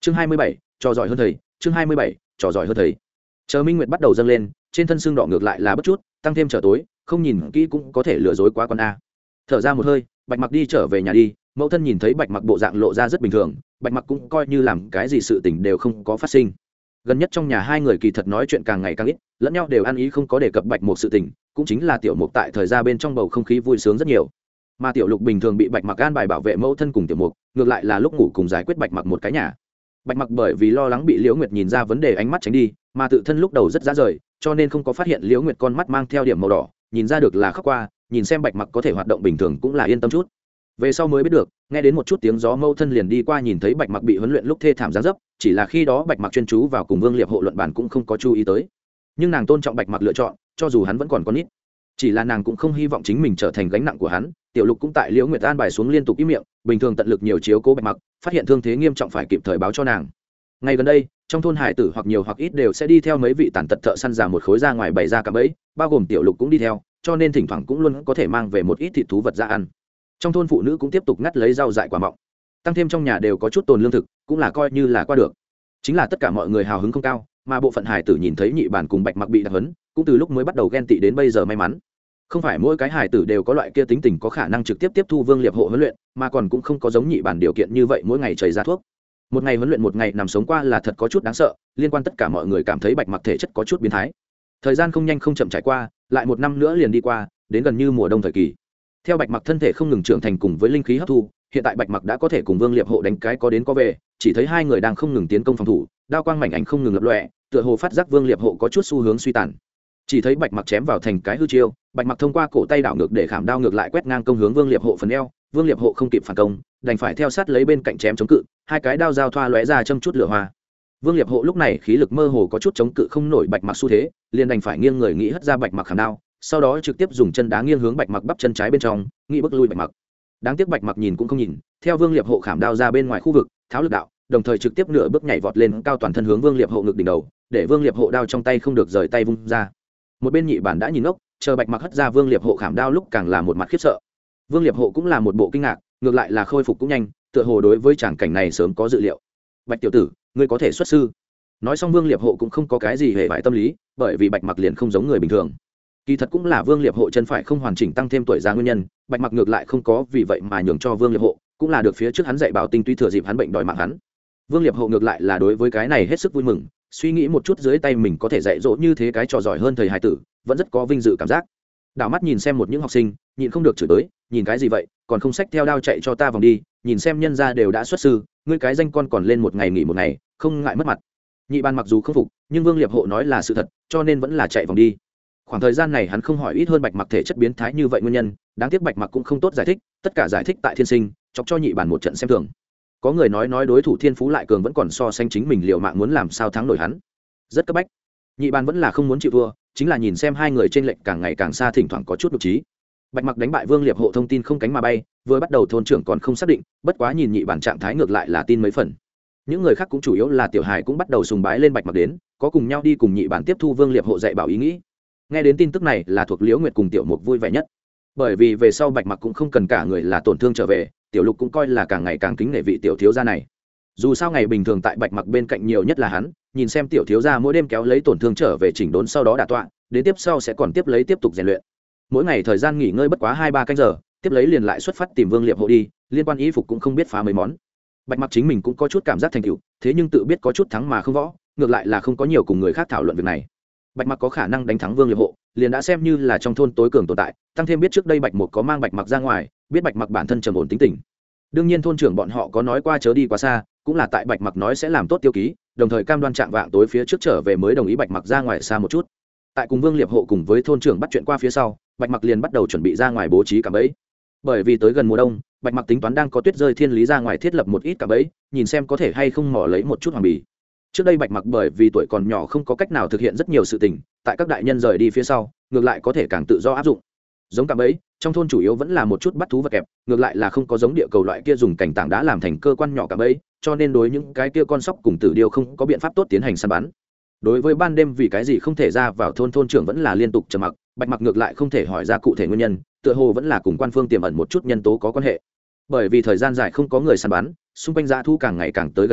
chương 27, trò giỏi hơn thầy. chương 27, trò giỏi hơn thầy. Chờ minh nguyệt bắt đầu dâng lên, trên thân xương đỏ ngược lại là bất chút, tăng thêm trở tối, không nhìn kỹ cũng có thể lừa dối quá con a. Thở ra một hơi, Bạch Mặc đi trở về nhà đi. Mẫu thân nhìn thấy Bạch Mặc bộ dạng lộ ra rất bình thường, Bạch Mặc cũng coi như làm cái gì sự tình đều không có phát sinh. Gần nhất trong nhà hai người kỳ thật nói chuyện càng ngày càng ít, lẫn nhau đều ăn ý không có đề cập Bạch Mục sự tình, cũng chính là Tiểu Mục tại thời gian bên trong bầu không khí vui sướng rất nhiều. Mà Tiểu Lục bình thường bị Bạch Mặc an bài bảo vệ mẫu thân cùng Tiểu Mục, ngược lại là lúc ngủ cùng giải quyết Bạch Mặc một cái nhà. Bạch Mặc bởi vì lo lắng bị Liễu Nguyệt nhìn ra vấn đề ánh mắt tránh đi, mà tự thân lúc đầu rất ra rời, cho nên không có phát hiện Liễu Nguyệt con mắt mang theo điểm màu đỏ, nhìn ra được là khóc qua, nhìn xem Bạch Mặc có thể hoạt động bình thường cũng là yên tâm chút. Về sau mới biết được, nghe đến một chút tiếng gió mâu thân liền đi qua nhìn thấy Bạch Mặc bị huấn luyện lúc thê thảm giáng dấp, chỉ là khi đó Bạch Mặc chuyên chú vào cùng Vương Liệp hộ luận bàn cũng không có chú ý tới. Nhưng nàng tôn trọng Bạch Mặc lựa chọn, cho dù hắn vẫn còn con nít. Chỉ là nàng cũng không hy vọng chính mình trở thành gánh nặng của hắn. Tiểu Lục cũng tại Liễu Nguyệt an bài xuống liên tục im miệng, bình thường tận lực nhiều chiếu cố Bạch Mặc, phát hiện thương thế nghiêm trọng phải kịp thời báo cho nàng. Ngày gần đây, trong thôn hải tử hoặc nhiều hoặc ít đều sẽ đi theo mấy vị tàn tật thợ săn già một khối ra ngoài bày ra cạm bẫy, bao gồm Tiểu Lục cũng đi theo, cho nên thỉnh thoảng cũng luôn có thể mang về một ít thịt thú vật ra ăn. Trong thôn phụ nữ cũng tiếp tục ngắt lấy rau dại quả mọng, tăng thêm trong nhà đều có chút tồn lương thực, cũng là coi như là qua được. Chính là tất cả mọi người hào hứng không cao, mà bộ phận hải tử nhìn thấy nhị bản cùng Bạch Mặc bị đặc hấn, cũng từ lúc mới bắt đầu ghen tị đến bây giờ may mắn. Không phải mỗi cái hải tử đều có loại kia tính tình có khả năng trực tiếp tiếp thu Vương Liệp hộ huấn luyện, mà còn cũng không có giống nhị bản điều kiện như vậy mỗi ngày chảy ra thuốc. Một ngày huấn luyện một ngày nằm sống qua là thật có chút đáng sợ, liên quan tất cả mọi người cảm thấy Bạch Mặc thể chất có chút biến thái. Thời gian không nhanh không chậm trải qua, lại một năm nữa liền đi qua, đến gần như mùa đông thời kỳ. Theo Bạch Mặc thân thể không ngừng trưởng thành cùng với linh khí hấp thu, hiện tại Bạch Mặc đã có thể cùng Vương Liệp hộ đánh cái có đến có về, chỉ thấy hai người đang không ngừng tiến công phòng thủ, đao quang mảnh ảnh không ngừng lập lòe, tựa hồ phát giác Vương Liệp hộ có chút xu hướng suy tàn. Chỉ thấy Bạch Mặc chém vào thành cái hư chiêu, Bạch Mặc thông qua cổ tay đảo ngược để khảm đao ngược lại quét ngang công hướng Vương Liệp hộ phần eo, Vương Liệp hộ không kịp phản công, đành phải theo sát lấy bên cạnh chém chống cự, hai cái đao giao thoa lóe ra châm chút lửa hoa. Vương Liệp hộ lúc này khí lực mơ hồ có chút chống cự không nổi Bạch Mặc xu thế, liền đành phải nghiêng người nghĩ hất ra Bạch Mặc khảm đao, sau đó trực tiếp dùng chân đá nghiêng hướng Bạch Mặc bắp chân trái bên trong, nghĩ bước lui Bạch Mặc. Đáng tiếc Bạch Mặc nhìn cũng không nhìn, theo Vương Liệp hộ khảm đao ra bên ngoài khu vực, tháo lực đạo, đồng thời trực tiếp nửa bước nhảy vọt lên cao toàn thân hướng Vương Liệp hộ ngực đỉnh đầu, để Vương Liệp hộ đao trong tay không được rời tay vung ra. Một bên nhị bản đã nhìn ngốc, chờ Bạch Mặc hất ra Vương Liệp hộ khảm đao lúc càng là một mặt khiếp sợ. Vương Liệp hộ cũng là một bộ kinh ngạc, ngược lại là khôi phục cũng nhanh, tựa hồ đối với tràng cảnh này sớm có dự liệu. Bạch tiểu tử, ngươi có thể xuất sư. Nói xong Vương Liệp hộ cũng không có cái gì hề bại tâm lý, bởi vì Bạch Mặc liền không giống người bình thường. Kỳ thật cũng là Vương Liệp hộ chân phải không hoàn chỉnh tăng thêm tuổi già nguyên nhân, Bạch Mặc ngược lại không có vì vậy mà nhường cho Vương Liệp hộ, cũng là được phía trước hắn dạy bảo tinh túy thừa dịp hắn bệnh đòi mạng hắn. Vương Liệp hộ ngược lại là đối với cái này hết sức vui mừng, suy nghĩ một chút dưới tay mình có thể dạy dỗ như thế cái trò giỏi hơn thầy hài tử, vẫn rất có vinh dự cảm giác. Đảo mắt nhìn xem một những học sinh, nhịn không được chửi tới, nhìn cái gì vậy, còn không xách theo đao chạy cho ta vòng đi, nhìn xem nhân gia đều đã xuất sư, ngươi cái danh con còn lên một ngày nghỉ một ngày, không ngại mất mặt. Nhị ban mặc dù không phục, nhưng Vương Liệp hộ nói là sự thật, cho nên vẫn là chạy vòng đi. Khoảng thời gian này hắn không hỏi ít hơn Bạch Mặc thể chất biến thái như vậy nguyên nhân, đáng tiếc Bạch Mặc cũng không tốt giải thích, tất cả giải thích tại thiên sinh, chọc cho nhị bản một trận xem thường. Có người nói đối thủ thiên phú lại cường vẫn còn so sánh chính mình liều mạng muốn làm sao thắng nổi hắn, rất cấp bách. Nhị bản vẫn là không muốn chịu thua, chính là nhìn xem hai người trên lệnh càng ngày càng xa, thỉnh thoảng có chút đột trí. Bạch Mặc đánh bại Vương Liệp hộ thông tin không cánh mà bay, vừa bắt đầu thôn trưởng còn không xác định, bất quá nhìn nhị bản trạng thái ngược lại là tin mấy phần. Những người khác cũng chủ yếu là tiểu hài cũng bắt đầu sùng bái lên Bạch Mặc đến, có cùng nhau đi cùng nhị bản tiếp thu Vương Liệp hộ dạy bảo ý nghĩ. Nghe đến tin tức này là thuộc Liễu Nguyệt cùng Tiểu Mục vui vẻ nhất, bởi vì về sau Bạch Mặc cũng không cần cả người là tổn thương trở về, Tiểu Lục cũng coi là càng ngày càng kính nể vị tiểu thiếu gia này. Dù sao ngày bình thường tại Bạch Mặc bên cạnh nhiều nhất là hắn, nhìn xem tiểu thiếu gia mỗi đêm kéo lấy tổn thương trở về chỉnh đốn sau đó đả tọa, đến tiếp sau sẽ còn tiếp tục rèn luyện. Mỗi ngày thời gian nghỉ ngơi bất quá 2-3 canh giờ, tiếp lấy liền lại xuất phát tìm Vương Liệp hộ đi, liên quan y phục cũng không biết phá mấy món. Bạch Mặc chính mình cũng có chút cảm giác thành tựu, thế nhưng tự biết có chút thắng mà không võ, ngược lại là không có nhiều cùng người khác thảo luận việc này. Bạch Mặc có khả năng đánh thắng Vương Liệp hộ, liền đã xem như là trong thôn tối cường tồn tại, tăng thêm biết trước đây Bạch Mục có mang Bạch Mặc ra ngoài, biết Bạch Mặc bản thân trầm ổn tính tình. Đương nhiên thôn trưởng bọn họ có nói qua chớ đi quá xa, cũng là tại Bạch Mặc nói sẽ làm tốt tiêu ký, đồng thời cam đoan trạng vạng tối phía trước trở về mới đồng ý Bạch Mặc ra ngoài xa một chút. Tại cùng Vương Liệp hộ cùng với thôn trưởng bắt chuyện qua phía sau, Bạch Mặc liền bắt đầu chuẩn bị ra ngoài bố trí cạm bẫy. Bởi vì tới gần mùa đông, Bạch Mặc tính toán đang có tuyết rơi thiên lý ra ngoài thiết lập một ít cạm bẫy, nhìn xem có thể hay không mò lấy một chút hoàng bì. Trước đây Bạch Mặc bởi vì tuổi còn nhỏ không có cách nào thực hiện rất nhiều sự tình, tại các đại nhân rời đi phía sau, ngược lại có thể càng tự do áp dụng. Giống cạm bẫy, trong thôn chủ yếu vẫn là một chút bắt thú vật kẹp, ngược lại là không có giống địa cầu loại kia dùng cảnh tảng đá làm thành cơ quan nhỏ cạm bẫy, cho nên đối những cái kia con sóc cùng tử điêu không có biện pháp tốt tiến hành săn bắn. Đối với ban đêm vì cái gì không thể ra vào thôn trưởng vẫn là liên tục trầm mặc, Bạch Mặc ngược lại không thể hỏi ra cụ thể nguyên nhân, tựa hồ vẫn là cùng quan phương tiềm ẩn một chút nhân tố có quan hệ. Bởi vì thời gian dài không có người săn bắn, xung quanh dã thú càng ngày càng tới gần thôn,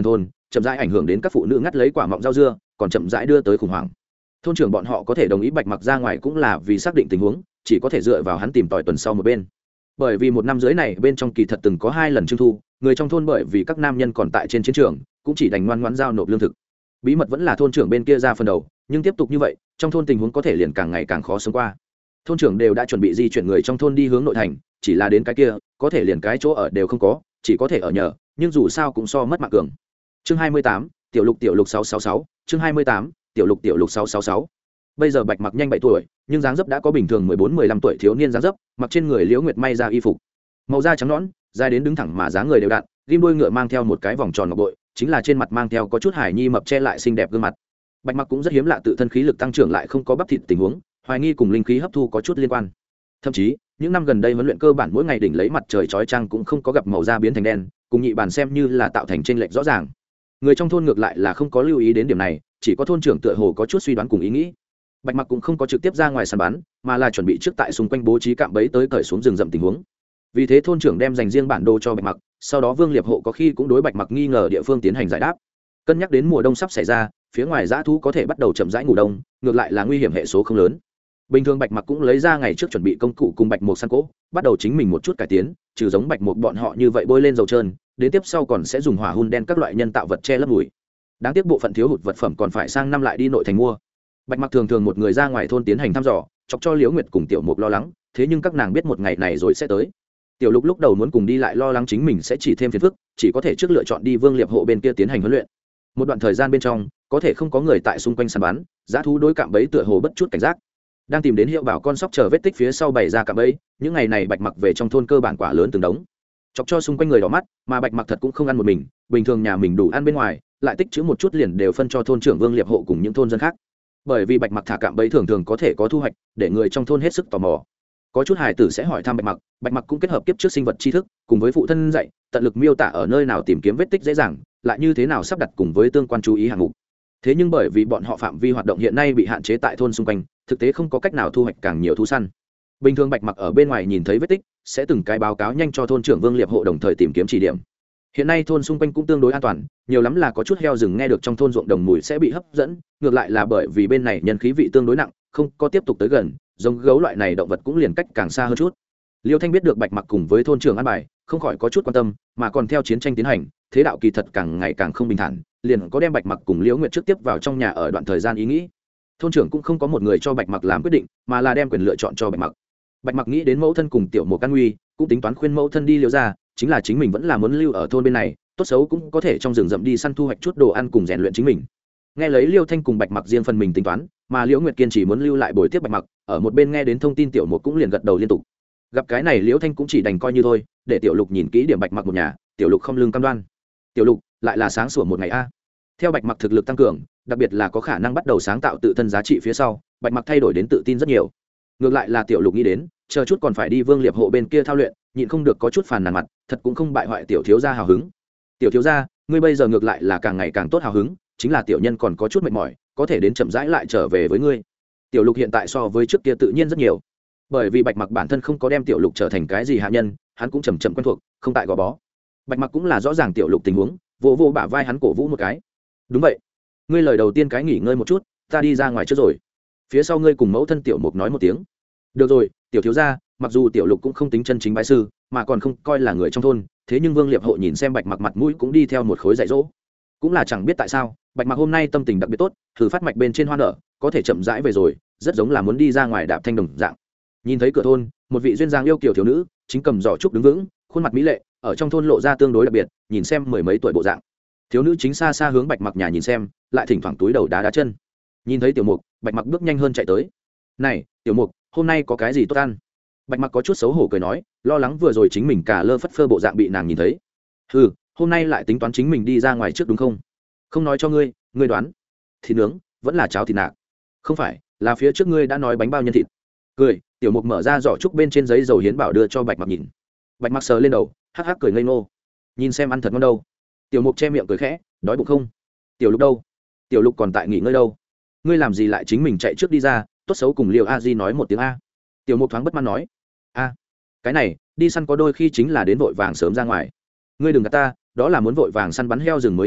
chậm rãi ảnh hưởng đến các phụ nữ ngắt lấy quả mọng rau dưa, còn chậm rãi đưa tới khủng hoảng. Thôn trưởng bọn họ có thể đồng ý Bạch Mặc ra ngoài cũng là vì xác định tình huống, chỉ có thể dựa vào hắn tìm tòi tuần sau một bên. Bởi vì một năm dưới này bên trong kỳ thật từng có 2 lần trưng thu, người trong thôn bởi vì các nam nhân còn tại trên chiến trường, cũng chỉ đành ngoan ngoãn giao nộp lương thực. Bí mật vẫn là thôn trưởng bên kia ra phần đầu, nhưng tiếp tục như vậy, trong thôn tình huống có thể liền càng ngày càng khó sống qua. Thôn trưởng đều đã chuẩn bị di chuyển người trong thôn đi hướng nội thành, chỉ là đến cái kia, có thể liền cái chỗ ở đều không có, chỉ có thể ở nhờ, nhưng dù sao cũng so mất mạng cường. Chương 28, tiểu lục 666, chương 28, tiểu lục 666. Bây giờ Bạch Mặc nhanh 7 tuổi, nhưng dáng dấp đã có bình thường 14-15 tuổi thiếu niên dáng dấp, mặc trên người Liễu Nguyệt may ra y phục. Màu da trắng nõn, dài đến đứng thẳng mà dáng người đều đặn, ghim đuôi ngựa mang theo một cái vòng tròn ngọc bội, chính là trên mặt mang theo có chút hài nhi mập che lại xinh đẹp gương mặt. Bạch Mặc cũng rất hiếm lạ tự thân khí lực tăng trưởng lại không có bắp thịt tình huống, hoài nghi cùng linh khí hấp thu có chút liên quan. Thậm chí, những năm gần đây huấn luyện cơ bản mỗi ngày đỉnh lấy mặt trời chói chang cũng không có gặp màu da biến thành đen, cùng nhị bản xem như là tạo thành chênh lệch rõ ràng. Người trong thôn ngược lại là không có lưu ý đến điểm này, chỉ có thôn trưởng tựa hồ có chút suy đoán cùng ý nghĩ. Bạch Mặc cũng không có trực tiếp ra ngoài săn bắn, mà là chuẩn bị trước tại xung quanh bố trí cạm bẫy tới cởi xuống rừng rậm tình huống. Vì thế thôn trưởng đem dành riêng bản đồ cho Bạch Mặc, sau đó Vương Liệp Hộ có khi cũng đối Bạch Mặc nghi ngờ địa phương tiến hành giải đáp. Cân nhắc đến mùa đông sắp xảy ra, phía ngoài dã thú có thể bắt đầu chậm rãi ngủ đông, ngược lại là nguy hiểm hệ số không lớn. Bình thường Bạch Mặc cũng lấy ra ngày trước chuẩn bị công cụ cùng Bạch Mục săn cỗ, bắt đầu chính mình một chút cải tiến, trừ giống Bạch Mục bọn họ như vậy bôi lên dầu trơn, đến tiếp sau còn sẽ dùng hỏa hun đen các loại nhân tạo vật che lấp mùi. Đáng tiếc bộ phận thiếu hụt vật phẩm còn phải sang năm lại đi nội thành mua. Bạch Mặc thường thường một người ra ngoài thôn tiến hành thăm dò, chọc cho Liễu Nguyệt cùng Tiểu Mục lo lắng, thế nhưng các nàng biết một ngày này rồi sẽ tới. Tiểu Lục lúc đầu muốn cùng đi lại lo lắng chính mình sẽ chỉ thêm phiền phức, chỉ có thể trước lựa chọn đi Vương Liệp Hộ bên kia tiến hành huấn luyện. Một đoạn thời gian bên trong, có thể không có người tại xung quanh săn bắn, dã thú đối cạm bẫy tựa hồ bất chút cảnh giác. Đang tìm đến hiệu bảo con sóc chờ vết tích phía sau bày ra cạm bẫy, những ngày này Bạch Mặc về trong thôn cơ bản quả lớn từng đống, chọc cho xung quanh người đỏ mắt, mà Bạch Mặc thật cũng không ăn một mình, bình thường nhà mình đủ ăn bên ngoài, lại tích trữ một chút liền đều phân cho thôn trưởng Vương Liệp Hộ cùng những thôn dân khác. Bởi vì Bạch Mặc thả cạm bẫy thường thường có thể có thu hoạch, để người trong thôn hết sức tò mò. Có chút hài tử sẽ hỏi thăm Bạch Mặc cũng kết hợp kiếp trước sinh vật tri thức, cùng với phụ thân dạy, tận lực miêu tả ở nơi nào tìm kiếm vết tích dễ dàng, lại như thế nào sắp đặt cùng với tương quan chú ý hạng mục. Thế nhưng bởi vì bọn họ phạm vi hoạt động hiện nay bị hạn chế tại thôn xung quanh, thực tế không có cách nào thu hoạch càng nhiều thú săn. Bình thường Bạch Mặc ở bên ngoài nhìn thấy vết tích, sẽ từng cái báo cáo nhanh cho thôn trưởng Vương Liệp Hộ đồng thời tìm kiếm chỉ điểm. Hiện nay thôn xung quanh cũng tương đối an toàn, nhiều lắm là có chút heo rừng nghe được trong thôn ruộng đồng mùi sẽ bị hấp dẫn, ngược lại là bởi vì bên này nhân khí vị tương đối nặng, không có tiếp tục tới gần, giống gấu loại này động vật cũng liền cách càng xa hơn chút. Liêu Thanh biết được Bạch Mặc cùng với thôn trưởng an bài, không khỏi có chút quan tâm, mà còn theo chiến tranh tiến hành, thế đạo kỳ thật càng ngày càng không bình thản, liền có đem Bạch Mặc cùng Liễu Nguyệt trước tiếp vào trong nhà ở đoạn thời gian ý nghĩ. Thôn trưởng cũng không có một người cho Bạch Mặc làm quyết định, mà là đem quyền lựa chọn cho Bạch Mặc. Bạch Mặc nghĩ đến mẫu thân cùng Tiểu Mục can nguy, cũng tính toán khuyên mẫu thân đi Liêu ra, chính là chính mình vẫn là muốn lưu ở thôn bên này, tốt xấu cũng có thể trong rừng rậm đi săn thu hoạch chút đồ ăn cùng rèn luyện chính mình. Nghe lấy Liêu Thanh cùng Bạch Mặc riêng phần mình tính toán, mà Liễu Nguyệt kiên trì muốn lưu lại bồi tiếp Bạch Mặc, ở một bên nghe đến thông tin Tiểu Mục cũng liền gật đầu liên tục. Gặp cái này Liễu Thanh cũng chỉ đành coi như thôi, để Tiểu Lục nhìn kỹ điểm Bạch Mặc một nhà, Tiểu Lục không lương cam đoan. Tiểu Lục lại là sáng sủa một ngày a. Theo Bạch Mặc thực lực tăng cường, đặc biệt là có khả năng bắt đầu sáng tạo tự thân giá trị phía sau, Bạch Mặc thay đổi đến tự tin rất nhiều. Ngược lại là Tiểu Lục nghĩ đến, chờ chút còn phải đi Vương Liệp Hộ bên kia thao luyện, nhịn không được có chút phàn nàn mặt, thật cũng không bại hoại tiểu thiếu gia hào hứng. Tiểu thiếu gia, ngươi bây giờ ngược lại là càng ngày càng tốt hào hứng, chính là tiểu nhân còn có chút mệt mỏi, có thể đến chậm rãi lại trở về với ngươi. Tiểu Lục hiện tại so với trước kia tự nhiên rất nhiều, bởi vì Bạch Mặc bản thân không có đem Tiểu Lục trở thành cái gì hạ nhân, hắn cũng chậm chậm quen thuộc, không tại gò bó. Bạch Mặc cũng là rõ ràng Tiểu Lục tình huống, vỗ vỗ bả vai hắn cổ vũ một cái. Đúng vậy, ngươi lời đầu tiên cái nghỉ ngơi một chút, ta đi ra ngoài trước rồi. Phía sau ngươi cùng mẫu thân Tiểu Mục nói một tiếng. Được rồi, tiểu thiếu gia, mặc dù Tiểu Lục cũng không tính chân chính bái sư, mà còn không coi là người trong thôn, thế nhưng Vương Liệp Hộ nhìn xem Bạch Mặc mặt mũi cũng đi theo một khối dạy dỗ. Cũng là chẳng biết tại sao, Bạch Mặc hôm nay tâm tình đặc biệt tốt, thử phát mạch bên trên hoa nở, có thể chậm rãi về rồi, rất giống là muốn đi ra ngoài đạp thanh đồng dạng. Nhìn thấy cửa thôn, một vị duyên dáng yêu kiều thiếu nữ, chính cầm giỏ trúc đứng vững, khuôn mặt mỹ lệ, ở trong thôn lộ ra tương đối đặc biệt, nhìn xem mười mấy tuổi bộ dạng. Thiếu nữ chính xa xa hướng Bạch Mặc nhà nhìn xem, lại thỉnh thoảng túi đầu đá đá chân. Nhìn thấy Tiểu Mục, Bạch Mặc bước nhanh hơn chạy tới. "Này, Tiểu Mục, hôm nay có cái gì tốt ăn?" Bạch Mặc có chút xấu hổ cười nói, lo lắng vừa rồi chính mình cả lơ phất phơ bộ dạng bị nàng nhìn thấy. "Hừ, hôm nay lại tính toán chính mình đi ra ngoài trước đúng không? Không nói cho ngươi, ngươi đoán. Thịt nướng, vẫn là cháo thịt nạc?" "Không phải, là phía trước ngươi đã nói bánh bao nhân thịt." Cười, Tiểu Mục mở ra giỏ trúc bên trên giấy dầu hiến bảo đưa cho Bạch Mặc nhìn. Bạch Mặc sờ lên đầu, hắc hắc cười ngây ngô. Nhìn xem ăn thật ngon đâu. Tiểu Mục che miệng cười khẽ, đói bụng không? Tiểu Lục đâu? Tiểu Lục còn tại nghỉ ngơi đâu? Ngươi làm gì lại chính mình chạy trước đi ra, tốt xấu cùng Liêu A Di nói một tiếng a. Tiểu Mục thoáng bất mãn nói. A, cái này, đi săn có đôi khi chính là đến vội vàng sớm ra ngoài. Ngươi đừng gạt ta, đó là muốn vội vàng săn bắn heo rừng mới như vậy,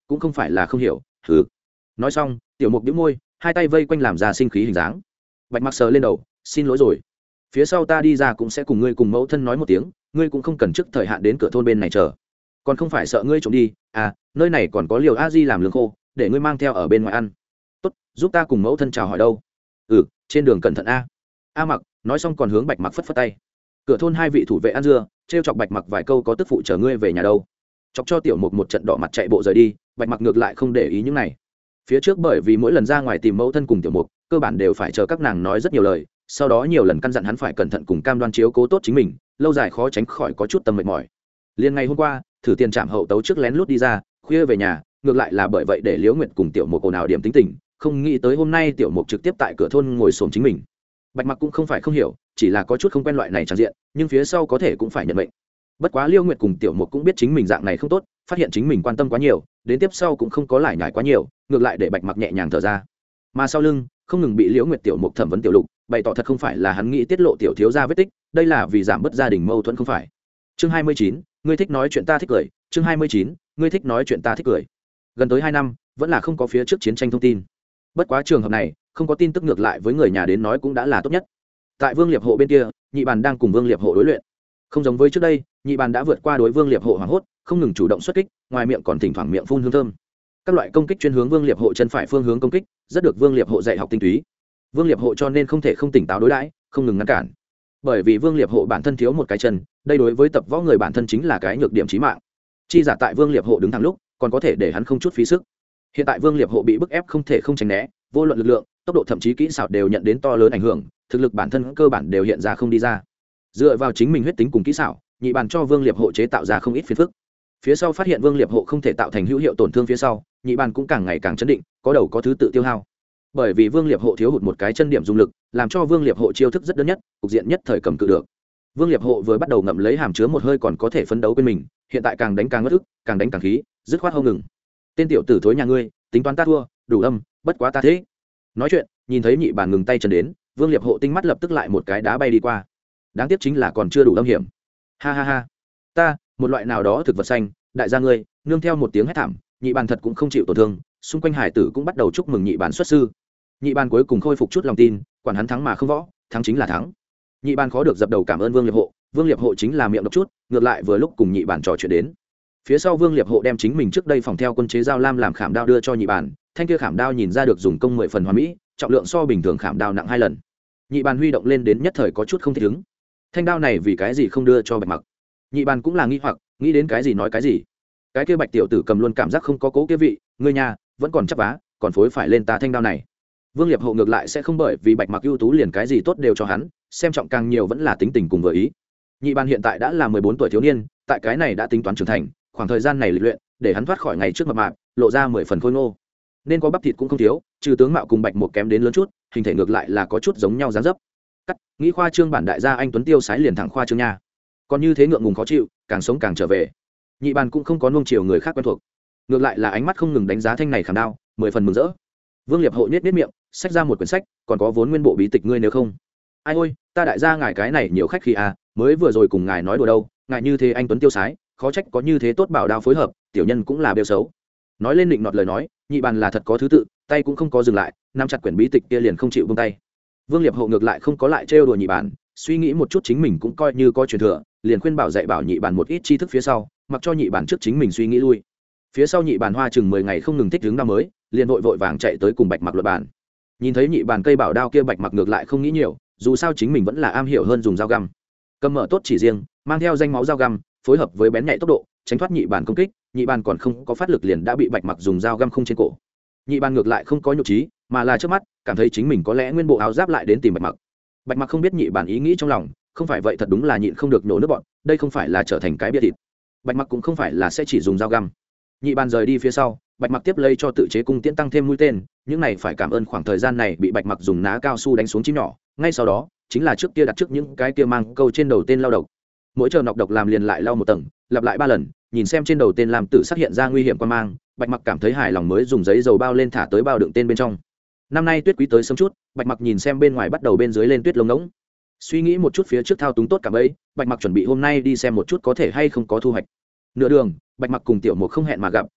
cũng không phải là không hiểu. Hừ. Nói xong tiểu mục đĩu môi, hai tay vây quanh làm ra sinh khí hình dáng. Bạch Mặc sờ lên đầu, xin lỗi rồi, phía sau ta đi ra cũng sẽ cùng ngươi cùng mẫu thân nói một tiếng, ngươi cũng không cần trước thời hạn đến cửa thôn bên này chờ, còn không phải sợ ngươi trộm đi à, nơi này còn có liều a di làm lương khô để ngươi mang theo ở bên ngoài ăn. Tốt, giúp ta cùng mẫu thân chào hỏi đâu. Ừ, trên đường cẩn thận a. A Mặc nói xong còn hướng Bạch Mặc phất phất tay. Cửa thôn hai vị thủ vệ ăn dưa, trêu chọc Bạch Mặc vài câu có tức phụ chờ ngươi về nhà đâu, chọc cho tiểu mục một trận đỏ mặt chạy bộ rời đi. Bạch Mặc ngược lại không để ý những này. Phía trước bởi vì mỗi lần ra ngoài tìm mẫu thân cùng tiểu mục, cơ bản đều phải chờ các nàng nói rất nhiều lời, sau đó nhiều lần căn dặn hắn phải cẩn thận cùng cam đoan chiếu cố tốt chính mình, lâu dài khó tránh khỏi có chút tâm mệt mỏi. Liên ngày hôm qua thử tiền trạm hậu tấu trước lén lút đi ra, khuya về nhà, ngược lại là bởi vậy để Liễu Nguyệt cùng tiểu mục ồn ào điểm tính tình, không nghĩ tới hôm nay tiểu mục trực tiếp tại cửa thôn ngồi xổm chính mình. Bạch Mặc cũng không phải không hiểu, chỉ là có chút không quen loại này tràn diện, nhưng phía sau có thể cũng phải nhận mệnh. Bất quá Liễu Nguyệt cùng tiểu mục cũng biết chính mình dạng này không tốt, phát hiện chính mình quan tâm quá nhiều, đến tiếp sau cũng không có lải nhải quá nhiều, ngược lại để Bạch Mặc nhẹ nhàng thở ra. Mà sau lưng không ngừng bị Liễu Nguyệt tiểu mục thẩm vấn tiểu lục, bày tỏ thật không phải là hắn nghĩ tiết lộ tiểu thiếu gia vết tích, đây là vì giảm bớt gia đình mâu thuẫn không phải. Chương 29, ngươi thích nói chuyện ta thích cười. Chương 29, ngươi thích nói chuyện ta thích cười. Gần tới 2 năm, vẫn là không có phía trước chiến tranh thông tin. Bất quá trường hợp này, không có tin tức ngược lại với người nhà đến nói cũng đã là tốt nhất. Tại Vương Liệp hộ bên kia, Nhị Bàn đang cùng Vương Liệp hộ đối luyện. Không giống với trước đây, Nhị Bàn đã vượt qua đối Vương Liệp hộ hoảng hốt, không ngừng chủ động xuất kích, ngoài miệng còn thỉnh thoảng miệng phun hương thơm. Các loại công kích chuyên hướng Vương Liệp hộ chân phải phương hướng công kích, rất được Vương Liệp hộ dạy học tinh túy. Vương Liệp hộ cho nên không thể không tỉnh táo đối đãi, không ngừng ngăn cản. Bởi vì Vương Liệp hộ bản thân thiếu một cái chân, đây đối với tập võ người bản thân chính là cái nhược điểm chí mạng. Chi giả tại Vương Liệp hộ đứng thẳng lúc, còn có thể để hắn không chút phí sức. Hiện tại Vương Liệp hộ bị bức ép không thể không tránh né, vô luận lực lượng, tốc độ thậm chí kỹ xảo đều nhận đến to lớn ảnh hưởng, thực lực bản thân cơ bản đều hiện ra không đi ra. Dựa vào chính mình huyết tính cùng kỹ xảo, Nhị Bàn cho Vương Liệp hộ chế tạo ra không ít phiền phức. Phía sau phát hiện Vương Liệp hộ không thể tạo thành hữu hiệu tổn thương phía sau, Nhị Bàn cũng càng ngày càng chấn định, có đầu có thứ tự tiêu hao. Bởi vì Vương Liệp hộ thiếu hụt một cái chân điểm dung lực, làm cho Vương Liệp hộ chiêu thức rất đơn nhất, cục diện nhất thời cầm cự được. Vương Liệp hộ vừa bắt đầu ngậm lấy hàm chứa một hơi còn có thể phấn đấu bên mình, hiện tại càng đánh càng ngất ức, càng đánh càng khí, dứt khoát không ngừng. Tên tiểu tử thối nhà ngươi, tính toán ta thua, đủ âm, bất quá ta thế. Nói chuyện, nhìn thấy Nhị Bàn ngừng tay chân đến, Vương Liệp hộ tinh mắt lập tức lại một cái đá bay đi qua. Đáng tiếc chính là còn chưa đủ âm hiểm. Ha ha ha, ta, một loại nào đó thực vật xanh, đại gia ngươi, nương theo một tiếng hét thảm, Nhị Bàn thật cũng không chịu tổn thương, xung quanh hải tử cũng bắt đầu chúc mừng Nhị Bàn xuất sư. Nhị Bàn cuối cùng khôi phục chút lòng tin, quản hắn thắng mà không võ, thắng chính là thắng. Nhị Bàn khó được dập đầu cảm ơn Vương Liệp hộ, Vương Liệp hộ chính là miệng độc chút, ngược lại vừa lúc cùng Nhị Bàn trò chuyện đến. Phía sau Vương Liệp hộ đem chính mình trước đây phòng theo quân chế dao lam làm khảm đao đưa cho Nhị Bàn, thanh kia khảm đao nhìn ra được dùng công 10 phần hoàn mỹ, trọng lượng so bình thường khảm đao nặng 2 lần. Nhị Bàn huy động lên đến nhất thời có chút không thích ứng. Thanh đao này vì cái gì không đưa cho Bạch Mặc? Nhị Bàn cũng là nghi hoặc, nghĩ đến cái gì nói cái gì. Cái kia Bạch tiểu tử cầm luôn cảm giác không có cố kia vị, ngươi nhà vẫn còn chấp vá, còn phối phải lên ta thanh đao này. Vương Liệp hộ ngược lại sẽ không bởi vì Bạch Mặc ưu tú liền cái gì tốt đều cho hắn, xem trọng càng nhiều vẫn là tính tình cùng vừa ý. Nhị Bàn hiện tại đã là 14 tuổi thiếu niên, tại cái này đã tính toán trưởng thành, khoảng thời gian này lịch luyện, để hắn thoát khỏi ngày trước mập mạp, lộ ra 10 phần khôi ngô. Nên có bắp thịt cũng không thiếu, trừ tướng mạo cùng Bạch một kém đến lớn chút, hình thể ngược lại là có chút giống nhau dáng dấp. Cắt, nghĩ khoa trương bản đại gia anh tuấn tiêu sái liền thẳng khoa trương nha. Còn như thế ngượng ngùng khó chịu, càng sống càng trở về. Nhị Bàn cũng không có nuông chiều người khác quen thuộc, ngược lại là ánh mắt không ngừng đánh giá thanh này khảm đao, 10 phần mừng rỡ. Vương Liệp hộ nhếch miệng, xách ra một quyển sách, còn có vốn nguyên bộ bí tịch ngươi nếu không. Ai ôi, ta đại gia ngài cái này nhiều khách khí à, mới vừa rồi cùng ngài nói đùa đâu, ngài như thế anh tuấn tiêu sái, khó trách có như thế tốt bảo đao phối hợp, tiểu nhân cũng là bêu xấu. Nói lên định nọt lời nói, Nhị Bàn là thật có thứ tự, tay cũng không có dừng lại, nắm chặt quyển bí tịch kia liền không chịu buông tay. Vương Liệp hộ ngược lại không có lại trêu đùa Nhị Bàn, suy nghĩ một chút chính mình cũng coi như có truyền thừa, liền khuyên bảo dạy bảo Nhị Bàn một ít tri thức phía sau, mặc cho Nhị Bàn trước chính mình suy nghĩ lui. Phía sau Nhị Bàn hoa chừng 10 ngày không ngừng thích hướng đao mới, liền vội vàng chạy tới cùng Bạch Mặc luận bàn. Nhìn thấy Nhị Bàn cây bảo đao kia, Bạch Mặc ngược lại không nghĩ nhiều, dù sao chính mình vẫn là am hiểu hơn dùng dao găm. Cầm mở tốt chỉ riêng, mang theo danh máu dao găm, phối hợp với bén nhạy tốc độ, tránh thoát Nhị Bàn công kích, Nhị Bàn còn không có phát lực liền đã bị Bạch Mặc dùng dao găm khung trên cổ. Nhị Bàn ngược lại không có nhục trí, mà là trước mắt cảm thấy chính mình có lẽ nguyên bộ áo giáp lại đến tìm Bạch Mặc. Bạch Mặc không biết Nhị Bàn ý nghĩ trong lòng, không phải vậy thật đúng là nhịn không được nhổ nước bọn, đây không phải là trở thành cái bia thịt. Bạch Mặc cũng không phải là sẽ chỉ dùng dao găm. Nhị Bàn rời đi phía sau, Bạch Mặc tiếp lấy cho tự chế cung tiễn tăng thêm mũi tên, những này phải cảm ơn khoảng thời gian này bị Bạch Mặc dùng ná cao su đánh xuống chim nhỏ, ngay sau đó chính là trước kia đặt trước những cái kia mang câu trên đầu tên lao độc. Mỗi chờ nọc độc làm liền lại lau một tầng, lặp lại 3 lần, nhìn xem trên đầu tên làm tự xác hiện ra nguy hiểm quan mang, Bạch Mặc cảm thấy hài lòng mới dùng giấy dầu bao lên thả tới bao đựng tên bên trong. Năm nay tuyết quý tới sớm chút, Bạch Mặc nhìn xem bên ngoài bắt đầu bên dưới lên tuyết lông ngỗng. Suy nghĩ một chút phía trước thao túng tốt cả bấy, Bạch Mặc chuẩn bị hôm nay đi xem một chút có thể hay không có thu hoạch. Nửa đường, Bạch Mặc cùng Tiểu Mục không hẹn mà gặp,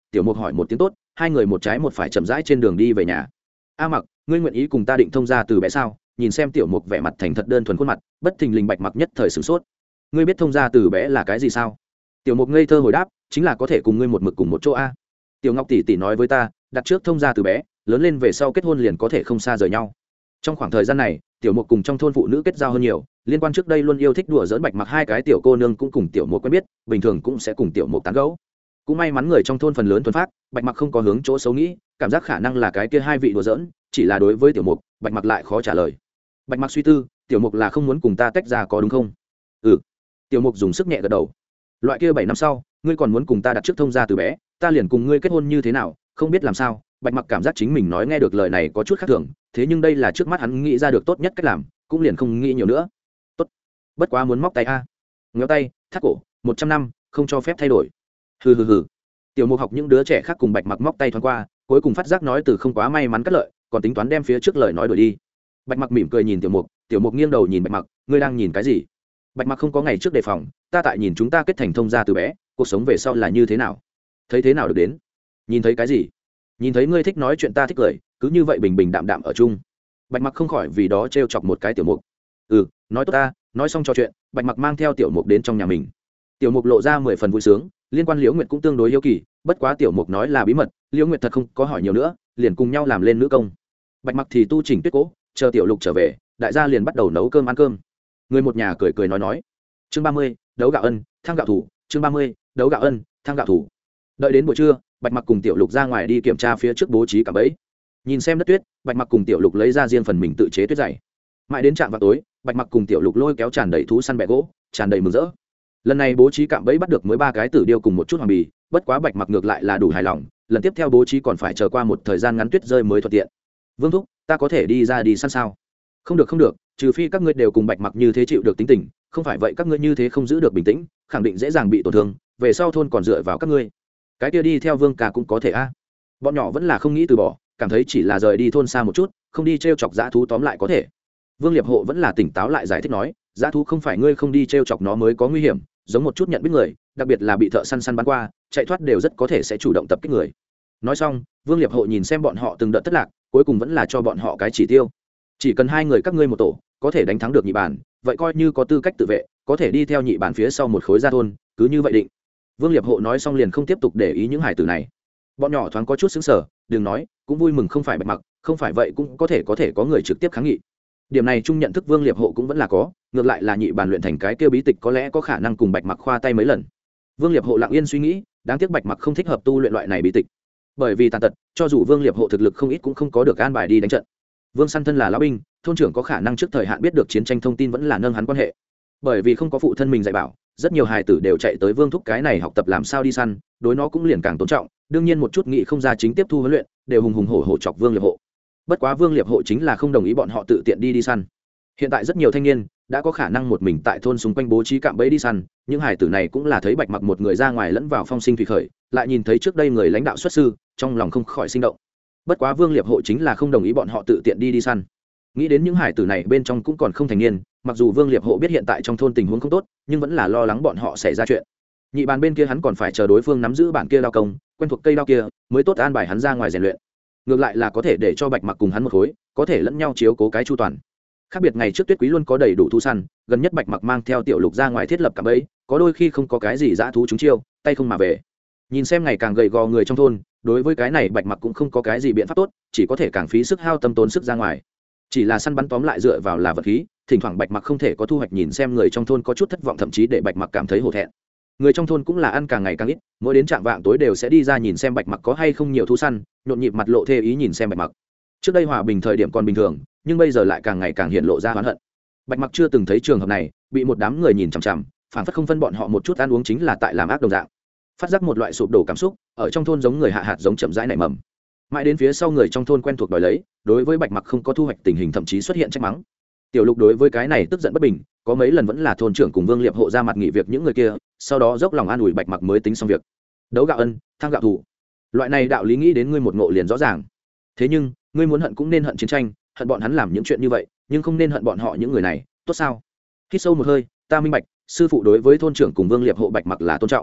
tiểu mục hỏi một tiếng tốt, hai người một trái một phải chậm rãi trên đường đi về nhà. A Mặc, ngươi nguyện ý cùng ta định thông gia từ bé sao? Nhìn xem tiểu mục vẻ mặt thành thật đơn thuần khuôn mặt, bất thình lình Bạch Mặc nhất thời sửng sốt. Ngươi biết thông gia từ bé là cái gì sao? Tiểu mục ngây thơ hồi đáp, chính là có thể cùng ngươi một mực cùng một chỗ a. Tiểu Ngọc tỷ tỷ nói với ta, đặt trước thông gia từ bé, lớn lên về sau kết hôn liền có thể không xa rời nhau. Trong khoảng thời gian này, tiểu mục cùng trong thôn phụ nữ kết giao hơn nhiều, liên quan trước đây luôn yêu thích đùa giỡn Bạch Mặc hai cái tiểu cô nương cũng cùng tiểu mục quen biết, bình thường cũng sẽ cùng tiểu mục tán gẫu. Cũng may mắn người trong thôn phần lớn thuần phát, Bạch Mặc không có hướng chỗ xấu nghĩ, cảm giác khả năng là cái kia hai vị đùa giỡn, chỉ là đối với tiểu mục, Bạch Mặc lại khó trả lời. Bạch Mặc suy tư, tiểu mục là không muốn cùng ta tách ra có đúng không? Ừ. Tiểu mục dùng sức nhẹ gật đầu. Loại kia 7 năm sau, ngươi còn muốn cùng ta đặt trước thông gia từ bé, ta liền cùng ngươi kết hôn như thế nào? Không biết làm sao, Bạch Mặc cảm giác chính mình nói nghe được lời này có chút khác thường, thế nhưng đây là trước mắt hắn nghĩ ra được tốt nhất cách làm, cũng liền không nghĩ nhiều nữa. Tốt. Bất quá muốn móc tay a. Ngéo tay, thắt cổ, 100 năm, không cho phép thay đổi. Hừ hừ hừ. Tiểu mục học những đứa trẻ khác cùng Bạch Mặc móc tay thoáng qua, cuối cùng phát giác nói từ không quá may mắn cắt lợi, còn tính toán đem phía trước lời nói đổi đi. Bạch Mặc mỉm cười nhìn tiểu mục nghiêng đầu nhìn Bạch Mặc, ngươi đang nhìn cái gì? Bạch Mặc không có ngày trước đề phòng, ta tại nhìn chúng ta kết thành thông gia từ bé, cuộc sống về sau là như thế nào? Thấy thế nào được đến? Nhìn thấy cái gì? Nhìn thấy ngươi thích nói chuyện ta thích cười, cứ như vậy bình bình đạm đạm ở chung. Bạch Mặc không khỏi vì đó trêu chọc một cái tiểu mục. Ừ, nói tốt ta. Nói xong trò chuyện, Bạch Mặc mang theo tiểu mục đến trong nhà mình. Tiểu mục lộ ra 10 phần vui sướng, liên quan Liễu Nguyệt cũng tương đối hiếu kỳ, bất quá tiểu mục nói là bí mật, Liễu Nguyệt thật không có hỏi nhiều nữa, liền cùng nhau làm lên nữ công. Bạch Mặc thì tu chỉnh tuyết cố, chờ tiểu lục trở về, đại gia liền bắt đầu nấu cơm ăn cơm. Người một nhà cười cười nói. Chương 30, đấu gạo ân, thăng gạo thủ, chương 30, đấu gạo ân, thăng gạo thủ. Đợi đến buổi trưa, Bạch Mặc cùng tiểu lục ra ngoài đi kiểm tra phía trước bố trí cả bẫy. Nhìn xem đất tuyết, Bạch Mặc cùng tiểu lục lấy ra riêng phần mình tự chế tuyết dày. Mãi đến trạm vào tối, Bạch Mặc cùng tiểu lục lôi kéo tràn đầy thú săn bẹ gỗ, tràn đầy mừng rỡ. Lần này bố trí cạm bẫy bắt được mới 3 cái tử điêu cùng một chút hoàng bì, bất quá Bạch Mặc ngược lại là đủ hài lòng, lần tiếp theo bố trí còn phải chờ qua một thời gian ngắn tuyết rơi mới thuận tiện. Vương thúc, ta có thể đi ra đi săn sao? Không được, trừ phi các ngươi đều cùng Bạch Mặc như thế chịu được tính tình, không phải vậy các ngươi như thế không giữ được bình tĩnh, khẳng định dễ dàng bị tổn thương, về sau thôn còn dựa vào các ngươi. Cái kia đi theo Vương ca cũng có thể a. Bọn nhỏ vẫn là không nghĩ từ bỏ, cảm thấy chỉ là rời đi thôn xa một chút, không đi trêu chọc dã thú tóm lại có thể. Vương Liệp Hộ vẫn là tỉnh táo lại giải thích nói, dã thú không phải ngươi không đi trêu chọc nó mới có nguy hiểm, giống một chút nhận biết người, đặc biệt là bị thợ săn bắn qua, chạy thoát đều rất có thể sẽ chủ động tập kích người. Nói xong, Vương Liệp Hộ nhìn xem bọn họ từng đợt thất lạc, cuối cùng vẫn là cho bọn họ cái chỉ tiêu. Chỉ cần 2 người các ngươi một tổ, có thể đánh thắng được nhị bản, vậy coi như có tư cách tự vệ, có thể đi theo nhị bản phía sau một khối ra thôn, cứ như vậy định. Vương Liệp Hộ nói xong liền không tiếp tục để ý những hải tử này. Bọn nhỏ thoáng có chút sững sờ, đừng nói, cũng vui mừng không phải Bạch Mặc, không phải vậy cũng có thể có người trực tiếp kháng nghị. Điểm này chung nhận thức Vương Liệp Hộ cũng vẫn là có, ngược lại là nhị bản luyện thành cái kia bí tịch có lẽ có khả năng cùng Bạch Mặc khoa tay mấy lần. Vương Liệp Hộ lặng yên suy nghĩ, đáng tiếc Bạch Mặc không thích hợp tu luyện loại này bí tịch. Bởi vì tàn tật, cho dù Vương Liệp Hộ thực lực không ít cũng không có được an bài đi đánh trận. Vương Săn thân là lão binh, thôn trưởng có khả năng trước thời hạn biết được chiến tranh thông tin vẫn là nâng hắn quan hệ. Bởi vì không có phụ thân mình dạy bảo, rất nhiều hài tử đều chạy tới Vương thúc cái này học tập làm sao đi săn, đối nó cũng liền càng tôn trọng, đương nhiên một chút nghị không ra chính tiếp thu huấn luyện, đều hùng hổ chọc Vương Liệp Hộ. Bất quá Vương Liệp Hộ chính là không đồng ý bọn họ tự tiện đi săn. Hiện tại rất nhiều thanh niên đã có khả năng một mình tại thôn xung quanh bố trí cạm bẫy đi săn, những hải tử này cũng là thấy Bạch Mặc một người ra ngoài lẫn vào phong sinh thủy khởi, lại nhìn thấy trước đây người lãnh đạo xuất sư, trong lòng không khỏi sinh động. Bất quá Vương Liệp Hộ chính là không đồng ý bọn họ tự tiện đi săn. Nghĩ đến những hải tử này bên trong cũng còn không thành niên, mặc dù Vương Liệp Hộ biết hiện tại trong thôn tình huống không tốt, nhưng vẫn là lo lắng bọn họ xảy ra chuyện. Nhị bàn bên kia hắn còn phải chờ đối phương nắm giữ bản kia đao công, quen thuộc cây đao kia, mới tốt an bài hắn ra ngoài rèn luyện. Ngược lại là có thể để cho Bạch Mặc cùng hắn một khối, có thể lẫn nhau chiếu cố cái chu toàn. Khác biệt ngày trước Tuyết Quý luôn có đầy đủ thú săn, gần nhất Bạch Mặc mang theo tiểu lục ra ngoài thiết lập cạm bẫy, có đôi khi không có cái gì dã thú chúng chiêu, tay không mà về. Nhìn xem ngày càng gầy gò người trong thôn, đối với cái này Bạch Mặc cũng không có cái gì biện pháp tốt, chỉ có thể càng phí sức hao tâm tốn sức ra ngoài. Chỉ là săn bắn tóm lại dựa vào là vật khí, thỉnh thoảng Bạch Mặc không thể có thu hoạch, nhìn xem người trong thôn có chút thất vọng, thậm chí để Bạch Mặc cảm thấy hổ thẹn. Người trong thôn cũng là ăn càng ngày càng ít, mỗi đến trạm vạng tối đều sẽ đi ra nhìn xem Bạch Mặc có hay không nhiều thú săn, nhộn nhịp mặt lộ thê ý nhìn xem Bạch Mặc. Trước đây hòa bình thời điểm còn bình thường, nhưng bây giờ lại càng ngày càng hiện lộ ra oán hận. Bạch Mặc chưa từng thấy trường hợp này, bị một đám người nhìn chằm chằm, phảng phất không phân bọn họ một chút ăn uống chính là tại làm ác đồng dạng. Phát giác một loại sụp đổ cảm xúc, ở trong thôn giống người hạ hạt giống chậm rãi nảy mầm. Mãi đến phía sau người trong thôn quen thuộc đòi lấy, đối với Bạch Mặc không có thu hoạch tình hình thậm chí xuất hiện trách mắng. Tiểu Lục đối với cái này tức giận bất bình, có mấy lần vẫn là thôn trưởng cùng Vương Liệp Hộ ra mặt nghỉ việc những người kia, sau đó dốc lòng an ủi Bạch Mặc mới tính xong việc. Đấu gạo ân, thăng gạo thủ. Loại này đạo lý nghĩ đến ngươi một ngộ liền rõ ràng. Thế nhưng, ngươi muốn hận cũng nên hận chiến tranh, hận bọn hắn làm những chuyện như vậy, nhưng không nên hận bọn họ những người này, tốt sao? Hít sâu một hơi, ta minh bạch, sư phụ đối với thôn trưởng cùng Vương Liệp Hộ Bạch Mặc là tôn trọng.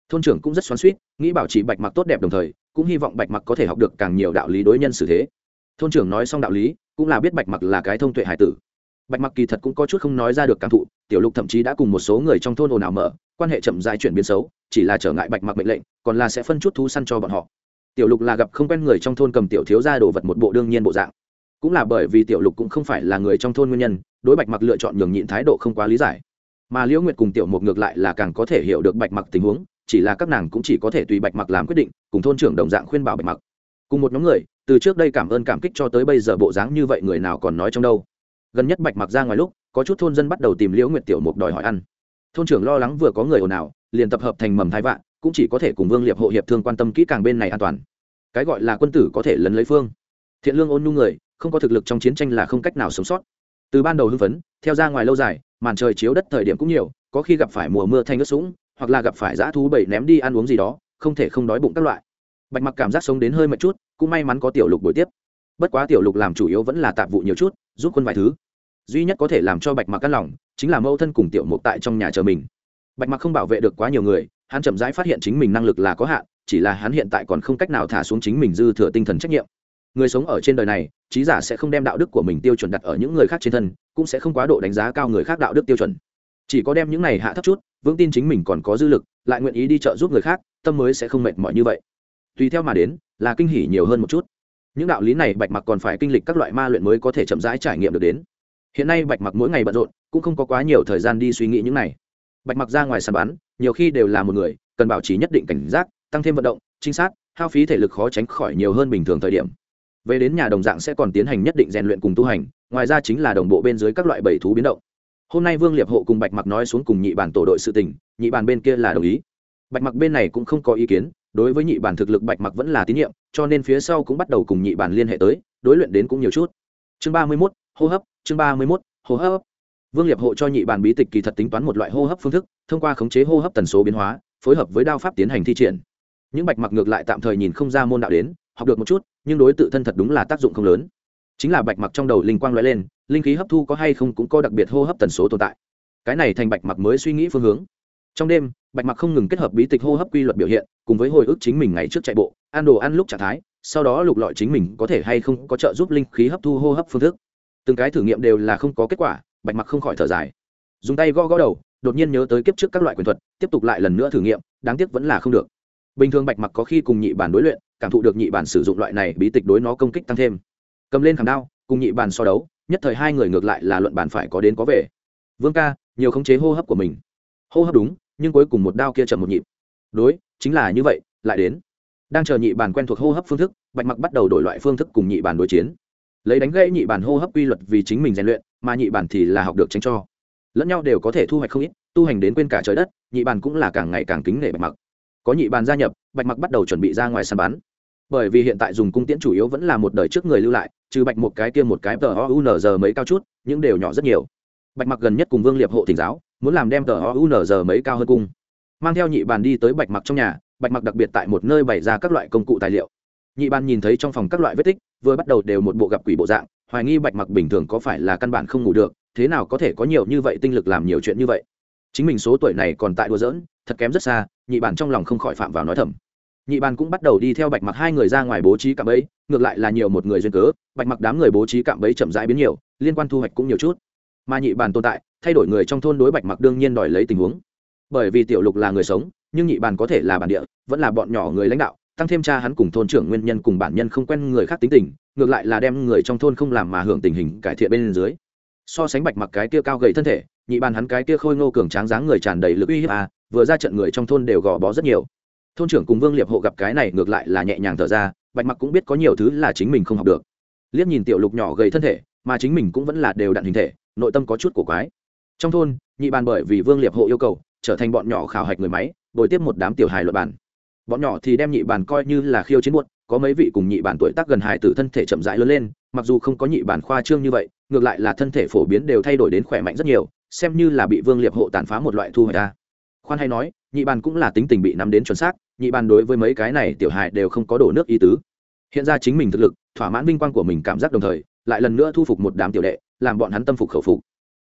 Thôn trưởng cũng rất xoắn xuýt, nghĩ bảo trì Bạch Mặc tốt đẹp đồng thời cũng hy vọng Bạch Mặc có thể học được càng nhiều đạo lý đối nhân xử thế. Thôn trưởng nói xong đạo lý cũng là biết Bạch Mặc là cái thông tuệ hải tử. Bạch Mặc kỳ thật cũng có chút không nói ra được cảm thụ, Tiểu Lục thậm chí đã cùng một số người trong thôn ồn ào mở, quan hệ chậm rãi chuyển biến xấu, chỉ là trở ngại Bạch Mặc mệnh lệnh, còn là sẽ phân chút thú săn cho bọn họ. Tiểu Lục là gặp không quen người trong thôn cầm tiểu thiếu gia đồ vật một bộ đương nhiên bộ dạng, cũng là bởi vì Tiểu Lục cũng không phải là người trong thôn nguyên nhân, đối Bạch Mặc lựa chọn nhường nhịn thái độ không quá lý giải. Mà Liễu Nguyệt cùng Tiểu Mục ngược lại là càng có thể hiểu được Bạch Mặc tình huống, chỉ là các nàng cũng chỉ có thể tùy Bạch Mặc làm quyết định, cùng thôn trưởng đồng dạng khuyên bảo Bạch Mặc. Cùng một nhóm người, từ trước đây cảm ơn cảm kích cho tới bây giờ bộ dáng như vậy người nào còn nói trong đâu. Gần nhất Bạch Mặc ra ngoài lúc, có chút thôn dân bắt đầu tìm Liễu Nguyệt Tiểu Mục đòi hỏi ăn. Thôn trưởng lo lắng vừa có người ồn ào, liền tập hợp thành mầm thai vạn, cũng chỉ có thể cùng Vương Liệp hộ hiệp thương quan tâm kỹ càng bên này an toàn. Cái gọi là quân tử có thể lấn lấy phương, thiện lương ôn nhu người, không có thực lực trong chiến tranh là không cách nào sống sót. Từ ban đầu hưng phấn, theo ra ngoài lâu dài, màn trời chiếu đất thời điểm cũng nhiều, có khi gặp phải mùa mưa thanh ướt sũng, hoặc là gặp phải dã thú bầy ném đi ăn uống gì đó, không thể không đói bụng các loại. Bạch Mặc cảm giác sống đến hơi mệt chút, cũng may mắn có Tiểu Lục buổi tiếp. Bất quá Tiểu Lục làm chủ yếu vẫn là tạp vụ nhiều chút, giúp quân vài thứ. Duy nhất có thể làm cho Bạch Mặc căng lòng, chính là mâu thân cùng Tiểu Mục tại trong nhà chờ mình. Bạch Mặc không bảo vệ được quá nhiều người, hắn chậm rãi phát hiện chính mình năng lực là có hạn, chỉ là hắn hiện tại còn không cách nào thả xuống chính mình dư thừa tinh thần trách nhiệm. Người sống ở trên đời này, trí giả sẽ không đem đạo đức của mình tiêu chuẩn đặt ở những người khác trên thân, cũng sẽ không quá độ đánh giá cao người khác đạo đức tiêu chuẩn. Chỉ có đem những này hạ thấp chút, vững tin chính mình còn có dư lực, lại nguyện ý đi trợ giúp người khác, tâm mới sẽ không mệt mỏi như vậy. Tùy theo mà đến, là kinh hỉ nhiều hơn một chút. Những đạo lý này Bạch Mặc còn phải kinh lịch các loại ma luyện mới có thể chậm rãi trải nghiệm được đến. Hiện nay Bạch Mặc mỗi ngày bận rộn, cũng không có quá nhiều thời gian đi suy nghĩ những này. Bạch Mặc ra ngoài săn bắn, nhiều khi đều là một người, cần bảo trì nhất định cảnh giác, tăng thêm vận động, trinh sát, hao phí thể lực khó tránh khỏi nhiều hơn bình thường thời điểm. Về đến nhà đồng dạng sẽ còn tiến hành nhất định rèn luyện cùng tu hành, ngoài ra chính là đồng bộ bên dưới các loại bầy thú biến động. Hôm nay Vương Liệp hộ cùng Bạch Mặc nói xuống cùng nhị bản tổ đội sự tình, nhị bản bên kia là đồng ý. Bạch Mặc bên này cũng không có ý kiến, đối với nhị bản thực lực Bạch Mặc vẫn là tín nhiệm, cho nên phía sau cũng bắt đầu cùng nhị bản liên hệ tới, đối luyện đến cũng nhiều chút. Chương 31, hô hấp, chương 31, hô hấp. Vương Liệp hộ cho nhị bản bí tịch kỳ thật tính toán một loại hô hấp phương thức, thông qua khống chế hô hấp tần số biến hóa, phối hợp với đao pháp tiến hành thi triển. Những Bạch Mặc ngược lại tạm thời nhìn không ra môn đạo đến, học được một chút, nhưng đối tự thân thật đúng là tác dụng không lớn. Chính là Bạch Mặc trong đầu linh quang lóe lên, linh khí hấp thu có hay không cũng có đặc biệt hô hấp tần số tồn tại. Cái này thành Bạch Mặc mới suy nghĩ phương hướng. Trong đêm, Bạch Mặc không ngừng kết hợp bí tịch hô hấp quy luật biểu hiện, cùng với hồi ức chính mình ngày trước chạy bộ, ăn đồ ăn lúc trạng thái, sau đó lục lọi chính mình có thể hay không có trợ giúp linh khí hấp thu hô hấp phương thức. Từng cái thử nghiệm đều là không có kết quả, Bạch Mặc không khỏi thở dài. Dùng tay gõ gõ đầu, đột nhiên nhớ tới kiếp trước các loại quyền thuật, tiếp tục lại lần nữa thử nghiệm, đáng tiếc vẫn là không được. Bình thường Bạch Mặc có khi cùng nhị bản đối luyện, cảm thụ được nhị bản sử dụng loại này bí tịch đối nó công kích tăng thêm. Cầm lên khảm đao, cùng nhị bản so đấu, nhất thời hai người ngược lại là luận bản phải có đến có về. Vương ca, nhiều khống chế hô hấp của mình. Hô hấp đúng, nhưng cuối cùng một đao kia chậm một nhịp. Đối, chính là như vậy, lại đến. Đang chờ nhị bản quen thuộc hô hấp phương thức, Bạch Mặc bắt đầu đổi loại phương thức cùng nhị bản đối chiến. Lấy đánh gãy nhị bản hô hấp quy luật vì chính mình rèn luyện, mà nhị bản thì là học được tránh cho. Lẫn nhau đều có thể thu hoạch không ít, tu hành đến quên cả trời đất, nhị bản cũng là càng ngày càng kính nể Bạch Mặc. Có nhị bản gia nhập, Bạch Mặc bắt đầu chuẩn bị ra ngoài săn bắn. Bởi vì hiện tại dùng cung tiễn chủ yếu vẫn là một đời trước người lưu lại, trừ Bạch một cái kia một cái TOUNZ mấy cao chút, những đều nhỏ rất nhiều. Bạch Mặc gần nhất cùng Vương Liệp hộ thỉnh giáo, muốn làm đem TOUNZ mấy cao hơn cung. Mang theo nhị bản đi tới Bạch Mặc trong nhà, Bạch Mặc đặc biệt tại một nơi bày ra các loại công cụ tài liệu. Nhị bản nhìn thấy trong phòng các loại vết tích, vừa bắt đầu đều một bộ gặp quỷ bộ dạng, hoài nghi Bạch Mặc bình thường có phải là căn bản không ngủ được, thế nào có thể có nhiều như vậy tinh lực làm nhiều chuyện như vậy. Chính mình số tuổi này còn tại đùa giỡn, thật kém rất xa, nhị bản trong lòng không khỏi phạm vào nói thầm. Nhị bản cũng bắt đầu đi theo Bạch Mặc hai người ra ngoài bố trí cạm bẫy, ngược lại là nhiều một người duyên cớ, Bạch Mặc đám người bố trí cạm bẫy chậm rãi biến nhiều, liên quan thu hoạch cũng nhiều chút. Mà nhị bản tồn tại, thay đổi người trong thôn đối Bạch Mặc đương nhiên đòi lấy tình huống. Bởi vì Tiểu Lục là người sống, nhưng nhị bản có thể là bản địa, vẫn là bọn nhỏ người lãnh đạo, tăng thêm cha hắn cùng thôn trưởng nguyên nhân cùng bản nhân không quen người khác tính tình, ngược lại là đem người trong thôn không làm mà hưởng tình hình cải thiện bên dưới. So sánh Bạch Mặc cái kia cao gầy thân thể, nhị bản hắn cái kia khôi ngô cường tráng dáng người tràn đầy lực uy hiếp vừa ra trận người trong thôn đều gò bó rất nhiều. Thôn trưởng cùng Vương Liệp hộ gặp cái này ngược lại là nhẹ nhàng thở ra, Bạch Mặc cũng biết có nhiều thứ là chính mình không học được. Liếc nhìn Tiểu Lục nhỏ gầy thân thể, mà chính mình cũng vẫn là đều đặn hình thể, nội tâm có chút cổ quái. Trong thôn, nhị bản bởi vì Vương Liệp hộ yêu cầu, trở thành bọn nhỏ khảo hạch người máy, bồi tiếp một đám tiểu hài luận bản. Bọn nhỏ thì đem nhị bản coi như là khiêu chiến muộn, có mấy vị cùng nhị bản tuổi tác gần hài tử thân thể chậm rãi lớn lên, mặc dù không có nhị bản khoa trương như vậy, ngược lại là thân thể phổ biến đều thay đổi đến khỏe mạnh rất nhiều, xem như là bị Vương Liệp hộ tàn phá một loại thu hoạch ra. Khoan hay nói, nhị bản cũng là tính tình bị nắm đến chuẩn xác, nhị bản đối với mấy cái này tiểu hài đều không có đổ nước ý tứ. Hiện ra chính mình thực lực, thỏa mãn vinh quang của mình cảm giác đồng thời, lại lần nữa thu phục một đám tiểu đệ, làm bọn hắn tâm phục khẩu phục.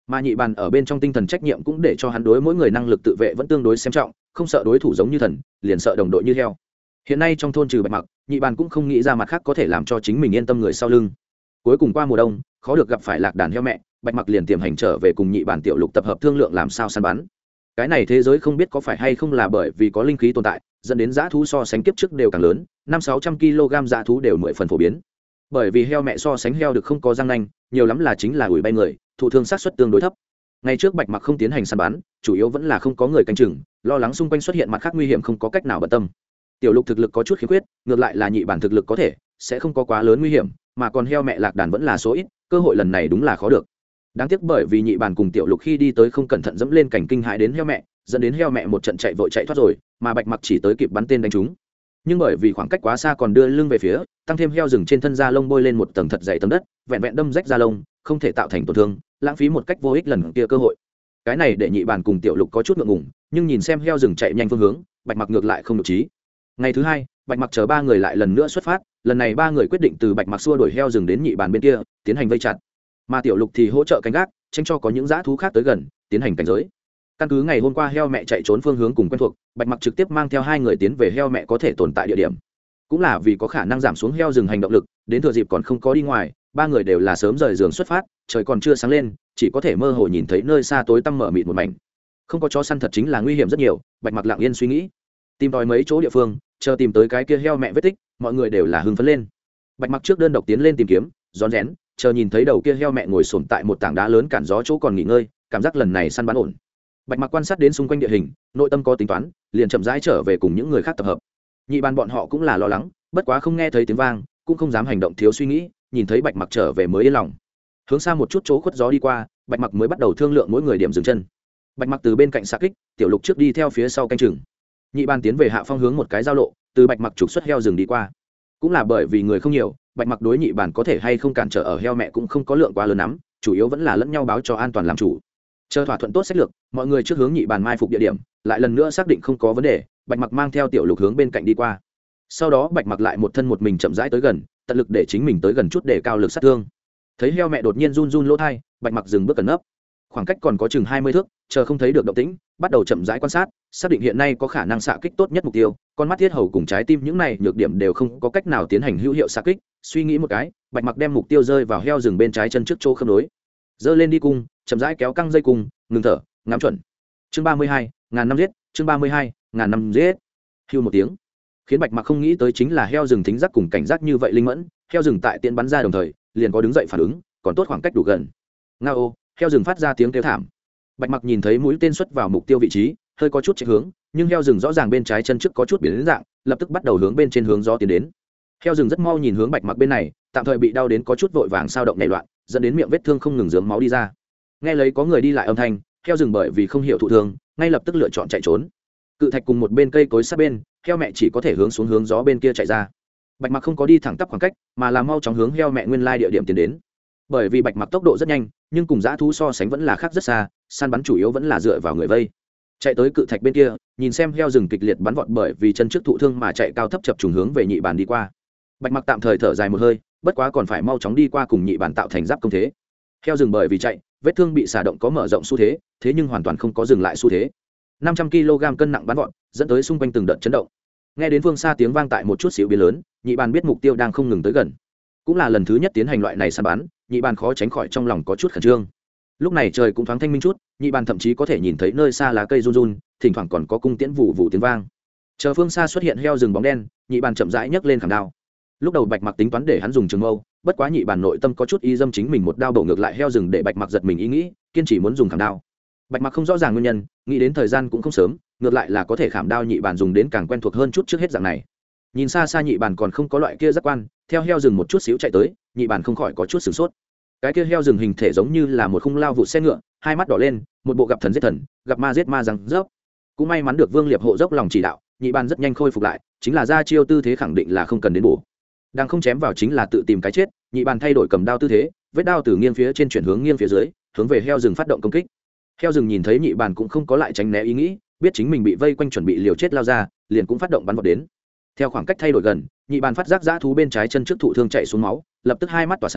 mà nhị bàn ở bên trong tinh thần trách nhiệm cũng để cho hắn đối mỗi người năng lực tự vệ vẫn tương đối xem trọng, không sợ đối thủ giống như thần, liền sợ đồng đội như heo. Hiện nay trong thôn trừ Bạch Mặc, nhị bàn cũng không nghĩ ra mặt khác có thể làm cho chính mình yên tâm người sau lưng. Cuối cùng qua mùa đông, khó được gặp phải lạc đàn heo mẹ, Bạch Mặc liền tiềm hành trở về cùng nhị bàn tiểu lục tập hợp thương lượng làm sao săn bắn. Cái này thế giới không biết có phải hay không là bởi vì có linh khí tồn tại, dẫn đến dã thú so sánh kiếp trước đều càng lớn, 500-600 kg dã thú đều 10 phần phổ biến. Bởi vì heo mẹ so sánh heo được không có răng nanh, nhiều lắm là chính là ủi bay người, thụ thương xác suất tương đối thấp. Ngày trước Bạch Mặc không tiến hành săn bắn, chủ yếu vẫn là không có người canh chừng, lo lắng xung quanh xuất hiện mặt khác nguy hiểm không có cách nào bận tâm. Tiểu lục thực lực có chút khiếm khuyết, ngược lại là nhị bản thực lực có thể sẽ không có quá lớn nguy hiểm, mà còn heo mẹ lạc đàn vẫn là số ít, cơ hội lần này đúng là khó được. Đáng tiếc bởi vì nhị bản cùng tiểu lục khi đi tới không cẩn thận dẫm lên cảnh kinh hãi đến heo mẹ, dẫn đến heo mẹ một trận chạy vội chạy thoát rồi, mà Bạch Mặc chỉ tới kịp bắn tên đánh chúng. Nhưng bởi vì khoảng cách quá xa còn đưa lưng về phía, tăng thêm heo rừng trên thân da lông bôi lên một tầng thật dày tầng đất, vẹn vẹn đâm rách da lông, không thể tạo thành tổn thương, lãng phí một cách vô ích lần kia cơ hội. Cái này để nhị bản cùng tiểu lục có chút ngượng ngùng, nhưng nhìn xem heo rừng chạy nhanh phương hướng, Bạch Mặc ngược lại không được trí. Ngày thứ hai, Bạch Mặc chờ ba người lại lần nữa xuất phát, lần này ba người quyết định từ Bạch Mặc xua đuổi heo rừng đến nhị bản bên kia, tiến hành vây chặt. Mà tiểu lục thì hỗ trợ canh gác, tránh cho có những dã thú khác tới gần, tiến hành cảnh giới. Căn cứ ngày hôm qua heo mẹ chạy trốn phương hướng cùng quen thuộc, Bạch Mặc trực tiếp mang theo hai người tiến về heo mẹ có thể tồn tại địa điểm. Cũng là vì có khả năng giảm xuống heo rừng hành động lực, đến thừa dịp còn không có đi ngoài, ba người đều là sớm rời giường xuất phát, trời còn chưa sáng lên, chỉ có thể mơ hồ nhìn thấy nơi xa tối tăm mở mịt một mảnh. Không có chó săn thật chính là nguy hiểm rất nhiều, Bạch Mặc lặng yên suy nghĩ, tìm tòi mấy chỗ địa phương, chờ tìm tới cái kia heo mẹ vết tích, mọi người đều là hưng phấn lên. Bạch Mặc trước đơn độc tiến lên tìm kiếm, rón rén, chờ nhìn thấy đầu kia heo mẹ ngồi xổm tại một tảng đá lớn cản gió chỗ còn nghỉ ngơi, cảm giác lần này săn bắn ổn. Bạch Mặc quan sát đến xung quanh địa hình, nội tâm có tính toán, liền chậm rãi trở về cùng những người khác tập hợp. Nhị ban bọn họ cũng là lo lắng, bất quá không nghe thấy tiếng vang, cũng không dám hành động thiếu suy nghĩ, nhìn thấy Bạch Mặc trở về mới yên lòng. Hướng xa một chút chỗ khuất gió đi qua, Bạch Mặc mới bắt đầu thương lượng mỗi người điểm dừng chân. Bạch Mặc từ bên cạnh xạ kích, tiểu lục trước đi theo phía sau canh chừng. Nhị ban tiến về hạ phong hướng một cái giao lộ, từ Bạch Mặc trục xuất heo rừng đi qua. Cũng là bởi vì người không nhiều, Bạch Mặc đối nhị bản có thể hay không cản trở ở heo mẹ cũng không có lượng quá lớn lắm, chủ yếu vẫn là lẫn nhau báo cho an toàn làm chủ. Chờ thỏa thuận tốt sách lược, mọi người trước hướng nhị bản mai phục địa điểm, lại lần nữa xác định không có vấn đề, Bạch Mặc mang theo tiểu lục hướng bên cạnh đi qua. Sau đó Bạch Mặc lại một thân một mình chậm rãi tới gần, tận lực để chính mình tới gần chút để cao lực sát thương. Thấy heo mẹ đột nhiên run run lỗ tai, Bạch Mặc dừng bước cẩn nấp. Khoảng cách còn có chừng 20 thước, chờ không thấy được động tĩnh, bắt đầu chậm rãi quan sát, xác định hiện nay có khả năng xạ kích tốt nhất mục tiêu, con mắt thiết hầu cùng trái tim những này nhược điểm đều không có cách nào tiến hành hữu hiệu xạ kích. Suy nghĩ một cái, Bạch Mặc đem mục tiêu rơi vào heo rừng bên trái chân trước chỗ khớp nối, giơ lên đi cung, chậm rãi kéo căng dây cung, ngừng thở, ngắm chuẩn. Chương 32, ngàn năm giết, chương 32, ngàn năm giết. Hưu một tiếng, khiến Bạch Mặc không nghĩ tới chính là heo rừng thính giác cùng cảnh giác như vậy linh mẫn, heo rừng tại tiện bắn ra đồng thời, liền có đứng dậy phản ứng, còn tốt khoảng cách đủ gần. Ngao, heo rừng phát ra tiếng kêu thảm. Bạch Mặc nhìn thấy mũi tên xuất vào mục tiêu vị trí, hơi có chút chạy hướng, nhưng heo rừng rõ ràng bên trái chân trước có chút biến dạng, lập tức bắt đầu hướng bên trên hướng gió tiến đến. Heo rừng rất mau nhìn hướng Bạch Mặc bên này, tạm thời bị đau đến có chút vội vàng sao động nảy loạn, dẫn đến miệng vết thương không ngừng rớm máu đi ra. Nghe lấy có người đi lại âm thanh, heo rừng bởi vì không hiểu thụ thương, ngay lập tức lựa chọn chạy trốn. Cự thạch cùng một bên cây cối sát bên, heo mẹ chỉ có thể hướng xuống hướng gió bên kia chạy ra. Bạch Mặc không có đi thẳng tắp khoảng cách, mà là mau chóng hướng heo mẹ nguyên lai địa điểm tiến đến. Bởi vì Bạch Mặc tốc độ rất nhanh, nhưng cùng dã thú so sánh vẫn là khác rất xa, săn bắn chủ yếu vẫn là dựa vào người vây. Chạy tới cự thạch bên kia, nhìn xem heo rừng kịch liệt bắn vọt bởi vì chân trước thụ thương mà chạy cao thấp chập trùng hướng về nhị bản đi qua. Bạch Mặc tạm thời thở dài một hơi, bất quá còn phải mau chóng đi qua cùng nhị bản tạo thành giáp công thế. Heo rừng bởi vì chạy, vết thương bị xả động có mở rộng xu thế, thế nhưng hoàn toàn không có dừng lại xu thế. 500 kg cân nặng bắn vọt, dẫn tới xung quanh từng đợt chấn động. Nghe đến phương xa tiếng vang tại một chút xíu biến lớn, nhị bản biết mục tiêu đang không ngừng tới gần. Cũng là lần thứ nhất tiến hành loại này săn bắn, nhị bản khó tránh khỏi trong lòng có chút khẩn trương. Lúc này trời cũng thoáng thanh minh chút, nhị bản thậm chí có thể nhìn thấy nơi xa lá cây run run, thỉnh thoảng còn có cung tiễn vụ vụ tiếng vang. Chờ phương xa xuất hiện heo rừng bóng đen, nhị bản chậm rãi nhấc lên khảm đao. Lúc đầu Bạch Mặc tính toán để hắn dùng trường mâu, bất quá nhị bản nội tâm có chút y dâm chính mình một đao bổ ngược lại heo rừng để Bạch Mặc giật mình ý nghĩ, kiên trì muốn dùng khảm đao. Bạch Mặc không rõ ràng nguyên nhân, nghĩ đến thời gian cũng không sớm, ngược lại là có thể khảm đao nhị bản dùng đến càng quen thuộc hơn chút trước hết dạng này. Nhìn xa xa nhị bản còn không có loại kia giác quan, theo heo rừng một chút xíu chạy tới, nhị bản không khỏi có chút sửng sốt. Cái kia heo rừng hình thể giống như là một khung lao vụ xe ngựa, hai mắt đỏ lên, một bộ gặp thần giết thần, gặp ma giết ma răng rớp. Cũng may mắn được Vương Liệp hộ dốc lòng chỉ đạo, nhị bản rất nhanh khôi phục lại, chính là ra chiêu tư thế khẳng định là không cần đến bổ. Đang không chém vào chính là tự tìm cái chết, nhị bản thay đổi cầm đao tư thế, vết đao từ nghiêng phía trên chuyển hướng nghiêng phía dưới, hướng về heo rừng phát động công kích. Heo rừng nhìn thấy nhị bản cũng không có lại tránh né ý nghĩ, biết chính mình bị vây quanh chuẩn bị liều chết lao ra, liền cũng phát động bắn vọt đến. Theo khoảng cách thay đổi gần, nhị bản phát giác dã thú bên trái chân trước thụ thương chạy xuống máu, lập tức hai mắt tỏa sáng,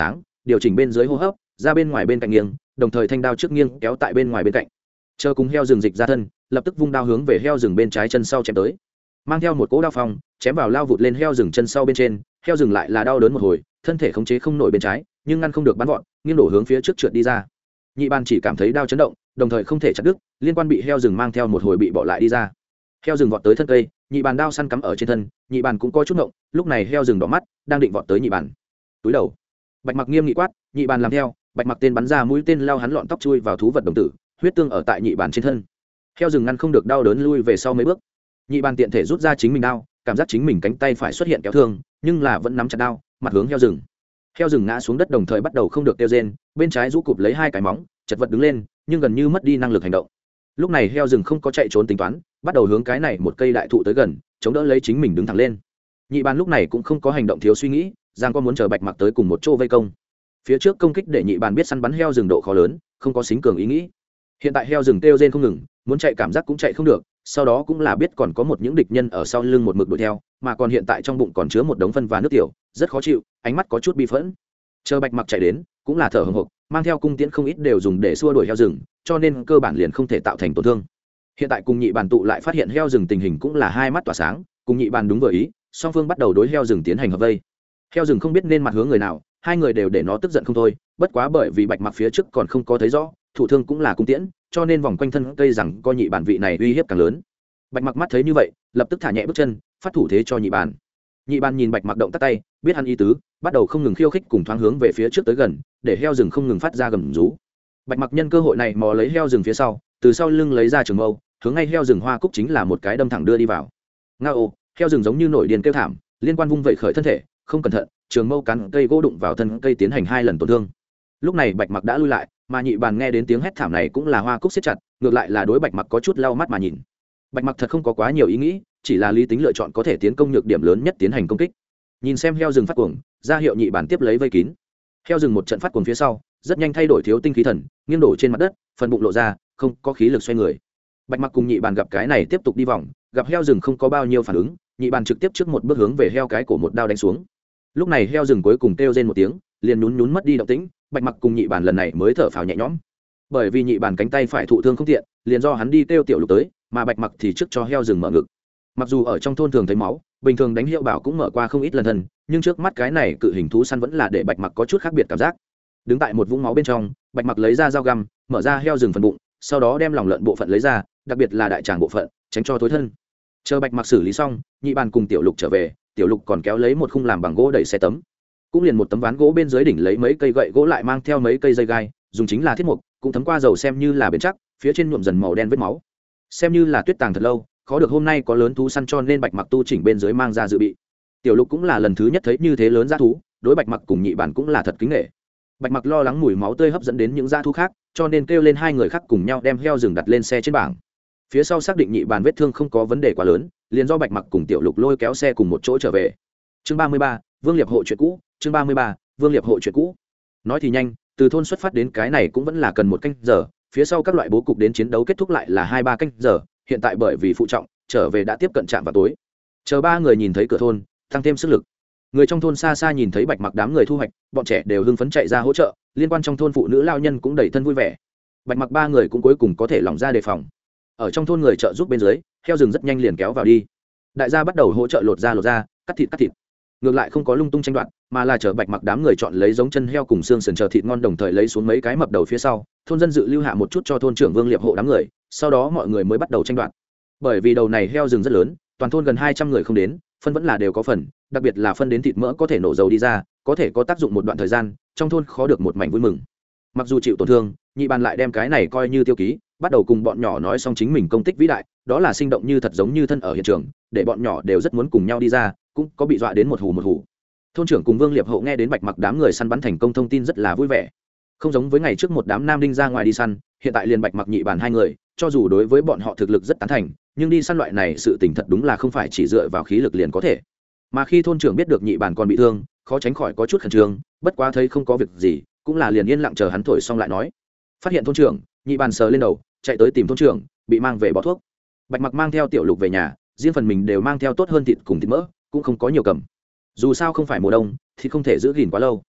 điều chỉnh bên dưới hô hấp, ra bên ngoài bên cạnh nghiêng, đồng thời thanh đao trước nghiêng kéo tại bên ngoài bên cạnh. Chờ cùng heo rừng dịch ra thân, lập tức vung đao hướng về heo rừng bên trái chân sau chém tới. Mang theo một cỗ đao phong, chém vào lao vụt lên heo rừng chân sau bên trên, heo rừng lại là đau đớn một hồi, thân thể khống chế không nổi bên trái, nhưng ngăn không được bắn vọt, nghiêng đổ hướng phía trước trượt đi ra. Nhị Bàn chỉ cảm thấy đao chấn động, đồng thời không thể chặt đứt, liên quan bị heo rừng mang theo một hồi bị bỏ lại đi ra. Heo rừng vọt tới thân cây, Nhị Bàn đao săn cắm ở trên thân, Nhị Bàn cũng có chút ngộng, lúc này heo rừng đỏ mắt, đang định vọt tới Nhị Bàn. Túi đầu, Bạch Mặc nghiêm nghị quát, Nhị Bàn làm theo, Bạch Mặc tên bắn ra mũi tên lao hắn lọn tóc chui vào thú vật đồng tử, huyết tương ở tại Nhị Bàn trên thân. Heo rừng ngăn không được đau đớn lui về sau mấy bước. Nhị Bàn tiện thể rút ra chính mình đao, cảm giác chính mình cánh tay phải xuất hiện kéo thương, nhưng là vẫn nắm chặt đao, mặt hướng heo rừng. Heo rừng ngã xuống đất đồng thời bắt đầu không được kêu rên, bên trái rũ cụp lấy hai cái móng, chật vật đứng lên, nhưng gần như mất đi năng lực hành động. Lúc này heo rừng không có chạy trốn tính toán, bắt đầu hướng cái này một cây đại thụ tới gần, chống đỡ lấy chính mình đứng thẳng lên. Nhị Bàn lúc này cũng không có hành động thiếu suy nghĩ, giang có muốn chờ Bạch Mặc tới cùng một chỗ vây công. Phía trước công kích để Nhị Bàn biết săn bắn heo rừng độ khó lớn, không có xính cường ý nghĩ. Hiện tại heo rừng kêu rên không ngừng, muốn chạy cảm giác cũng chạy không được, sau đó cũng là biết còn có một những địch nhân ở sau lưng một mực đuổi theo, mà còn hiện tại trong bụng còn chứa một đống phân và nước tiểu, rất khó chịu, ánh mắt có chút bi phẫn. Chờ Bạch Mặc chạy đến, cũng là thở hổn hộc, mang theo cung tiễn không ít đều dùng để xua đuổi heo rừng, cho nên cơ bản liền không thể tạo thành tổn thương. Hiện tại cùng Nhị Bàn tụ lại phát hiện heo rừng tình hình cũng là hai mắt tỏa sáng, cùng Nhị Bàn đúng vừa ý, song phương bắt đầu đối heo rừng tiến hành hợp vây. Heo rừng không biết nên mặt hướng người nào, hai người đều để nó tức giận không thôi, bất quá bởi vì Bạch Mặc phía trước còn không có thấy rõ, thủ thương cũng là cung tiễn, cho nên vòng quanh thân cây rằng coi Nhị Bàn vị này uy hiếp càng lớn. Bạch Mặc mắt thấy như vậy, lập tức thả nhẹ bước chân, phát thủ thế cho Nhị Bàn. Nhị Bàn nhìn Bạch Mặc động tác tay, biết hắn ý tứ, bắt đầu không ngừng khiêu khích cùng thoáng hướng về phía trước tới gần, để heo rừng không ngừng phát ra gầm rú. Bạch Mặc nhân cơ hội này mò lấy heo rừng phía sau, từ sau lưng lấy ra trường mâu, hướng ngay heo rừng hoa cúc chính là một cái đâm thẳng đưa đi vào. Ngao, heo rừng giống như nổi điên kêu thảm, liên quan vung vẩy khởi thân thể, không cẩn thận, trường mâu cắn cây gỗ đụng vào thân cây tiến hành hai lần tổn thương. Lúc này Bạch Mặc đã lui lại, mà Nhị Bàn nghe đến tiếng hét thảm này cũng là hoa cúc siết chặt, ngược lại là đối Bạch Mặc có chút lau mắt mà nhìn. Bạch Mặc thật không có quá nhiều ý nghĩ, chỉ là lý tính lựa chọn có thể tiến công nhược điểm lớn nhất tiến hành công kích. Nhìn xem heo rừng phát cuồng, ra hiệu Nhị Bàn tiếp lấy vây kín. Heo rừng một trận phát cuồng phía sau, rất nhanh thay đổi thiếu tinh khí thần, nghiêng đổ trên mặt đất, phần bụng lộ ra, không có khí lực xoay người. Bạch Mặc cùng Nhị Bàn gặp cái này tiếp tục đi vòng, gặp heo rừng không có bao nhiêu phản ứng, Nhị Bàn trực tiếp trước một bước hướng về heo cái cổ một đao đánh xuống. Lúc này heo rừng cuối cùng kêu rên một tiếng, liền nhún nhún mất đi động tĩnh, Bạch Mặc cùng Nhị Bàn lần này mới thở phào nhẹ nhõm. Bởi vì Nhị Bàn cánh tay phải thụ thương không tiện, liền do hắn đi kêu Tiểu Lục tới, mà Bạch Mặc thì trước cho heo rừng mở ngực. Mặc dù ở trong thôn thường thấy máu, bình thường đánh hiệu bảo cũng mở qua không ít lần thân, nhưng trước mắt cái này cự hình thú săn vẫn là để Bạch Mặc có chút khác biệt cảm giác. Đứng tại một vũng máu bên trong, Bạch Mặc lấy ra dao găm, mở ra heo rừng phần bụng, sau đó đem lòng lợn bộ phận lấy ra, đặc biệt là đại tràng bộ phận, tránh cho thối thân. Chờ Bạch Mặc xử lý xong, Nhị Bàn cùng Tiểu Lục trở về, Tiểu Lục còn kéo lấy một khung làm bằng gỗ đẩy xe tấm, cũng liền một tấm ván gỗ bên dưới đỉnh lấy mấy cây gậy gỗ lại mang theo mấy cây dây gai, dùng chính là thiết mục, cũng thấm qua dầu xem như là bền chắc, phía trên nhuộm dần màu đen vết máu, xem như là tuyết tàng thật lâu, khó được hôm nay có lớn thú săn cho nên Bạch Mặc tu chỉnh bên dưới mang ra dự bị. Tiểu Lục cũng là lần thứ nhất thấy như thế lớn dã thú, đối Bạch Mặc cùng Nhị Bàn cũng là thật kính nể. Bạch Mặc lo lắng mùi máu tươi hấp dẫn đến những dã thú khác, cho nên kêu lên hai người khác cùng nhau đem heo rừng đặt lên xe trên bảng. Phía sau xác định Nhị Bàn vết thương không có vấn đề quá lớn, liền do Bạch Mặc cùng Tiểu Lục lôi kéo xe cùng một chỗ trở về. Chương 33, Vương Liệp hộ chuyện cũ, chương 33, Vương Liệp hộ chuyện cũ. Nói thì nhanh, từ thôn xuất phát đến cái này cũng vẫn là cần một canh giờ, phía sau các loại bố cục đến chiến đấu kết thúc lại là 2-3 canh giờ, hiện tại bởi vì phụ trọng, trở về đã tiếp cận trạm vào tối. Chờ ba người nhìn thấy cửa thôn, tăng thêm sức lực. Người trong thôn xa xa nhìn thấy Bạch Mặc đám người thu hoạch, bọn trẻ đều hưng phấn chạy ra hỗ trợ, liên quan trong thôn phụ nữ lao nhân cũng đầy thân vui vẻ. Bạch Mặc ba người cũng cuối cùng có thể lỏng ra đề phòng. Ở trong thôn người trợ giúp bên dưới, heo rừng rất nhanh liền kéo vào đi. Đại gia bắt đầu hỗ trợ lột da, cắt thịt. Ngược lại không có lung tung tranh đoạt, mà là chờ Bạch Mặc đám người chọn lấy giống chân heo cùng xương sườn chờ thịt ngon, đồng thời lấy xuống mấy cái mập đầu phía sau. Thôn dân dự lưu hạ một chút cho thôn trưởng Vương Liệp hộ đám người, sau đó mọi người mới bắt đầu tranh đoạt. Bởi vì đầu này heo rừng rất lớn, toàn thôn gần 200 người không đến, phân vẫn là đều có phần, đặc biệt là phân đến thịt mỡ có thể nổ dầu đi ra, có thể có tác dụng một đoạn thời gian, trong thôn khó được một mảnh vui mừng. Mặc dù chịu tổn thương, Nhị Bàn lại đem cái này coi như tiêu ký, bắt đầu cùng bọn nhỏ nói xong chính mình công tích vĩ đại, đó là sinh động như thật giống như thân ở hiện trường, để bọn nhỏ đều rất muốn cùng nhau đi ra, cũng có bị dọa đến một hù. Thôn trưởng cùng Vương Liệp hộ nghe đến Bạch Mặc đám người săn bắn thành công thông tin rất là vui vẻ. Không giống với ngày trước một đám nam đinh ra ngoài đi săn, hiện tại liền Bạch Mặc Nhị Bàn hai người, cho dù đối với bọn họ thực lực rất tán thành, nhưng đi săn loại này sự tình thật đúng là không phải chỉ dựa vào khí lực liền có thể. Mà khi thôn trưởng biết được Nhị Bàn còn bị thương, khó tránh khỏi có chút khẩn trương, bất quá thấy không có việc gì, cũng là liền yên lặng chờ hắn thổi xong lại nói. Phát hiện thôn trưởng, Nhị Bàn sờ lên đầu, chạy tới tìm thôn trưởng, bị mang về bó thuốc. Bạch Mặc mang theo Tiểu Lục về nhà, riêng phần mình đều mang theo tốt hơn thịt cùng thịt mỡ, cũng không có nhiều cầm. Dù sao không phải mùa đông thì không thể giữ gìn quá lâu.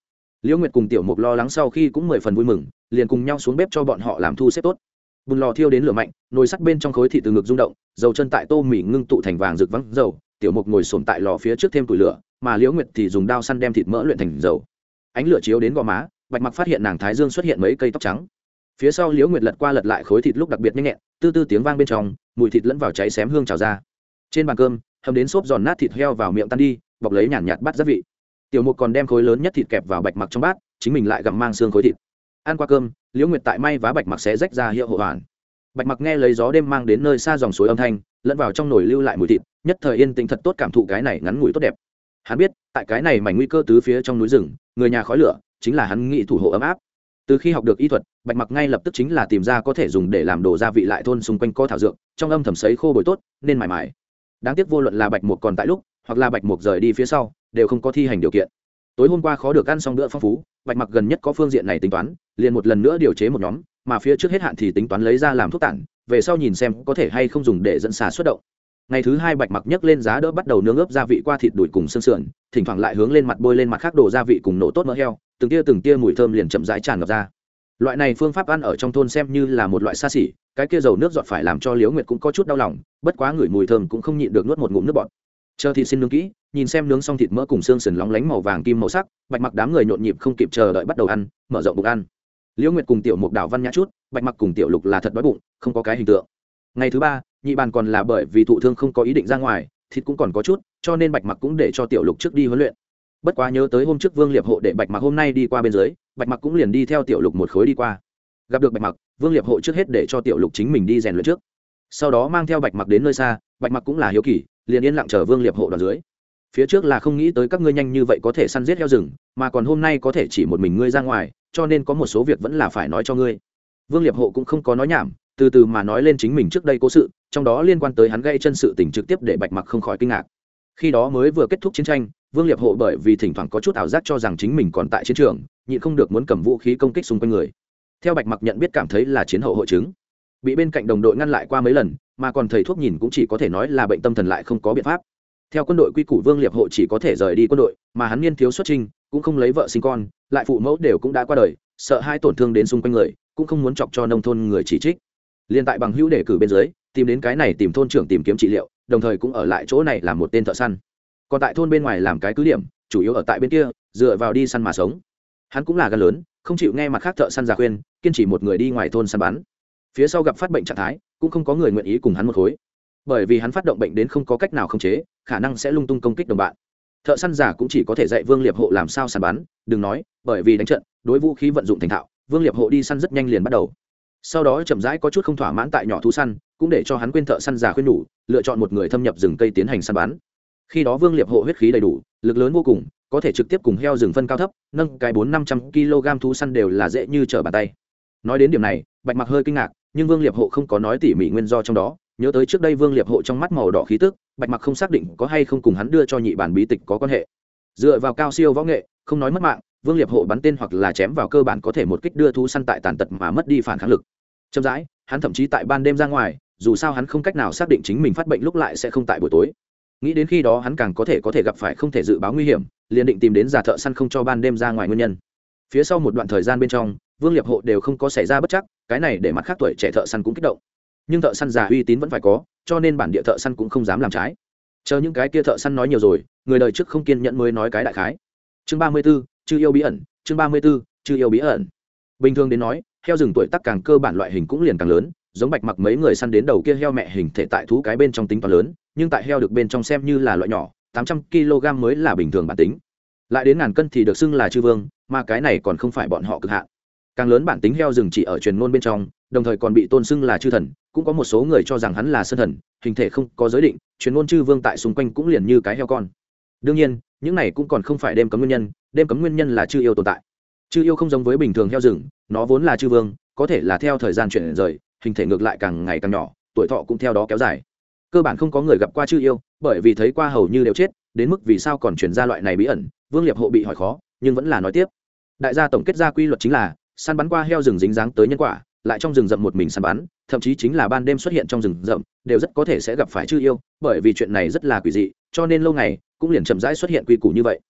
Liễu Nguyệt cùng Tiểu Mục lo lắng sau khi cũng 10 phần vui mừng, liền cùng nhau xuống bếp cho bọn họ làm thu xếp tốt. Bùn lò thiêu đến lửa mạnh, nồi sắt bên trong khối thịt từ ngực rung động, dầu chân tại tô mì ngưng tụ thành vàng rực vắng dầu. Tiểu Mục ngồi xổm tại lò phía trước thêm củi lửa, mà Liễu Nguyệt thì dùng dao săn đem thịt mỡ luyện thành dầu. Ánh lửa chiếu đến gò má, Bạch Mặc phát hiện nàng thái dương xuất hiện mấy cây tóc trắng. Phía sau Liễu Nguyệt lật qua lật lại khối thịt lúc đặc biệt nhanh nhẹn, tư tư tiếng vang bên trong, mùi thịt lẫn vào cháy xém hương trào ra. Trên bàn cơm, hầm đến xốp giòn nát thịt heo vào miệng tan đi, bọc lấy nhàn nhạt bắt rất vị. Tiểu Mục còn đem khối lớn nhất thịt kẹp vào Bạch Mặc trong bát, chính mình lại gặm mang xương khối thịt. Ăn qua cơm, Liễu Nguyệt tại may vá Bạch Mặc sẽ rách ra hiệu hộ hoàn. Bạch Mặc nghe lấy gió đêm mang đến nơi xa dòng suối âm thanh, lẫn vào trong nồi lưu lại mùi thịt, nhất thời yên tĩnh thật tốt cảm thụ cái này ngắn ngủi tốt đẹp. Hắn biết, tại cái này mảnh nguy cơ tứ phía trong núi rừng, người nhà khói lửa chính là hắn nghĩ thủ hộ ấm áp. Từ khi học được y thuật, Bạch Mặc ngay lập tức chính là tìm ra có thể dùng để làm đồ gia vị lại thôn xung quanh có thảo dược, trong âm thầm sấy khô bồi tốt, nên mải mải. Đáng tiếc vô luận là Bạch Mục còn tại lúc, hoặc là Bạch Mục rời đi phía sau, đều không có thi hành điều kiện. Tối hôm qua khó được ăn xong bữa phong phú, Bạch Mặc gần nhất có phương diện này tính toán, liền một lần nữa điều chế một nhóm, mà phía trước hết hạn thì tính toán lấy ra làm thuốc tản, về sau nhìn xem có thể hay không dùng để dẫn xà xuất động. Ngày thứ hai Bạch Mặc nhấc lên giá đỡ bắt đầu nướng ướp gia vị qua thịt đùi cùng xương sườn, thỉnh thoảng lại hướng lên mặt bôi lên mặt khác đổ gia vị cùng nổ tốt mỡ heo, từng tia mùi thơm liền chậm rãi tràn ngập ra. Loại này phương pháp ăn ở trong thôn xem như là một loại xa xỉ, cái kia dầu nước giọt phải làm cho Liễu Nguyệt cũng có chút đau lòng, bất quá ngửi mùi thơm cũng không nhịn được nuốt một ngụm nước bọt. Chờ thịt xin nướng kỹ, nhìn xem nướng xong thịt mỡ cùng xương sườn lóng lánh màu vàng kim màu sắc, Bạch Mặc đám người nhộn nhịp không kịp chờ đợi bắt đầu ăn, mở rộng bụng ăn. Liễu Nguyệt cùng Tiểu Mục đảo văn nhã chút, Bạch Mặc cùng Tiểu Lục là thật đói bụng, không có cái hình tượng. Ngày thứ ba, nhị bàn còn là bởi vì thụ thương không có ý định ra ngoài, thịt cũng còn có chút, cho nên Bạch Mặc cũng để cho Tiểu Lục trước đi huấn luyện. Bất quá nhớ tới hôm trước Vương Liệp Hộ để Bạch Mặc hôm nay đi qua bên dưới, Bạch Mặc cũng liền đi theo Tiểu Lục một khối đi qua. Gặp được Bạch Mặc, Vương Liệp Hộ trước hết để cho Tiểu Lục chính mình đi rèn luyện trước, sau đó mang theo Bạch Mặc đến nơi xa. Bạch Mặc cũng là hiếu kỳ, liền yên lặng chờ Vương Liệp Hộ đoàn dưới. Phía trước là không nghĩ tới các ngươi nhanh như vậy có thể săn giết heo rừng, mà còn hôm nay có thể chỉ một mình ngươi ra ngoài, cho nên có một số việc vẫn là phải nói cho ngươi. Vương Liệp Hộ cũng không có nói nhảm, từ từ mà nói lên chính mình trước đây cố sự, trong đó liên quan tới hắn gây chân sự tình trực tiếp để Bạch Mặc không khỏi kinh ngạc. Khi đó mới vừa kết thúc chiến tranh, Vương Liệp Hộ bởi vì thỉnh thoảng có chút ảo giác cho rằng chính mình còn tại chiến trường, nhịn không được muốn cầm vũ khí công kích xung quanh người. Theo Bạch Mặc nhận biết cảm thấy là chiến hậu hội chứng, bị bên cạnh đồng đội ngăn lại qua mấy lần, mà còn thầy thuốc nhìn cũng chỉ có thể nói là bệnh tâm thần lại không có biện pháp. Theo quân đội quy củ, Vương Liệp Hộ chỉ có thể rời đi quân đội, mà hắn niên thiếu xuất trinh, cũng không lấy vợ sinh con, lại phụ mẫu đều cũng đã qua đời, sợ hai tổn thương đến xung quanh người, cũng không muốn chọc cho nông thôn người chỉ trích. Liên tại bằng hữu đề cử bên dưới, tìm đến cái này tìm thôn trưởng tìm kiếm trị liệu, đồng thời cũng ở lại chỗ này làm một tên thợ săn. Còn tại thôn bên ngoài làm cái cứ điểm, chủ yếu ở tại bên kia, dựa vào đi săn mà sống. Hắn cũng là gan lớn, không chịu nghe mặt khác thợ săn già khuyên, kiên trì một người đi ngoài thôn săn bắn. Phía sau gặp phát bệnh trạng thái, cũng không có người nguyện ý cùng hắn một khối, bởi vì hắn phát động bệnh đến không có cách nào khống chế, khả năng sẽ lung tung công kích đồng bạn. Thợ săn giả cũng chỉ có thể dạy Vương Liệp Hộ làm sao săn bắn, đừng nói, bởi vì đánh trận, đối vũ khí vận dụng thành thạo, Vương Liệp Hộ đi săn rất nhanh liền bắt đầu. Sau đó chậm rãi có chút không thỏa mãn tại nhỏ thú săn, cũng để cho hắn quên thợ săn giả khuyên nhủ, lựa chọn một người thâm nhập rừng cây tiến hành săn bắn. Khi đó Vương Liệp Hộ huyết khí đầy đủ, lực lớn vô cùng, có thể trực tiếp cùng heo rừng phân cao thấp, nâng cái 400-500 kg thú săn đều là dễ như trở bàn tay. Nói đến điểm này, Bạch Mặc hơi kinh ngạc, nhưng Vương Liệp Hộ không có nói tỉ mỉ nguyên do trong đó. Nhớ tới trước đây Vương Liệp Hộ trong mắt màu đỏ khí tức, Bạch Mặc không xác định có hay không cùng hắn đưa cho nhị bản bí tịch có quan hệ. Dựa vào cao siêu võ nghệ, không nói mất mạng, Vương Liệp Hộ bắn tên hoặc là chém vào cơ bản có thể một kích đưa thú săn tại tàn tật mà mất đi phản kháng lực. Chậm rãi, hắn thậm chí tại ban đêm ra ngoài, dù sao hắn không cách nào xác định chính mình phát bệnh lúc lại sẽ không tại buổi tối. Nghĩ đến khi đó hắn càng có thể gặp phải không thể dự báo nguy hiểm, liền định tìm đến giả thợ săn không cho ban đêm ra ngoài nguyên nhân. Phía sau một đoạn thời gian bên trong, Vương Liệp Hộ đều không có xảy ra bất trắc, cái này để mặt khác tuổi trẻ thợ săn cũng kích động. Nhưng thợ săn già uy tín vẫn phải có, cho nên bản địa thợ săn cũng không dám làm trái. Chờ những cái kia thợ săn nói nhiều rồi, người đời trước không kiên nhẫn mới nói cái đại khái. Chương 34, chư yêu bí ẩn, chương 34, chư yêu bí ẩn. Bình thường đến nói, heo rừng tuổi tác càng cơ bản loại hình cũng liền càng lớn, giống Bạch Mặc mấy người săn đến đầu kia heo mẹ hình thể tại thú cái bên trong tính toán lớn, nhưng tại heo được bên trong xem như là loại nhỏ, 800 kg mới là bình thường bản tính. Lại đến ngàn cân thì được xưng là chư vương, mà cái này còn không phải bọn họ cực hạn. Càng lớn bản tính heo rừng chỉ ở truyền ngôn bên trong, đồng thời còn bị tôn xưng là chư thần, cũng có một số người cho rằng hắn là sơn thần, hình thể không có giới định, truyền ngôn chư vương tại xung quanh cũng liền như cái heo con. Đương nhiên, những này cũng còn không phải đêm cấm nguyên nhân, đêm cấm nguyên nhân là chư yêu tồn tại. Chư yêu không giống với bình thường heo rừng, nó vốn là chư vương, có thể là theo thời gian chuyển rời, hình thể ngược lại càng ngày càng nhỏ, tuổi thọ cũng theo đó kéo dài. Cơ bản không có người gặp qua chư yêu, bởi vì thấy qua hầu như đều chết, đến mức vì sao còn truyền ra loại này bí ẩn, Vương Liệp Hộ bị hỏi khó, nhưng vẫn là nói tiếp. Đại gia tổng kết ra quy luật chính là, săn bắn qua heo rừng dính dáng tới nhân quả, lại trong rừng rậm một mình săn bắn, thậm chí chính là ban đêm xuất hiện trong rừng rậm, đều rất có thể sẽ gặp phải chư yêu, bởi vì chuyện này rất là quỷ dị, cho nên lâu ngày cũng liền chậm rãi xuất hiện quy củ như vậy.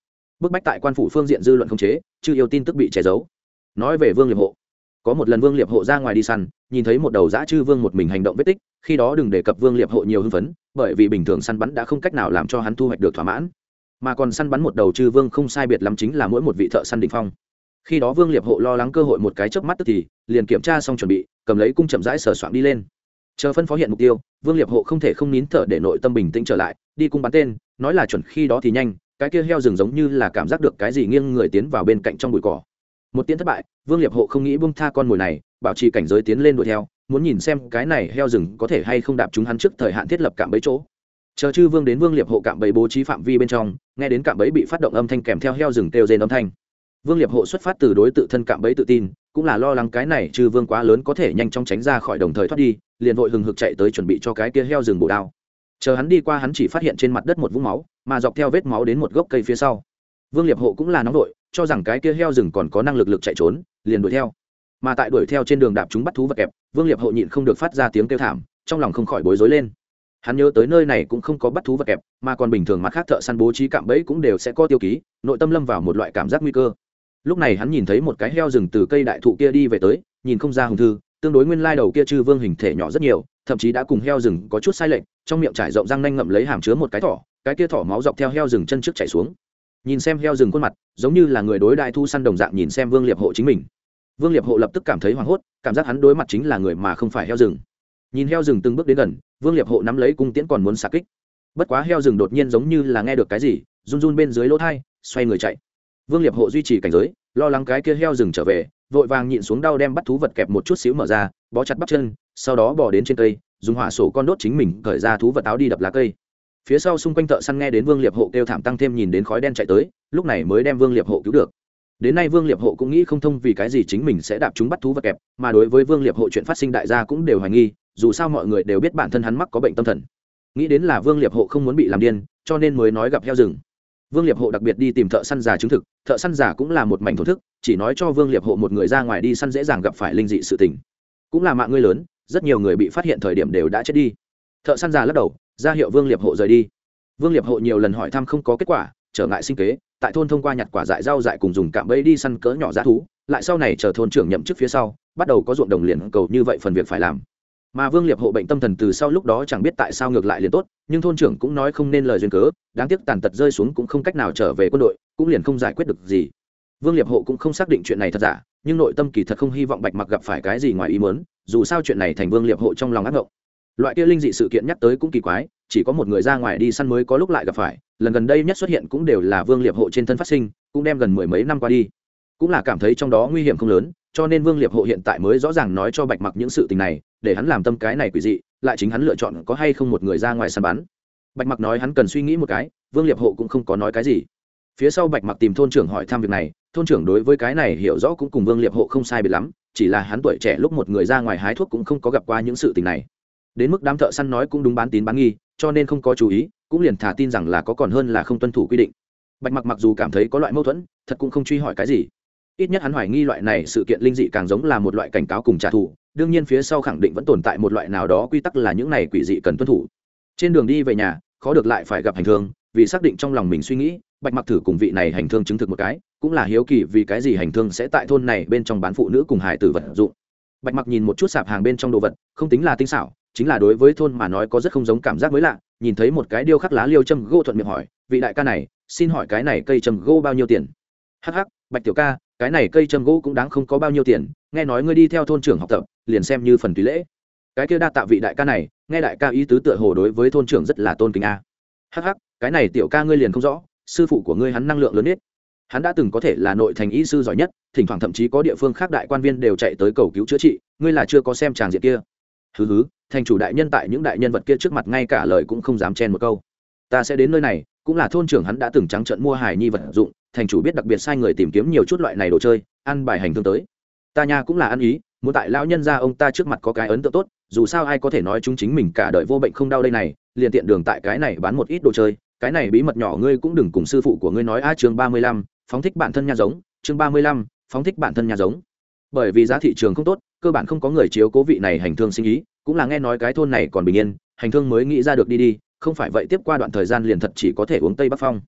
bức bách tại quan phủ phương diện dư luận không chế, chư yêu tin tức bị che giấu. Nói về Vương Liệp Hộ, có một lần Vương Liệp Hộ ra ngoài đi săn, nhìn thấy một đầu dã chư vương một mình hành động vết tích, khi đó đừng đề cập Vương Liệp Hộ nhiều hưng phấn, bởi vì bình thường săn bắn đã không cách nào làm cho hắn thu hoạch được thỏa mãn, mà còn săn bắn một đầu chư vương không sai biệt lắm chính là mỗi một vị thợ săn đỉnh phong. Khi đó Vương Liệp Hộ lo lắng cơ hội một cái chớp mắt tức thì liền kiểm tra xong chuẩn bị, cầm lấy cung chậm rãi sờ soạng đi lên. Chờ phân phó hiện mục tiêu, Vương Liệp Hộ không thể không nín thở để nội tâm bình tĩnh trở lại, đi cung bắn tên, nói là chuẩn khi đó thì nhanh, cái kia heo rừng giống như là cảm giác được cái gì nghiêng người tiến vào bên cạnh trong bụi cỏ. Một tiến thất bại, Vương Liệp Hộ không nghĩ buông tha con mồi này, bảo trì cảnh giới tiến lên đuổi theo, muốn nhìn xem cái này heo rừng có thể hay không đạp chúng hắn trước thời hạn thiết lập cạm bẫy chỗ. Chờ chư vương đến Vương Liệp Hộ cạm bẫy bố trí phạm vi bên trong, nghe đến cạm bẫy bị phát động âm thanh kèm theo heo rừng kêu rên âm thanh. Vương Liệp Hộ xuất phát từ đối tự thân cạm bẫy tự tin, cũng là lo lắng cái này chư vương quá lớn có thể nhanh chóng tránh ra khỏi đồng thời thoát đi, liền vội hừng hực chạy tới chuẩn bị cho cái kia heo rừng bổ đao. Chờ hắn đi qua, hắn chỉ phát hiện trên mặt đất một vũng máu, mà dọc theo vết máu đến một gốc cây phía sau. Vương Liệp Hộ cũng là nóng đội, cho rằng cái kia heo rừng còn có năng lực chạy trốn, liền đuổi theo. Mà tại đuổi theo trên đường đạp chúng bắt thú vật kẹp, Vương Liệp Hộ nhịn không được phát ra tiếng kêu thảm, trong lòng không khỏi bối rối lên. Hắn nhớ tới nơi này cũng không có bắt thú vật kẹp, mà còn bình thường mặt khác thợ săn bố trí cạm bẫy cũng đều sẽ có tiêu ký, nội tâm lâm vào một loại cảm giác nguy cơ. Lúc này hắn nhìn thấy một cái heo rừng từ cây đại thụ kia đi về tới, nhìn không ra hùng thư, tương đối nguyên lai đầu kia chư vương hình thể nhỏ rất nhiều, thậm chí đã cùng heo rừng có chút sai lệch, trong miệng trải rộng răng nanh ngậm lấy hàm chứa một cái thỏ, cái kia thỏ máu dọc theo heo rừng chân trước chảy xuống. Nhìn xem heo rừng khuôn mặt, giống như là người đối đại thu săn đồng dạng nhìn xem Vương Liệp Hộ chính mình. Vương Liệp Hộ lập tức cảm thấy hoảng hốt, cảm giác hắn đối mặt chính là người mà không phải heo rừng. Nhìn heo rừng từng bước đến gần, Vương Liệp Hộ nắm lấy cung tiễn còn muốn xạ kích. Bất quá heo rừng đột nhiên giống như là nghe được cái gì, run run bên dưới lỗ thai, xoay người chạy. Vương Liệp Hộ duy trì cảnh giới, lo lắng cái kia heo rừng trở về, vội vàng nhịn xuống đau đem bắt thú vật kẹp một chút xíu mở ra, bó chặt bắp chân, sau đó bò đến trên cây, dùng hỏa sổ con đốt chính mình cởi ra thú vật áo đi đập lá cây. Phía sau xung quanh thợ săn nghe đến Vương Liệp Hộ kêu thảm tăng thêm nhìn đến khói đen chạy tới, lúc này mới đem Vương Liệp Hộ cứu được. Đến nay Vương Liệp Hộ cũng nghĩ không thông vì cái gì chính mình sẽ đạp chúng bắt thú vật kẹp, mà đối với Vương Liệp Hộ chuyện phát sinh đại gia cũng đều hoài nghi, dù sao mọi người đều biết bản thân hắn mắc có bệnh tâm thần. Nghĩ đến là Vương Liệp Hộ không muốn bị làm điên, cho nên mới nói gặp heo rừng. Vương Liệp Hộ đặc biệt đi tìm thợ săn già chứng thực, thợ săn già cũng là một mảnh thổ thức, chỉ nói cho Vương Liệp Hộ một người ra ngoài đi săn dễ dàng gặp phải linh dị sự tình. Cũng là mạng ngươi lớn, rất nhiều người bị phát hiện thời điểm đều đã chết đi. Thợ săn già lắc đầu, ra hiệu Vương Liệp Hộ rời đi. Vương Liệp Hộ nhiều lần hỏi thăm không có kết quả, trở ngại sinh kế, tại thôn thông qua nhặt quả dại rau dại cùng dùng cạm bẫy đi săn cỡ nhỏ dã thú, lại sau này chờ thôn trưởng nhậm chức phía sau, bắt đầu có ruộng đồng liền cầu như vậy phần việc phải làm. Mà Vương Liệp Hộ bệnh tâm thần từ sau lúc đó chẳng biết tại sao ngược lại liền tốt, nhưng thôn trưởng cũng nói không nên lời duyên cớ, đáng tiếc tàn tật rơi xuống cũng không cách nào trở về quân đội, cũng liền không giải quyết được gì. Vương Liệp Hộ cũng không xác định chuyện này thật giả, nhưng nội tâm kỳ thật không hy vọng Bạch Mặc gặp phải cái gì ngoài ý muốn, dù sao chuyện này thành Vương Liệp Hộ trong lòng ác ngộng. Loại kia linh dị sự kiện nhắc tới cũng kỳ quái, chỉ có một người ra ngoài đi săn mới có lúc lại gặp phải, lần gần đây nhất xuất hiện cũng đều là Vương Liệp Hộ trên thân phát sinh, cũng đem gần mười mấy năm qua đi, cũng là cảm thấy trong đó nguy hiểm không lớn, cho nên Vương Liệp Hộ hiện tại mới rõ ràng nói cho Bạch Mặc những sự tình này, để hắn làm tâm cái này quỷ dị, lại chính hắn lựa chọn có hay không một người ra ngoài săn bắn. Bạch Mặc nói hắn cần suy nghĩ một cái, Vương Liệp Hộ cũng không có nói cái gì. Phía sau Bạch Mặc tìm thôn trưởng hỏi thăm việc này, thôn trưởng đối với cái này hiểu rõ cũng cùng Vương Liệp Hộ không sai biệt lắm, chỉ là hắn tuổi trẻ lúc một người ra ngoài hái thuốc cũng không có gặp qua những sự tình này. Đến mức đám thợ săn nói cũng đúng bán tín bán nghi, cho nên không có chú ý, cũng liền thả tin rằng là có còn hơn là không tuân thủ quy định. Bạch Mặc mặc dù cảm thấy có loại mâu thuẫn, thật cũng không truy hỏi cái gì. Ít nhất hắn hoài nghi loại này sự kiện linh dị càng giống là một loại cảnh cáo cùng trả thù, đương nhiên phía sau khẳng định vẫn tồn tại một loại nào đó quy tắc là những này quỷ dị cần tuân thủ. Trên đường đi về nhà, khó được lại phải gặp hành thương, vì xác định trong lòng mình suy nghĩ, Bạch Mặc thử cùng vị này hành thương chứng thực một cái, cũng là hiếu kỳ vì cái gì hành thương sẽ tại thôn này bên trong bán phụ nữ cùng hài tử vật dụng. Bạch Mặc nhìn một chút sạp hàng bên trong đồ vật, không tính là tinh xảo, chính là đối với thôn mà nói có rất không giống cảm giác mới lạ. Nhìn thấy một cái điêu khắc lá liêu châm gỗ thuận miệng hỏi, vị đại ca này, xin hỏi cái này cây châm gỗ bao nhiêu tiền? Hắc hắc, Bạch tiểu ca, cái này cây châm gỗ cũng đáng không có bao nhiêu tiền, nghe nói ngươi đi theo thôn trưởng học tập, liền xem như phần tùy lễ. Cái kia đa tạ vị đại ca này, nghe đại ca ý tứ tựa hồ đối với thôn trưởng rất là tôn kính a. Hắc hắc, cái này tiểu ca ngươi liền không rõ, sư phụ của ngươi hắn năng lượng lớn nhất. Hắn đã từng có thể là nội thành y sư giỏi nhất, thỉnh thoảng thậm chí có địa phương khác đại quan viên đều chạy tới cầu cứu chữa trị, ngươi là chưa có xem tràng diện kia. Hứ hứ, thành chủ đại nhân tại những đại nhân vật kia trước mặt ngay cả lời cũng không dám chen một câu. Ta sẽ đến nơi này, cũng là thôn trưởng hắn đã từng trắng trợn mua hài nhi vật dụng, thành chủ biết đặc biệt sai người tìm kiếm nhiều chút loại này đồ chơi, ăn bài hành thương tới. Ta nha cũng là ăn ý, muốn tại lão nhân gia ông ta trước mặt có cái ấn tượng tốt, dù sao ai có thể nói chúng chính mình cả đời vô bệnh không đau đây này, liền tiện đường tại cái này bán một ít đồ chơi, cái này bí mật nhỏ ngươi cũng đừng cùng sư phụ của ngươi nói a. Chương 35, phóng thích bản thân nha giống. Chương 35, phóng thích bản thân nha giống. Bởi vì giá thị trường không tốt, cơ bản không có người chiếu cố vị này hành thương sinh ý, cũng là nghe nói cái thôn này còn bình yên, hành thương mới nghĩ ra được đi, không phải vậy tiếp qua đoạn thời gian liền thật chỉ có thể uống Tây Bắc Phong.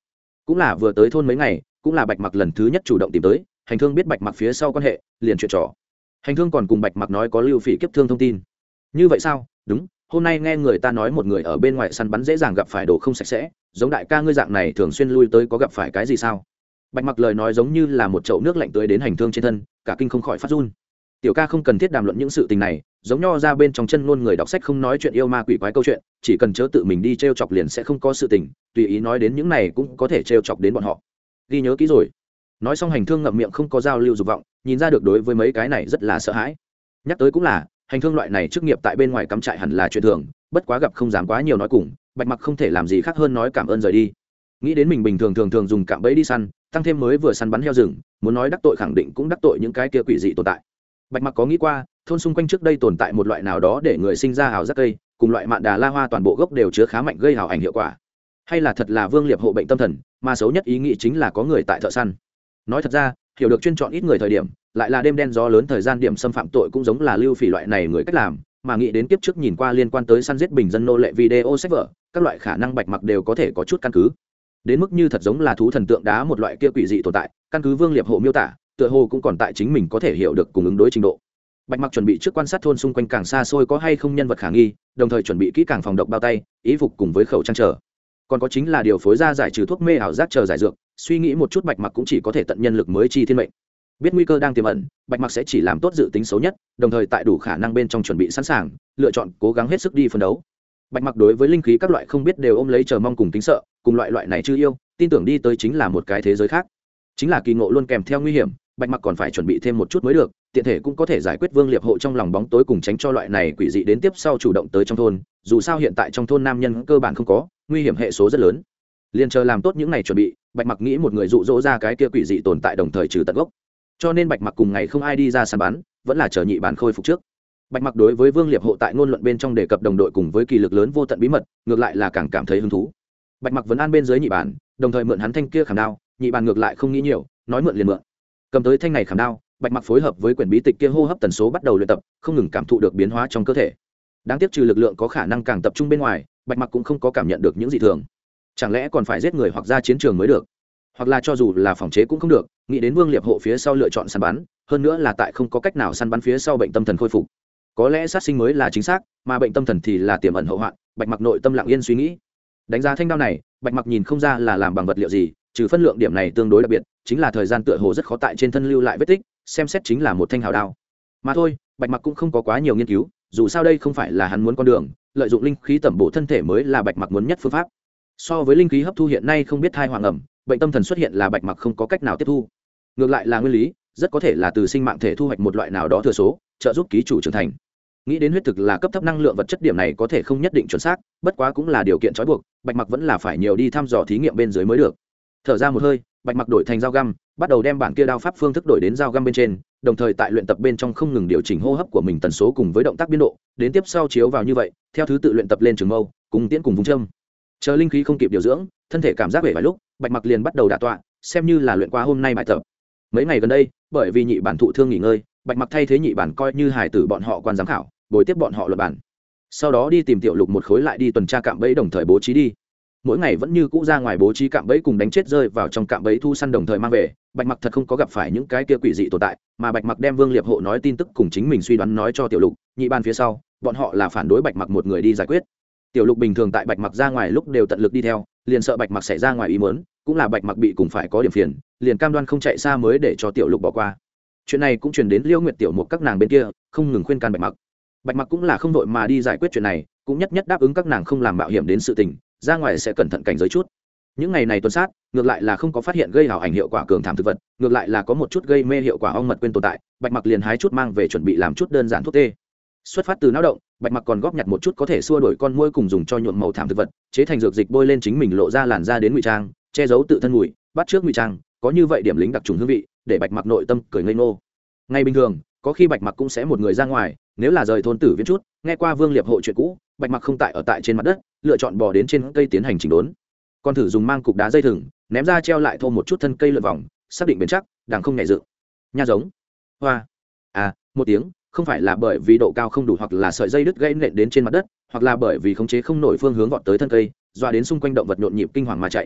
cũng là vừa tới thôn mấy ngày, cũng là Bạch Mặc lần thứ nhất chủ động tìm tới. Hành Thương biết Bạch Mặc phía sau quan hệ, liền chuyện trò. Hành Thương còn cùng Bạch Mặc nói có Lưu Phỉ kiếp thương thông tin. Như vậy sao? Đúng, hôm nay nghe người ta nói một người ở bên ngoài săn bắn dễ dàng gặp phải đồ không sạch sẽ, giống đại ca ngươi dạng này thường xuyên lui tới có gặp phải cái gì sao? Bạch Mặc lời nói giống như là một chậu nước lạnh tưới đến Hành Thương trên thân, cả kinh không khỏi phát run. Tiểu ca không cần thiết đàm luận những sự tình này, giống nho ra bên trong chân ngôn người đọc sách không nói chuyện yêu ma quỷ quái câu chuyện, chỉ cần chớ tự mình đi trêu chọc liền sẽ không có sự tình, tùy ý nói đến những này cũng có thể trêu chọc đến bọn họ. Ghi nhớ kỹ rồi. Nói xong Hành Thương ngậm miệng không có giao lưu dục vọng, nhìn ra được đối với mấy cái này rất là sợ hãi. Nhắc tới cũng là, Hành Thương loại này chức nghiệp tại bên ngoài cắm trại hẳn là chuyện thường, bất quá gặp không dám quá nhiều nói cùng, Bạch Mặc không thể làm gì khác hơn nói cảm ơn rời đi. Nghĩ đến mình bình thường thường dùng cạm bẫy đi săn, tăng thêm mới vừa săn bắn heo rừng, muốn nói đắc tội khẳng định cũng đắc tội những cái kia quỷ dị tồn tại. Bạch Mặc có nghĩ qua, thôn xung quanh trước đây tồn tại một loại nào đó để người sinh ra ảo giác cây, cùng loại mạn đà la hoa toàn bộ gốc đều chứa khá mạnh gây ảo ảnh hiệu quả. Hay là thật là Vương Liệp hộ bệnh tâm thần, mà xấu nhất ý nghĩ chính là có người tại thợ săn. Nói thật ra, hiểu được chuyên chọn ít người thời điểm, lại là đêm đen gió lớn thời gian điểm xâm phạm tội cũng giống là Lưu Phỉ loại này người cách làm, mà nghĩ đến kiếp trước nhìn qua liên quan tới săn giết bình dân nô lệ video sách vở, các loại khả năng Bạch Mặc đều có thể có chút căn cứ. Đến mức như thật giống là thú thần tượng đá một loại kia quỷ dị tồn tại, căn cứ Vương Liệp hộ miêu tả, tựa hồ cũng còn tại chính mình có thể hiểu được cùng ứng đối trình độ. Bạch Mặc chuẩn bị trước quan sát thôn xung quanh càng xa xôi có hay không nhân vật khả nghi, đồng thời chuẩn bị kỹ càng phòng độc bao tay, ý phục cùng với khẩu trang chờ. Còn có chính là điều phối ra giải trừ thuốc mê ảo giác chờ giải dược, suy nghĩ một chút Bạch Mặc cũng chỉ có thể tận nhân lực mới chi thiên mệnh. Biết nguy cơ đang tiềm ẩn, Bạch Mặc sẽ chỉ làm tốt dự tính xấu nhất, đồng thời tại đủ khả năng bên trong chuẩn bị sẵn sàng, lựa chọn cố gắng hết sức đi phân đấu. Bạch Mặc đối với linh khí các loại không biết đều ôm lấy chờ mong cùng kính sợ, cùng loại này chưa yêu, tin tưởng đi tới chính là một cái thế giới khác. Chính là kỳ ngộ luôn kèm theo nguy hiểm, Bạch Mặc còn phải chuẩn bị thêm một chút mới được, tiện thể cũng có thể giải quyết Vương Liệp hộ trong lòng bóng tối cùng tránh cho loại này quỷ dị đến tiếp sau chủ động tới trong thôn, dù sao hiện tại trong thôn nam nhân cơ bản không có, nguy hiểm hệ số rất lớn. Liên chờ làm tốt những này chuẩn bị, Bạch Mặc nghĩ một người dụ dỗ ra cái kia quỷ dị tồn tại đồng thời trừ tận gốc. Cho nên Bạch Mặc cùng ngày không ai đi ra săn bắn, vẫn là chờ nhị bản khôi phục trước. Bạch Mặc đối với Vương Liệp hộ tại ngôn luận bên trong đề cập đồng đội cùng với kỳ lực lớn vô tận bí mật, ngược lại là càng cảm thấy hứng thú. Bạch Mặc vẫn an bên dưới nhị bản, đồng thời mượn hắn thanh kia khảm đao, nhị bản ngược lại không nghĩ nhiều, nói mượn liền mượn. Cầm tới thanh này khảm đao, Bạch Mặc phối hợp với quyển bí tịch kia hô hấp tần số bắt đầu luyện tập, không ngừng cảm thụ được biến hóa trong cơ thể. Đáng tiếc trừ lực lượng có khả năng càng tập trung bên ngoài, Bạch Mặc cũng không có cảm nhận được những gì thường. Chẳng lẽ còn phải giết người hoặc ra chiến trường mới được? Hoặc là cho dù là phòng chế cũng không được, nghĩ đến Vương Liệp hộ phía sau lựa chọn săn bắn, hơn nữa là tại không có cách nào săn bắn phía sau bệnh tâm thần khôi phục. Có lẽ sát sinh mới là chính xác, mà bệnh tâm thần thì là tiềm ẩn hậu hoạn, Bạch Mặc nội tâm lặng yên suy nghĩ. Đánh giá thanh đao này, Bạch Mặc nhìn không ra là làm bằng vật liệu gì, trừ phân lượng điểm này tương đối đặc biệt, chính là thời gian tựa hồ rất khó tại trên thân lưu lại vết tích, xem xét chính là một thanh hào đao. Mà thôi, Bạch Mặc cũng không có quá nhiều nghiên cứu, dù sao đây không phải là hắn muốn con đường, lợi dụng linh khí tẩm bổ thân thể mới là Bạch Mặc muốn nhất phương pháp. So với linh khí hấp thu hiện nay không biết thai hoàng ẩm, bệnh tâm thần xuất hiện là Bạch Mặc không có cách nào tiếp thu. Ngược lại là nguyên lý, rất có thể là từ sinh mạng thể thu hoạch một loại nào đó thừa số, trợ giúp ký chủ trưởng thành. Nghĩ đến huyết thực là cấp thấp năng lượng vật chất điểm này có thể không nhất định chuẩn xác, bất quá cũng là điều kiện trói buộc, Bạch Mặc vẫn là phải nhiều đi thăm dò thí nghiệm bên dưới mới được. Thở ra một hơi, Bạch Mặc đổi thành dao găm, bắt đầu đem bản kia đao pháp phương thức đổi đến dao găm bên trên, đồng thời tại luyện tập bên trong không ngừng điều chỉnh hô hấp của mình tần số cùng với động tác biên độ, đến tiếp sau chiếu vào như vậy, theo thứ tự luyện tập lên trường mâu, cùng tiễn cùng vùng châm. Chờ linh khí không kịp điều dưỡng, thân thể cảm giác bể vài lúc, Bạch Mặc liền bắt đầu đả tọa, xem như là luyện qua hôm nay bài tập. Mấy ngày gần đây, bởi vì nhị bản thụ thương nghỉ ngơi, Bạch Mặc thay thế nhị bản coi như hài tử bọn họ quan giám khảo, bồi tiếp bọn họ luận bản. Sau đó đi tìm Tiểu Lục một khối lại đi tuần tra cạm bẫy đồng thời bố trí đi. Mỗi ngày vẫn như cũ ra ngoài bố trí cạm bẫy cùng đánh chết rơi vào trong cạm bẫy thu săn đồng thời mang về. Bạch Mặc thật không có gặp phải những cái kia quỷ dị tồn tại, mà Bạch Mặc đem Vương Liệp hộ nói tin tức cùng chính mình suy đoán nói cho Tiểu Lục, nhị ban phía sau, bọn họ là phản đối Bạch Mặc một người đi giải quyết. Tiểu Lục bình thường tại Bạch Mặc ra ngoài lúc đều tận lực đi theo, liền sợ Bạch Mặc xảy ra ngoài ý muốn, cũng là Bạch Mặc bị cùng phải có điểm phiền, liền cam đoan không chạy xa mới để cho Tiểu Lục bỏ qua. Chuyện này cũng truyền đến Liễu Nguyệt Tiểu Mục các nàng bên kia, không ngừng khuyên can Bạch Mặc. Bạch Mặc cũng là không đội mà đi giải quyết chuyện này, cũng nhất nhất đáp ứng các nàng không làm mạo hiểm đến sự tình, ra ngoài sẽ cẩn thận cảnh giới chút. Những ngày này tuần sát, ngược lại là không có phát hiện gây hảo ảnh hiệu quả cường thảm thực vật, ngược lại là có một chút gây mê hiệu quả ong mật quên tồn tại. Bạch Mặc liền hái chút mang về chuẩn bị làm chút đơn giản thuốc tê. Xuất phát từ não động, Bạch Mặc còn góp nhặt một chút có thể xua đuổi con muỗi cùng dùng cho nhuộm màu thảm thực vật, chế thành dược dịch bôi lên chính mình lộ ra làn da đến ngụy trang, che giấu tự thân mùi, bắt trước ngụy trang, có như vậy điểm lính đặc trùng hương vị, để Bạch Mặc nội tâm cười ngây ngô. Ngày bình thường, có khi Bạch Mặc cũng sẽ một người ra ngoài, nếu là rời thôn tử viễn chút, nghe qua Vương Liệp hộ chuyện cũ, Bạch Mặc không tại ở tại trên mặt đất, lựa chọn bò đến trên cây tiến hành chỉnh đốn. Còn thử dùng mang cục đá dây thừng, ném ra treo lại thô một chút thân cây lượn vòng, xác định bền chắc, đàng không nhảy dựng. Nha giống. Hoa. Một tiếng, không phải là bởi vì độ cao không đủ hoặc là sợi dây đứt gãy nện đến trên mặt đất, hoặc là bởi vì khống chế không nổi phương hướng vọt tới thân cây, dọa đến xung quanh động vật nhộn nhịp kinh hoàng mà chạy.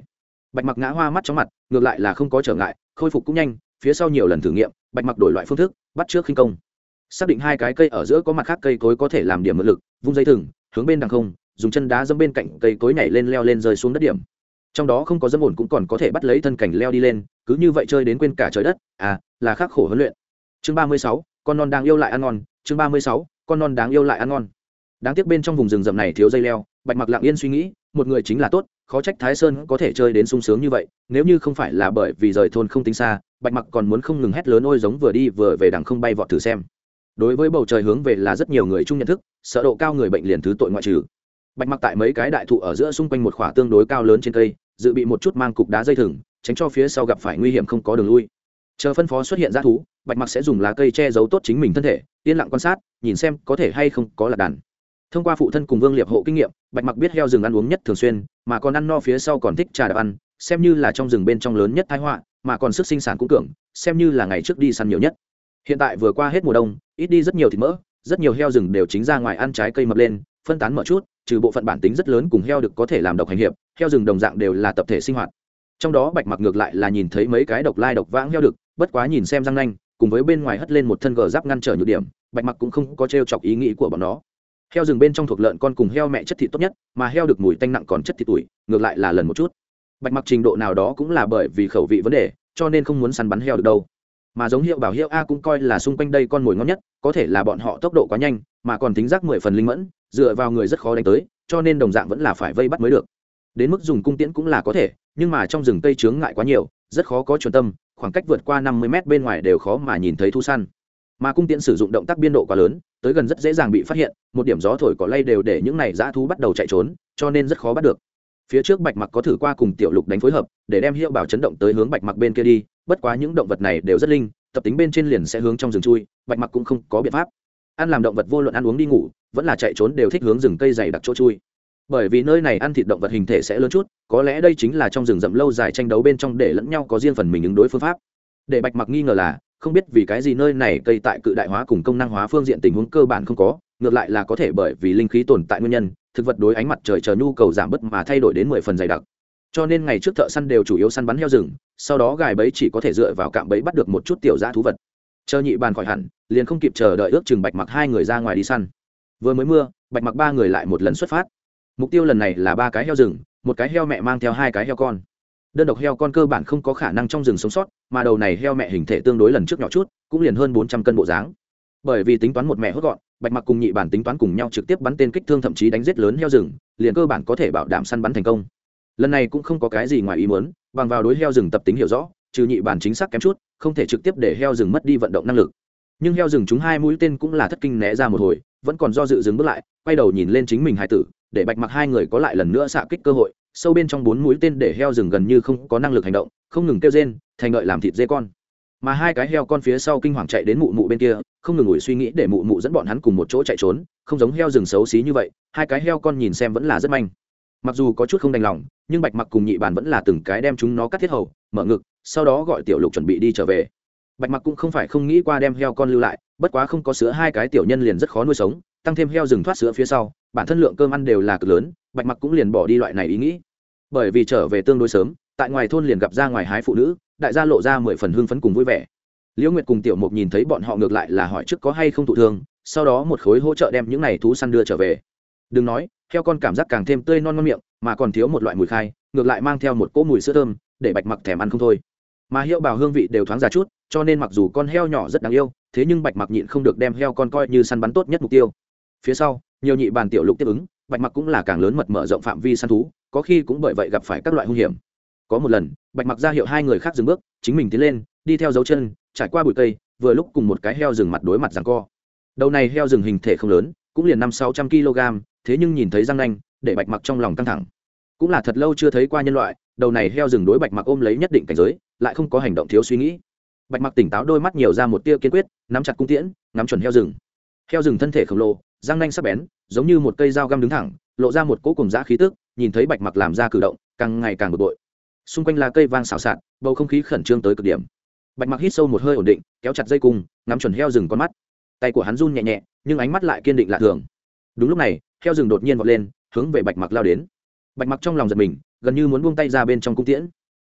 Bạch mặc ngã hoa mắt chóng mặt, ngược lại là không có trở ngại, khôi phục cũng nhanh. Phía sau nhiều lần thử nghiệm, bạch mặc đổi loại phương thức, bắt trước khinh công, xác định hai cái cây ở giữa có mặt khác cây cối có thể làm điểm mượn lực, vung dây thừng hướng bên đằng không, dùng chân đá dẫm bên cạnh cây cối nhảy lên leo lên rơi xuống đất điểm. Trong đó không có dẫm ổn cũng còn có thể bắt lấy thân cảnh leo đi lên, cứ như vậy chơi đến quên cả trời đất, là khắc khổ huấn luyện. Chương 36, con non đáng yêu lại ăn ngon. Chương 36, con non đáng yêu lại ăn ngon. Đáng tiếc bên trong vùng rừng rậm này thiếu dây leo, bạch mặc lặng yên suy nghĩ, một người chính là tốt, khó trách Thái Sơn có thể chơi đến sung sướng như vậy, nếu như không phải là bởi vì rời thôn không tính xa, bạch mặc còn muốn không ngừng hét lớn ôi giống vừa đi vừa về đằng không bay vọt thử xem. Đối với bầu trời hướng về là rất nhiều người chung nhận thức, sợ độ cao người bệnh liền thứ tội ngoại trừ. Bạch mặc tại mấy cái đại thụ ở giữa xung quanh một khỏa tương đối cao lớn trên cây, dự bị một chút mang cục đá dây thừng, tránh cho phía sau gặp phải nguy hiểm không có đường lui. Chờ phân phó xuất hiện dã thú, bạch mặc sẽ dùng lá cây che giấu tốt chính mình thân thể, yên lặng quan sát, nhìn xem có thể hay không có lạc đàn. Thông qua phụ thân cùng Vương Liệp hộ kinh nghiệm, bạch mặc biết heo rừng ăn uống nhất thường xuyên, mà còn ăn no phía sau còn thích trà đạp ăn, xem như là trong rừng bên trong lớn nhất tai họa, mà còn sức sinh sản cũng cường, xem như là ngày trước đi săn nhiều nhất. Hiện tại vừa qua hết mùa đông, ít đi rất nhiều thịt mỡ, rất nhiều heo rừng đều chính ra ngoài ăn trái cây mập lên, phân tán mở chút, trừ bộ phận bản tính rất lớn cùng heo được có thể làm độc hành hiệp, heo rừng đồng dạng đều là tập thể sinh hoạt. Trong đó bạch mặc ngược lại là nhìn thấy mấy cái độc lai độc vãng heo được, bất quá nhìn xem răng nanh, cùng với bên ngoài hất lên một thân gờ giáp ngăn trở nhược điểm, bạch mặc cũng không có trêu chọc ý nghĩ của bọn nó. Heo rừng bên trong thuộc lợn con cùng heo mẹ chất thịt tốt nhất, mà heo được mùi tanh nặng còn chất thịt tuổi, ngược lại là lần một chút. Bạch mặc trình độ nào đó cũng là bởi vì khẩu vị vấn đề, cho nên không muốn săn bắn heo được đâu. Mà giống hiệu bảo hiệu a cũng coi là xung quanh đây con mồi ngon nhất, có thể là bọn họ tốc độ quá nhanh, mà còn tính giác 10 phần linh mẫn, dựa vào người rất khó đánh tới, cho nên đồng dạng vẫn là phải vây bắt mới được. Đến mức dùng cung tiễn cũng là có thể, nhưng mà trong rừng cây chướng ngại quá nhiều, rất khó có chuẩn tâm, khoảng cách vượt qua 50 mét bên ngoài đều khó mà nhìn thấy thú săn. Mà cung tiễn sử dụng động tác biên độ quá lớn, tới gần rất dễ dàng bị phát hiện, một điểm gió thổi cỏ lay đều để những này dã thú bắt đầu chạy trốn, cho nên rất khó bắt được. Phía trước bạch mặc có thử qua cùng tiểu lục đánh phối hợp, để đem hiệu bảo chấn động tới hướng bạch mặc bên kia đi, bất quá những động vật này đều rất linh, tập tính bên trên liền sẽ hướng trong rừng chui, bạch mặc cũng không có biện pháp. Ăn làm động vật vô luận ăn uống đi ngủ, vẫn là chạy trốn đều thích hướng rừng cây dày đặc chỗ chui. Bởi vì nơi này ăn thịt động vật hình thể sẽ lớn chút, có lẽ đây chính là trong rừng rậm lâu dài tranh đấu bên trong để lẫn nhau có riêng phần mình ứng đối phương pháp. Để bạch mặc nghi ngờ là, không biết vì cái gì nơi này cây tại cự đại hóa cùng công năng hóa phương diện tình huống cơ bản không có, ngược lại là có thể bởi vì linh khí tồn tại nguyên nhân, thực vật đối ánh mặt trời chờ nhu cầu giảm bớt mà thay đổi đến 10 phần dày đặc. Cho nên ngày trước thợ săn đều chủ yếu săn bắn heo rừng, sau đó gài bẫy chỉ có thể dựa vào cạm bẫy bắt được một chút tiểu dã thú vật. Chờ nhị bàn khỏi hẳn, liền không kịp chờ đợi ước chừng bạch mặc hai người ra ngoài đi săn. Vừa mới mưa, bạch mặc ba người lại một lần xuất phát. Mục tiêu lần này là 3 cái heo rừng, một cái heo mẹ mang theo 2 cái heo con. Đơn độc heo con cơ bản không có khả năng trong rừng sống sót, mà đầu này heo mẹ hình thể tương đối lần trước nhỏ chút, cũng liền hơn 400 cân bộ dáng. Bởi vì tính toán một mẹ hốt gọn, bạch mặc cùng nhị bản tính toán cùng nhau trực tiếp bắn tên kích thương thậm chí đánh giết lớn heo rừng, liền cơ bản có thể bảo đảm săn bắn thành công. Lần này cũng không có cái gì ngoài ý muốn, bằng vào đối heo rừng tập tính hiểu rõ, trừ nhị bản chính xác kém chút, không thể trực tiếp để heo rừng mất đi vận động năng lực. Nhưng heo rừng chúng 2 mũi tên cũng là thất kinh né ra một hồi, vẫn còn do dự dừng bước lại, quay đầu nhìn lên chính mình hài tử, để bạch mặc hai người có lại lần nữa xạ kích cơ hội. Sâu bên trong 4 mũi tên để heo rừng gần như không có năng lực hành động, không ngừng kêu rên, thành ngợi làm thịt dê con. Mà 2 cái heo con phía sau kinh hoàng chạy đến mụ mụ bên kia, không ngừng ủi suy nghĩ để mụ mụ dẫn bọn hắn cùng một chỗ chạy trốn, không giống heo rừng xấu xí như vậy. 2 cái heo con nhìn xem vẫn là rất manh. Mặc dù có chút không đành lòng, nhưng bạch mặc cùng nhị bản vẫn là từng cái đem chúng nó cắt thiết hầu, mở ngực, sau đó gọi tiểu lục chuẩn bị đi trở về. Bạch mặc cũng không phải không nghĩ qua đem heo con lưu lại, bất quá không có sữa 2 cái tiểu nhân liền rất khó nuôi sống, tăng thêm heo rừng thoát sữa phía sau, bản thân lượng cơm ăn đều là cực lớn, bạch mặc cũng liền bỏ đi loại này ý nghĩ. Bởi vì trở về tương đối sớm, tại ngoài thôn liền gặp ra ngoài hái phụ nữ, đại gia lộ ra 10 phần hưng phấn cùng vui vẻ. Liễu Nguyệt cùng Tiểu Mục nhìn thấy bọn họ ngược lại là hỏi trước có hay không thụ thương, sau đó một khối hỗ trợ đem những này thú săn đưa trở về. Đừng nói, heo con cảm giác càng thêm tươi non ngon miệng, mà còn thiếu một loại mùi khai, ngược lại mang theo một cỗ mùi sữa thơm, để bạch mặc thèm ăn không thôi. Mà hiệu bào hương vị đều thoáng già chút, cho nên mặc dù con heo nhỏ rất đáng yêu, thế nhưng bạch mặc nhịn không được đem heo con coi như săn bắn tốt nhất mục tiêu. Phía sau, nhiều nhị bàn tiểu lục tiếp ứng, bạch mặc cũng là càng lớn mật mở rộng phạm vi săn thú, có khi cũng bởi vậy gặp phải các loại hung hiểm. Có một lần, bạch mặc ra hiệu 2 người khác dừng bước, chính mình tiến lên, đi theo dấu chân, trải qua bụi cây, vừa lúc cùng một cái heo rừng mặt đối mặt giằng co. Đầu này heo rừng hình thể không lớn, cũng liền 500-600 kg, thế nhưng nhìn thấy răng nanh, để bạch mặc trong lòng căng thẳng. Cũng là thật lâu chưa thấy qua nhân loại, đầu này heo rừng đối bạch mặc ôm lấy nhất định cảnh giới, lại không có hành động thiếu suy nghĩ. Bạch mặc tỉnh táo đôi mắt nhiều ra một tia kiên quyết, nắm chặt cung tiễn, ngắm chuẩn heo rừng. Heo rừng thân thể khổng lồ, răng nanh sắc bén, giống như một cây dao găm đứng thẳng, lộ ra một cỗ cùng dã khí tức, nhìn thấy bạch mặc làm ra cử động, càng ngày càng bực bội. Xung quanh là cây vang xào xạc, bầu không khí khẩn trương tới cực điểm. Bạch mặc hít sâu một hơi ổn định, kéo chặt dây cung, ngắm chuẩn heo rừng con mắt. Tay của hắn run nhẹ nhẹ, nhưng ánh mắt lại kiên định lạ thường. Đúng lúc này, heo rừng đột nhiên vọt lên, hướng về bạch mặc lao đến. Bạch mặc trong lòng giật mình, gần như muốn buông tay ra bên trong cung tiễn,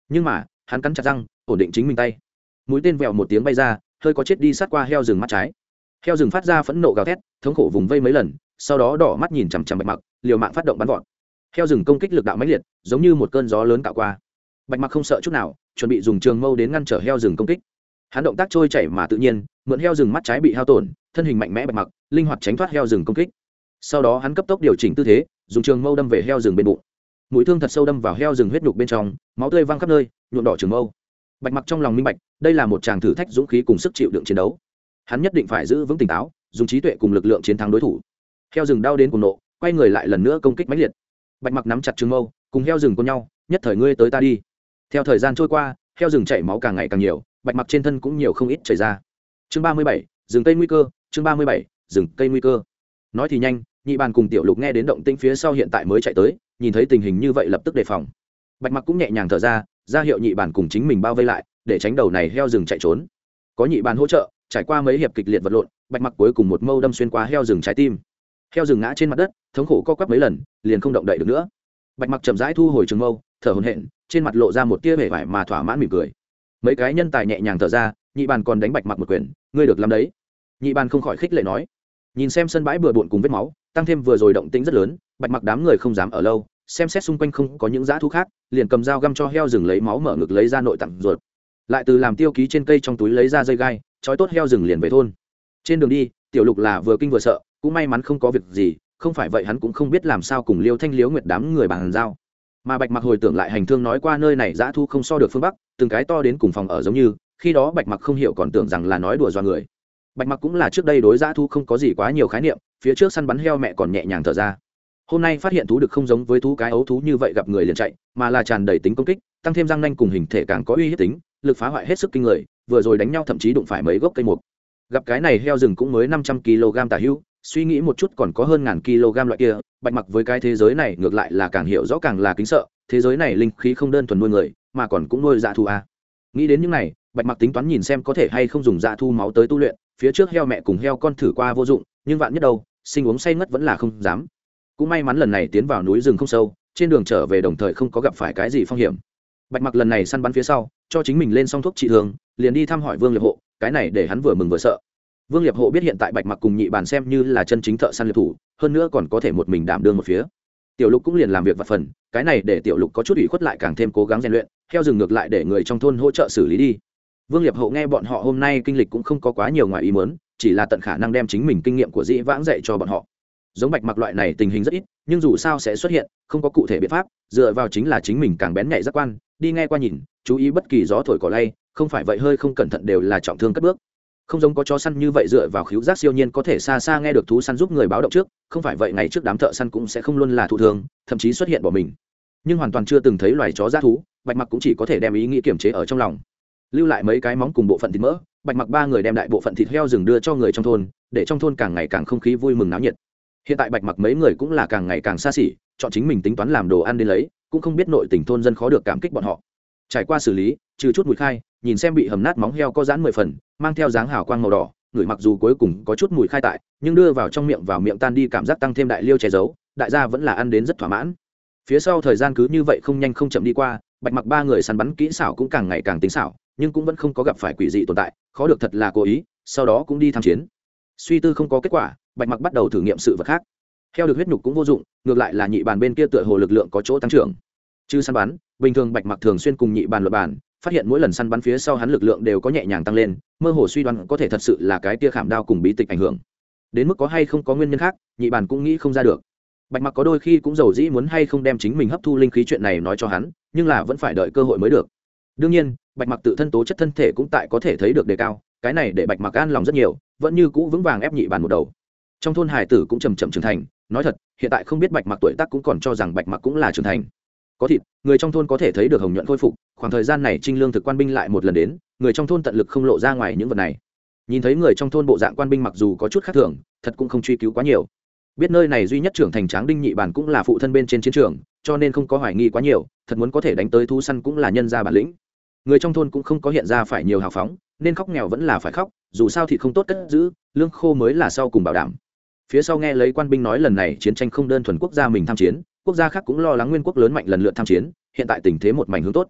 nhưng mà hắn cắn chặt răng ổn định chính mình tay. Mũi tên vèo một tiếng bay ra, hơi có chết đi sát qua heo rừng mắt trái. Heo rừng phát ra phẫn nộ gào thét, thống khổ vùng vây mấy lần, sau đó đỏ mắt nhìn chằm chằm Bạch Mặc, liều mạng phát động bắn vọt. Heo rừng công kích lực đạo mãnh liệt, giống như một cơn gió lớn cạo qua. Bạch Mặc không sợ chút nào, chuẩn bị dùng trường mâu đến ngăn trở heo rừng công kích. Hắn động tác trôi chảy mà tự nhiên, mượn heo rừng mắt trái bị hao tổn, thân hình mạnh mẽ Bạch Mặc linh hoạt tránh thoát heo rừng công kích. Sau đó hắn cấp tốc điều chỉnh tư thế, dùng trường mâu đâm về heo rừng bên bụng. Mũi thương thật sâu đâm vào heo rừng huyết nhục bên trong, máu tươi văng khắp nơi, nhuộm đỏ trường mâu. Bạch Mặc trong lòng minh bạch, đây là một tràng thử thách dũng khí cùng sức chịu đựng chiến đấu. Hắn nhất định phải giữ vững tỉnh táo, dùng trí tuệ cùng lực lượng chiến thắng đối thủ. Heo rừng đau đến cuồng nộ, quay người lại lần nữa công kích mãnh liệt. Bạch Mặc nắm chặt trường mâu, cùng heo rừng cùng nhau, nhất thời ngươi tới ta đi. Theo thời gian trôi qua, heo rừng chảy máu càng ngày càng nhiều, Bạch Mặc trên thân cũng nhiều không ít chảy ra. Chương 37, rừng cây nguy cơ, chương 37, rừng cây nguy cơ. Nói thì nhanh, Nhị Bàn cùng Tiểu Lục nghe đến động tĩnh phía sau hiện tại mới chạy tới, nhìn thấy tình hình như vậy lập tức đề phòng. Bạch Mặc cũng nhẹ nhàng thở ra, ra hiệu Nhị Bàn cùng chính mình bao vây lại, để tránh đầu này heo rừng chạy trốn. Có Nhị Bàn hỗ trợ, trải qua mấy hiệp kịch liệt vật lộn, Bạch Mặc cuối cùng một mâu đâm xuyên qua heo rừng trái tim. Heo rừng ngã trên mặt đất, thống khổ co quắp mấy lần, liền không động đậy được nữa. Bạch Mặc chậm rãi thu hồi trường mâu, thở hổn hển, trên mặt lộ ra một tia vẻ vải mà thỏa mãn mỉm cười. Mấy cái nhân tài nhẹ nhàng thở ra, Nhị Bàn còn đánh Bạch Mặc một quyền, ngươi được làm đấy. Nhị Bàn không khỏi khích lệ nói. Nhìn xem sân bãi bừa bộn cùng vết máu, tăng thêm vừa rồi động tĩnh rất lớn, Bạch Mặc đám người không dám ở lâu, xem xét xung quanh không có những dã thú khác, liền cầm dao găm cho heo rừng lấy máu mở ngực lấy ra nội tạng ruột, lại từ làm tiêu ký trên cây trong túi lấy ra dây gai, trói tốt heo rừng liền về thôn. Trên đường đi, Tiểu Lục là vừa kinh vừa sợ, cũng may mắn không có việc gì, không phải vậy hắn cũng không biết làm sao cùng Liêu Thanh Liếu Nguyệt đám người bàn giao. Mà Bạch Mặc hồi tưởng lại hành thương nói qua nơi này dã thú không so được phương Bắc, từng cái to đến cùng phòng ở giống như, khi đó Bạch Mặc không hiểu còn tưởng rằng là nói đùa dọa người. Bạch Mặc cũng là trước đây đối dã thú không có gì quá nhiều khái niệm, phía trước săn bắn heo mẹ còn nhẹ nhàng thở ra. Hôm nay phát hiện thú được không giống với thú cái ấu thú như vậy gặp người liền chạy, mà là tràn đầy tính công kích, tăng thêm răng nanh cùng hình thể càng có uy hiếp tính, lực phá hoại hết sức kinh người, vừa rồi đánh nhau thậm chí đụng phải mấy gốc cây mục. Gặp cái này heo rừng cũng mới 500 kg tả hữu, suy nghĩ một chút còn có hơn 1000 kg loại kia, Bạch Mặc với cái thế giới này ngược lại là càng hiểu rõ càng là kính sợ, thế giới này linh khí không đơn thuần nuôi người, mà còn cũng nuôi dã thú a. Nghĩ đến những này, Bạch Mặc tính toán nhìn xem có thể hay không dùng dã thú máu tới tu luyện, phía trước heo mẹ cùng heo con thử qua vô dụng, nhưng vạn nhất đâu, sinh uống say ngất vẫn là không dám. Cũng may mắn lần này tiến vào núi rừng không sâu, trên đường trở về đồng thời không có gặp phải cái gì phong hiểm. Bạch Mặc lần này săn bắn phía sau, cho chính mình lên xong thuốc trị thương, liền đi thăm hỏi Vương Liệp Hộ, cái này để hắn vừa mừng vừa sợ. Vương Liệp Hộ biết hiện tại Bạch Mặc cùng Nhị Bàn xem như là chân chính thợ săn liệp thủ, hơn nữa còn có thể một mình đảm đương một phía. Tiểu Lục cũng liền làm việc vặt phần, cái này để Tiểu Lục có chút ủy khuất lại càng thêm cố gắng rèn luyện, heo rừng ngược lại để người trong thôn hỗ trợ xử lý đi. Vương Liệp Hộ nghe bọn họ hôm nay kinh lịch cũng không có quá nhiều ngoài ý muốn, chỉ là tận khả năng đem chính mình kinh nghiệm của dĩ vãng dạy cho bọn họ. Giống Bạch Mặc loại này tình hình rất ít, nhưng dù sao sẽ xuất hiện, không có cụ thể biện pháp, dựa vào chính là chính mình càng bén nhạy giác quan, đi nghe qua nhìn, chú ý bất kỳ gió thổi cỏ lay, không phải vậy hơi không cẩn thận đều là trọng thương cất bước. Không giống có chó săn như vậy dựa vào khứu giác siêu nhiên có thể xa xa nghe được thú săn giúp người báo động trước, không phải vậy ngày trước đám thợ săn cũng sẽ không luôn là thụ thương, thậm chí xuất hiện bỏ mình. Nhưng hoàn toàn chưa từng thấy loài chó dã thú, Bạch Mặc cũng chỉ có thể đem ý nghĩ kiềm chế ở trong lòng. Lưu lại mấy cái móng cùng bộ phận thịt mỡ, Bạch Mặc ba người đem đại bộ phận thịt heo rừng đưa cho người trong thôn, để trong thôn càng ngày càng không khí vui mừng náo nhiệt. Hiện tại Bạch Mặc mấy người cũng là càng ngày càng xa xỉ, chọn chính mình tính toán làm đồ ăn đến lấy, cũng không biết nội tình thôn dân khó được cảm kích bọn họ. Trải qua xử lý, trừ chút mùi khai, nhìn xem bị hầm nát móng heo có dán 10 phần, mang theo dáng hào quang màu đỏ, người mặc dù cuối cùng có chút mùi khai tại, nhưng đưa vào trong miệng tan đi cảm giác tăng thêm đại liêu che giấu, đại gia vẫn là ăn đến rất thỏa mãn. Phía sau thời gian cứ như vậy không nhanh không chậm đi qua, Bạch Mặc ba người săn bắn kỹ xảo cũng càng ngày càng tinh xảo, nhưng cũng vẫn không có gặp phải quỷ dị tồn tại, khó được thật là cố ý, sau đó cũng đi tham chiến. Suy tư không có kết quả, Bạch Mặc bắt đầu thử nghiệm sự vật khác. Heo được huyết nhục cũng vô dụng, ngược lại là Nhị Bàn bên kia tựa hồ lực lượng có chỗ tăng trưởng. Chứ săn bắn, bình thường Bạch Mặc thường xuyên cùng Nhị Bàn luận bàn, phát hiện mỗi lần săn bắn phía sau hắn lực lượng đều có nhẹ nhàng tăng lên, mơ hồ suy đoán có thể thật sự là cái tia khảm đao cùng bí tịch ảnh hưởng. Đến mức có hay không có nguyên nhân khác, Nhị Bàn cũng nghĩ không ra được. Bạch Mặc có đôi khi cũng giàu dĩ muốn hay không đem chính mình hấp thu linh khí chuyện này nói cho hắn, nhưng là vẫn phải đợi cơ hội mới được. Đương nhiên, Bạch Mặc tự thân tố chất thân thể cũng tại có thể thấy được đề cao, cái này để Bạch Mặc an lòng rất nhiều, vẫn như cũ vững vàng ép Nhị Bàn một đầu. Trong thôn hải tử cũng chậm chậm trưởng thành, nói thật, hiện tại không biết Bạch Mặc tuổi tác cũng còn cho rằng Bạch Mặc cũng là trưởng thành. Có thịt, người trong thôn có thể thấy được hồng nhuận khôi phục, khoảng thời gian này trinh lương thực quan binh lại một lần đến, người trong thôn tận lực không lộ ra ngoài những vật này. Nhìn thấy người trong thôn bộ dạng quan binh mặc dù có chút khác thường, thật cũng không truy cứu quá nhiều. Biết nơi này duy nhất trưởng thành tráng đinh Nhị Bàn cũng là phụ thân bên trên chiến trường, cho nên không có hoài nghi quá nhiều, thật muốn có thể đánh tới thú săn cũng là nhân ra bản lĩnh. Người trong thôn cũng không có hiện ra phải nhiều hào phóng, nên khóc nghèo vẫn là phải khóc, dù sao thịt không tốt cất giữ, lương khô mới là sau cùng bảo đảm. Phía sau nghe lấy quan binh nói lần này chiến tranh không đơn thuần quốc gia mình tham chiến, quốc gia khác cũng lo lắng nguyên quốc lớn mạnh lần lượt tham chiến, hiện tại tình thế một mảnh hướng tốt.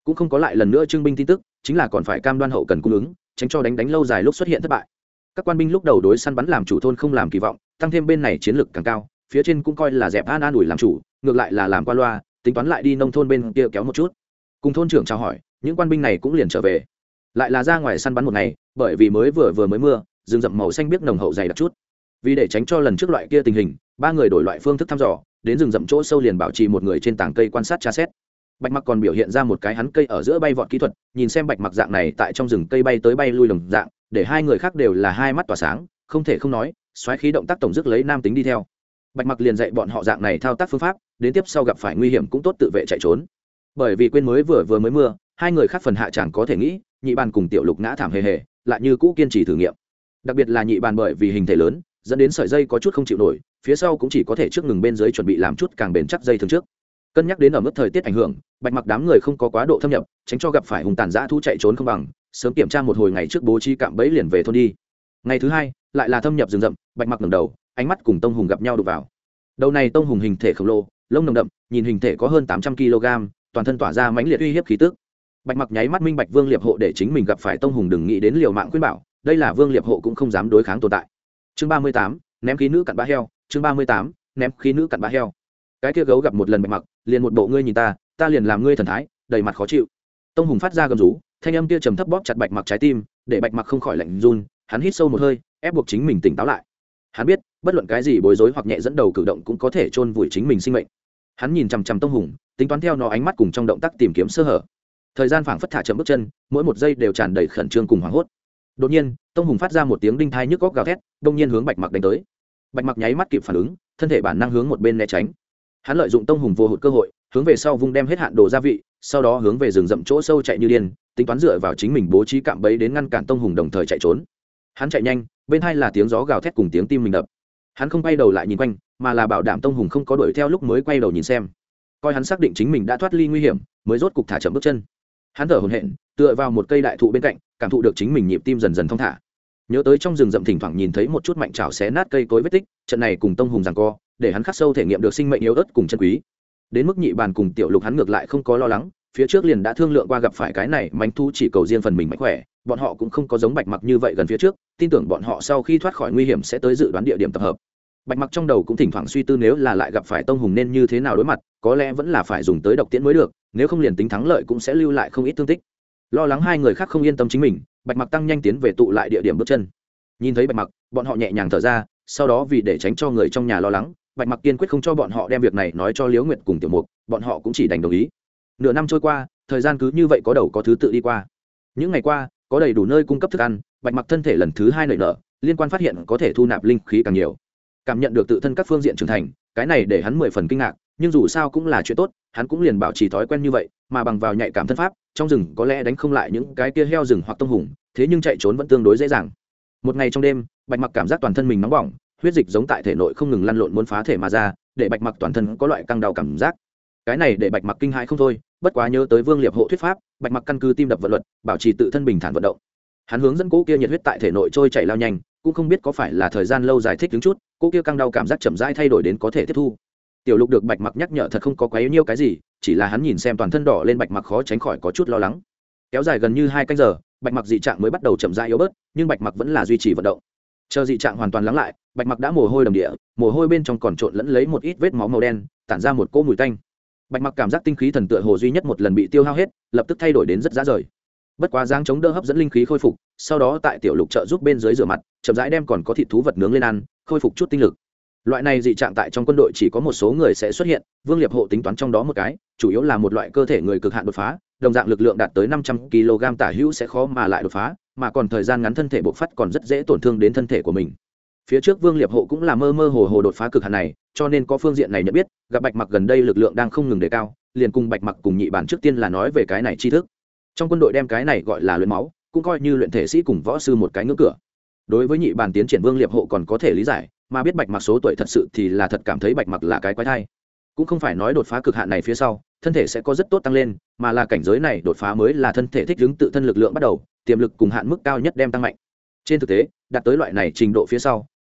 cũng không có lại lần nữa trưng binh tin tức, chính là còn phải cam đoan hậu cần cung ứng, tránh cho đánh lâu dài lúc xuất hiện thất bại. Các quan binh lúc đầu đối săn bắn làm chủ thôn không làm kỳ vọng, tăng thêm bên này chiến lược càng cao, phía trên cũng coi là dẹp an ủi làm chủ, ngược lại là làm qua loa, tính toán lại đi nông thôn bên kia kéo một chút. Cùng thôn trưởng chào hỏi, những quan binh này cũng liền trở về. Lại là ra ngoài săn bắn một ngày, bởi vì mới mới mưa, rừng rậm màu xanh biếc nồng hậu dày đặc chút. Vì để tránh cho lần trước loại kia tình hình, ba người đổi loại phương thức thăm dò, đến rừng rậm chỗ sâu liền bảo trì một người trên tảng cây quan sát tra xét. Bạch Mặc còn biểu hiện ra một cái hắn cây ở giữa bay vọt kỹ thuật, nhìn xem Bạch Mặc dạng này tại trong rừng cây bay tới bay lui đồng dạng, để hai người khác đều là hai mắt tỏa sáng, không thể không nói, xoáy khí động tác tổng dứt lấy nam tính đi theo. Bạch Mặc liền dạy bọn họ dạng này thao tác phương pháp, đến tiếp sau gặp phải nguy hiểm cũng tốt tự vệ chạy trốn. Bởi vì quên mới mới mưa, hai người khác phần hạ chẳng có thể nghĩ, Nhị Bàn cùng Tiểu Lục ngã thảm hề hề, lại như cũ kiên trì thử nghiệm. Đặc biệt là Nhị Bàn bởi vì hình thể lớn, dẫn đến sợi dây có chút không chịu nổi, phía sau cũng chỉ có thể trước ngừng bên dưới chuẩn bị làm chút càng bền chắc dây thường trước. Cân nhắc đến ở mức thời tiết ảnh hưởng, Bạch Mặc đám người không có quá độ thâm nhập, tránh cho gặp phải hung tàn dã thú chạy trốn không bằng, sớm kiểm tra một hồi ngày trước bố trí cạm bẫy liền về thôn đi. Ngày thứ hai, lại là thâm nhập rừng rậm, Bạch Mặc ngẩng đầu, ánh mắt cùng Tông Hùng gặp nhau đụng vào. Đầu này Tông Hùng hình thể khổng lồ, lông nồng đậm, nhìn hình thể có hơn 800 kg, toàn thân tỏa ra mãnh liệt uy hiếp khí tức. Bạch Mặc nháy mắt minh bạch Vương Liệp Hộ để chính mình gặp phải Tông Hùng đừng nghĩ đến liều mạng khuyên bảo, đây là Vương Liệp Hộ cũng không dám đối kháng tồn tại. Chương 38, ném khí nữ cặn bã heo, chương 38, ném khí nữ cặn bã heo. Cái kia gấu gặp một lần Bạch Mặc, liền một bộ ngươi nhìn ta liền làm ngươi thần thái, đầy mặt khó chịu. Tông Hùng phát ra gầm rú, thanh âm kia trầm thấp bóp chặt Bạch Mặc trái tim, để Bạch Mặc không khỏi lạnh run, hắn hít sâu một hơi, ép buộc chính mình tỉnh táo lại. Hắn biết, bất luận cái gì bối rối hoặc nhẹ dẫn đầu cử động cũng có thể chôn vùi chính mình sinh mệnh. Hắn nhìn chằm chằm Tông Hùng, tính toán theo nó ánh mắt cùng trong động tác tìm kiếm sơ hở. Thời gian phảng phất thả chậm bước chân, mỗi một giây đều tràn đầy khẩn trương cùng hoảng hốt. Đột nhiên, Tông Hùng phát ra một tiếng đinh thai nhức góc gào thét, đông nhiên hướng Bạch Mặc đánh tới. Bạch Mặc nháy mắt kịp phản ứng, thân thể bản năng hướng một bên né tránh. Hắn lợi dụng Tông Hùng vô hụt cơ hội, hướng về sau vung đem hết hạn đồ gia vị, sau đó hướng về rừng rậm chỗ sâu chạy như điên, tính toán dựa vào chính mình bố trí cạm bẫy đến ngăn cản Tông Hùng đồng thời chạy trốn. Hắn chạy nhanh, bên hai là tiếng gió gào thét cùng tiếng tim mình đập. Hắn không quay đầu lại nhìn quanh, mà là bảo đảm Tông Hùng không có đuổi theo lúc mới quay đầu nhìn xem. Coi hắn xác định chính mình đã thoát ly nguy hiểm, mới rốt cục thả chậm bước chân. Hắn thở hổn hển, tựa vào một cây đại thụ bên cạnh, cảm thụ được chính mình nhịp tim dần dần thong thả. Nhớ tới trong rừng rậm thỉnh thoảng nhìn thấy một chút mạnh trảo xé nát cây cối vết tích, trận này cùng Tông Hùng giằng co, để hắn khắc sâu thể nghiệm được sinh mệnh yếu ớt cùng chân quý. Đến mức Nhị Bàn cùng Tiểu Lục hắn ngược lại không có lo lắng, phía trước liền đã thương lượng qua gặp phải cái này mánh thú chỉ cầu riêng phần mình mạnh khỏe, bọn họ cũng không có giống Bạch Mặc như vậy gần phía trước, tin tưởng bọn họ sau khi thoát khỏi nguy hiểm sẽ tới dự đoán địa điểm tập hợp. Bạch Mặc trong đầu cũng thỉnh thoảng suy tư nếu là lại gặp phải Tông Hùng nên như thế nào đối mặt, có lẽ vẫn là phải dùng tới độc tiễn mới được, nếu không liền tính thắng lợi cũng sẽ lưu lại không ít thương tích. Lo lắng hai người khác không yên tâm chính mình, Bạch Mặc tăng nhanh tiến về tụ lại địa điểm bước chân. Nhìn thấy Bạch Mặc, bọn họ nhẹ nhàng thở ra, sau đó vì để tránh cho người trong nhà lo lắng, Bạch Mặc kiên quyết không cho bọn họ đem việc này nói cho Liễu Nguyệt cùng Tiểu Mục, bọn họ cũng chỉ đành đồng ý. Nửa năm trôi qua, thời gian cứ như vậy có đầu có thứ tự đi qua. Những ngày qua, có đầy đủ nơi cung cấp thức ăn, Bạch Mặc thân thể lần thứ hai nảy nở, liên quan phát hiện có thể thu nạp linh khí càng nhiều. Cảm nhận được tự thân các phương diện trưởng thành, cái này để hắn 10 phần kinh ngạc, nhưng dù sao cũng là chuyện tốt, hắn cũng liền bảo trì thói quen như vậy, mà bằng vào nhạy cảm thân pháp, trong rừng có lẽ đánh không lại những cái kia heo rừng hoặc Tông Hùng, thế nhưng chạy trốn vẫn tương đối dễ dàng. Một ngày trong đêm, Bạch Mặc cảm giác toàn thân mình nóng bỏng, huyết dịch giống tại thể nội không ngừng lăn lộn muốn phá thể mà ra, để Bạch Mặc toàn thân có loại căng đau cảm giác. Cái này để Bạch Mặc kinh hãi không thôi, bất quá nhớ tới Vương Liệp Hộ thuyết pháp, Bạch Mặc căn cứ tim đập vận luật, bảo trì tự thân bình thản vận động. Hắn hướng dẫn cỗ kia nhiệt huyết tại thể nội trôi chảy lao nhanh, cũng không biết có phải là thời gian lâu dài thích đứng chút, cỗ kia căng đau cảm giác chậm rãi thay đổi đến có thể tiếp thu. Tiểu Lục được Bạch Mặc nhắc nhở thật không có quá yếu nhiêu cái gì, chỉ là hắn nhìn xem toàn thân đỏ lên Bạch Mặc khó tránh khỏi có chút lo lắng. Kéo dài gần như 2 canh giờ, Bạch Mặc dị trạng mới bắt đầu chậm rãi yếu bớt, nhưng Bạch Mặc vẫn là duy trì vận động. Chờ dị trạng hoàn toàn lắng lại, Bạch Mặc đã mồ hôi đầm địa, mồ hôi bên trong còn trộn lẫn lấy một ít vết máu màu đen, tản ra một cỗ mùi tanh. Bạch Mặc cảm giác tinh khí thần tựa hồ duy nhất một lần bị tiêu hao hết, lập tức thay đổi đến rất rã rời. Bất quá dáng chống đỡ hấp dẫn linh khí khôi phục, sau đó tại Tiểu Lục trợ giúp bên dưới rửa mặt, chậm rãi đem còn có thịt thú vật nướng lên ăn, khôi phục chút tinh lực. Loại này dị trạng tại trong quân đội chỉ có một số người sẽ xuất hiện, Vương Liệp Hộ tính toán trong đó một cái, chủ yếu là một loại cơ thể người cực hạn đột phá, đồng dạng lực lượng đạt tới 500 kg tả hữu sẽ khó mà lại đột phá, mà còn thời gian ngắn thân thể bộc phát còn rất dễ tổn thương đến thân thể của mình. Phía trước Vương Liệp Hộ cũng là mơ mơ hồ hồ đột phá cực hạn này, cho nên có phương diện này nhận biết, gặp Bạch Mặc gần đây lực lượng đang không ngừng đề cao, liền cùng Bạch Mặc cùng Nhị Bàn trước tiên là nói về cái này tri thức. Trong quân đội đem cái này gọi là luyện máu, cũng coi như luyện thể sĩ cùng võ sư một cái ngưỡng cửa. Đối với Nhị Bàn tiến triển Vương Liệp Hộ còn có thể lý giải, mà biết Bạch Mặc số tuổi thật sự thì là thật cảm thấy Bạch Mặc là cái quái thai. Cũng không phải nói đột phá cực hạn này phía sau, thân thể sẽ có rất tốt tăng lên, mà là cảnh giới này đột phá mới là thân thể thích ứng tự thân lực lượng bắt đầu, tiềm lực cùng hạn mức cao nhất đem tăng mạnh. Trên thực tế, đạt tới loại này trình độ phía sau,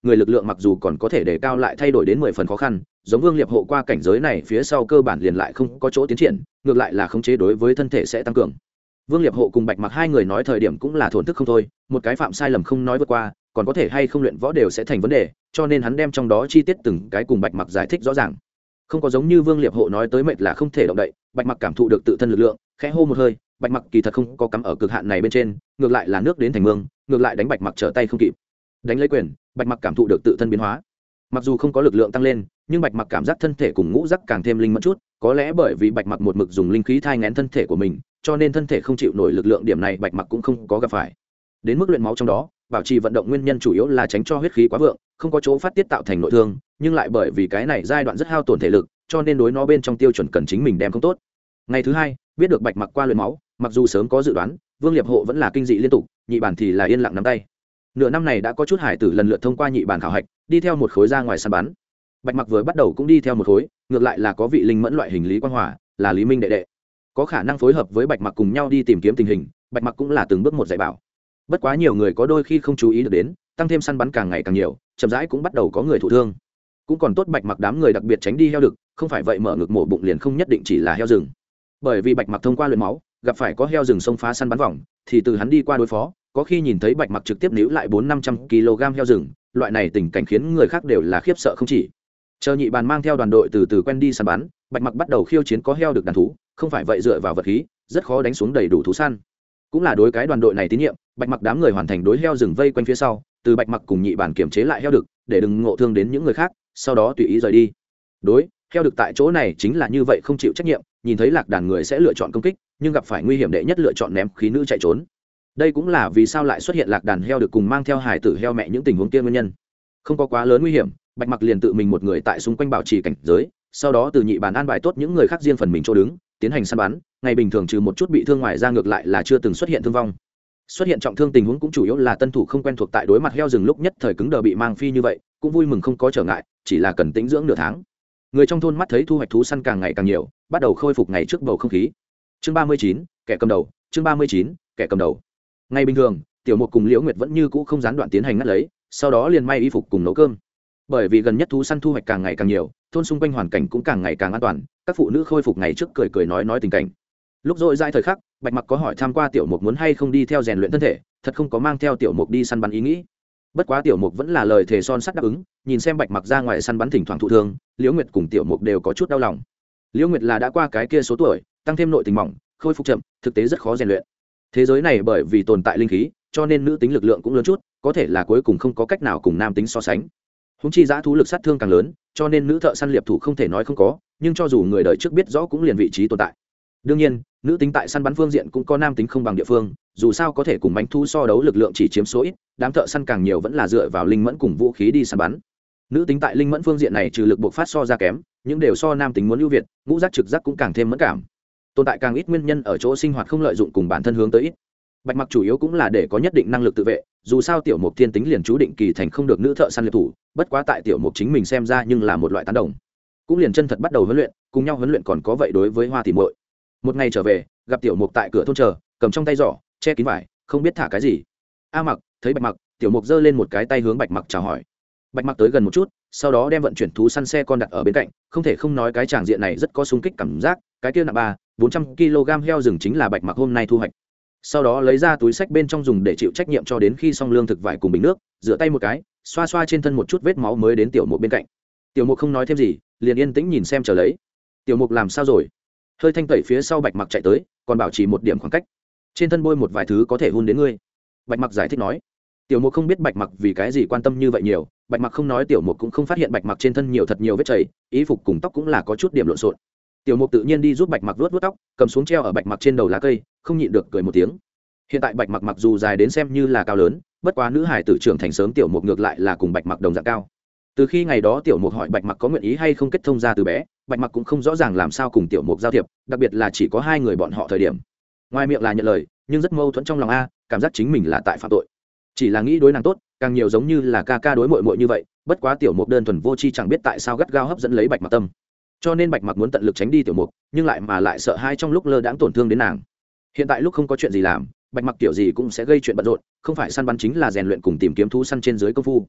người lực lượng mặc dù còn có thể đề cao lại thay đổi đến 10 phần khó khăn, giống Vương Liệp Hộ qua cảnh giới này phía sau cơ bản liền lại không có chỗ tiến triển, ngược lại là khống chế đối với thân thể sẽ tăng cường. Vương Liệp Hộ cùng Bạch Mặc hai người nói thời điểm cũng là thổn thức không thôi, một cái phạm sai lầm không nói vượt qua, còn có thể hay không luyện võ đều sẽ thành vấn đề, cho nên hắn đem trong đó chi tiết từng cái cùng Bạch Mặc giải thích rõ ràng. Không có giống như Vương Liệp Hộ nói tới mệt là không thể động đậy, Bạch Mặc cảm thụ được tự thân lực lượng, khẽ hô một hơi, Bạch Mặc kỳ thật không có cắm ở cực hạn này bên trên, ngược lại là nước đến thành mương, ngược lại đánh Bạch Mặc trở tay không kịp. Đánh lấy quyền, Bạch Mặc cảm thụ được tự thân biến hóa. Mặc dù không có lực lượng tăng lên, nhưng Bạch Mặc cảm giác thân thể cùng ngũ giác càng thêm linh mẫn chút, có lẽ bởi vì Bạch Mặc một mực dùng linh khí thai nghén thân thể của mình, cho nên thân thể không chịu nổi lực lượng, điểm này Bạch Mặc cũng không có gặp phải. Đến mức luyện máu trong đó, bảo trì vận động nguyên nhân chủ yếu là tránh cho huyết khí quá vượng, không có chỗ phát tiết tạo thành nội thương, nhưng lại bởi vì cái này giai đoạn rất hao tổn thể lực, cho nên đối nó bên trong tiêu chuẩn cần chính mình đem không tốt. Ngày thứ hai, biết được Bạch Mặc qua luyện máu, mặc dù sớm có dự đoán, Vương Liệp Hộ vẫn là kinh dị liên tục, nhị bản thì là yên lặng nắm tay. Nửa năm này đã có chút hải tử lần lượt thông qua nhị bản khảo hạch, đi theo một khối ra ngoài săn bắn. Bạch Mặc vừa bắt đầu cũng đi theo một khối, ngược lại là có vị linh mẫn loại hình Lý Quang Hòa, là Lý Minh đệ đệ, có khả năng phối hợp với Bạch Mặc cùng nhau đi tìm kiếm tình hình. Bạch Mặc cũng là từng bước một dạy bảo. Bất quá nhiều người có đôi khi không chú ý được đến, tăng thêm săn bắn càng ngày càng nhiều, chậm rãi cũng bắt đầu có người thụ thương. Cũng còn tốt Bạch Mặc đám người đặc biệt tránh đi heo đực, không phải vậy mở ngực mổ bụng liền không nhất định chỉ là heo rừng. Bởi vì Bạch Mặc thông qua luyện máu, gặp phải có heo rừng xông phá săn bắn vòng, thì từ hắn đi qua đối phó, có khi nhìn thấy Bạch Mặc trực tiếp níu lại 400-500 kg heo rừng, loại này tình cảnh khiến người khác đều là khiếp sợ không chỉ. Chờ nhị bàn mang theo đoàn đội từ từ quen đi săn bắn, Bạch Mặc bắt đầu khiêu chiến có heo được đàn thú, không phải vậy dựa vào vật khí, rất khó đánh xuống đầy đủ thú săn. Cũng là đối cái đoàn đội này tín nhiệm, Bạch Mặc đám người hoàn thành đối heo rừng vây quanh phía sau, từ Bạch Mặc cùng nhị bản kiểm chế lại heo đực, để đừng ngộ thương đến những người khác, sau đó tùy ý rời đi. Đối, heo đực tại chỗ này chính là như vậy không chịu trách nhiệm, nhìn thấy lạc đàn người sẽ lựa chọn công kích, nhưng gặp phải nguy hiểm đệ nhất lựa chọn ném khí nữ chạy trốn. Đây cũng là vì sao lại xuất hiện lạc đàn heo đực cùng mang theo hài tử heo mẹ những tình huống kia nguyên nhân. Không có quá lớn nguy hiểm, Bạch Mặc liền tự mình một người tại xung quanh bảo trì cảnh giới, sau đó từ nhị bàn an bài tốt những người khác riêng phần mình chỗ đứng, tiến hành săn bắn. Ngày bình thường trừ một chút bị thương ngoài ra ngược lại là chưa từng xuất hiện thương vong. Xuất hiện trọng thương tình huống cũng chủ yếu là tân thủ không quen thuộc tại đối mặt heo rừng lúc nhất thời cứng đờ bị mang phi như vậy, cũng vui mừng không có trở ngại, chỉ là cần tĩnh dưỡng nửa tháng. Người trong thôn mắt thấy thu hoạch thú săn càng ngày càng nhiều, bắt đầu khôi phục ngày trước bầu không khí. Chương 39, kẻ cầm đầu, chương 39, kẻ cầm đầu. Ngày bình thường, Tiểu Mục cùng Liễu Nguyệt vẫn như cũ không gián đoạn tiến hành ngắt lấy, sau đó liền may y phục cùng nấu cơm. Bởi vì gần nhất thú săn thu hoạch càng ngày càng nhiều, thôn xung quanh hoàn cảnh cũng càng ngày càng an toàn, các phụ nữ khôi phục ngày trước cười cười nói tình cảnh. Lúc rỗi rãi thời khắc, Bạch Mặc có hỏi tham qua Tiểu Mục muốn hay không đi theo rèn luyện thân thể, thật không có mang theo Tiểu Mục đi săn bắn ý nghĩ. Bất quá Tiểu Mục vẫn là lời thề son sắt đáp ứng, nhìn xem Bạch Mặc ra ngoài săn bắn thỉnh thoảng thụ thương, Liễu Nguyệt cùng Tiểu Mục đều có chút đau lòng. Liễu Nguyệt là đã qua cái kia số tuổi, tăng thêm nội tình mỏng, khôi phục chậm, thực tế rất khó rèn luyện. Thế giới này bởi vì tồn tại linh khí, cho nên nữ tính lực lượng cũng lớn chút, có thể là cuối cùng không có cách nào cùng nam tính so sánh. Húng chi dã thú lực sát thương càng lớn, cho nên nữ thợ săn liệp thủ không thể nói không có, nhưng cho dù người đời trước biết rõ cũng liền vị trí tồn tại. Đương nhiên, nữ tính tại săn bắn phương diện cũng có nam tính không bằng địa phương, dù sao có thể cùng bánh thu so đấu lực lượng chỉ chiếm số ít, đám thợ săn càng nhiều vẫn là dựa vào linh mẫn cùng vũ khí đi săn bắn. Nữ tính tại linh mẫn phương diện này trừ lực bộc phát so ra kém, nhưng đều so nam tính muốn ưu việt, ngũ giác trực giác cũng càng thêm mẫn cảm. Tồn tại càng ít nguyên nhân ở chỗ sinh hoạt không lợi dụng cùng bản thân hướng tới ít. Bạch Mặc chủ yếu cũng là để có nhất định năng lực tự vệ, dù sao Tiểu Mục thiên tính liền chú định kỳ thành không được nữ thợ săn liệp thủ, bất quá tại Tiểu Mục chính mình xem ra nhưng là một loại tán đồng. Cũng liền chân thật bắt đầu huấn luyện, cùng nhau huấn luyện còn có vậy đối với Hoa tỷ muội. Một ngày trở về, gặp Tiểu Mục tại cửa thôn chờ, cầm trong tay giỏ, che kín vải, không biết thả cái gì. A Mặc, thấy Bạch Mặc, Tiểu Mục giơ lên một cái tay hướng Bạch Mặc chào hỏi. Bạch Mặc tới gần một chút, sau đó đem vận chuyển thú săn xe con đặt ở bên cạnh, không thể không nói cái tràng diện này rất có xung kích cảm giác, cái kia nặng 300-400 kg heo rừng chính là Bạch Mặc hôm nay thu hoạch. Sau đó lấy ra túi sách bên trong dùng để chịu trách nhiệm cho đến khi xong lương thực vải cùng bình nước, rửa tay một cái, xoa xoa trên thân một chút vết máu mới đến Tiểu Mục bên cạnh. Tiểu Mục không nói thêm gì, liền yên tĩnh nhìn xem chờ lấy. Tiểu Mục làm sao rồi? Hơi thanh tẩy phía sau Bạch Mặc chạy tới, còn bảo trì một điểm khoảng cách. Trên thân bôi một vài thứ có thể hun đến ngươi. Bạch Mặc giải thích nói. Tiểu Mục không biết Bạch Mặc vì cái gì quan tâm như vậy nhiều, Bạch Mặc không nói Tiểu Mục cũng không phát hiện Bạch Mặc trên thân nhiều thật nhiều vết chảy, y phục cùng tóc cũng là có chút điểm lộn xộn. Tiểu Mục tự nhiên đi giúp Bạch Mặc vuốt vuốt tóc, cầm xuống treo ở Bạch Mặc trên đầu lá cây, không nhịn được cười một tiếng. Hiện tại Bạch Mặc mặc dù dài đến xem như là cao lớn, bất quá nữ hải tử trưởng thành sớm, Tiểu Mục ngược lại là cùng Bạch Mặc đồng dạng cao. Từ khi ngày đó Tiểu Mục hỏi Bạch Mặc có nguyện ý hay không kết thông ra từ bé, Bạch Mặc cũng không rõ ràng làm sao cùng Tiểu Mục giao thiệp, đặc biệt là chỉ có hai người bọn họ thời điểm. Ngoài miệng là nhận lời, nhưng rất mâu thuẫn trong lòng a, cảm giác chính mình là tại phạm tội. Chỉ là nghĩ đối nàng tốt, càng nhiều giống như là ca ca đối muội muội như vậy, bất quá Tiểu Mục đơn thuần vô tri chẳng biết tại sao gắt gao hấp dẫn lấy Bạch Mặc tâm. Cho nên Bạch Mặc muốn tận lực tránh đi Tiểu Mục, nhưng lại sợ hai trong lúc lơ đãng tổn thương đến nàng. Hiện tại lúc không có chuyện gì làm, Bạch Mặc tiểu gì cũng sẽ gây chuyện bận rộn, không phải săn bắn chính là rèn luyện cùng tìm kiếm thú săn trên dưới công phu.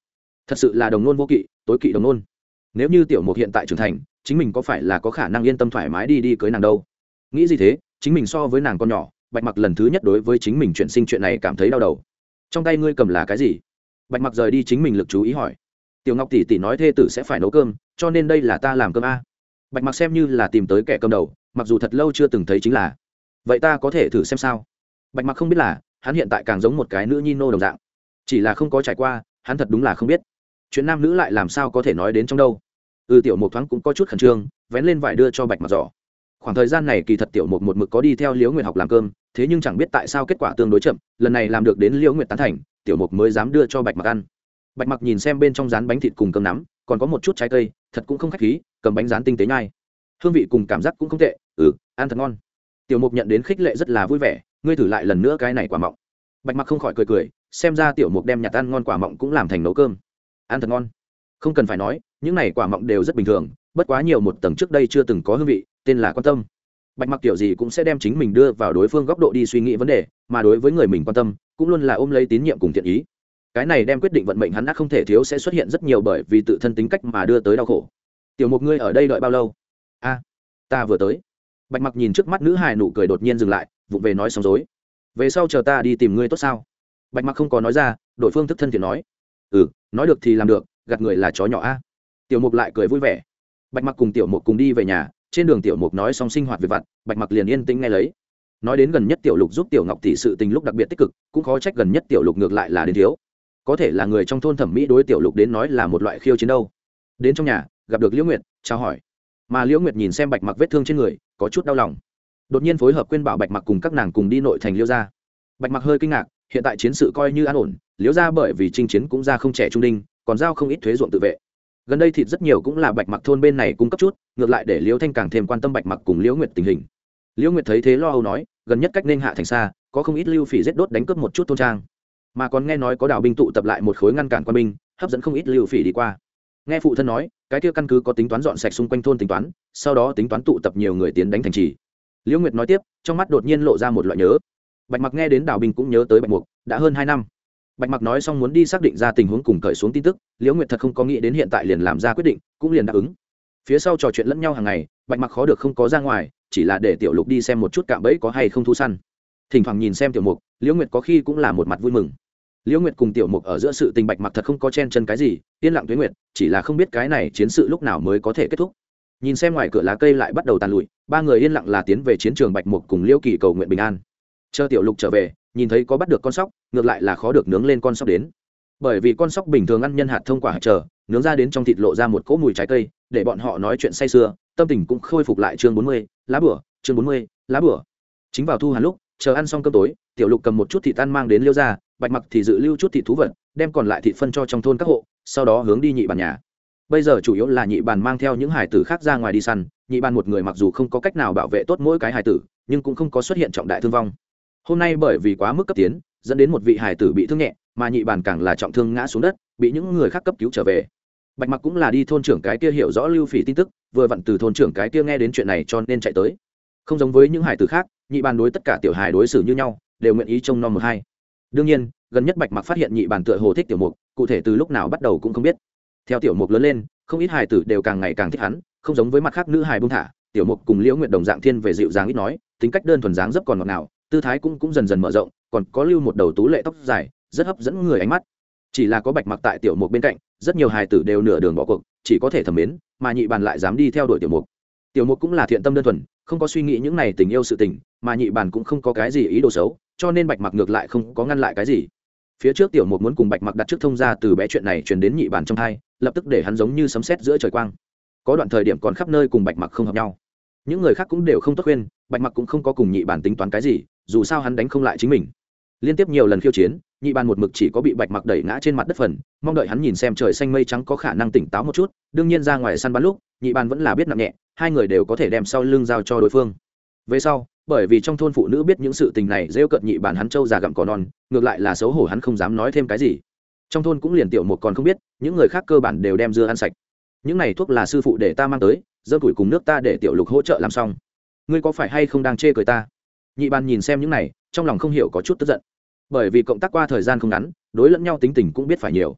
thật sự là đồng nôn vô kỵ, tối kỵ đồng nôn. Nếu như tiểu mục hiện tại trưởng thành, chính mình có phải là có khả năng yên tâm thoải mái đi cưới nàng đâu? Nghĩ gì thế, chính mình so với nàng con nhỏ. Bạch Mặc lần thứ nhất đối với chính mình chuyển sinh chuyện này cảm thấy đau đầu. Trong tay ngươi cầm là cái gì? Bạch Mặc rời đi chính mình lực chú ý hỏi. Tiểu Ngọc tỷ tỷ nói thê tử sẽ phải nấu cơm, cho nên đây là ta làm cơm a. Bạch Mặc xem như là tìm tới kẻ cầm đầu, mặc dù thật lâu chưa từng thấy chính là. Vậy ta có thể thử xem sao? Bạch Mặc không biết là, hắn hiện tại càng giống một cái nữ nhi nô đồng dạng. Chỉ là không có trải qua, hắn thật đúng là không biết. Chuyện nam nữ lại làm sao có thể nói đến trong đâu. Tiểu Mục thoáng cũng có chút khẩn trương, vén lên vải đưa cho Bạch Mặc giỏ. Khoảng thời gian này kỳ thật Tiểu Mục một mực có đi theo Liễu Nguyệt học làm cơm, thế nhưng chẳng biết tại sao kết quả tương đối chậm, lần này làm được đến Liễu Nguyệt tán thành, Tiểu Mục mới dám đưa cho Bạch Mặc ăn. Bạch Mặc nhìn xem bên trong rán bánh thịt cùng cơm nắm, còn có một chút trái cây, thật cũng không khách khí, cầm bánh rán tinh tế nhai. Hương vị cùng cảm giác cũng không tệ, ăn thật ngon. Tiểu Mục nhận đến khích lệ rất là vui vẻ, ngươi thử lại lần nữa cái này quả mọng. Bạch Mặc không khỏi cười cười, xem ra Tiểu Mục đem nhặt ăn ngon quả mọng cũng làm thành nấu cơm. Ăn thật ngon. Không cần phải nói, những này quả mọng đều rất bình thường, bất quá nhiều một tầng trước đây chưa từng có hương vị, tên là quan tâm. Bạch Mặc kiểu gì cũng sẽ đem chính mình đưa vào đối phương góc độ đi suy nghĩ vấn đề, mà đối với người mình quan tâm cũng luôn là ôm lấy tín nhiệm cùng thiện ý. Cái này đem quyết định vận mệnh hắn đã không thể thiếu sẽ xuất hiện rất nhiều bởi vì tự thân tính cách mà đưa tới đau khổ. Tiểu Mục ngươi ở đây đợi bao lâu? Ta vừa tới. Bạch Mặc nhìn trước mắt nữ hài nụ cười đột nhiên dừng lại, vụng về nói xong dối. Về sau chờ ta đi tìm ngươi tốt sao? Bạch Mặc không có nói ra, đổi phương thức thân thiện nói. Nói được thì làm được, gạt người là chó nhỏ a. Tiểu Mục lại cười vui vẻ. Bạch Mặc cùng Tiểu Mục cùng đi về nhà, trên đường Tiểu Mục nói xong sinh hoạt việc vặt, Bạch Mặc liền yên tĩnh nghe lấy. Nói đến gần nhất Tiểu Lục giúp Tiểu Ngọc tỷ sự tình lúc đặc biệt tích cực, cũng khó trách gần nhất Tiểu Lục ngược lại là đến thiếu. Có thể là người trong thôn thẩm mỹ đối Tiểu Lục đến nói là một loại khiêu chiến đâu. Đến trong nhà, gặp được Liễu Nguyệt, chào hỏi. Mà Liễu Nguyệt nhìn xem Bạch Mặc vết thương trên người, có chút đau lòng. Đột nhiên phối hợp khuyên bảo Bạch Mặc cùng các nàng cùng đi nội thành Liễu gia. Bạch Mặc hơi kinh ngạc, hiện tại chiến sự coi như an ổn, Liễu gia bởi vì chinh chiến cũng ra không trẻ trung đinh, còn giao không ít thuế ruộng tự vệ. Gần đây thịt rất nhiều cũng là Bạch Mặc thôn bên này cung cấp chút, ngược lại để Liễu Thanh càng thêm quan tâm Bạch Mặc cùng Liễu Nguyệt tình hình. Liễu Nguyệt thấy thế lo âu nói, gần nhất cách nên hạ thành xa, có không ít lưu phỉ giết đốt đánh cướp một chút thôn trang, mà còn nghe nói có đào binh tụ tập lại một khối ngăn cản quân binh, hấp dẫn không ít lưu phỉ đi qua. Nghe phụ thân nói, cái kia căn cứ có tính toán dọn sạch xung quanh thôn tính toán, sau đó tính toán tụ tập nhiều người tiến đánh thành trì. Liễu Nguyệt nói tiếp, trong mắt đột nhiên lộ ra một loại nhớ. Bạch Mặc nghe đến đào binh cũng nhớ tới Bạch Mục, đã hơn 2 năm. Bạch Mặc nói xong muốn đi xác định ra tình huống cùng cởi xuống tin tức, Liễu Nguyệt thật không có nghĩ đến hiện tại liền làm ra quyết định, cũng liền đáp ứng. Phía sau trò chuyện lẫn nhau hàng ngày, Bạch Mặc khó được không có ra ngoài, chỉ là để Tiểu Lục đi xem một chút cạm bẫy có hay không thu săn. Thỉnh thoảng nhìn xem Tiểu Mục, Liễu Nguyệt có khi cũng là một mặt vui mừng. Liễu Nguyệt cùng Tiểu Mục ở giữa sự tình Bạch Mặc thật không có chen chân cái gì, yên lặng tuế nguyệt, chỉ là không biết cái này chiến sự lúc nào mới có thể kết thúc. Nhìn xem ngoài cửa lá cây lại bắt đầu tàn lụi, ba người yên lặng là tiến về chiến trường. Bạch Mục cùng Liễu Kỳ cầu nguyện bình an. Chờ Tiểu Lục trở về, nhìn thấy có bắt được con sóc, ngược lại là khó được nướng lên con sóc đến. Bởi vì con sóc bình thường ăn nhân hạt thông quả hạt chờ, nướng ra đến trong thịt lộ ra một cỗ mùi trái cây, để bọn họ nói chuyện say sưa, tâm tình cũng khôi phục lại. Chương 40, lá bửa, chương 40, lá bửa. Chính vào thu hàn lúc, chờ ăn xong cơm tối, Tiểu Lục cầm một chút thịt ăn mang đến Liễu gia, Bạch Mặc thì dự lưu chút thịt thú vật, đem còn lại thịt phân cho trong thôn các hộ, sau đó hướng đi nhị bàn nhà. Bây giờ chủ yếu là nhị bàn mang theo những hải tử khác ra ngoài đi săn, nhị bàn một người mặc dù không có cách nào bảo vệ tốt mỗi cái hải tử, nhưng cũng không có xuất hiện trọng đại thương vong. Hôm nay bởi vì quá mức cấp tiến, dẫn đến một vị hải tử bị thương nhẹ, mà nhị bàn càng là trọng thương ngã xuống đất, bị những người khác cấp cứu trở về. Bạch Mặc cũng là đi thôn trưởng cái kia hiểu rõ lưu phỉ tin tức, vừa vặn từ thôn trưởng cái kia nghe đến chuyện này cho nên chạy tới. Không giống với những hải tử khác, nhị bàn đối tất cả tiểu hài đối xử như nhau, đều nguyện ý trông nom một hai. Đương nhiên, gần nhất Bạch Mặc phát hiện nhị bàn tựa hồ thích Tiểu Mục, cụ thể từ lúc nào bắt đầu cũng không biết. Theo Tiểu Mục lớn lên, không ít hài tử đều càng ngày càng thích hắn, không giống với mặt khác nữ hài buông thả, Tiểu Mục cùng Liễu Nguyệt đồng dạng thiên về dịu dàng ít nói, tính cách đơn thuần dáng dấp còn ngọt ngào, tư thái cũng dần dần mở rộng, còn có lưu một đầu tú lệ tóc dài, rất hấp dẫn người ánh mắt. Chỉ là có Bạch Mặc tại Tiểu Mục bên cạnh, rất nhiều hài tử đều nửa đường bỏ cuộc, chỉ có thể thầm mến, mà nhị bàn lại dám đi theo đuổi Tiểu Mục. Tiểu Mục cũng là thiện tâm đơn thuần, không có suy nghĩ những này tình yêu sự tình, mà nhị bàn cũng không có cái gì ý đồ xấu, cho nên Bạch Mặc ngược lại không có ngăn lại cái gì. Phía trước Tiểu Mục muốn cùng Bạch Mặc đặt trước thông ra từ bé chuyện này truyền đến nhị bàn trong tai, lập tức để hắn giống như sấm sét giữa trời quang. Có đoạn thời điểm còn khắp nơi cùng Bạch Mặc không hợp nhau. Những người khác cũng đều không tốt khuyên, Bạch Mặc cũng không có cùng nhị bàn tính toán cái gì, dù sao hắn đánh không lại chính mình. Liên tiếp nhiều lần khiêu chiến, nhị bàn một mực chỉ có bị Bạch Mặc đẩy ngã trên mặt đất phần, mong đợi hắn nhìn xem trời xanh mây trắng có khả năng tỉnh táo một chút. Đương nhiên ra ngoài săn bắn lúc, nhị bàn vẫn là biết nặng nhẹ, hai người đều có thể đem sau lưng giao cho đối phương. Về sau, bởi vì trong thôn phụ nữ biết những sự tình này rêu cợt nhị bàn hắn trâu già gặm cỏ non, ngược lại là xấu hổ hắn không dám nói thêm cái gì. Trong thôn cũng liền Tiểu Mục còn không biết, những người khác cơ bản đều đem dưa ăn sạch. Những này thuốc là sư phụ để ta mang tới, dơ củi cùng nước ta để Tiểu Lục hỗ trợ làm xong. Ngươi có phải hay không đang chê cười ta? Nhị bàn nhìn xem những này, trong lòng không hiểu có chút tức giận. Bởi vì cộng tác qua thời gian không ngắn, đối lẫn nhau tính tình cũng biết phải nhiều.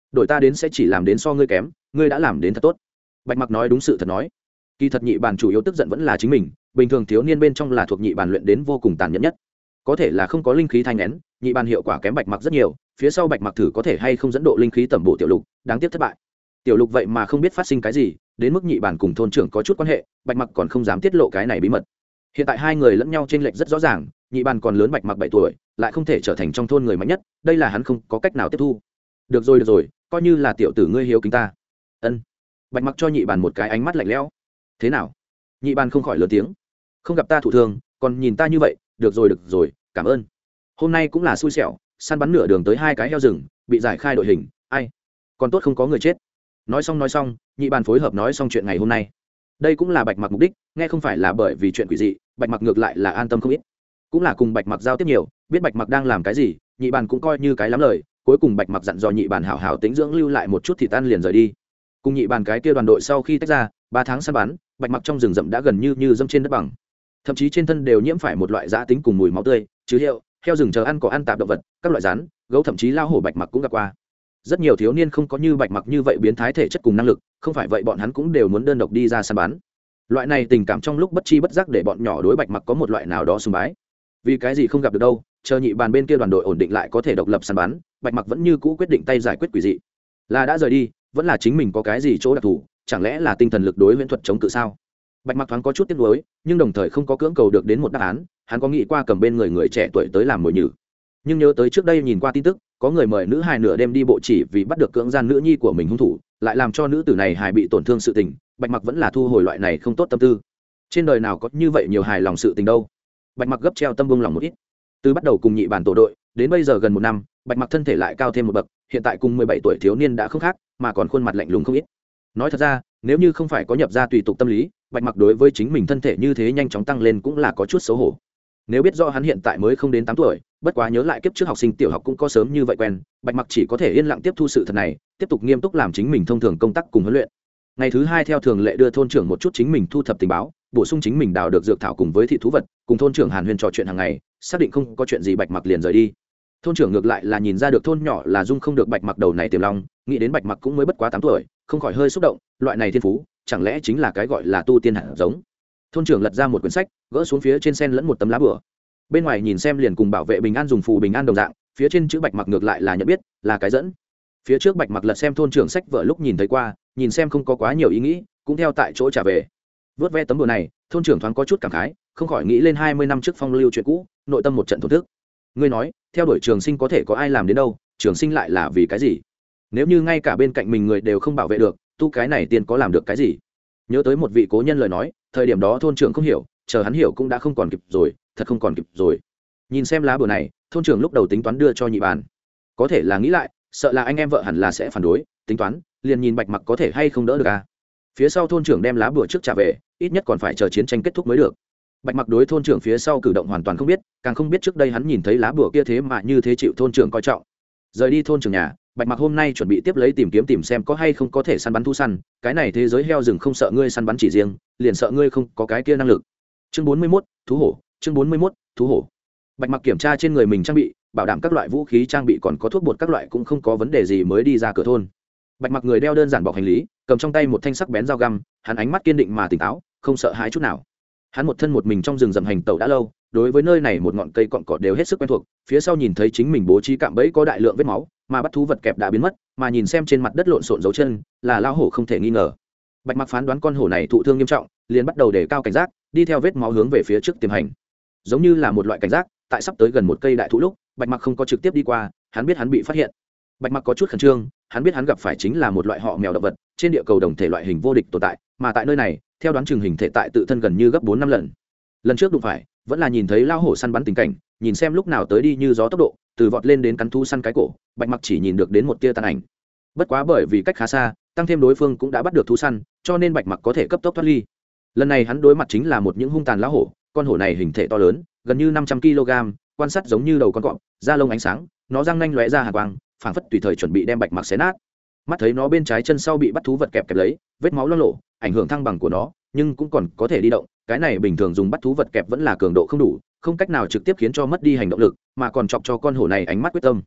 đổi ta đến sẽ chỉ làm đến so ngươi kém, ngươi đã làm đến thật tốt. Bạch mặc nói đúng sự thật nói. Kỳ thật nhị bàn chủ yếu tức giận vẫn là chính mình, bình thường thiếu niên bên trong là thuộc nhị bàn luyện đến vô cùng tàn nhẫn nhất, có thể là không có linh khí thanh nén, nhị bàn hiệu quả kém bạch mặc rất nhiều. Phía sau bạch mặc thử có thể hay không dẫn độ linh khí tẩm bổ tiểu lục, đáng tiếc thất bại. Tiểu lục vậy mà không biết phát sinh cái gì, đến mức nhị bàn cùng thôn trưởng có chút quan hệ, bạch mặc còn không dám tiết lộ cái này bí mật. Hiện tại hai người lẫn nhau chênh lệch rất rõ ràng, nhị bàn còn lớn bạch mặc 7 tuổi, lại không thể trở thành trong thôn người mạnh nhất, đây là hắn không có cách nào tiếp thu. Được rồi, coi như là tiểu tử ngươi hiếu kính ta. Ân. Bạch mặc cho nhị bàn một cái ánh mắt lạnh lẽo. Thế nào? Nhị bàn không khỏi lớn tiếng. Không gặp ta thụ thương, còn nhìn ta như vậy, được rồi, cảm ơn. Hôm nay cũng là xui xẻo, săn bắn nửa đường tới 2 cái heo rừng, bị giải khai đội hình, ai? Còn tốt không có người chết. Nói xong, nhị bàn phối hợp nói xong chuyện ngày hôm nay. Đây cũng là bạch mặc mục đích, nghe không phải là bởi vì chuyện quỷ dị, bạch mặc ngược lại là an tâm không ít. Cũng là cùng bạch mặc giao tiếp nhiều, biết bạch mặc đang làm cái gì, nhị bàn cũng coi như cái lắm lời. Cuối cùng bạch mặc dặn dò nhị bàn hảo hảo tĩnh dưỡng, lưu lại một chút thịt ăn liền rời đi. Cùng nhị bàn cái kia đoàn đội sau khi tách ra 3 tháng săn bắn, bạch mặc trong rừng rậm đã gần như dâm trên đất bằng, thậm chí trên thân đều nhiễm phải một loại dã tính cùng mùi máu tươi chứ hiệu heo rừng chờ ăn có ăn tạp động vật, các loại rắn gấu thậm chí lao hổ bạch mặc cũng gặp qua. Rất nhiều thiếu niên không có như bạch mặc như vậy biến thái thể chất cùng năng lực, không phải vậy bọn hắn cũng đều muốn đơn độc đi ra săn bắn. Loại này tình cảm trong lúc bất chi bất giác để bọn nhỏ đối bạch mặc có một loại nào đó sùng bái. Vì cái gì không gặp được đâu, chờ nhị bàn bên kia đoàn đội ổn định lại có thể độc lập săn bắn, bạch mặc vẫn như cũ quyết định tay giải quyết quỷ dị. Là đã rời đi, vẫn là chính mình có cái gì chỗ đặc thù, chẳng lẽ là tinh thần lực đối viễn thuật chống cự sao? Bạch mặc thoáng có chút tiếc nuối, nhưng đồng thời không có cưỡng cầu được đến một đáp án. Hắn có nghĩ qua cầm bên người trẻ tuổi tới làm mồi nhử, nhưng nhớ tới trước đây nhìn qua tin tức, có người mời nữ hài nửa đêm đi bộ chỉ vì bắt được cưỡng gian nữ nhi của mình hung thủ, lại làm cho nữ tử này hài bị tổn thương sự tình. Bạch mặc vẫn là thu hồi loại này không tốt tâm tư. Trên đời nào có như vậy nhiều hài lòng sự tình đâu. Bạch mặc gấp treo tâm buông lòng một ít. Từ bắt đầu cùng nhị bàn tổ đội đến bây giờ gần 1 năm, bạch mặc thân thể lại cao thêm một bậc, hiện tại cùng 17 tuổi thiếu niên đã không khác, mà còn khuôn mặt lạnh lùng không ít. Nói thật ra, nếu như không phải có nhập ra tùy tục tâm lý, bạch mặc đối với chính mình thân thể như thế nhanh chóng tăng lên cũng là có chút xấu hổ. Nếu biết rõ hắn hiện tại mới không đến 8 tuổi, bất quá nhớ lại kiếp trước học sinh tiểu học cũng có sớm như vậy quen, bạch mặc chỉ có thể yên lặng tiếp thu sự thật này, tiếp tục nghiêm túc làm chính mình thông thường công tác cùng huấn luyện. Ngày thứ 2 theo thường lệ đưa thôn trưởng một chút chính mình thu thập tình báo, bổ sung chính mình đào được dược thảo cùng với thị thú vật, cùng thôn trưởng Hàn Huyên trò chuyện hàng ngày, xác định không có chuyện gì bạch mặc liền rời đi. Thôn trưởng ngược lại là nhìn ra được thôn nhỏ là dung không được bạch mặc đầu này tiềm long, nghĩ đến bạch mặc cũng mới bất quá 8 tuổi, không khỏi hơi xúc động, loại này thiên phú chẳng lẽ chính là cái gọi là tu tiên hạt giống. Thôn trưởng lật ra một quyển sách, gỡ xuống phía trên sen lẫn một tấm lá bửa, bên ngoài nhìn xem liền cùng bảo vệ bình an dùng phù bình an đồng dạng, phía trên chữ bạch mặc ngược lại là nhận biết là cái dẫn. Phía trước bạch mặc lật xem thôn trưởng sách vợ lúc nhìn thấy qua, nhìn xem không có quá nhiều ý nghĩ, cũng theo tại chỗ trả về. Vớt ve tấm bùa này, thôn trưởng thoáng có chút cảm khái, không khỏi nghĩ lên 20 năm trước phong lưu chuyện cũ, nội tâm một trận thổn thức. Ngươi nói, theo đuổi trường sinh có thể có ai làm đến đâu, trường sinh lại là vì cái gì? Nếu như ngay cả bên cạnh mình người đều không bảo vệ được, tu cái này tiên có làm được cái gì? Nhớ tới một vị cố nhân lời nói, thời điểm đó thôn trưởng không hiểu, chờ hắn hiểu cũng đã không còn kịp rồi, thật không còn kịp rồi. Nhìn xem lá bùa này, thôn trưởng lúc đầu tính toán đưa cho nhị bàn, có thể là nghĩ lại, sợ là anh em vợ hẳn là sẽ phản đối, tính toán liền nhìn bạch mặc có thể hay không đỡ được à. Phía sau thôn trưởng đem lá bùa trước trả về, ít nhất còn phải chờ chiến tranh kết thúc mới được. Bạch mặc đối thôn trưởng phía sau cử động hoàn toàn không biết, càng không biết trước đây hắn nhìn thấy lá bùa kia thế mà như thế chịu thôn trưởng coi trọng. Rời đi thôn trưởng nhà, bạch mặc hôm nay chuẩn bị tiếp lấy tìm xem có hay không có thể săn bắn thu săn, cái này thế giới heo rừng không sợ ngươi săn bắn chỉ riêng, liền sợ ngươi không có cái kia năng lực. Chương 41, thú hổ. Chương 41, thú hổ. Bạch mặc kiểm tra trên người mình trang bị, bảo đảm các loại vũ khí trang bị còn có thuốc bột các loại cũng không có vấn đề gì mới đi ra cửa thôn. Bạch mặc người đeo đơn giản bọc hành lý, cầm trong tay một thanh sắc bén dao găm, hắn ánh mắt kiên định mà tỉnh táo, không sợ hãi chút nào. Hắn một thân một mình trong rừng rậm hành tẩu đã lâu, đối với nơi này một ngọn cây cọn cỏ đều hết sức quen thuộc. Phía sau nhìn thấy chính mình bố trí cạm bẫy có đại lượng vết máu, mà bắt thú vật kẹp đã biến mất, mà nhìn xem trên mặt đất lộn xộn dấu chân, là lao hổ không thể nghi ngờ. Bạch mặc phán đoán con hổ này thụ thương nghiêm trọng, liền bắt đầu đề cao cảnh giác, đi theo vết máu hướng về phía trước tiềm hành, giống như là một loại cảnh giác. Tại sắp tới gần một cây đại thụ lúc, bạch mặc không có trực tiếp đi qua, hắn biết hắn bị phát hiện. Bạch mặc có chút khẩn trương, hắn biết hắn gặp phải chính là một loại họ mèo động vật, trên địa cầu đồng thể loại hình vô địch tồn tại, mà tại nơi này theo đoán chừng hình thể tại tự thân gần như gấp 4-5 lần. Lần trước đụng phải vẫn là nhìn thấy lao hổ săn bắn tình cảnh, nhìn xem lúc nào tới đi như gió tốc độ, từ vọt lên đến cắn thú săn cái cổ, bạch mặc chỉ nhìn được đến một tia tàn ảnh. Bất quá bởi vì cách khá xa, tăng thêm đối phương cũng đã bắt được thú săn, cho nên bạch mặc có thể cấp tốc thoát ly. Lần này hắn đối mặt chính là một những hung tàn lao hổ, con hổ này hình thể to lớn, gần như 500 kg, quan sát giống như đầu con cọp, da lông ánh sáng, nó răng nanh lóe ra hàn quang, phảng phất tùy thời chuẩn bị đem bạch mặc xé nát. Mắt thấy nó bên trái chân sau bị bắt thú vật kẹp lấy, vết máu loang lổ, ảnh hưởng thăng bằng của nó, nhưng cũng còn có thể đi động. Cái này bình thường dùng bắt thú vật kẹp vẫn là cường độ không đủ, không cách nào trực tiếp khiến cho mất đi hành động lực, mà còn chọc cho con hổ này ánh mắt quyết tâm.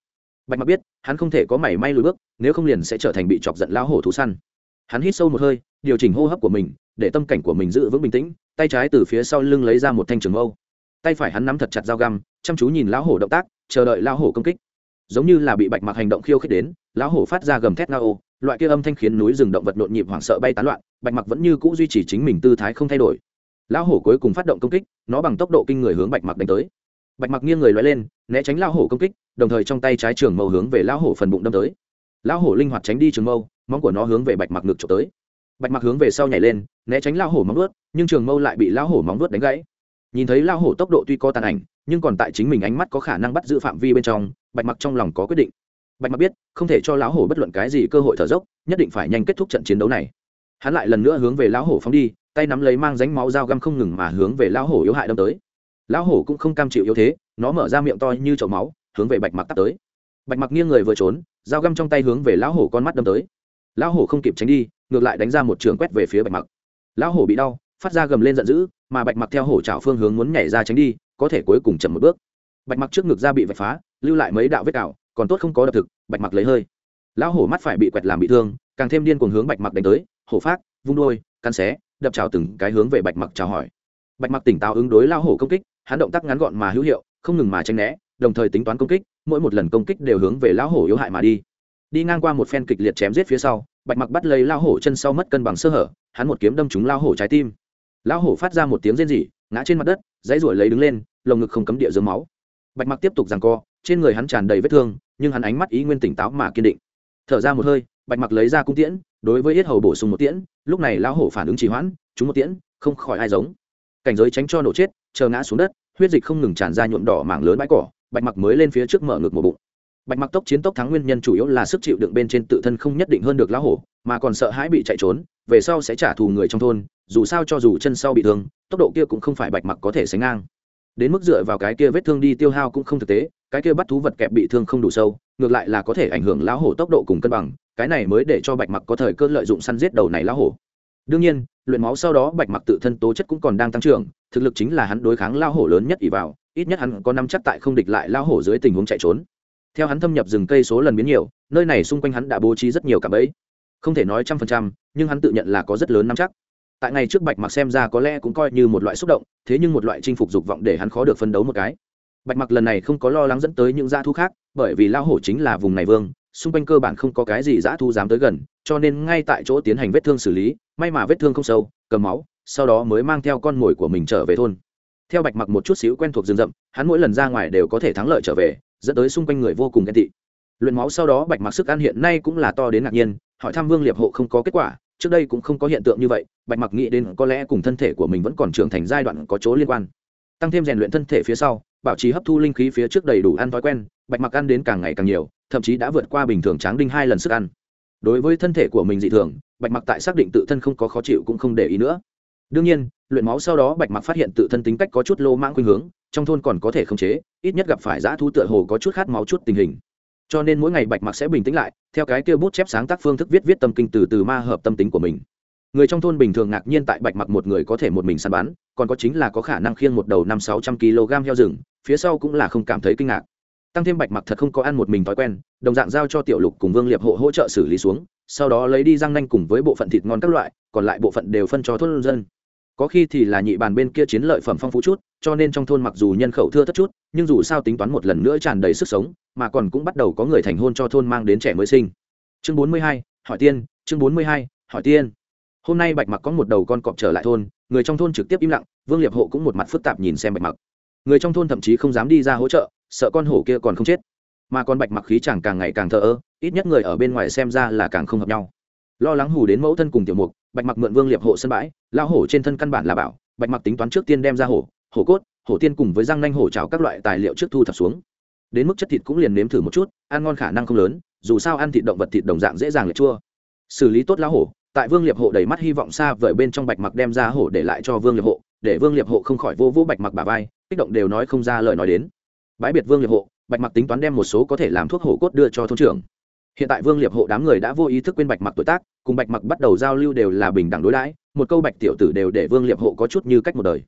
Bạch mặc biết hắn không thể có mảy may lùi bước, nếu không liền sẽ trở thành bị chọc giận lão hổ thú săn. Hắn hít sâu một hơi, điều chỉnh hô hấp của mình để tâm cảnh của mình giữ vững bình tĩnh, tay trái từ phía sau lưng lấy ra một thanh trường mâu, tay phải hắn nắm thật chặt dao găm, chăm chú nhìn lão hổ động tác, chờ đợi lão hổ công kích. Giống như là bị Bạch mặc hành động khiêu khích đến, lão hổ phát ra gầm thét ngao, loại kia âm thanh khiến núi rừng động vật nhộn nhịp hoảng sợ bay tán loạn. Bạch mặc vẫn như cũ duy trì chính mình tư thái không thay đổi. Lão hổ cuối cùng phát động công kích, nó bằng tốc độ kinh người hướng Bạch mặc đánh tới. Bạch mặc nghiêng người lóe lên, né tránh lão hổ công kích, đồng thời trong tay trái trường mâu hướng về lão hổ phần bụng đâm tới. Lão hổ linh hoạt tránh đi trường mâu, móng của nó hướng về Bạch mặc ngực chụp tới. Bạch mặc hướng về sau nhảy lên, né tránh lão hổ móng vuốt, nhưng trường mâu lại bị lão hổ móng vuốt đánh gãy. Nhìn thấy lão hổ tốc độ tuy có tàn ảnh, nhưng còn tại chính mình ánh mắt có khả năng bắt giữ phạm vi bên trong, Bạch mặc trong lòng có quyết định. Bạch mặc biết không thể cho lão hổ bất luận cái gì cơ hội thở dốc, nhất định phải nhanh kết thúc trận chiến đấu này. Hắn lại lần nữa hướng về lão hổ phóng đi, tay nắm lấy mang ránh máu dao găm không ngừng mà hướng về lão hổ yếu hại đâm tới. Lão hổ cũng không cam chịu yếu thế, nó mở ra miệng to như chậu máu hướng về Bạch mặc tắt tới. Bạch mặc nghiêng người vừa trốn, dao găm trong tay hướng về lão hổ con mắt đâm tới. Lão hổ không kịp tránh đi, ngược lại đánh ra một trường quét về phía Bạch mặc. Lão hổ bị đau, phát ra gầm lên giận dữ, mà Bạch mặc theo hổ chảo phương hướng muốn nhảy ra tránh đi, có thể cuối cùng chậm một bước. Bạch mặc trước ngực da bị vạch phá, lưu lại mấy đạo vết cào, còn tốt không có đập thực. Bạch mặc lấy hơi, lão hổ mắt phải bị quẹt làm bị thương, càng thêm điên cuồng hướng Bạch mặc đánh tới, hổ phát vung đôi cắn xé đập chảo từng cái hướng về Bạch mặc chào hỏi. Bạch mặc tỉnh táo ứng đối lão hổ công kích, hắn động tác ngắn gọn mà hữu hiệu, không ngừng mà tránh né, đồng thời tính toán công kích, mỗi một lần công kích đều hướng về lão hổ yếu hại mà đi. Đi ngang qua một phen kịch liệt chém giết phía sau, Bạch mặc bắt lấy lão hổ chân sau mất cân bằng sơ hở, hắn một kiếm đâm trúng lão hổ trái tim. Lão hổ phát ra một tiếng rên rỉ, ngã trên mặt đất, dãy ruổi lấy đứng lên, lồng ngực không cấm địa dướng máu. Bạch mặc tiếp tục giằng co, trên người hắn tràn đầy vết thương, nhưng hắn ánh mắt ý nguyên tỉnh táo mà kiên định. Thở ra một hơi, Bạch mặc lấy ra cung tiễn, đối với yết hầu bổ sung một tiễn. Lúc này lão hổ phản ứng trì hoãn, trúng một tiễn, không khỏi ai giống. Cảnh giới tránh cho nổ chết, chờ ngã xuống đất, huyết dịch không ngừng tràn ra nhuộm đỏ mảng lớn bãi cỏ. Bạch mặc mới lên phía trước mở ngực một bụng. Bạch mặc tốc chiến tốc thắng nguyên nhân chủ yếu là sức chịu đựng bên trên tự thân không nhất định hơn được lão hổ, mà còn sợ hãi bị chạy trốn, về sau sẽ trả thù người trong thôn. Dù sao cho dù chân sau bị thương, tốc độ kia cũng không phải Bạch mặc có thể sánh ngang. Đến mức dựa vào cái kia vết thương đi tiêu hao cũng không thực tế, cái kia bắt thú vật kẹp bị thương không đủ sâu, ngược lại là có thể ảnh hưởng lão hổ tốc độ cùng cân bằng. Cái này mới để cho Bạch mặc có thời cơ lợi dụng săn giết đầu này lão hổ. Đương nhiên, luyện máu sau đó Bạch mặc tự thân tố chất cũng còn đang tăng trưởng, thực lực chính là hắn đối kháng lão hổ lớn nhất ỷ vào, ít nhất hắn có nắm chắc tại không địch lại lão hổ dưới tình huống chạy trốn. Theo hắn thâm nhập rừng cây số lần biến nhiều, nơi này xung quanh hắn đã bố trí rất nhiều cạm bẫy, không thể nói 100%, nhưng hắn tự nhận là có rất lớn nắm chắc. Tại ngày trước Bạch mặc xem ra có lẽ cũng coi như một loại xúc động, thế nhưng một loại chinh phục dục vọng để hắn khó được phân đấu một cái. Bạch mặc lần này không có lo lắng dẫn tới những dã thú khác, bởi vì lão hổ chính là vùng này vương, xung quanh cơ bản không có cái gì dã thú dám tới gần, cho nên ngay tại chỗ tiến hành vết thương xử lý, may mà vết thương không sâu, cầm máu, sau đó mới mang theo con mồi của mình trở về thôn. Theo Bạch mặc một chút xíu quen thuộc rừng rậm, hắn mỗi lần ra ngoài đều có thể thắng lợi trở về, dẫn tới xung quanh người vô cùng ghen tị. Luyện máu sau đó Bạch mặc sức ăn hiện nay cũng là to đến ngạc nhiên, hỏi thăm Vương Liệp Hộ không có kết quả, trước đây cũng không có hiện tượng như vậy. Bạch mặc nghĩ đến có lẽ cùng thân thể của mình vẫn còn trưởng thành giai đoạn có chỗ liên quan, tăng thêm rèn luyện thân thể phía sau, bảo trì hấp thu linh khí phía trước đầy đủ ăn thói quen, Bạch mặc ăn đến càng ngày càng nhiều, thậm chí đã vượt qua bình thường Tráng Đinh 2 lần sức ăn. Đối với thân thể của mình dị thường, Bạch mặc tại xác định tự thân không có khó chịu cũng không để ý nữa. Đương nhiên, luyện máu sau đó Bạch mặc phát hiện tự thân tính cách có chút lô mãng khuynh hướng, trong thôn còn có thể khống chế, ít nhất gặp phải dã thú tựa hồ có chút khát máu chút tình hình. Cho nên mỗi ngày Bạch mặc sẽ bình tĩnh lại, theo cái kia bút chép sáng tác phương thức viết tâm kinh từ từ ma hợp tâm tính của mình. Người trong thôn bình thường ngạc nhiên tại Bạch mặc một người có thể một mình săn bắn, còn có chính là có khả năng khiêng một đầu 500-600 kg heo rừng, phía sau cũng là không cảm thấy kinh ngạc. Tăng thêm Bạch mặc thật không có ăn một mình thói quen, đồng dạng giao cho Tiểu Lục cùng Vương Liệp Hộ hỗ trợ xử lý xuống, sau đó lấy đi răng nanh cùng với bộ phận thịt ngon các loại, còn lại bộ phận đều phân cho thôn dân. Có khi thì là nhị bàn bên kia chiến lợi phẩm phong phú chút, cho nên trong thôn mặc dù nhân khẩu thưa thớt chút, nhưng dù sao tính toán một lần nữa tràn đầy sức sống, mà còn cũng bắt đầu có người thành hôn cho thôn mang đến trẻ mới sinh. Chương 42, hỏi tiên, chương 42, hỏi tiên. Hôm nay Bạch mặc có một đầu con cọp trở lại thôn, người trong thôn trực tiếp im lặng, Vương Liệp Hộ cũng một mặt phức tạp nhìn xem Bạch mặc. Người trong thôn thậm chí không dám đi ra hỗ trợ, sợ con hổ kia còn không chết, mà con Bạch mặc khí chẳng càng ngày càng thờ ơ, ít nhất người ở bên ngoài xem ra là càng không hợp nhau. Lo lắng hù đến mẫu thân cùng Tiểu Mục, Bạch mặc mượn Vương Liệp Hộ sân bãi, lao hổ trên thân căn bản là bảo, Bạch mặc tính toán trước tiên đem ra hổ cốt, hổ tiên cùng với răng nanh hổ chảo các loại tài liệu trước thu thập xuống. Đến mức chất thịt cũng liền nếm thử một chút, ăn ngon khả năng không lớn, dù sao ăn thịt động vật thịt đồng dạng dễ dàng lệch chua. Xử lý tốt lao hổ, tại Vương Liệp Hộ đầy mắt hy vọng xa vời bên trong Bạch mặc đem ra hổ để lại cho Vương Liệp Hộ, để Vương Liệp Hộ không khỏi vô vô Bạch mặc bả vai, kích động đều nói không ra lời nói đến. Bãi biệt Vương Liệp Hộ, Bạch mặc tính toán đem một số có thể làm thuốc hổ cốt đưa cho thôn trưởng. Hiện tại Vương Liệp Hộ đám người đã vô ý thức quên Bạch mặc tuổi tác, cùng Bạch mặc bắt đầu giao lưu đều là bình đẳng đối đãi, một câu Bạch tiểu tử đều để Vương Liệp Hộ có chút như cách một đời.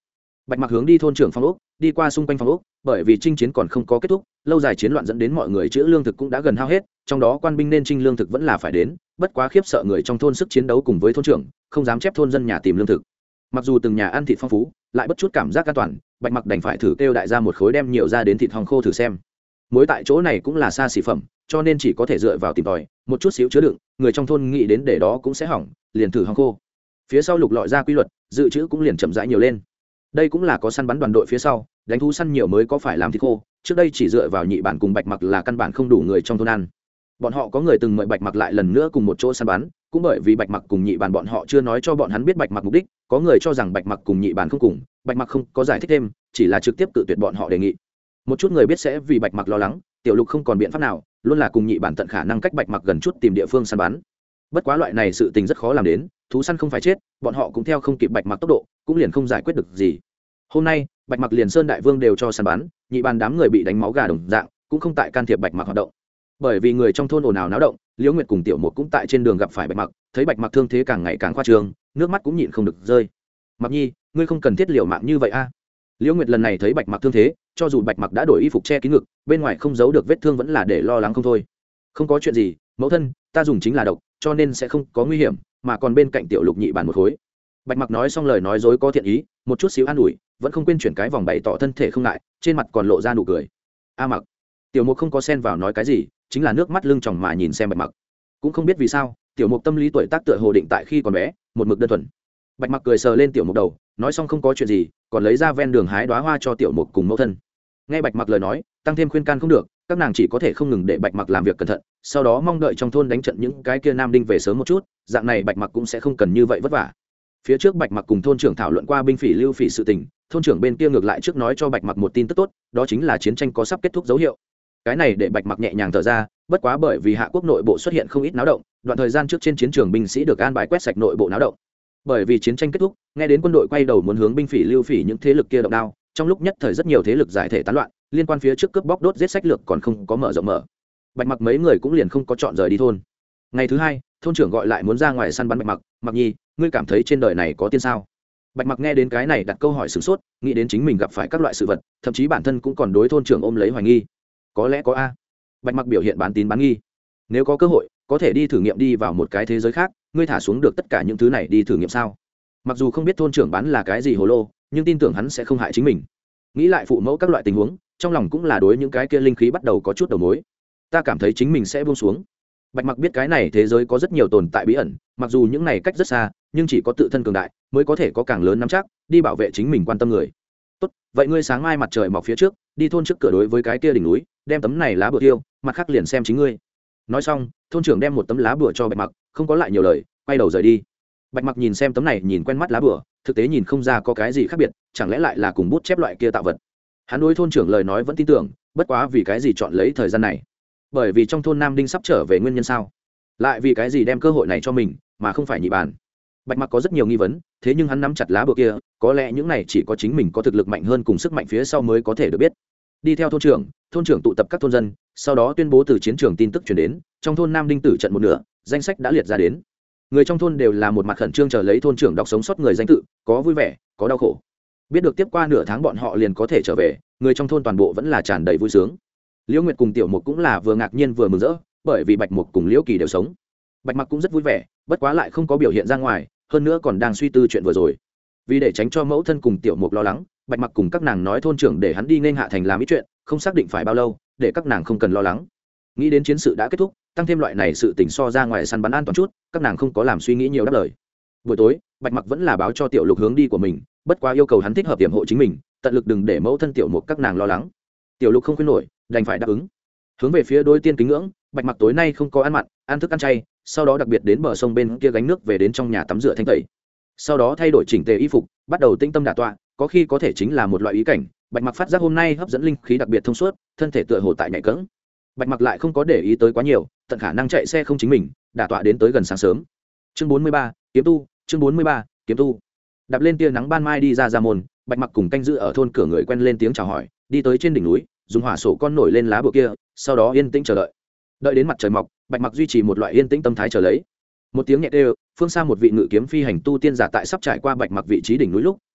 Bạch Mặc hướng đi thôn trưởng phòng ốc, đi qua xung quanh phòng ốc, bởi vì chinh chiến còn không có kết thúc, lâu dài chiến loạn dẫn đến mọi người trữ lương thực cũng đã gần hao hết, trong đó quan binh nên trinh lương thực vẫn là phải đến, bất quá khiếp sợ người trong thôn sức chiến đấu cùng với thôn trưởng, không dám chép thôn dân nhà tìm lương thực. Mặc dù từng nhà ăn thịt phong phú, lại bất chút cảm giác an toàn, Bạch Mặc đành phải thử kêu đại gia một khối đem nhiều ra đến thịt hong khô thử xem. Muối tại chỗ này cũng là xa xỉ phẩm, cho nên chỉ có thể dựa vào tìm tòi, một chút xíu chứa đựng, người trong thôn nghĩ đến để đó cũng sẽ hỏng, liền thử hong khô. Phía sau lục lọi ra quy luật, dự trữ cũng liền chậm rãi nhiều lên. Đây cũng là có săn bắn đoàn đội phía sau, đánh thú săn nhiều mới có phải làm thịt khô, trước đây chỉ dựa vào nhị bản cùng Bạch Mặc là căn bản không đủ người trong thôn ăn. Bọn họ có người từng mời Bạch Mặc lại lần nữa cùng một chỗ săn bắn, cũng bởi vì Bạch Mặc cùng nhị bản bọn họ chưa nói cho bọn hắn biết Bạch Mặc mục đích, có người cho rằng Bạch Mặc cùng nhị bản không cùng, Bạch Mặc không có giải thích thêm, chỉ là trực tiếp cự tuyệt bọn họ đề nghị. Một chút người biết sẽ vì Bạch Mặc lo lắng, Tiểu Lục không còn biện pháp nào, luôn là cùng nhị bản tận khả năng cách Bạch Mặc gần chút tìm địa phương săn bắn. Bất quá loại này sự tình rất khó làm đến, thú săn không phải chết, bọn họ cũng theo không kịp Bạch Mặc tốc độ, cũng liền không giải quyết được gì. Hôm nay, Bạch Mặc liền Sơn Đại Vương đều cho săn bắn, nhị bản đám người bị đánh máu gà đồng dạng, cũng không tại can thiệp Bạch Mặc hoạt động. Bởi vì người trong thôn ồn ào náo động, Liễu Nguyệt cùng Tiểu Mục cũng tại trên đường gặp phải Bạch Mặc, thấy Bạch Mặc thương thế càng ngày càng khoa trương, nước mắt cũng nhịn không được rơi. Mặc Nhi, ngươi không cần thiết liều mạng như vậy a. Liễu Nguyệt lần này thấy Bạch Mặc thương thế, cho dù Bạch Mặc đã đổi y phục che kín ngực, bên ngoài không giấu được vết thương vẫn là để lo lắng không thôi. Không có chuyện gì, mẫu thân, ta dùng chính là độc, cho nên sẽ không có nguy hiểm, mà còn bên cạnh Tiểu Lục nhị bản một khối. Bạch Mặc nói xong lời nói dối có thiện ý, một chút xíu an ủi, vẫn không quên chuyển cái vòng bày tỏ thân thể không ngại, trên mặt còn lộ ra nụ cười. A Mặc. Tiểu Mục không có xen vào nói cái gì, chính là nước mắt lưng tròng mà nhìn xem Bạch Mặc. Cũng không biết vì sao, Tiểu Mục tâm lý tuổi tác tựa hồ định tại khi còn bé, một mực đơn thuần. Bạch Mặc cười sờ lên Tiểu Mục đầu, nói xong không có chuyện gì, còn lấy ra ven đường hái đóa hoa cho Tiểu Mục cùng mẫu thân. Nghe Bạch Mặc lời nói, tăng thêm khuyên can không được, các nàng chỉ có thể không ngừng để Bạch Mặc làm việc cẩn thận, sau đó mong đợi trong thôn đánh trận những cái kia nam đinh về sớm một chút, dạng này Bạch Mặc cũng sẽ không cần như vậy vất vả. Phía trước Bạch Mặc cùng thôn trưởng thảo luận qua binh phỉ lưu phỉ sự tình, thôn trưởng bên kia ngược lại trước nói cho Bạch Mặc một tin tức tốt, đó chính là chiến tranh có sắp kết thúc dấu hiệu. Cái này để Bạch Mặc nhẹ nhàng thở ra, bất quá bởi vì Hạ quốc nội bộ xuất hiện không ít náo động, đoạn thời gian trước trên chiến trường binh sĩ được an bài quét sạch nội bộ náo động. Bởi vì chiến tranh kết thúc, nghe đến quân đội quay đầu muốn hướng binh phỉ lưu phỉ những thế lực kia động đao, trong lúc nhất thời rất nhiều thế lực giải thể tán loạn, liên quan phía trước cướp bóc đốt giết sách lược còn không có mở rộng mở. Bạch Mặc mấy người cũng liền không có chọn rời đi thôn. Ngày thứ hai, thôn trưởng gọi lại muốn ra ngoài săn bắn Bạch Mặc, "Mặc Nhi, ngươi cảm thấy trên đời này có tiên sao?" Bạch Mặc nghe đến cái này đặt câu hỏi sửng sốt, nghĩ đến chính mình gặp phải các loại sự vật, thậm chí bản thân cũng còn đối thôn trưởng ôm lấy hoài nghi. Có lẽ có a. Bạch Mặc biểu hiện bán tín bán nghi. Nếu có cơ hội, có thể đi thử nghiệm đi vào một cái thế giới khác, ngươi thả xuống được tất cả những thứ này đi thử nghiệm sao? Mặc dù không biết thôn trưởng bán là cái gì hồ lô, nhưng tin tưởng hắn sẽ không hại chính mình. Nghĩ lại phụ mẫu các loại tình huống, trong lòng cũng là đối những cái kia linh khí bắt đầu có chút đầu mối. Ta cảm thấy chính mình sẽ buông xuống. Bạch Mặc biết cái này thế giới có rất nhiều tồn tại bí ẩn, mặc dù những này cách rất xa, nhưng chỉ có tự thân cường đại mới có thể có càng lớn nắm chắc đi bảo vệ chính mình quan tâm người. Tốt, vậy ngươi sáng mai mặt trời mọc phía trước, đi thôn trước cửa đối với cái kia đỉnh núi, đem tấm này lá bùa tiêu, mặt khác liền xem chính ngươi. Nói xong, thôn trưởng đem một tấm lá bùa cho Bạch Mặc, không có lại nhiều lời, quay đầu rời đi. Bạch Mặc nhìn xem tấm này nhìn quen mắt lá bùa, thực tế nhìn không ra có cái gì khác biệt, chẳng lẽ lại là cùng bút chép loại kia tạo vật. Hắn đối thôn trưởng lời nói vẫn tin tưởng, bất quá vì cái gì chọn lấy thời gian này? Bởi vì trong thôn Nam Đinh sắp trở về nguyên nhân sao? Lại vì cái gì đem cơ hội này cho mình, mà không phải nhị bản? Bạch Mặc có rất nhiều nghi vấn, thế nhưng hắn nắm chặt lá bùa kia, có lẽ những này chỉ có chính mình có thực lực mạnh hơn cùng sức mạnh phía sau mới có thể được biết. Đi theo thôn trưởng tụ tập các thôn dân, sau đó tuyên bố từ chiến trường tin tức truyền đến, trong thôn Nam Đinh tử trận một nửa, danh sách đã liệt ra đến. Người trong thôn đều là một mặt khẩn trương chờ lấy thôn trưởng đọc sống sót người danh tự, có vui vẻ, có đau khổ. Biết được tiếp qua nửa tháng bọn họ liền có thể trở về, người trong thôn toàn bộ vẫn là tràn đầy vui sướng. Liễu Nguyệt cùng Tiểu Mục cũng là vừa ngạc nhiên vừa mừng rỡ, bởi vì Bạch Mục cùng Liễu Kỳ đều sống. Bạch Mặc cũng rất vui vẻ, bất quá lại không có biểu hiện ra ngoài, hơn nữa còn đang suy tư chuyện vừa rồi. Vì để tránh cho mẫu thân cùng Tiểu Mục lo lắng, Bạch Mặc cùng các nàng nói thôn trưởng để hắn đi nên hạ thành làm ít chuyện, không xác định phải bao lâu, để các nàng không cần lo lắng. Nghĩ đến chiến sự đã kết thúc, tăng thêm loại này sự tình so ra ngoài săn bắn an toàn chút, các nàng không có làm suy nghĩ nhiều đáp lời. Buổi tối, Bạch Mặc vẫn là báo cho Tiểu Lục hướng đi của mình, bất quá yêu cầu hắn thích hợp tiềm hộ chính mình, tận lực đừng để mẫu thân Tiểu Mục các nàng lo lắng. Tiểu Lục không khuyên nổi, đành phải đáp ứng. Hướng về phía đôi tiên kính ngưỡng, Bạch Mặc tối nay không có ăn mặn, ăn thức ăn chay, sau đó đặc biệt đến bờ sông bên kia gánh nước về đến trong nhà tắm rửa thanh tẩy. Sau đó thay đổi chỉnh tề y phục, bắt đầu tĩnh tâm đả tọa, có khi có thể chính là một loại ý cảnh. Bạch Mặc phát giác hôm nay hấp dẫn linh khí đặc biệt thông suốt, thân thể tựa hồ tại nhạy cẫng. Bạch Mặc lại không có để ý tới quá nhiều, tận khả năng chạy xe không chính mình, đả tọa đến tới gần sáng sớm. Chương 43, kiếm tu, chương 43, kiếm tu. Đạp lên tia nắng ban mai đi ra môn, Bạch Mặc cùng canh giữ ở thôn cửa người quen lên tiếng chào hỏi, đi tới trên đỉnh núi, dùng hỏa sổ con nổi lên lá bùa kia, sau đó yên tĩnh chờ đợi. Đợi đến mặt trời mọc, Bạch Mặc duy trì một loại yên tĩnh tâm thái chờ lấy. Một tiếng nhẹ đều, phương xa một vị ngự kiếm phi hành tu tiên giả tại sắp trải qua Bạch Mặc vị trí đỉnh núi lúc,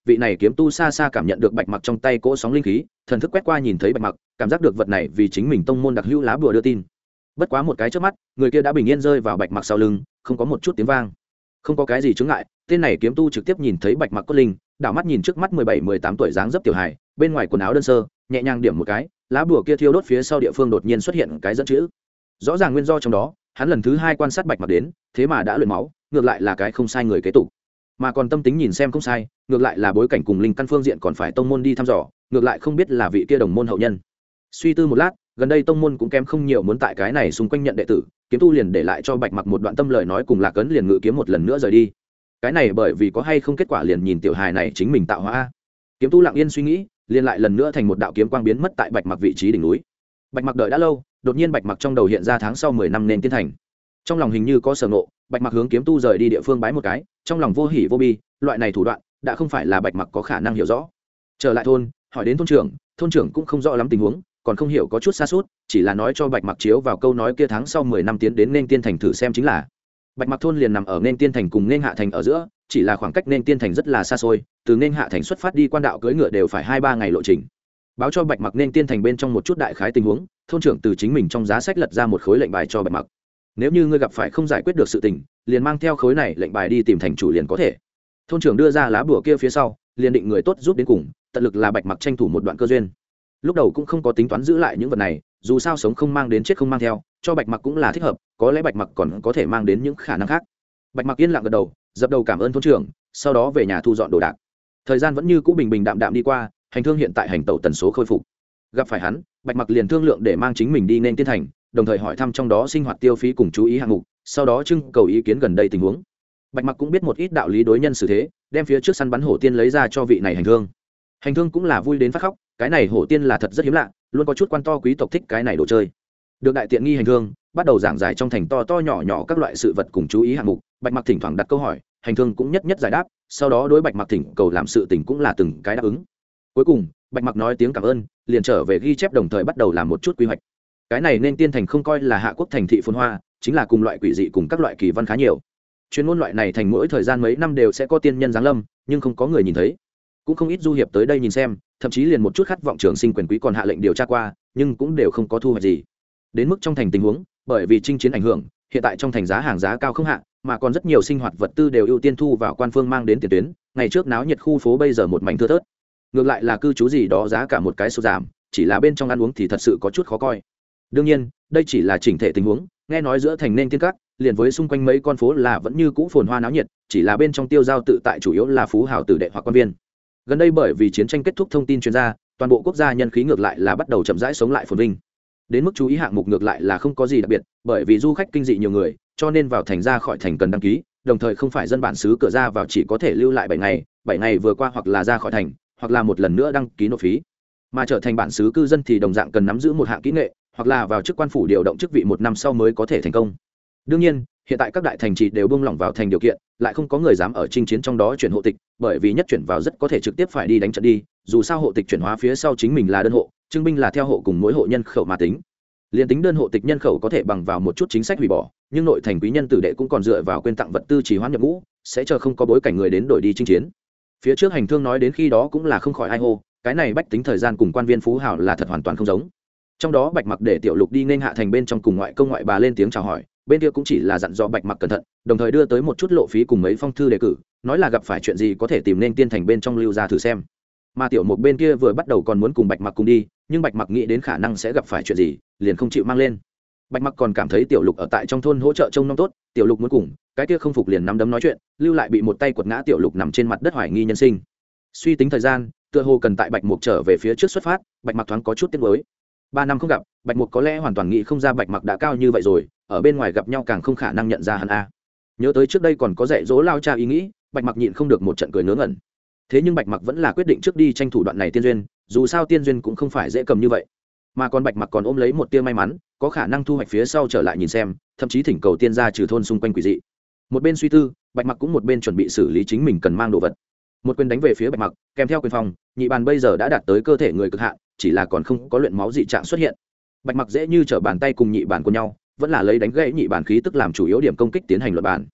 vị này kiếm tu xa xa cảm nhận được bạch mặc trong tay cỗ sóng linh khí, thần thức quét qua nhìn thấy bạch mặc, cảm giác được vật này vì chính mình tông môn đặc hữu lá bùa đưa tin. Bất quá một cái chớp mắt, người kia đã bình yên rơi vào bạch mặc sau lưng, không có một chút tiếng vang. Không có cái gì chướng ngại, tên này kiếm tu trực tiếp nhìn thấy bạch mặc cốt linh, đảo mắt nhìn trước mắt 17-18 tuổi dáng dấp tiểu hài, bên ngoài quần áo đơn sơ, nhẹ nhàng điểm một cái, lá bùa kia thiêu đốt phía sau địa phương đột nhiên xuất hiện cái dẫn chữ. Rõ ràng nguyên do trong đó, hắn lần thứ hai quan sát bạch mặc đến, thế mà đã luyện máu, ngược lại là cái không sai người kế tục. Mà còn tâm tính nhìn xem không sai, ngược lại là bối cảnh cùng linh căn phương diện còn phải tông môn đi thăm dò, ngược lại không biết là vị kia đồng môn hậu nhân. Suy tư một lát, gần đây tông môn cũng kém không nhiều muốn tại cái này xung quanh nhận đệ tử, kiếm tu liền để lại cho bạch mặc một đoạn tâm lời nói cùng Lạc Cấn liền ngự kiếm một lần nữa rời đi. Cái này bởi vì có hay không kết quả liền nhìn tiểu hài này chính mình tạo hóa. Kiếm tu lặng yên suy nghĩ, liền lại lần nữa thành một đạo kiếm quang biến mất tại bạch mặc vị trí đỉnh núi. Bạch mặc đợi đã lâu, đột nhiên bạch mặc trong đầu hiện ra tháng sau 10 năm nên tiến thành. Trong lòng hình như có sở ngộ, bạch mặc hướng kiếm tu rời đi địa phương bái một cái, trong lòng vô hỉ vô bi, loại này thủ đoạn đã không phải là bạch mặc có khả năng hiểu rõ. Trở lại thôn, hỏi đến thôn trưởng cũng không rõ lắm tình huống, còn không hiểu có chút xa suốt, chỉ là nói cho bạch mặc chiếu vào câu nói kia tháng sau 10 năm tiến đến nên tiên thành thử xem chính là. Bạch mặc thôn liền nằm ở nên tiên thành cùng nên hạ thành ở giữa, chỉ là khoảng cách nên tiên thành rất là xa xôi, từ nên hạ thành xuất phát đi quan đạo cưỡi ngựa đều phải 2-3 ngày lộ trình. Báo cho bạch mặc nên tiên thành bên trong một chút đại khái tình huống, thôn trưởng từ chính mình trong giá sách lật ra một khối lệnh bài cho bạch mặc. Nếu như ngươi gặp phải không giải quyết được sự tình, liền mang theo khối này lệnh bài đi tìm thành chủ liền có thể. Thôn trưởng đưa ra lá bùa kia phía sau, liền định người tốt giúp đến cùng, tận lực là bạch mặc tranh thủ một đoạn cơ duyên. Lúc đầu cũng không có tính toán giữ lại những vật này, dù sao sống không mang đến chết không mang theo, cho bạch mặc cũng là thích hợp, có lẽ bạch mặc còn có thể mang đến những khả năng khác. Bạch mặc yên lặng gật đầu, dập đầu cảm ơn thôn trưởng, sau đó về nhà thu dọn đồ đạc. Thời gian vẫn như cũ bình bình đạm đạm đi qua, hành thương hiện tại hành tẩu tần số khôi phục. Gặp phải hắn, bạch mặc liền thương lượng để mang chính mình đi nên tiên thành, đồng thời hỏi thăm trong đó sinh hoạt tiêu phí cùng chú ý hạng mục, sau đó trưng cầu ý kiến gần đây tình huống. Bạch mặc cũng biết một ít đạo lý đối nhân xử thế, đem phía trước săn bắn hổ tiên lấy ra cho vị này hành thương. Hành thương cũng là vui đến phát khóc, cái này hổ tiên là thật rất hiếm lạ, luôn có chút quan to quý tộc thích cái này đồ chơi. Được đại tiện nghi hành thương bắt đầu giảng giải trong thành to to nhỏ nhỏ các loại sự vật cùng chú ý hạng mục, bạch mặc thỉnh thoảng đặt câu hỏi, hành thương cũng nhất nhất giải đáp, sau đó đối bạch mặc thỉnh cầu làm sự tình cũng là từng cái đáp ứng. Cuối cùng bạch mặc nói tiếng cảm ơn, liền trở về ghi chép, đồng thời bắt đầu làm một chút quy hoạch. Cái này nên tiên thành không coi là hạ quốc thành thị phồn hoa, chính là cùng loại quỷ dị cùng các loại kỳ văn khá nhiều. Chuyên môn loại này thành mỗi thời gian mấy năm đều sẽ có tiên nhân giáng lâm, nhưng không có người nhìn thấy. Cũng không ít du hiệp tới đây nhìn xem, thậm chí liền một chút khát vọng trường sinh quyền quý còn hạ lệnh điều tra qua, nhưng cũng đều không có thu hoạch gì. Đến mức trong thành tình huống, bởi vì chinh chiến ảnh hưởng, hiện tại trong thành giá hàng giá cao không hạ, mà còn rất nhiều sinh hoạt vật tư đều ưu tiên thu vào quan phương mang đến tiền tuyến, ngày trước náo nhiệt khu phố bây giờ một mảnh thưa thớt. Ngược lại là cư trú gì đó giá cả một cái sụt giảm, chỉ là bên trong ăn uống thì thật sự có chút khó coi. Đương nhiên, đây chỉ là chỉnh thể tình huống, nghe nói giữa thành nên tiên các, liền với xung quanh mấy con phố là vẫn như cũ phồn hoa náo nhiệt, chỉ là bên trong tiêu giao tự tại chủ yếu là phú hào tử đệ hoặc quan viên. Gần đây bởi vì chiến tranh kết thúc thông tin truyền ra, toàn bộ quốc gia nhân khí ngược lại là bắt đầu chậm rãi sống lại phồn vinh. Đến mức chú ý hạng mục ngược lại là không có gì đặc biệt, bởi vì du khách kinh dị nhiều người, cho nên vào thành ra khỏi thành cần đăng ký, đồng thời không phải dân bản xứ cửa ra vào chỉ có thể lưu lại 7 ngày vừa qua hoặc là ra khỏi thành, hoặc là một lần nữa đăng ký nộp phí. Mà trở thành bản xứ cư dân thì đồng dạng cần nắm giữ một hạng kỹ nghệ, hoặc là vào chức quan phủ điều động chức vị 1 năm sau mới có thể thành công. Đương nhiên, hiện tại các đại thành trì đều buông lỏng vào thành điều kiện, lại không có người dám ở chinh chiến trong đó chuyển hộ tịch, bởi vì nhất chuyển vào rất có thể trực tiếp phải đi đánh trận đi, dù sao hộ tịch chuyển hóa phía sau chính mình là đơn hộ, chứng minh là theo hộ cùng mỗi hộ nhân khẩu mà tính. Liên tính đơn hộ tịch nhân khẩu có thể bằng vào một chút chính sách hủy bỏ, nhưng nội thành quý nhân tử đệ cũng còn dựa vào quên tặng vật tư trì hoãn nhập ngũ, sẽ chờ không có bối cảnh người đến đổi đi chinh chiến. Phía trước hành thương nói đến khi đó cũng là không khỏi ai hô, cái này bách tính thời gian cùng quan viên phú hào là thật hoàn toàn không giống. Trong đó bạch mặc để tiểu lục đi nên hạ thành bên trong cùng ngoại công ngoại bà lên tiếng chào hỏi, bên kia cũng chỉ là dặn dò bạch mặc cẩn thận, đồng thời đưa tới một chút lộ phí cùng mấy phong thư đề cử, nói là gặp phải chuyện gì có thể tìm nên tiên thành bên trong lưu ra thử xem. Mà tiểu một bên kia vừa bắt đầu còn muốn cùng bạch mặc cùng đi, nhưng bạch mặc nghĩ đến khả năng sẽ gặp phải chuyện gì, liền không chịu mang lên. Bạch mặc còn cảm thấy tiểu lục ở tại trong thôn hỗ trợ trông nom tốt, tiểu lục muốn cùng, cái kia không phục liền nắm đấm nói chuyện, lưu lại bị một tay quật ngã tiểu lục nằm trên mặt đất hoài nghi nhân sinh. Suy tính thời gian, tựa hồ cần tại bạch mục trở về phía trước xuất phát, bạch mặc thoáng có chút tiếc nuối. 3 năm không gặp, bạch mục có lẽ hoàn toàn nghĩ không ra bạch mặc đã cao như vậy rồi, ở bên ngoài gặp nhau càng không khả năng nhận ra hắn a. Nhớ tới trước đây còn có dạy dỗ lao cha ý nghĩ, bạch mặc nhịn không được một trận cười ngớ ngẩn. Thế nhưng bạch mặc vẫn là quyết định trước đi tranh thủ đoạn này tiên duyên, dù sao tiên duyên cũng không phải dễ cầm như vậy. Mà còn bạch mặc còn ôm lấy một tia may mắn, có khả năng thu hoạch phía sau trở lại nhìn xem, thậm chí thỉnh cầu tiên gia trừ thôn xung quanh quỷ dị. Một bên suy tư, bạch mặc cũng một bên chuẩn bị xử lý chính mình cần mang đồ vật. Một quyền đánh về phía bạch mặc, kèm theo quyền phòng, nhị bàn bây giờ đã đạt tới cơ thể người cực hạn, chỉ là còn không có luyện máu dị trạng xuất hiện. Bạch mặc dễ như trở bàn tay cùng nhị bàn của nhau, vẫn là lấy đánh gãy nhị bàn khí tức làm chủ yếu điểm công kích tiến hành luận bàn.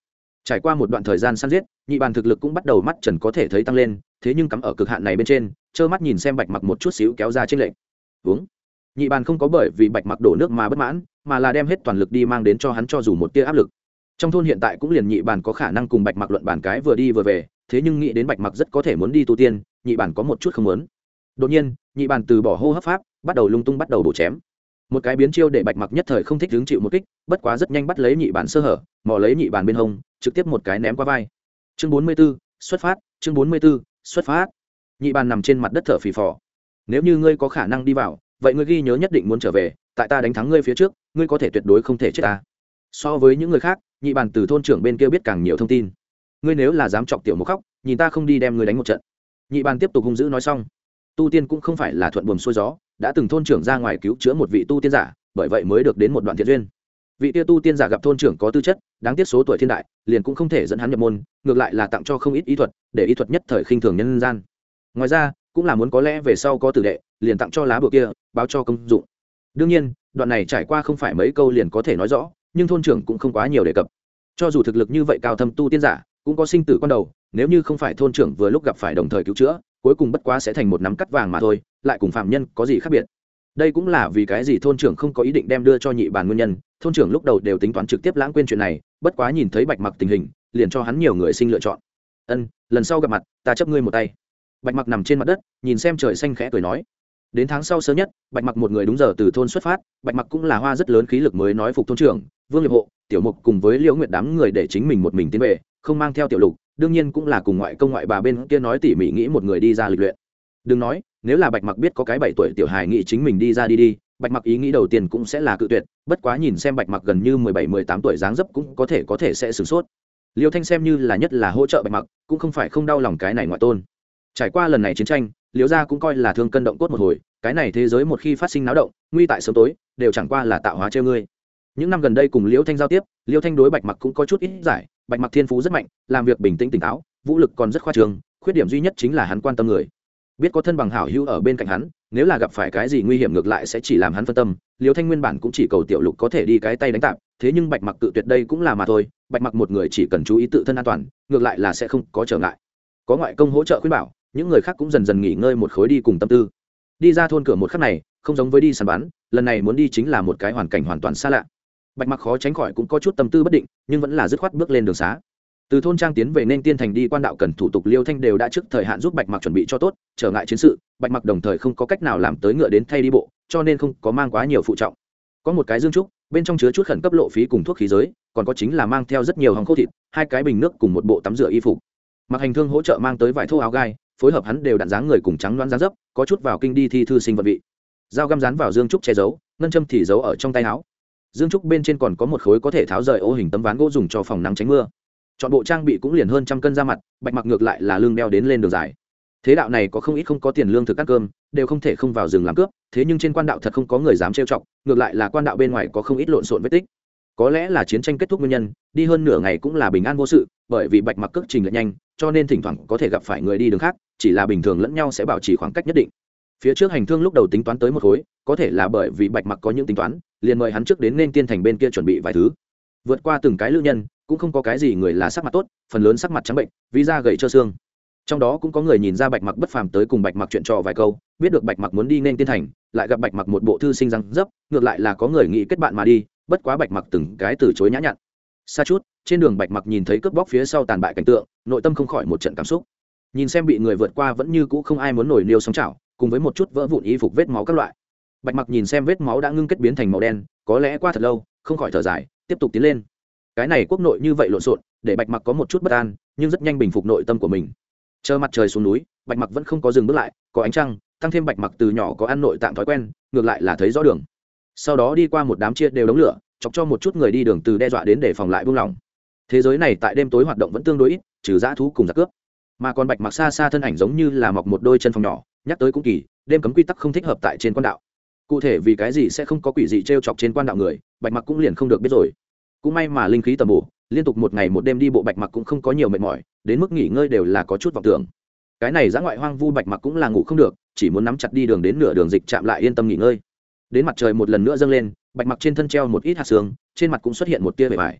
Trải qua một đoạn thời gian săn giết, nhị bàn thực lực cũng bắt đầu mắt trần có thể thấy tăng lên, thế nhưng cắm ở cực hạn này bên trên, trơ mắt nhìn xem Bạch Mặc một chút xíu kéo ra trên lệnh. Uống. Nhị bàn không có bởi vì Bạch Mặc đổ nước mà bất mãn, mà là đem hết toàn lực đi mang đến cho hắn cho dù một tia áp lực. Trong thôn hiện tại cũng liền nhị bàn có khả năng cùng Bạch Mặc luận bàn cái vừa đi vừa về, thế nhưng nghĩ đến Bạch Mặc rất có thể muốn đi tu tiên, nhị bàn có một chút không muốn. Đột nhiên, nhị bàn từ bỏ hô hấp pháp, bắt đầu lung tung bắt đầu bổ chém. Một cái biến chiêu để Bạch Mặc nhất thời không thích hứng chịu một kích, bất quá rất nhanh bắt lấy nhị bàn sơ hở, mò lấy nhị bàn bên hông, trực tiếp một cái ném qua vai. Chương 44, xuất phát, chương 44, xuất phát. Nhị bàn nằm trên mặt đất thở phì phò. Nếu như ngươi có khả năng đi vào, vậy ngươi ghi nhớ nhất định muốn trở về, tại ta đánh thắng ngươi phía trước, ngươi có thể tuyệt đối không thể chết ta. So với những người khác, nhị bàn từ thôn trưởng bên kia biết càng nhiều thông tin. Ngươi nếu là dám chọc tiểu một khóc, nhìn ta không đi đem ngươi đánh một trận. Nhị bàn tiếp tục hung dữ nói xong. Tu tiên cũng không phải là thuận buồm xuôi gió, đã từng thôn trưởng ra ngoài cứu chữa một vị tu tiên giả, bởi vậy mới được đến một đoạn thiện duyên. Vị kia tu tiên giả gặp thôn trưởng có tư chất, đáng tiếc số tuổi thiên đại, liền cũng không thể dẫn hắn nhập môn, ngược lại là tặng cho không ít ý thuật, để ý thuật nhất thời khinh thường nhân gian. Ngoài ra, cũng là muốn có lẽ về sau có tử đệ, liền tặng cho lá bùa kia, báo cho công dụng. Đương nhiên, đoạn này trải qua không phải mấy câu liền có thể nói rõ, nhưng thôn trưởng cũng không quá nhiều đề cập. Cho dù thực lực như vậy cao thâm tu tiên giả, cũng có sinh tử quan đầu, nếu như không phải thôn trưởng vừa lúc gặp phải đồng thời cứu chữa, cuối cùng bất quá sẽ thành một nắm cắt vàng mà thôi, lại cùng phạm nhân có gì khác biệt. Đây cũng là vì cái gì thôn trưởng không có ý định đem đưa cho nhị bàn nguyên nhân, thôn trưởng lúc đầu đều tính toán trực tiếp lãng quên chuyện này, bất quá nhìn thấy Bạch Mặc tình hình, liền cho hắn nhiều người sinh lựa chọn. Lần sau gặp mặt, ta chấp ngươi một tay. Bạch Mặc nằm trên mặt đất, nhìn xem trời xanh khẽ cười nói. Đến tháng sau sớm nhất, Bạch Mặc một người đúng giờ từ thôn xuất phát, Bạch Mặc cũng là hoa rất lớn khí lực mới nói phục thôn trưởng, Vương Liệp Hộ, Tiểu Mục cùng với Liễu Nguyệt đám người để chính mình một mình tiến về, không mang theo Tiểu Lục, đương nhiên cũng là cùng ngoại công ngoại bà bên kia nói tỉ mỉ nghĩ một người đi ra lịch luyện. Đừng nói, nếu là Bạch Mặc biết có cái 7 tuổi tiểu hài nghĩ chính mình đi ra đi, Bạch Mặc ý nghĩ đầu tiên cũng sẽ là cự tuyệt, bất quá nhìn xem Bạch Mặc gần như 17-18 tuổi dáng dấp cũng có thể sẽ sửng sốt. Liêu Thanh xem như là nhất là hỗ trợ Bạch Mặc, cũng không phải không đau lòng cái này ngoại tôn. Trải qua lần này chiến tranh, Liêu gia cũng coi là thương cân động cốt một hồi, cái này thế giới một khi phát sinh náo động, nguy tại sớm tối, đều chẳng qua là tạo hóa trêu ngươi. Những năm gần đây cùng Liêu Thanh giao tiếp, Liêu Thanh đối Bạch Mặc cũng có chút ít giải, Bạch Mặc thiên phú rất mạnh, làm việc bình tĩnh tỉnh táo, vũ lực còn rất khoa trương, khuyết điểm duy nhất chính là hắn quan tâm người. Biết có thân bằng hảo hữu ở bên cạnh hắn, nếu là gặp phải cái gì nguy hiểm ngược lại sẽ chỉ làm hắn phân tâm. Liêu Thanh nguyên bản cũng chỉ cầu Tiểu Lục có thể đi cái tay đánh tạm, thế nhưng Bạch Mặc tự tuyệt đây cũng là mà thôi, Bạch Mặc một người chỉ cần chú ý tự thân an toàn, ngược lại là sẽ không có trở ngại. Có ngoại công hỗ trợ khuyên bảo, những người khác cũng dần dần nghỉ ngơi một khối đi cùng tâm tư. Đi ra thôn cửa một khắc này, không giống với đi săn bắn, lần này muốn đi chính là một cái hoàn cảnh hoàn toàn xa lạ. Bạch Mặc khó tránh khỏi cũng có chút tâm tư bất định, nhưng vẫn là dứt khoát bước lên đường xá. Từ thôn trang tiến về nên tiên thành đi quan đạo cần thủ tục, Liêu Thanh đều đã trước thời hạn giúp Bạch Mặc chuẩn bị cho tốt, trở ngại chiến sự, Bạch Mặc đồng thời không có cách nào làm tới ngựa đến thay đi bộ, cho nên không có mang quá nhiều phụ trọng. Có một cái dương trúc, bên trong chứa chút khẩn cấp lộ phí cùng thuốc khí giới, còn có chính là mang theo rất nhiều hồng khô thịt, 2 cái bình nước cùng một bộ tắm rửa y phục. Mặc Hành Thương hỗ trợ mang tới vài thô áo gai, phối hợp hắn đều đặn dáng người cùng trắng loáng dáng dấp, có chút vào kinh đi thi thư sinh vật vị. Dao găm dán vào dương trúc che giấu, ngân châm thì giấu ở trong tay áo. Dương trúc bên trên còn có một khối có thể tháo rời ô hình tấm ván gỗ dùng cho phòng nắng tránh mưa. Chọn bộ trang bị cũng liền hơn 100 cân ra mặt, Bạch Mặc ngược lại là lương đeo đến lên đường dài. Thế đạo này có không ít không có tiền lương thực ăn cơm, đều không thể không vào rừng làm cướp, thế nhưng trên quan đạo thật không có người dám trêu chọc, ngược lại là quan đạo bên ngoài có không ít lộn xộn vết tích. Có lẽ là chiến tranh kết thúc nguyên nhân, đi hơn nửa ngày cũng là bình an vô sự, bởi vì Bạch Mặc cước trình lại nhanh, cho nên thỉnh thoảng có thể gặp phải người đi đường khác, chỉ là bình thường lẫn nhau sẽ bảo trì khoảng cách nhất định. Phía trước Hành Thương lúc đầu tính toán tới một khối, có thể là bởi vì Bạch Mặc có những tính toán, liền mời hắn trước đến nên tiên thành bên kia chuẩn bị vài thứ. Vượt qua từng cái lữ nhân, cũng không có cái gì người là sắc mặt tốt, phần lớn sắc mặt trắng bệnh, vì da gầy trơ xương. Trong đó cũng có người nhìn ra Bạch Mặc bất phàm tới cùng Bạch Mặc chuyện trò vài câu, biết được Bạch Mặc muốn đi nên tiên thành, lại gặp Bạch Mặc một bộ thư sinh răng dấp, ngược lại là có người nghĩ kết bạn mà đi, bất quá Bạch Mặc từng cái từ chối nhã nhặn. Xa chút, trên đường Bạch Mặc nhìn thấy cướp bóc phía sau tàn bại cảnh tượng, nội tâm không khỏi một trận cảm xúc. Nhìn xem bị người vượt qua vẫn như cũ không ai muốn nổi niêu sóng chảo, cùng với một chút vỡ vụn y phục vết máu các loại. Bạch Mặc nhìn xem vết máu đã ngưng kết biến thành màu đen, có lẽ qua thật lâu, không khỏi thở dài, tiếp tục tiến lên. Cái này quốc nội như vậy lộn xộn, để Bạch Mặc có một chút bất an, nhưng rất nhanh bình phục nội tâm của mình. Chờ mặt trời xuống núi, Bạch Mặc vẫn không có dừng bước lại, có ánh trăng, tăng thêm Bạch Mặc từ nhỏ có ăn nội tạng thói quen, ngược lại là thấy rõ đường. Sau đó đi qua một đám chia đều đống lửa, chọc cho một chút người đi đường từ đe dọa đến để phòng lại buông lỏng. Thế giới này tại đêm tối hoạt động vẫn tương đối ít, trừ dã thú cùng giặc cướp. Mà còn Bạch Mặc xa xa thân ảnh giống như là mọc một đôi chân phòng nhỏ, nhắc tới cũng kỳ, đêm cấm quy tắc không thích hợp tại trên quan đạo. Cụ thể vì cái gì sẽ không có quỷ dị trêu chọc trên quan đạo người, Bạch Mặc cũng liền không được biết rồi. Cũng may mà linh khí tầm bổ, liên tục một ngày một đêm đi bộ Bạch Mặc cũng không có nhiều mệt mỏi, đến mức nghỉ ngơi đều là có chút vọng tưởng. Cái này dã ngoại hoang vu Bạch Mặc cũng là ngủ không được, chỉ muốn nắm chặt đi đường đến nửa đường dịch chạm lại yên tâm nghỉ ngơi. Đến mặt trời một lần nữa dâng lên, Bạch Mặc trên thân treo một ít hạt sương, trên mặt cũng xuất hiện một tia vẻ vải.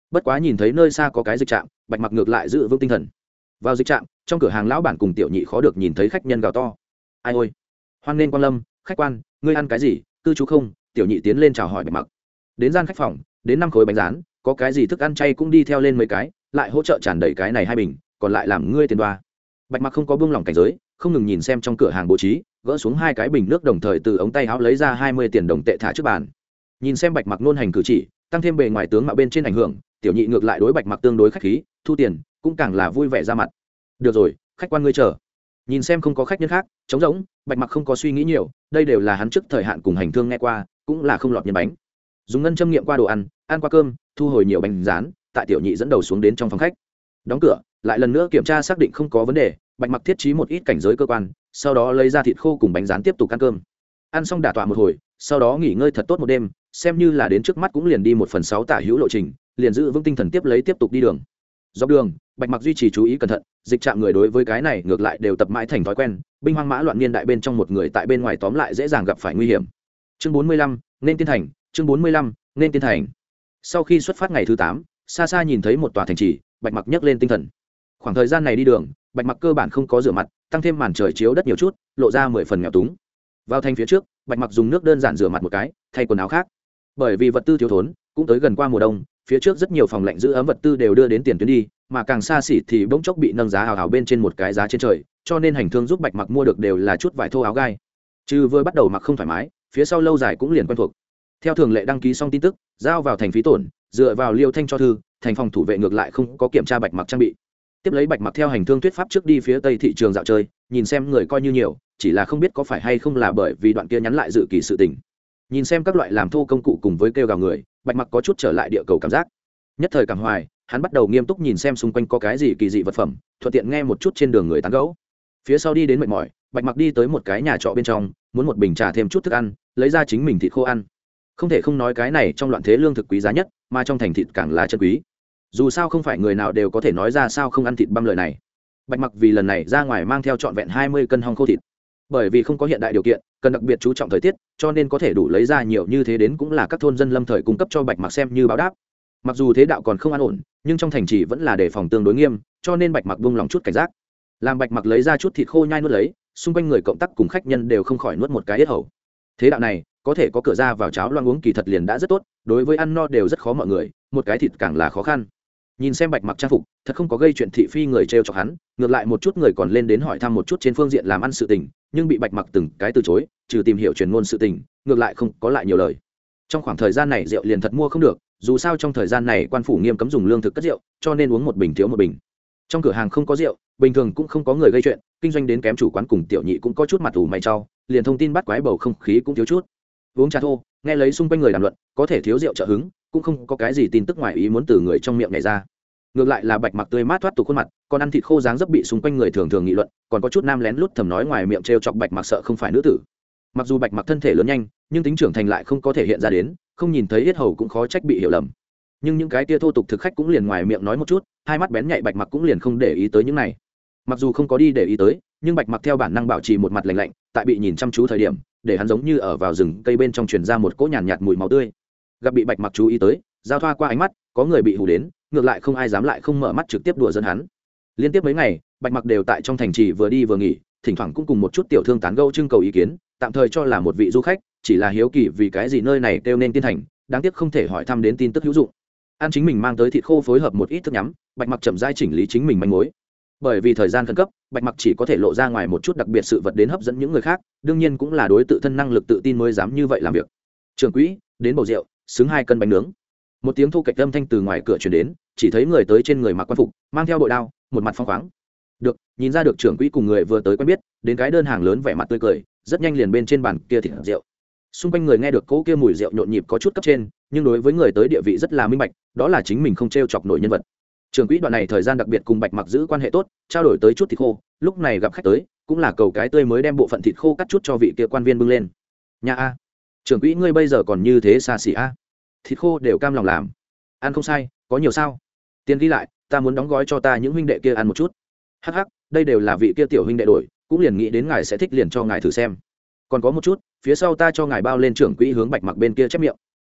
bất quá nhìn thấy nơi xa có cái dịch trạm, bạch mặc ngược lại giữ vững tinh thần. Vào dịch trạm, trong cửa hàng lão bản cùng tiểu nhị khó được nhìn thấy khách nhân gào to: ai ôi, hoan nghênh quan lâm, khách quan, ngươi ăn cái gì, cư trú không? Tiểu nhị tiến lên chào hỏi bạch mặc. Đến gian khách phòng, đến 5 khối bánh rán, có cái gì thức ăn chay cũng đi theo lên mấy cái, lại hỗ trợ tràn đầy cái này 2 bình, còn lại làm ngươi tiền đoa. Bạch mặc không có buông lỏng cảnh giới, không ngừng nhìn xem trong cửa hàng bố trí, gỡ xuống 2 cái bình nước, đồng thời từ ống tay áo lấy ra 20 tiền đồng tệ thả trước bàn. Nhìn xem bạch mặc nôn hành cử chỉ, tăng thêm bề ngoài tướng mạo bên trên ảnh hưởng, tiểu nhị ngược lại đối bạch mặc tương đối khách khí, thu tiền cũng càng là vui vẻ ra mặt. Được rồi, khách quan ngươi chờ. Nhìn xem không có khách nhân khác, trống rỗng, bạch mặc không có suy nghĩ nhiều, đây đều là hắn trước thời hạn cùng hành thương nghe qua, cũng là không lọt nhân bánh. Dùng ngân châm nghiệm qua đồ ăn, ăn qua cơm, thu hồi nhiều bánh rán, tại tiểu nhị dẫn đầu xuống đến trong phòng khách. Đóng cửa, lại lần nữa kiểm tra xác định không có vấn đề, bạch mặc thiết trí một ít cảnh giới cơ quan, sau đó lấy ra thịt khô cùng bánh rán tiếp tục ăn cơm. Ăn xong đả tọa một hồi, sau đó nghỉ ngơi thật tốt một đêm, xem như là đến trước mắt cũng liền đi 1/6 tả hữu lộ trình, liền giữ vững tinh thần tiếp tục đi đường. Dọc đường, bạch mặc duy trì chú ý cẩn thận, dịch trạm người đối với cái này ngược lại đều tập mãi thành thói quen, binh hoang mã loạn niên đại bên trong một người tại bên ngoài tóm lại dễ dàng gặp phải nguy hiểm. Chương 45, nên tiên thành. Chương 45, nên tiên thành. Sau khi xuất phát ngày thứ 8, xa xa nhìn thấy một tòa thành trì, bạch mặc nhấc lên tinh thần. Khoảng thời gian này đi đường, bạch mặc cơ bản không có rửa mặt, tăng thêm màn trời chiếu đất nhiều chút, lộ ra 10 phần nghèo túng. Vào thành phía trước, bạch mặc dùng nước đơn giản rửa mặt một cái, thay quần áo khác. Bởi vì vật tư thiếu thốn, cũng tới gần qua mùa đông, phía trước rất nhiều phòng lạnh giữ ấm vật tư đều đưa đến tiền tuyến đi, mà càng xa xỉ thì bỗng chốc bị nâng giá hào hào bên trên một cái giá trên trời, cho nên hành thương giúp bạch mặc mua được đều là chút vải thô áo gai. Trừ vừa bắt đầu mặc không thoải mái, phía sau lâu dài cũng liền quen thuộc. Theo thường lệ đăng ký xong tin tức, giao vào thành phí tổn, dựa vào Liêu Thanh cho thư, thành phòng thủ vệ ngược lại không có kiểm tra bạch mặc trang bị. Tiếp lấy bạch mặc theo hành thương thuyết pháp trước đi phía tây thị trường dạo chơi, nhìn xem người coi như nhiều, chỉ là không biết có phải hay không là bởi vì đoạn kia nhắn lại dự kỳ sự tình. Nhìn xem các loại làm thô công cụ cùng với kêu gào người, bạch mặc có chút trở lại địa cầu cảm giác. Nhất thời cảm hoài, hắn bắt đầu nghiêm túc nhìn xem xung quanh có cái gì kỳ dị vật phẩm, thuận tiện nghe một chút trên đường người tán gẫu. Phía sau đi đến mệt mỏi, bạch mặc đi tới một cái nhà trọ bên trong, muốn một bình trà thêm chút thức ăn, lấy ra chính mình thịt khô ăn. Không thể không nói cái này trong loạn thế lương thực quý giá nhất, mà trong thành thịt càng là chân quý. Dù sao không phải người nào đều có thể nói ra sao không ăn thịt băm lời này. Bạch mặc vì lần này ra ngoài mang theo trọn vẹn 20 cân hong khô thịt. Bởi vì không có hiện đại điều kiện, cần đặc biệt chú trọng thời tiết, cho nên có thể đủ lấy ra nhiều như thế đến cũng là các thôn dân lâm thời cung cấp cho bạch mặc xem như báo đáp. Mặc dù thế đạo còn không an ổn, nhưng trong thành trì vẫn là đề phòng tương đối nghiêm, cho nên bạch mặc buông lòng chút cảnh giác. Làm bạch mặc lấy ra chút thịt khô nhai nuốt lấy, xung quanh người cộng tác cùng khách nhân đều không khỏi nuốt một cái yết hầu. Thế đạo này, có thể có cửa ra vào cháo loang uống kỳ thật liền đã rất tốt, đối với ăn no đều rất khó mọi người, một cái thịt càng là khó khăn. Nhìn xem bạch mặc trang phục, thật không có gây chuyện thị phi người trêu chọc hắn, ngược lại một chút người còn lên đến hỏi thăm một chút trên phương diện làm ăn sự tình, nhưng bị bạch mặc từng cái từ chối, trừ tìm hiểu truyền ngôn sự tình, ngược lại không có lại nhiều lời. Trong khoảng thời gian này rượu liền thật mua không được, dù sao trong thời gian này quan phủ nghiêm cấm dùng lương thực cất rượu, cho nên uống một bình thiếu một bình. Trong cửa hàng không có rượu, bình thường cũng không có người gây chuyện, kinh doanh đến kém chủ quán cùng tiểu nhị cũng có chút mặt ủ mày trao, liền thông tin bắt quái bầu không khí cũng thiếu chút. Uống trà thô, nghe lấy xung quanh người đàm luận, có thể thiếu rượu trợ hứng, cũng không có cái gì tin tức ngoài ý muốn từ người trong miệng này ra. Ngược lại là bạch mặc tươi mát thoát tục khuôn mặt, còn ăn thịt khô dáng dấp bị xung quanh người thường thường nghị luận, còn có chút nam lén lút thầm nói ngoài miệng trêu chọc bạch mặc sợ không phải nữ tử. Mặc dù bạch mặc thân thể lớn nhanh, nhưng tính trưởng thành lại không có thể hiện ra đến, không nhìn thấy yết hầu cũng khó trách bị hiểu lầm. Nhưng những cái tia thô tục thực khách cũng liền ngoài miệng nói một chút, hai mắt bén nhạy bạch mặc cũng liền không để ý tới những này. Mặc dù không có đi để ý tới, nhưng bạch mặc theo bản năng bảo trì một mặt lạnh lạnh, tại bị nhìn chăm chú thời điểm, để hắn giống như ở vào rừng cây bên trong truyền ra một cỗ nhàn nhạt mùi máu tươi. Gặp bị bạch mặc chú ý tới, giao thoa qua ánh mắt, có người bị hù đến, ngược lại không ai dám lại không mở mắt trực tiếp đùa giỡn hắn. Liên tiếp mấy ngày, bạch mặc đều tại trong thành trì vừa đi vừa nghỉ, thỉnh thoảng cũng cùng một chút tiểu thương tán gẫu trưng cầu ý kiến, tạm thời cho là một vị du khách, chỉ là hiếu kỳ vì cái gì nơi này kêu nên tiên thành, đáng tiếc không thể hỏi thăm đến tin tức hữu dụng. Ăn chính mình mang tới thịt khô phối hợp một ít thức nhắm, bạch mặc chậm rãi chỉnh lý chính mình manh mối. Bởi vì thời gian khẩn cấp, bạch mặc chỉ có thể lộ ra ngoài một chút đặc biệt sự vật đến hấp dẫn những người khác, đương nhiên cũng là đối tự thân năng lực tự tin mới dám như vậy làm việc. Trưởng quỹ, đến bầu rượu, xứng 2 cân bánh nướng. Một tiếng thu kịch âm thanh từ ngoài cửa truyền đến, chỉ thấy người tới trên người mặc quan phục, mang theo bội đao, một mặt phong khoáng. Được, nhìn ra được trưởng quỹ cùng người vừa tới quen biết, đến cái đơn hàng lớn vẻ mặt tươi cười, rất nhanh liền bên trên bàn kia thịt rượu. Xung quanh người nghe được cỗ kia mùi rượu nhộn nhịp có chút cấp trên, nhưng đối với người tới địa vị rất là minh bạch, đó là chính mình không trêu chọc nổi nhân vật. Trưởng quỹ đoạn này thời gian đặc biệt cùng bạch mặc giữ quan hệ tốt, trao đổi tới chút thịt khô, lúc này gặp khách tới, cũng là cầu cái tươi mới đem bộ phận thịt khô cắt chút cho vị kia quan viên bưng lên. Nhà a, trưởng quỹ ngươi bây giờ còn như thế xa xỉ a, thịt khô đều cam lòng làm, ăn không sai, có nhiều sao? Tiền ghi lại, ta muốn đóng gói cho ta những huynh đệ kia ăn một chút. Hắc hắc, đây đều là vị kia tiểu huynh đệ đổi, cũng liền nghĩ đến ngài sẽ thích liền cho ngài thử xem. Còn có một chút, phía sau ta cho ngài bao lên. Trưởng quỹ hướng bạch mặc bên kia chép miệng.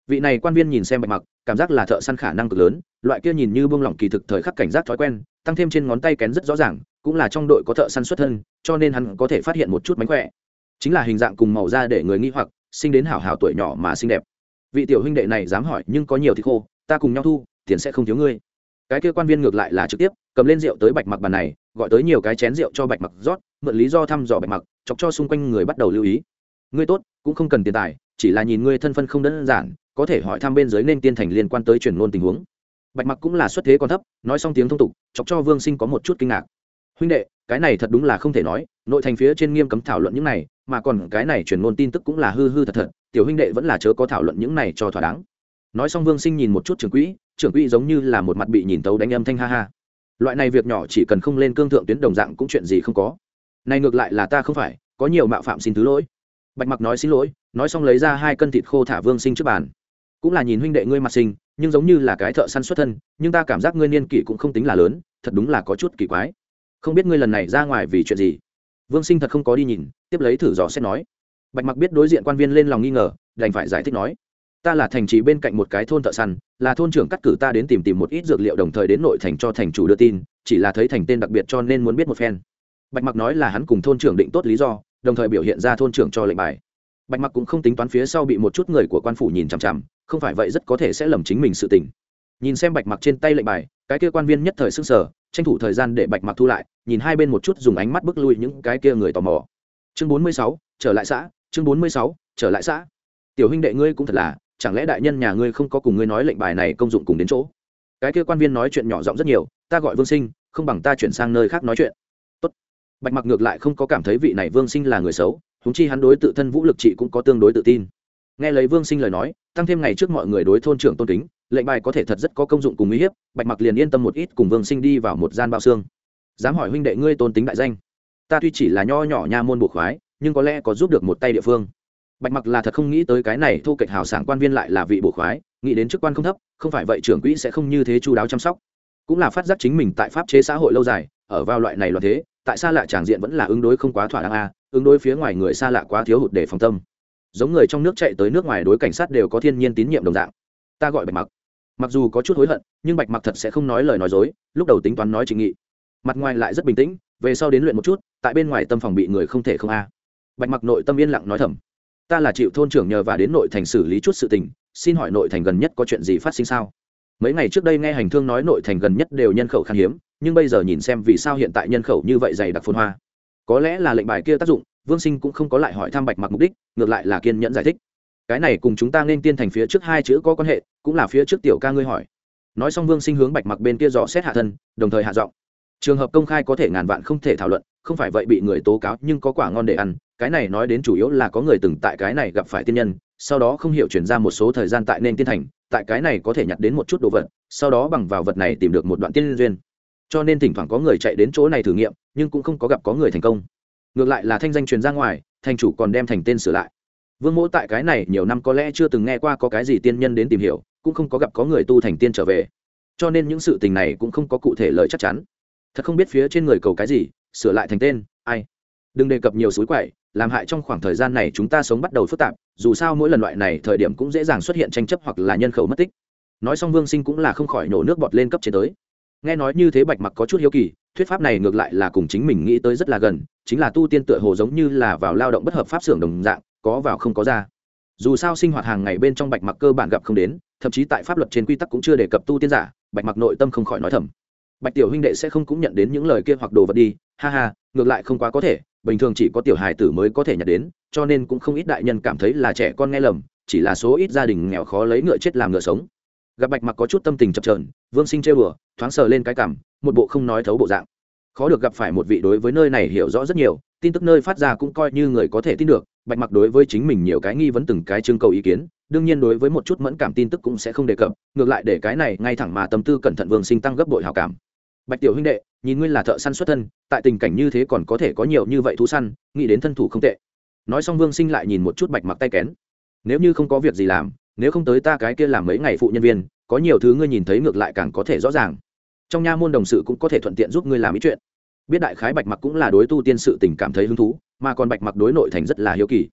vị này quan viên nhìn xem bạch mặc cảm giác là thợ săn khả năng cực lớn, loại kia nhìn như buông lỏng kỳ thực thời khắc cảnh giác thói quen tăng thêm trên ngón tay kén rất rõ ràng, cũng là trong đội có thợ săn xuất thân, cho nên hắn có thể phát hiện một chút mánh khỏe, chính là hình dạng cùng màu da để người nghi hoặc sinh đến hảo hảo tuổi nhỏ mà xinh đẹp. Vị tiểu huynh đệ này dám hỏi nhưng có nhiều thì khô, ta cùng nhau thu, tiền sẽ không thiếu ngươi. Cái kia quan viên ngược lại là trực tiếp cầm lên rượu tới bạch mặc bàn này, gọi tới nhiều cái chén rượu cho bạch mặc rót, mượn lý do thăm dò bạch mặc, chọc cho xung quanh người bắt đầu lưu ý. Ngươi tốt, cũng không cần tiền tài, chỉ là nhìn ngươi thân phận không đơn giản, có thể hỏi thăm bên dưới nên tiên thành liên quan tới truyền ngôn tình huống. Bạch mặc cũng là xuất thế còn thấp, nói xong tiếng thông tục, chọc cho Vương Sinh có một chút kinh ngạc. Huynh đệ, cái này thật đúng là không thể nói, nội thành phía trên nghiêm cấm thảo luận những này, mà còn cái này truyền ngôn tin tức cũng là hư hư thật thật, tiểu huynh đệ vẫn là chớ có thảo luận những này cho thỏa đáng. Nói xong Vương Sinh nhìn một chút trưởng quỹ giống như là một mặt bị nhìn tấu đánh âm thanh ha ha. Loại này việc nhỏ chỉ cần không lên cương thượng tuyến đồng dạng cũng chuyện gì không có. Này ngược lại là ta không phải, có nhiều mạo phạm xin thứ lỗi. Bạch mặc nói xin lỗi, nói xong lấy ra 2 cân thịt khô thả Vương Sinh trước bàn. Cũng là nhìn huynh đệ ngươi mặt sinh, nhưng giống như là cái thợ săn xuất thân, nhưng ta cảm giác ngươi niên kỷ cũng không tính là lớn, thật đúng là có chút kỳ quái. Không biết ngươi lần này ra ngoài vì chuyện gì. Vương Sinh thật không có đi nhìn, tiếp lấy thử dò xét nói. Bạch mặc biết đối diện quan viên lên lòng nghi ngờ, đành phải giải thích nói, ta là thành trì bên cạnh một cái thôn thợ săn, là thôn trưởng cắt cử ta đến tìm một ít dược liệu, đồng thời đến nội thành cho thành chủ đưa tin, chỉ là thấy thành tên đặc biệt cho nên muốn biết một phen. Bạch mặc nói là hắn cùng thôn trưởng định tốt lý do, đồng thời biểu hiện ra thôn trưởng cho lệnh bài. Bạch mặc cũng không tính toán phía sau bị một chút người của quan phủ nhìn chằm chằm, không phải vậy rất có thể sẽ lầm chính mình sự tình. Nhìn xem bạch mặc trên tay lệnh bài, cái kia quan viên nhất thời sững sờ, tranh thủ thời gian để bạch mặc thu lại, nhìn hai bên một chút, dùng ánh mắt bức lui những cái kia người tò mò. Chương 46, trở lại xã. Chương 46, trở lại xã. Tiểu huynh đệ ngươi cũng thật là, chẳng lẽ đại nhân nhà ngươi không có cùng ngươi nói lệnh bài này công dụng cùng đến chỗ? Cái kia quan viên nói chuyện nhỏ giọng rất nhiều, ta gọi Vương Sinh, không bằng ta chuyển sang nơi khác nói chuyện. Tốt. Bạch mặc ngược lại không có cảm thấy vị này Vương Sinh là người xấu, huống chi hắn đối tự thân vũ lực trị cũng có tương đối tự tin. Nghe lấy Vương Sinh lời nói, tăng thêm ngày trước mọi người đối thôn trưởng tôn kính, lệnh bài có thể thật rất có công dụng cùng uy hiếp, bạch mặc liền yên tâm một ít, cùng Vương Sinh đi vào một gian bao xương. Dám hỏi huynh đệ ngươi tôn tính đại danh? Ta tuy chỉ là nho nhỏ nha môn bộ khoái, nhưng có lẽ có giúp được một tay địa phương. Bạch mặc là thật không nghĩ tới cái này thu kệch hào sảng quan viên lại là vị bộ khoái, nghĩ đến chức quan không thấp, không phải vậy trưởng quỹ sẽ không như thế chu đáo chăm sóc. Cũng là phát giác chính mình tại pháp chế xã hội lâu dài, ở vào loại này loạn thế, tại xa lạ tràng diện vẫn là ứng đối không quá thỏa đáng a, ứng đối phía ngoài người xa lạ quá thiếu hụt để phòng tâm. Giống người trong nước chạy tới nước ngoài đối cảnh sát đều có thiên nhiên tín nhiệm đồng dạng. Ta gọi bạch mặc. Mặc dù có chút hối hận, nhưng bạch mặc thật sẽ không nói lời nói dối, lúc đầu tính toán nói chính nghị, mặt ngoài lại rất bình tĩnh, về sau đến luyện một chút, tại bên ngoài tâm phòng bị người không thể không a. Bạch mặc nội tâm yên lặng nói thầm, ta là chịu thôn trưởng nhờ và đến nội thành xử lý chút sự tình, xin hỏi nội thành gần nhất có chuyện gì phát sinh sao? Mấy ngày trước đây nghe hành thương nói nội thành gần nhất đều nhân khẩu khan hiếm, nhưng bây giờ nhìn xem vì sao hiện tại nhân khẩu như vậy dày đặc phồn hoa. Có lẽ là lệnh bài kia tác dụng, Vương Sinh cũng không có lại hỏi thăm bạch mặc mục đích, ngược lại là kiên nhẫn giải thích. Cái này cùng chúng ta nên tiên thành phía trước 2 chữ có quan hệ, cũng là phía trước tiểu ca ngươi hỏi. Nói xong Vương Sinh hướng bạch mặc bên kia dò xét hạ thân, đồng thời hạ giọng. Trường hợp công khai có thể ngàn vạn không thể thảo luận, không phải vậy bị người tố cáo, nhưng có quả ngon để ăn. Cái này nói đến chủ yếu là có người từng tại cái này gặp phải tiên nhân, sau đó không hiểu chuyển ra một số thời gian tại nên tiên thành, tại cái này có thể nhặt đến một chút đồ vật, sau đó bằng vào vật này tìm được một đoạn tiên duyên. Cho nên thỉnh thoảng có người chạy đến chỗ này thử nghiệm, nhưng cũng không có gặp có người thành công. Ngược lại là thanh danh truyền ra ngoài, thành chủ còn đem thành tên sửa lại. Vương Mỗ tại cái này nhiều năm có lẽ chưa từng nghe qua có cái gì tiên nhân đến tìm hiểu, cũng không có gặp có người tu thành tiên trở về, cho nên những sự tình này cũng không có cụ thể lời chắc chắn. Thật không biết phía trên người cầu cái gì, sửa lại thành tên, ai. Đừng đề cập nhiều suối quậy, làm hại trong khoảng thời gian này chúng ta sống bắt đầu phức tạp, dù sao mỗi lần loại này thời điểm cũng dễ dàng xuất hiện tranh chấp hoặc là nhân khẩu mất tích. Nói xong Vương Sinh cũng là không khỏi nổ nước bọt lên cấp trên tới. Nghe nói như thế bạch mặc có chút hiếu kỳ, thuyết pháp này ngược lại là cùng chính mình nghĩ tới rất là gần, chính là tu tiên tựa hồ giống như là vào lao động bất hợp pháp xưởng đồng dạng, có vào không có ra. Dù sao sinh hoạt hàng ngày bên trong bạch mặc cơ bản gặp không đến, thậm chí tại pháp luật trên quy tắc cũng chưa đề cập tu tiên giả, bạch mặc nội tâm không khỏi nói thầm, bạch tiểu huynh đệ sẽ không cũng nhận đến những lời kia hoặc đồ vật đi, ha ha, ngược lại không quá có thể, bình thường chỉ có tiểu hài tử mới có thể nhận đến, cho nên cũng không ít đại nhân cảm thấy là trẻ con nghe lầm, chỉ là số ít gia đình nghèo khó lấy ngựa chết làm ngựa sống. Gặp bạch mặc có chút tâm tình chập chờn, Vương Sinh trêu đùa, thoáng sờ lên cái cằm, một bộ không nói thấu bộ dạng. Khó được gặp phải một vị đối với nơi này hiểu rõ rất nhiều, tin tức nơi phát ra cũng coi như người có thể tin được. Bạch mặc đối với chính mình nhiều cái nghi vấn từng cái trưng cầu ý kiến, đương nhiên đối với một chút mẫn cảm tin tức cũng sẽ không đề cập, ngược lại để cái này ngay thẳng mà tâm tư cẩn thận Vương Sinh tăng gấp bội hảo cảm. Bạch tiểu huynh đệ, nhìn ngươi là thợ săn xuất thân, tại tình cảnh như thế còn có thể có nhiều như vậy thú săn, nghĩ đến thân thủ không tệ. Nói xong Vương Sinh lại nhìn một chút bạch mặc tay kén. Nếu như không có việc gì làm, nếu không tới ta cái kia làm mấy ngày phụ nhân viên, có nhiều thứ ngươi nhìn thấy ngược lại càng có thể rõ ràng. Trong nha môn đồng sự cũng có thể thuận tiện giúp ngươi làm ý chuyện. Biết đại khái bạch mặc cũng là đối tu tiên sự tình cảm thấy hứng thú, mà còn bạch mặc đối nội thành rất là hiếu kỳ.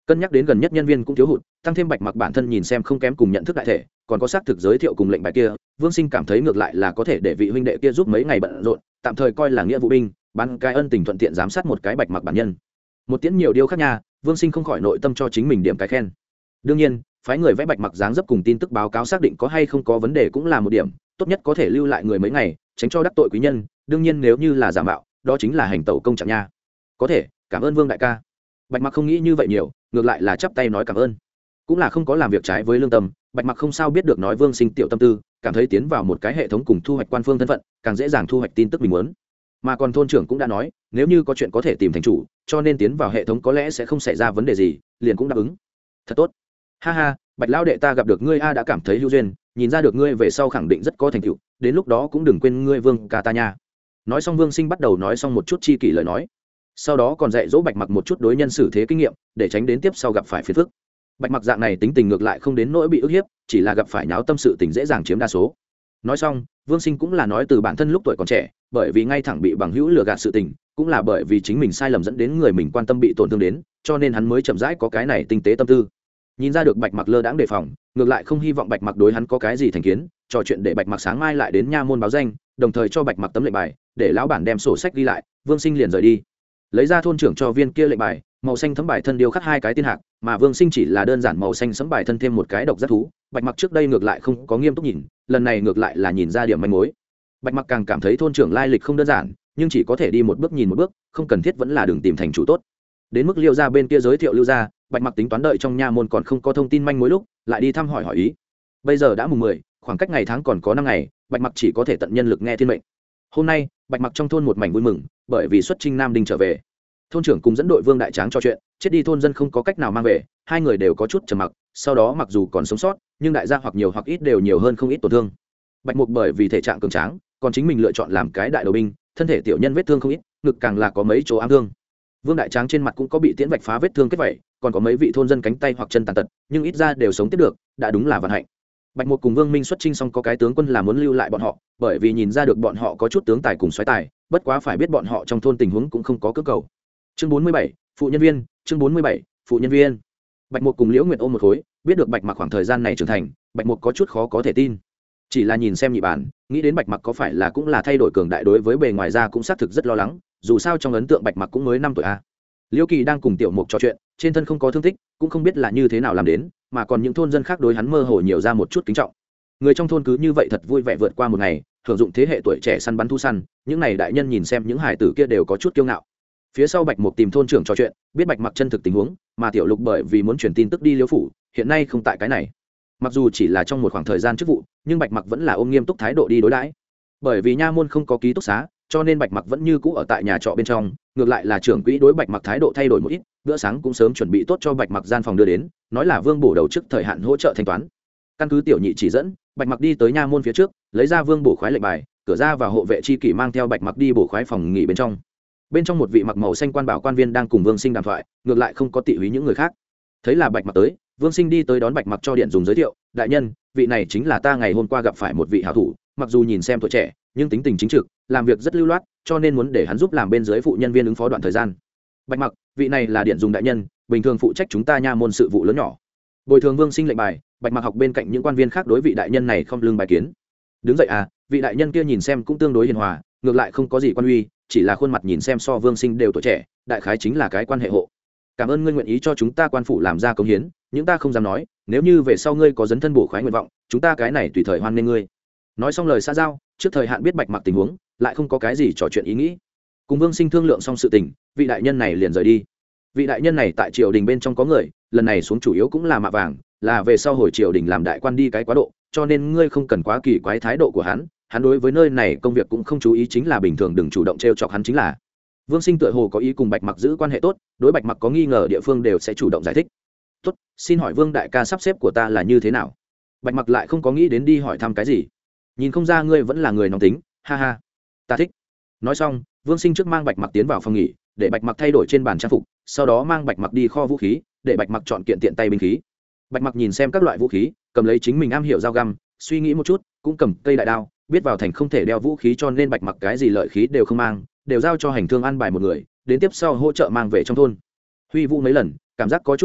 cân nhắc đến gần nhất nhân viên cũng thiếu hụt, tăng thêm Bạch Mặc bản thân nhìn xem không kém cùng nhận thức đại thể, còn có xác thực giới thiệu cùng lệnh bài kia, Vương Sinh cảm thấy ngược lại là có thể để vị huynh đệ kia giúp mấy ngày bận rộn, tạm thời coi là nghĩa vụ binh, bán cái ân tình thuận tiện giám sát một cái Bạch Mặc bản nhân. Một tiễn nhiều điều khác nha, Vương Sinh không khỏi nội tâm cho chính mình điểm cái khen. Đương nhiên, phái người vẽ Bạch Mặc dáng dấp cùng tin tức báo cáo xác định có hay không có vấn đề cũng là một điểm, tốt nhất có thể lưu lại người mấy ngày, tránh cho đắc tội quý nhân. Đương nhiên nếu như là giả mạo, đó chính là hành tẩu công trạng nha. Có thể, cảm ơn Vương đại ca. Bạch Mặc không nghĩ như vậy nhiều, ngược lại là chắp tay nói cảm ơn, cũng là không có làm việc trái với lương tâm. Bạch Mặc không sao biết được nói Vương Sinh tiểu tâm tư, cảm thấy tiến vào một cái hệ thống cùng thu hoạch quan phương thân phận, càng dễ dàng thu hoạch tin tức mình muốn. Mà còn thôn trưởng cũng đã nói, nếu như có chuyện có thể tìm thành chủ, cho nên tiến vào hệ thống có lẽ sẽ không xảy ra vấn đề gì, liền cũng đáp ứng. Thật tốt. Ha ha, Bạch lão đệ ta gặp được ngươi a đã cảm thấy hữu duyên, nhìn ra được ngươi về sau khẳng định rất có thành tựu, đến lúc đó cũng đừng quên ngươi Vương ca ta nha. Nói xong Vương Sinh bắt đầu nói xong một chút chi kỷ lời nói, sau đó còn dạy dỗ Bạch Mặc một chút đối nhân xử thế kinh nghiệm, để tránh đến tiếp sau gặp phải phiền phức. Bạch Mặc dạng này tính tình ngược lại không đến nỗi bị ức hiếp, chỉ là gặp phải nháo tâm sự tình dễ dàng chiếm đa số. Nói xong, Vương Sinh cũng là nói từ bản thân lúc tuổi còn trẻ, bởi vì ngay thẳng bị bằng hữu lừa gạt sự tình, cũng là bởi vì chính mình sai lầm dẫn đến người mình quan tâm bị tổn thương đến, cho nên hắn mới chậm rãi có cái này tinh tế tâm tư. Nhìn ra được Bạch Mặc lơ đãng đề phòng, ngược lại không hy vọng Bạch Mặc đối hắn có cái gì thành kiến, trò chuyện để Bạch Mặc sáng mai lại đến nha môn báo danh, đồng thời cho Bạch Mặc tấm lệnh bài, để lão bản đem sổ sách ghi lại. Vương Sinh liền rời đi, lấy ra thôn trưởng cho viên kia lệnh bài, màu xanh thấm bài thân điêu khắc hai cái tiên hạc, mà Vương Sinh chỉ là đơn giản màu xanh sẫm bài thân thêm một cái độc giác thú. Bạch Mặc trước đây ngược lại không có nghiêm túc nhìn, lần này ngược lại là nhìn ra điểm manh mối. Bạch Mặc càng cảm thấy thôn trưởng lai lịch không đơn giản, nhưng chỉ có thể đi một bước nhìn một bước, không cần thiết vẫn là đường tìm thành chủ tốt. Đến mức Liêu gia bên kia giới thiệu Lưu gia, Bạch Mặc tính toán đợi trong nha môn còn không có thông tin manh mối lúc, lại đi thăm hỏi ý. Bây giờ đã mùng 10, khoảng cách ngày tháng còn có 5 ngày, Bạch Mặc chỉ có thể tận nhân lực nghe thiên mệnh. Hôm nay, Bạch Mặc trong thôn một mảnh vui mừng, bởi vì xuất chinh Nam Đinh trở về. Thôn trưởng cùng dẫn đội Vương đại tráng trò chuyện, chết đi thôn dân không có cách nào mang về, hai người đều có chút trầm mặc, sau đó mặc dù còn sống sót, nhưng đại gia hoặc nhiều hoặc ít đều nhiều hơn không ít tổn thương. Bạch Mục bởi vì thể trạng cường tráng, còn chính mình lựa chọn làm cái đại đầu binh, thân thể tiểu nhân vết thương không ít, ngực càng là có mấy chỗ ám thương. Vương đại tráng trên mặt cũng có bị tiễn vạch phá vết thương kết vảy, còn có mấy vị thôn dân cánh tay hoặc chân tàn tật, nhưng ít ra đều sống tiếp được, đã đúng là vận hạnh. Bạch Mục cùng Vương Minh xuất chinh xong có cái tướng quân là muốn lưu lại bọn họ, bởi vì nhìn ra được bọn họ có chút tướng tài cùng xoáy tài, bất quá phải biết bọn họ trong thôn tình huống cũng không có cơ cầu. Chương 47, phụ nhân viên, chương 47, phụ nhân viên. Bạch Mục cùng Liễu Nguyệt ôm một khối, biết được Bạch Mặc khoảng thời gian này trưởng thành, Bạch Mục có chút khó có thể tin. Chỉ là nhìn xem nhị bản, nghĩ đến Bạch Mặc có phải là cũng là thay đổi cường đại đối với bề ngoài ra cũng xác thực rất lo lắng, dù sao trong ấn tượng Bạch Mặc cũng mới 5 tuổi a. Liễu Kỳ đang cùng Tiểu Mục trò chuyện, trên thân không có thương tích, cũng không biết là như thế nào làm đến, mà còn những thôn dân khác đối hắn mơ hồ nhiều ra một chút kính trọng. Người trong thôn cứ như vậy thật vui vẻ vượt qua một ngày, hưởng dụng thế hệ tuổi trẻ săn bắn thu săn, những này đại nhân nhìn xem những hải tử kia đều có chút kiêu ngạo. Phía sau Bạch Mục tìm thôn trưởng trò chuyện, biết Bạch Mặc chân thực tình huống, mà Tiểu Lục bởi vì muốn truyền tin tức đi Liễu phủ, hiện nay không tại cái này. Mặc dù chỉ là trong một khoảng thời gian chức vụ, nhưng Bạch Mặc vẫn là ôm nghiêm túc thái độ đi đối đãi. Bởi vì nha môn không có ký túc xá, cho nên Bạch Mặc vẫn như cũ ở tại nhà trọ bên trong, ngược lại là trưởng quỹ đối Bạch Mặc thái độ thay đổi một ít, bữa sáng cũng sớm chuẩn bị tốt cho Bạch Mặc gian phòng đưa đến, nói là Vương bổ đầu trước thời hạn hỗ trợ thanh toán. Căn cứ tiểu nhị chỉ dẫn, Bạch Mặc đi tới nha môn phía trước, lấy ra Vương bổ khoái lệnh bài, cửa ra và hộ vệ chi kỷ mang theo Bạch Mặc đi bổ khoái phòng nghỉ bên trong. Bên trong một vị mặc màu xanh quan bảo quan viên đang cùng Vương Sinh đàm thoại, ngược lại không có tị húy những người khác. Thấy là Bạch Mặc tới, Vương Sinh đi tới đón Bạch Mặc cho điện dùng giới thiệu, đại nhân, vị này chính là ta ngày hôm qua gặp phải một vị hảo thủ, mặc dù nhìn xem tuổi trẻ, nhưng tính tình chính trực, làm việc rất lưu loát, cho nên muốn để hắn giúp làm bên dưới phụ nhân viên ứng phó đoạn thời gian. Bạch Mặc, vị này là điện dùng đại nhân, bình thường phụ trách chúng ta nha môn sự vụ lớn nhỏ. Bồi thường Vương Sinh lệnh bài, Bạch Mặc học bên cạnh những quan viên khác đối vị đại nhân này không lưng bài kiến. Đứng dậy à, vị đại nhân kia nhìn xem cũng tương đối hiền hòa, ngược lại không có gì quan uy, chỉ là khuôn mặt nhìn xem so Vương Sinh đều tuổi trẻ, đại khái chính là cái quan hệ hộ. Cảm ơn ngươi nguyện ý cho chúng ta quan phủ làm ra công hiến, nhưng ta không dám nói, nếu như về sau ngươi có dấn thân bổ khoái nguyện vọng, chúng ta cái này tùy thời hoan nghênh ngươi. Nói xong lời xã giao, trước thời hạn biết Bạch Mặc tình huống, lại không có cái gì trò chuyện ý nghĩ. Cùng Vương Sinh thương lượng xong sự tình, vị đại nhân này liền rời đi. Vị đại nhân này tại triều đình bên trong có người, lần này xuống chủ yếu cũng là mạ vàng, là về sau hồi triều đình làm đại quan đi cái quá độ, cho nên ngươi không cần quá kỳ quái thái độ của hắn, hắn đối với nơi này công việc cũng không chú ý, chính là bình thường đừng chủ động trêu chọc hắn chính là. Vương Sinh tựa hồ có ý cùng Bạch Mặc giữ quan hệ tốt, đối Bạch Mặc có nghi ngờ địa phương đều sẽ chủ động giải thích. Tốt, xin hỏi Vương đại ca sắp xếp của ta là như thế nào? Bạch Mặc lại không có nghĩ đến đi hỏi thăm cái gì. Nhìn không ra ngươi vẫn là người nóng tính, ha ha, ta thích. Nói xong, Vương Sinh trước mang Bạch Mặc tiến vào phòng nghỉ, để Bạch Mặc thay đổi trên bàn trang phục, sau đó mang Bạch Mặc đi kho vũ khí, để Bạch Mặc chọn kiện tiện tay binh khí. Bạch Mặc nhìn xem các loại vũ khí, cầm lấy chính mình am hiểu dao găm, suy nghĩ một chút, cũng cầm cây đại đao, biết vào thành không thể đeo vũ khí cho nên Bạch Mặc cái gì lợi khí đều không mang, đều giao cho hành thương ăn bài một người, đến tiếp sau hỗ trợ mang về trong thôn. Huy vũ mấy lần, cảm giác có chút nhẹ,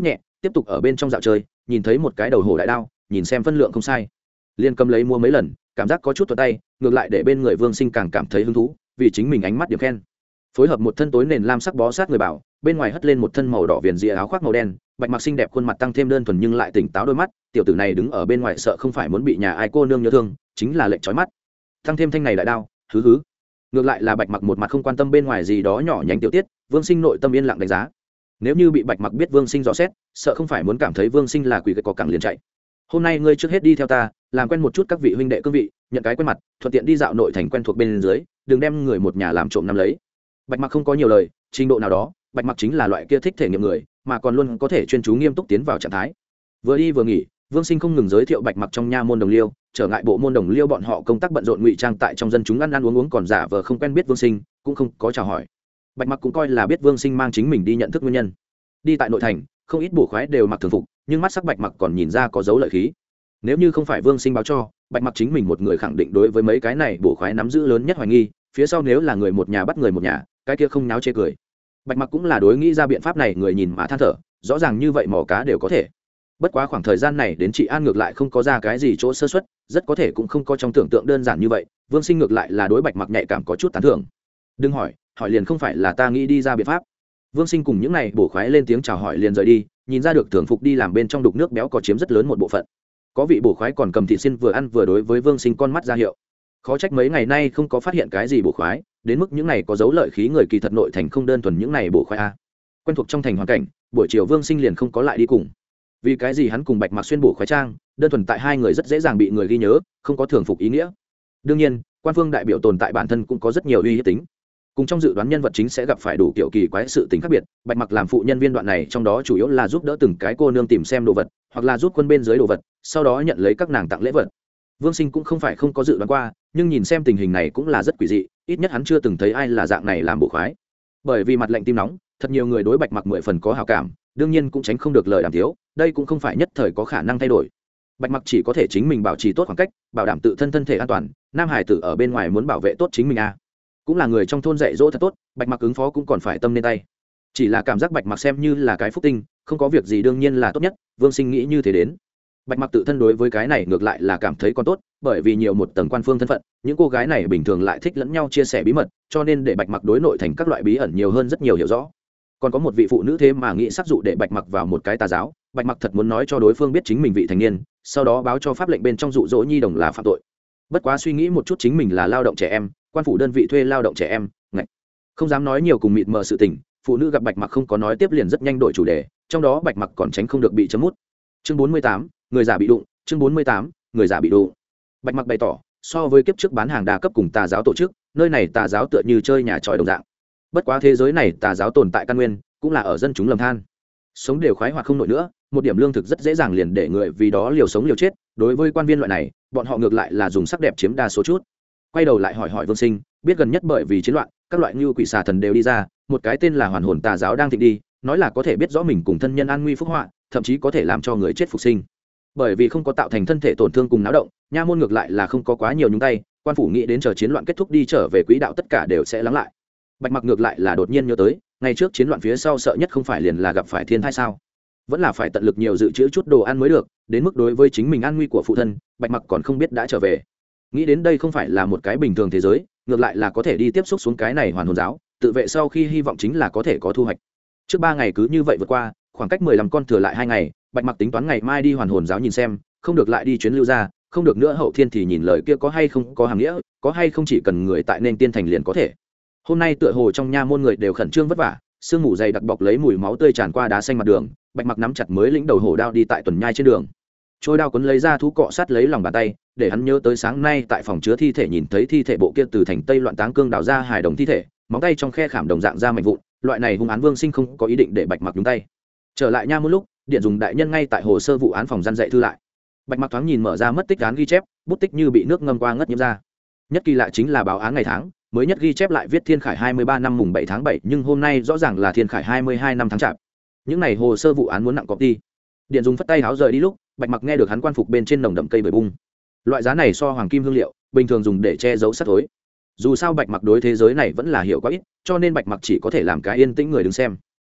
tiếp tục ở bên trong dạo chơi, nhìn thấy một cái đầu hổ đại đao, nhìn xem phân lượng không sai, liền cầm lấy mua mấy lần, cảm giác có chút thuận tay, ngược lại để bên người Vương Sinh càng cảm thấy hứng thú, vì chính mình ánh mắt điểm khen. Phối hợp một thân tối nền lam sắc bó sát người bảo, bên ngoài hất lên một thân màu đỏ viền rìa áo khoác màu đen, bạch mặc xinh đẹp khuôn mặt tăng thêm đơn thuần nhưng lại tỉnh táo đôi mắt, tiểu tử này đứng ở bên ngoài sợ không phải muốn bị nhà ai cô nương nhớ thương, chính là lệnh chói mắt. Tăng thêm thanh này đại đao, hứ hứ. Ngược lại là bạch mặc một mặt không quan tâm bên ngoài gì đó nhỏ nhánh tiểu tiết, Vương Sinh nội tâm yên lặng đánh giá. Nếu như bị bạch mặc biết Vương Sinh rõ xét, sợ không phải muốn cảm thấy Vương Sinh là quỷ có cẳng liền chạy. Hôm nay ngươi trước hết đi theo ta, làm quen một chút các vị huynh đệ cương vị, nhận cái quen mặt, thuận tiện đi dạo nội thành quen thuộc bên dưới, đừng đem người một nhà làm trộm nắm lấy. Bạch mặc không có nhiều lời, trình độ nào đó bạch mặc chính là loại kia thích thể nghiệm người, mà còn luôn có thể chuyên chú nghiêm túc tiến vào trạng thái. Vừa đi vừa nghỉ, Vương Sinh không ngừng giới thiệu bạch mặc trong nha môn đồng liêu, trở ngại bộ môn đồng liêu bọn họ công tác bận rộn ngụy trang tại trong dân chúng ăn ăn uống uống, còn giả vờ không quen biết Vương Sinh, cũng không có chào hỏi. Bạch mặc cũng coi là biết Vương Sinh mang chính mình đi nhận thức nguyên nhân. Đi tại nội thành, không ít bổ khoái đều mặc thường phục, nhưng mắt sắc bạch mặc còn nhìn ra có dấu lợi khí. Nếu như không phải Vương Sinh báo cho, bạch mặc chính mình một người khẳng định đối với mấy cái này bổ khoái nắm giữ lớn nhất hoài nghi, phía sau nếu là người một nhà bắt người một nhà, cái kia không náo chê cười. Bạch mặc cũng là đối nghĩ ra biện pháp này, người nhìn mà than thở, rõ ràng như vậy mò cá đều có thể. Bất quá khoảng thời gian này đến chị an ngược lại không có ra cái gì chỗ sơ suất, rất có thể cũng không có trong tưởng tượng đơn giản như vậy. Vương Sinh ngược lại là đối bạch mặc nhạy cảm có chút tán thưởng. Đừng hỏi liền không phải là ta nghĩ đi ra biện pháp. Vương Sinh cùng những này bổ khoái lên tiếng chào hỏi liền rời đi, nhìn ra được thường phục đi làm bên trong đục nước béo có chiếm rất lớn một bộ phận. Có vị bổ khoái còn cầm thịt xin vừa ăn vừa đối với Vương Sinh con mắt ra hiệu. Khó trách mấy ngày nay không có phát hiện cái gì bổ khoái, đến mức những này có dấu lợi khí người kỳ thật nội thành không đơn thuần những này bổ khoái a. Quen thuộc trong thành hoàn cảnh, buổi chiều Vương Sinh liền không có lại đi cùng. Vì cái gì hắn cùng bạch mặc xuyên bổ khoái trang, đơn thuần tại hai người rất dễ dàng bị người ghi nhớ, không có thường phục ý nghĩa. Đương nhiên quan phương đại biểu tồn tại bản thân cũng có rất nhiều uy hiếp tính, cùng trong dự đoán nhân vật chính sẽ gặp phải đủ kiểu kỳ quái sự tính khác biệt. Bạch mặc làm phụ nhân viên đoạn này trong đó chủ yếu là giúp đỡ từng cái cô nương tìm xem đồ vật, hoặc là giúp quân bên dưới đồ vật, sau đó nhận lấy các nàng tặng lễ vật. Vương Sinh cũng không phải không có dự đoán qua, nhưng nhìn xem tình hình này cũng là rất quỷ dị, ít nhất hắn chưa từng thấy ai là dạng này làm bổ khoái. Bởi vì mặt lạnh tim nóng, thật nhiều người đối bạch mặc 10 phần có hảo cảm, đương nhiên cũng tránh không được lời đàm tiếu, đây cũng không phải nhất thời có khả năng thay đổi. Bạch mặc chỉ có thể chính mình bảo trì tốt khoảng cách, bảo đảm tự thân thể an toàn. Nam hải tử ở bên ngoài muốn bảo vệ tốt chính mình cũng là người trong thôn dạy dỗ thật tốt, bạch mặc ứng phó cũng còn phải tâm nên tay. Chỉ là cảm giác bạch mặc xem như là cái phúc tinh, không có việc gì đương nhiên là tốt nhất. Vương Sinh nghĩ như thế đến. Bạch mặc tự thân đối với cái này ngược lại là cảm thấy còn tốt, bởi vì nhiều một tầng quan phương thân phận, những cô gái này bình thường lại thích lẫn nhau chia sẻ bí mật, cho nên để bạch mặc đối nội thành các loại bí ẩn nhiều hơn rất nhiều hiểu rõ. Còn có một vị phụ nữ thế mà nghĩ sắc dụ để bạch mặc vào một cái tà giáo, bạch mặc thật muốn nói cho đối phương biết chính mình vị thành niên, sau đó báo cho pháp lệnh bên trong dụ dỗ nhi đồng là phạm tội. Bất quá suy nghĩ một chút chính mình là lao động trẻ em, quan phủ đơn vị thuê lao động trẻ em, ngạch, không dám nói nhiều cùng mịt mờ sự tình. Phụ nữ gặp bạch mặc không có nói tiếp liền rất nhanh đổi chủ đề, trong đó bạch mặc còn tránh không được bị chấm mút. Chương 48, người giả bị đụng. Chương 48, người giả bị đụng. Bạch mặc bày tỏ, so với kiếp trước bán hàng đa cấp cùng tà giáo tổ chức, nơi này tà giáo tựa như chơi nhà tròi đồng dạng. Bất quá thế giới này tà giáo tồn tại căn nguyên cũng là ở dân chúng lầm than, sống đều khoái hoạt không nổi nữa, một điểm lương thực rất dễ dàng liền để người vì đó liều sống liều chết. Đối với quan viên loại này, bọn họ ngược lại là dùng sắc đẹp chiếm đa số chút. Quay đầu lại hỏi Vương Sinh, biết gần nhất bởi vì chiến loạn, các loại như quỷ xà thần đều đi ra, một cái tên là hoàn hồn tà giáo đang thịnh đi, nói là có thể biết rõ mình cùng thân nhân an nguy phúc họa, thậm chí có thể làm cho người chết phục sinh. Bởi vì không có tạo thành thân thể tổn thương cùng náo động, nha môn ngược lại là không có quá nhiều nhúng tay, quan phủ nghĩ đến chờ chiến loạn kết thúc đi trở về quỹ đạo tất cả đều sẽ lắng lại. Bạch mặc ngược lại là đột nhiên nhớ tới, ngày trước chiến loạn phía sau sợ nhất không phải liền là gặp phải thiên tai sao? Vẫn là phải tận lực nhiều dự trữ chút đồ ăn mới được, đến mức đối với chính mình an nguy của phụ thân, bạch mặc còn không biết đã trở về. Nghĩ đến đây không phải là một cái bình thường thế giới, ngược lại là có thể đi tiếp xúc xuống cái này hoàn hồn giáo, tự vệ sau khi hy vọng chính là có thể có thu hoạch. Trước 3 ngày cứ như vậy vượt qua, khoảng cách 15 con thừa lại 2 ngày, bạch mặc tính toán ngày mai đi hoàn hồn giáo nhìn xem, không được lại đi chuyến lưu ra, không được nữa hậu thiên thì nhìn lời kia có hay không có hàng nghĩa, có hay không chỉ cần người tại nên tiên thành liền có thể. Hôm nay tựa hồ trong nha môn người đều khẩn trương vất vả, sương mù dày đặc bọc lấy mùi máu tươi tràn qua đá xanh mặt đường, bạch mặc nắm chặt mới lĩnh đầu hổ đao đi tại tuần nhai trên đường. Trôi đao cuốn lấy ra thú cọ sát lấy lòng bàn tay, để hắn nhớ tới sáng nay tại phòng chứa thi thể nhìn thấy thi thể bộ kia từ thành Tây loạn táng cương đào ra hài đồng thi thể, móng tay trong khe khảm đồng dạng ra mảnh vụn, loại này hung án Vương Sinh không có ý định để bạch mặc nhúng tay. Trở lại nha môn lúc, điện dùng đại nhân ngay tại hồ sơ vụ án phòng gian dạy thư lại. Bạch mặc thoáng nhìn mở ra mất tích án ghi chép, bút tích như bị nước ngâm qua ngất nhiễm ra. Nhất kỳ lạ chính là báo án ngày tháng, mới nhất ghi chép lại viết Thiên Khải 23 năm mùng 7 tháng 7, nhưng hôm nay rõ ràng là Thiên Khải 22 năm tháng Chạp. Những này hồ sơ vụ án muốn nặng copy. Điện dùng phất tay háo rời đi lúc, bạch mặc nghe được hắn quan phục bên trên nồng đậm cây bưởi bung. Loại giá này so hoàng kim hương liệu, bình thường dùng để che giấu sát thối. Dù sao bạch mặc đối thế giới này vẫn là hiểu quá ít, cho nên bạch mặc chỉ có thể làm cái yên tĩnh người đứng xem.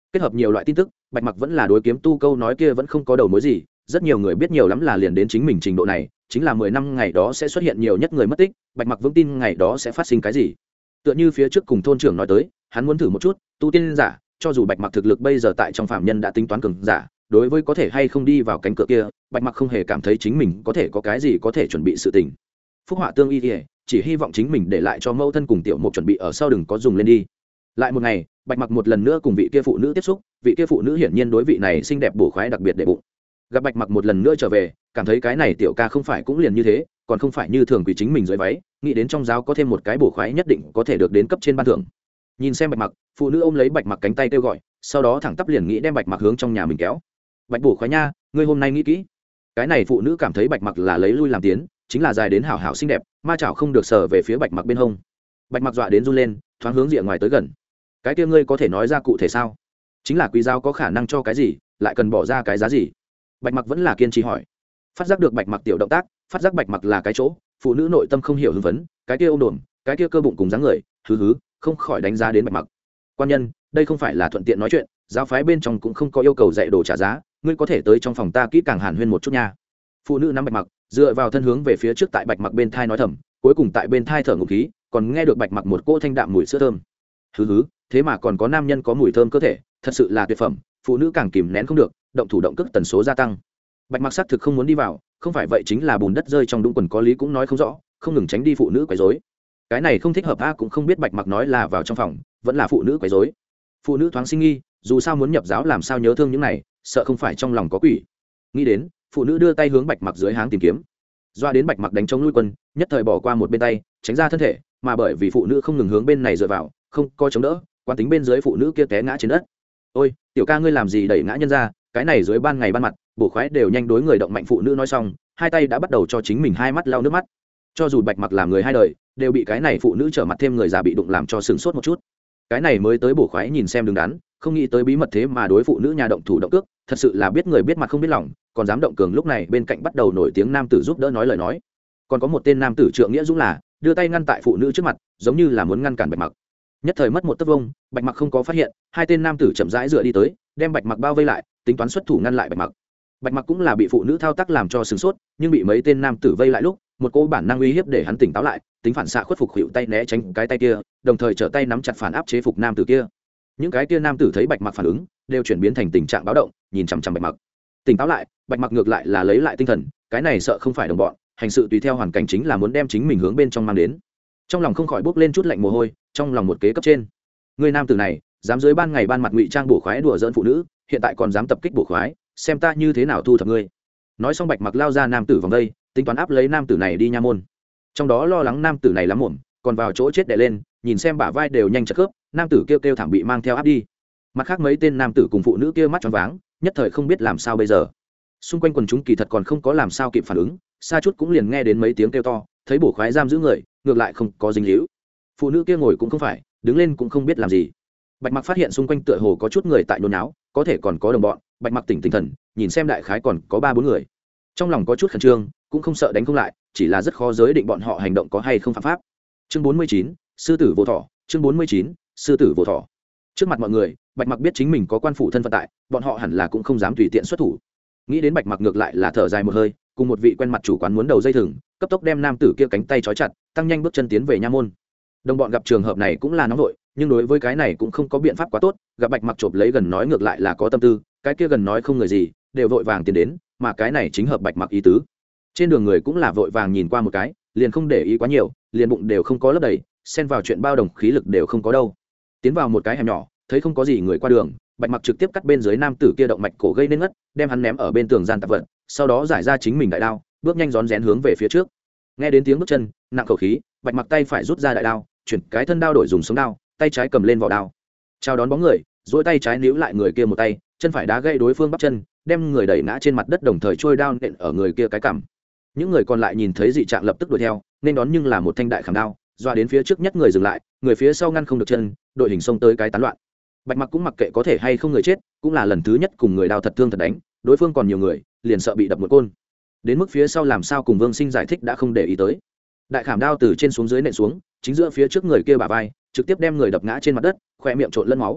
kết hợp nhiều loại tin tức, Bạch Mặc vẫn là đối kiếm tu câu nói kia vẫn không có đầu mối gì, rất nhiều người biết nhiều lắm là liền đến chính mình trình độ này, chính là 10 năm ngày đó sẽ xuất hiện nhiều nhất người mất tích, Bạch Mặc vững tin ngày đó sẽ phát sinh cái gì. Tựa như phía trước cùng thôn trưởng nói tới, hắn muốn thử một chút, tu tiên giả, cho dù Bạch Mặc thực lực bây giờ tại trong phạm nhân đã tính toán cường giả, đối với có thể hay không đi vào cánh cửa kia, Bạch Mặc không hề cảm thấy chính mình có thể có cái gì có thể chuẩn bị sự tình. Phúc họa tương y thì chỉ hy vọng chính mình để lại cho mẫu thân cùng tiểu mục chuẩn bị ở sau đừng có dùng lên đi. Lại một ngày, Bạch Mặc một lần nữa cùng vị kia phụ nữ tiếp xúc, vị kia phụ nữ hiển nhiên đối vị này xinh đẹp bổ khoái đặc biệt để bụng. Gặp Bạch Mặc một lần nữa trở về, cảm thấy cái này tiểu ca không phải cũng liền như thế, còn không phải như thường quỳ chính mình dưới váy, nghĩ đến trong giáo có thêm một cái bổ khoái nhất định có thể được đến cấp trên ban thưởng. Nhìn xem Bạch Mặc, phụ nữ ôm lấy Bạch Mặc cánh tay kêu gọi, sau đó thẳng tắp liền nghĩ đem Bạch Mặc hướng trong nhà mình kéo. Bạch bổ khoái nha, ngươi hôm nay nghĩ kỹ. Cái này phụ nữ cảm thấy Bạch Mặc là lấy lui làm tiến, chính là dài đến hảo hảo xinh đẹp, ma chảo không được sờ về phía Bạch Mặc bên hông. Bạch Mặc dọa đến run lên, thoáng hướng rìa ngoài tới gần. Cái kia ngươi có thể nói ra cụ thể sao? Chính là quý giáo có khả năng cho cái gì, lại cần bỏ ra cái giá gì? Bạch Mặc vẫn là kiên trì hỏi. Phát giác được Bạch Mặc tiểu động tác, phát giác Bạch Mặc là cái chỗ, phụ nữ nội tâm không hiểu hưng phấn, cái kia ôm đồm, cái kia cơ bụng cùng dáng người, hứ, không khỏi đánh giá đến Bạch Mặc. Quan nhân, đây không phải là thuận tiện nói chuyện, giáo phái bên trong cũng không có yêu cầu dạy đồ trả giá, ngươi có thể tới trong phòng ta kỹ càng hàn huyên một chút nha. Phụ nữ nắm Bạch Mặc, dựa vào thân hướng về phía trước tại Bạch Mặc bên thai nói thầm, cuối cùng tại bên thai thở ngụm khí, còn nghe được Bạch Mặc một cỗ thanh đạm mùi sữa thơm. Hứ, thế mà còn có nam nhân có mùi thơm cơ thể, thật sự là tuyệt phẩm, phụ nữ càng kìm nén không được, động thủ động cước tần số gia tăng. Bạch Mặc xác thực không muốn đi vào, không phải vậy chính là bùn đất rơi trong đũng quần có lý cũng nói không rõ, không ngừng tránh đi phụ nữ quấy rối. Cái này không thích hợp a, cũng không biết Bạch Mặc nói là vào trong phòng, vẫn là phụ nữ quấy rối. Phụ nữ thoáng sinh nghi, dù sao muốn nhập giáo làm sao nhớ thương những này, sợ không phải trong lòng có quỷ. Nghĩ đến, phụ nữ đưa tay hướng Bạch Mặc dưới háng tìm kiếm. Doa đến Bạch Mặc đánh chống lui quân, nhất thời bỏ qua một bên tay, tránh ra thân thể, mà bởi vì phụ nữ không ngừng hướng bên này dựa vào, không có chống đỡ, quán tính bên dưới phụ nữ kia té ngã trên đất. Ôi, tiểu ca ngươi làm gì đẩy ngã nhân ra, cái này dưới ban ngày ban mặt, bổ khoái đều nhanh đối người động mạnh. Phụ nữ nói xong, hai tay đã bắt đầu cho chính mình hai mắt lau nước mắt. Cho dù Bạch Mặc làm người hai đời, đều bị cái này phụ nữ trở mặt thêm người già bị đụng làm cho sửng sốt một chút. Cái này mới tới bổ khoái nhìn xem đứng đắn, không nghĩ tới bí mật thế mà đối phụ nữ nhà động thủ động cước, thật sự là biết người biết mặt không biết lòng, còn dám động cường. Lúc này bên cạnh bắt đầu nổi tiếng nam tử giúp đỡ nói lời nói, còn có một tên nam tử trượng nghĩa dũng là đưa tay ngăn tại phụ nữ trước mặt, giống như là muốn ngăn cản Bạch Mặc. Nhất thời mất một tấc vông, Bạch Mặc không có phát hiện, hai tên nam tử chậm rãi dựa đi tới, đem Bạch Mặc bao vây lại, tính toán xuất thủ ngăn lại Bạch Mặc. Bạch Mặc cũng là bị phụ nữ thao tác làm cho sửng sốt, nhưng bị mấy tên nam tử vây lại lúc, một cô bản năng uy hiếp để hắn tỉnh táo lại, tính phản xạ khuất phục khuỵu tay né tránh cái tay kia, đồng thời trở tay nắm chặt phản áp chế phục nam tử kia. Những cái kia nam tử thấy Bạch Mặc phản ứng, đều chuyển biến thành tình trạng báo động, nhìn chằm chằm Bạch Mặc. Tỉnh táo lại, Bạch Mặc ngược lại là lấy lại tinh thần, cái này sợ không phải đồng bọn, hành sự tùy theo hoàn cảnh chính là muốn đem chính mình hướng bên trong mang đến. Trong lòng không khỏi bốc lên chút lạnh mồ hôi, trong lòng một kế cấp trên. Người nam tử này, dám dưới ban ngày ban mặt ngụy trang bổ khoái đùa giỡn phụ nữ, hiện tại còn dám tập kích bổ khoái, xem ta như thế nào thu thập ngươi. Nói xong Bạch Mặc lao ra nam tử vòng đây, tính toán áp lấy nam tử này đi nha môn. Trong đó lo lắng nam tử này lắm mồm, còn vào chỗ chết đè lên, nhìn xem bả vai đều nhanh chật khớp, nam tử kêu thảm bị mang theo áp đi. Mặt khác mấy tên nam tử cùng phụ nữ kia mắt tròn váng, nhất thời không biết làm sao bây giờ. Xung quanh quần chúng kỳ thật còn không có làm sao kịp phản ứng, xa chút cũng liền nghe đến mấy tiếng kêu to, thấy bổ khoái giam giữ người, ngược lại không có dính líu. Phụ nữ kia ngồi cũng không phải, đứng lên cũng không biết làm gì. Bạch Mặc phát hiện xung quanh tựa hồ có chút người tại nôn náo, có thể còn có đồng bọn. Bạch Mặc tỉnh tinh thần, nhìn xem đại khái còn có 3-4 người, trong lòng có chút khẩn trương, cũng không sợ đánh không lại, chỉ là rất khó giới định bọn họ hành động có hay không phạm pháp. Chương 49, sư tử vô thọ. Chương 49, sư tử vô thọ. Trước mặt mọi người, Bạch Mặc biết chính mình có quan phủ thân phận tại, bọn họ hẳn là cũng không dám tùy tiện xuất thủ. Nghĩ đến Bạch Mặc ngược lại là thở dài một hơi, cùng một vị quen mặt chủ quán muốn đầu dây thừng, cấp tốc đem nam tử kia cánh tay trói chặt, tăng nhanh bước chân tiến về nha môn. Đồng bọn gặp trường hợp này cũng là nóng vội, nhưng đối với cái này cũng không có biện pháp quá tốt, gặp Bạch Mặc chộp lấy gần nói ngược lại là có tâm tư, cái kia gần nói không người gì, đều vội vàng tiến đến, mà cái này chính hợp Bạch Mặc ý tứ. Trên đường người cũng là vội vàng nhìn qua một cái, liền không để ý quá nhiều, liền bụng đều không có lấp đầy, xen vào chuyện bao đồng khí lực đều không có đâu. Tiến vào một cái hẻm nhỏ, thấy không có gì người qua đường, Bạch Mặc trực tiếp cắt bên dưới nam tử kia động mạch cổ gây nên ngất, đem hắn ném ở bên tường gian tạp vật, sau đó giải ra chính mình đại đao, bước nhanh rón rén hướng về phía trước. Nghe đến tiếng bước chân, nặng khẩu khí, Bạch Mặc tay phải rút ra đại đao, chuyển cái thân đao đổi dùng sống đao, tay trái cầm lên vỏ đao, chào đón bóng người, duỗi tay trái níu lại người kia một tay, chân phải đá gãy đối phương bắp chân, đem người đẩy ngã trên mặt đất, đồng thời trôi đao nện ở người kia cái cằm. Những người còn lại nhìn thấy dị trạng lập tức đuổi theo, nên đón nhưng là một thanh đại khảm đao, doa đến phía trước nhất người dừng lại, người phía sau ngăn không được chân, đội hình xông tới cái tán loạn. Bạch Mặc cũng mặc kệ có thể hay không người chết, cũng là lần thứ nhất cùng người đao thật thương thật đánh, đối phương còn nhiều người, liền sợ bị đập một côn. Đến mức phía sau làm sao cùng Vương Sinh giải thích đã không để ý tới. Đại khảm đao từ trên xuống dưới nện xuống, chính giữa phía trước người kia bả vai, trực tiếp đem người đập ngã trên mặt đất, khóe miệng trộn lẫn máu.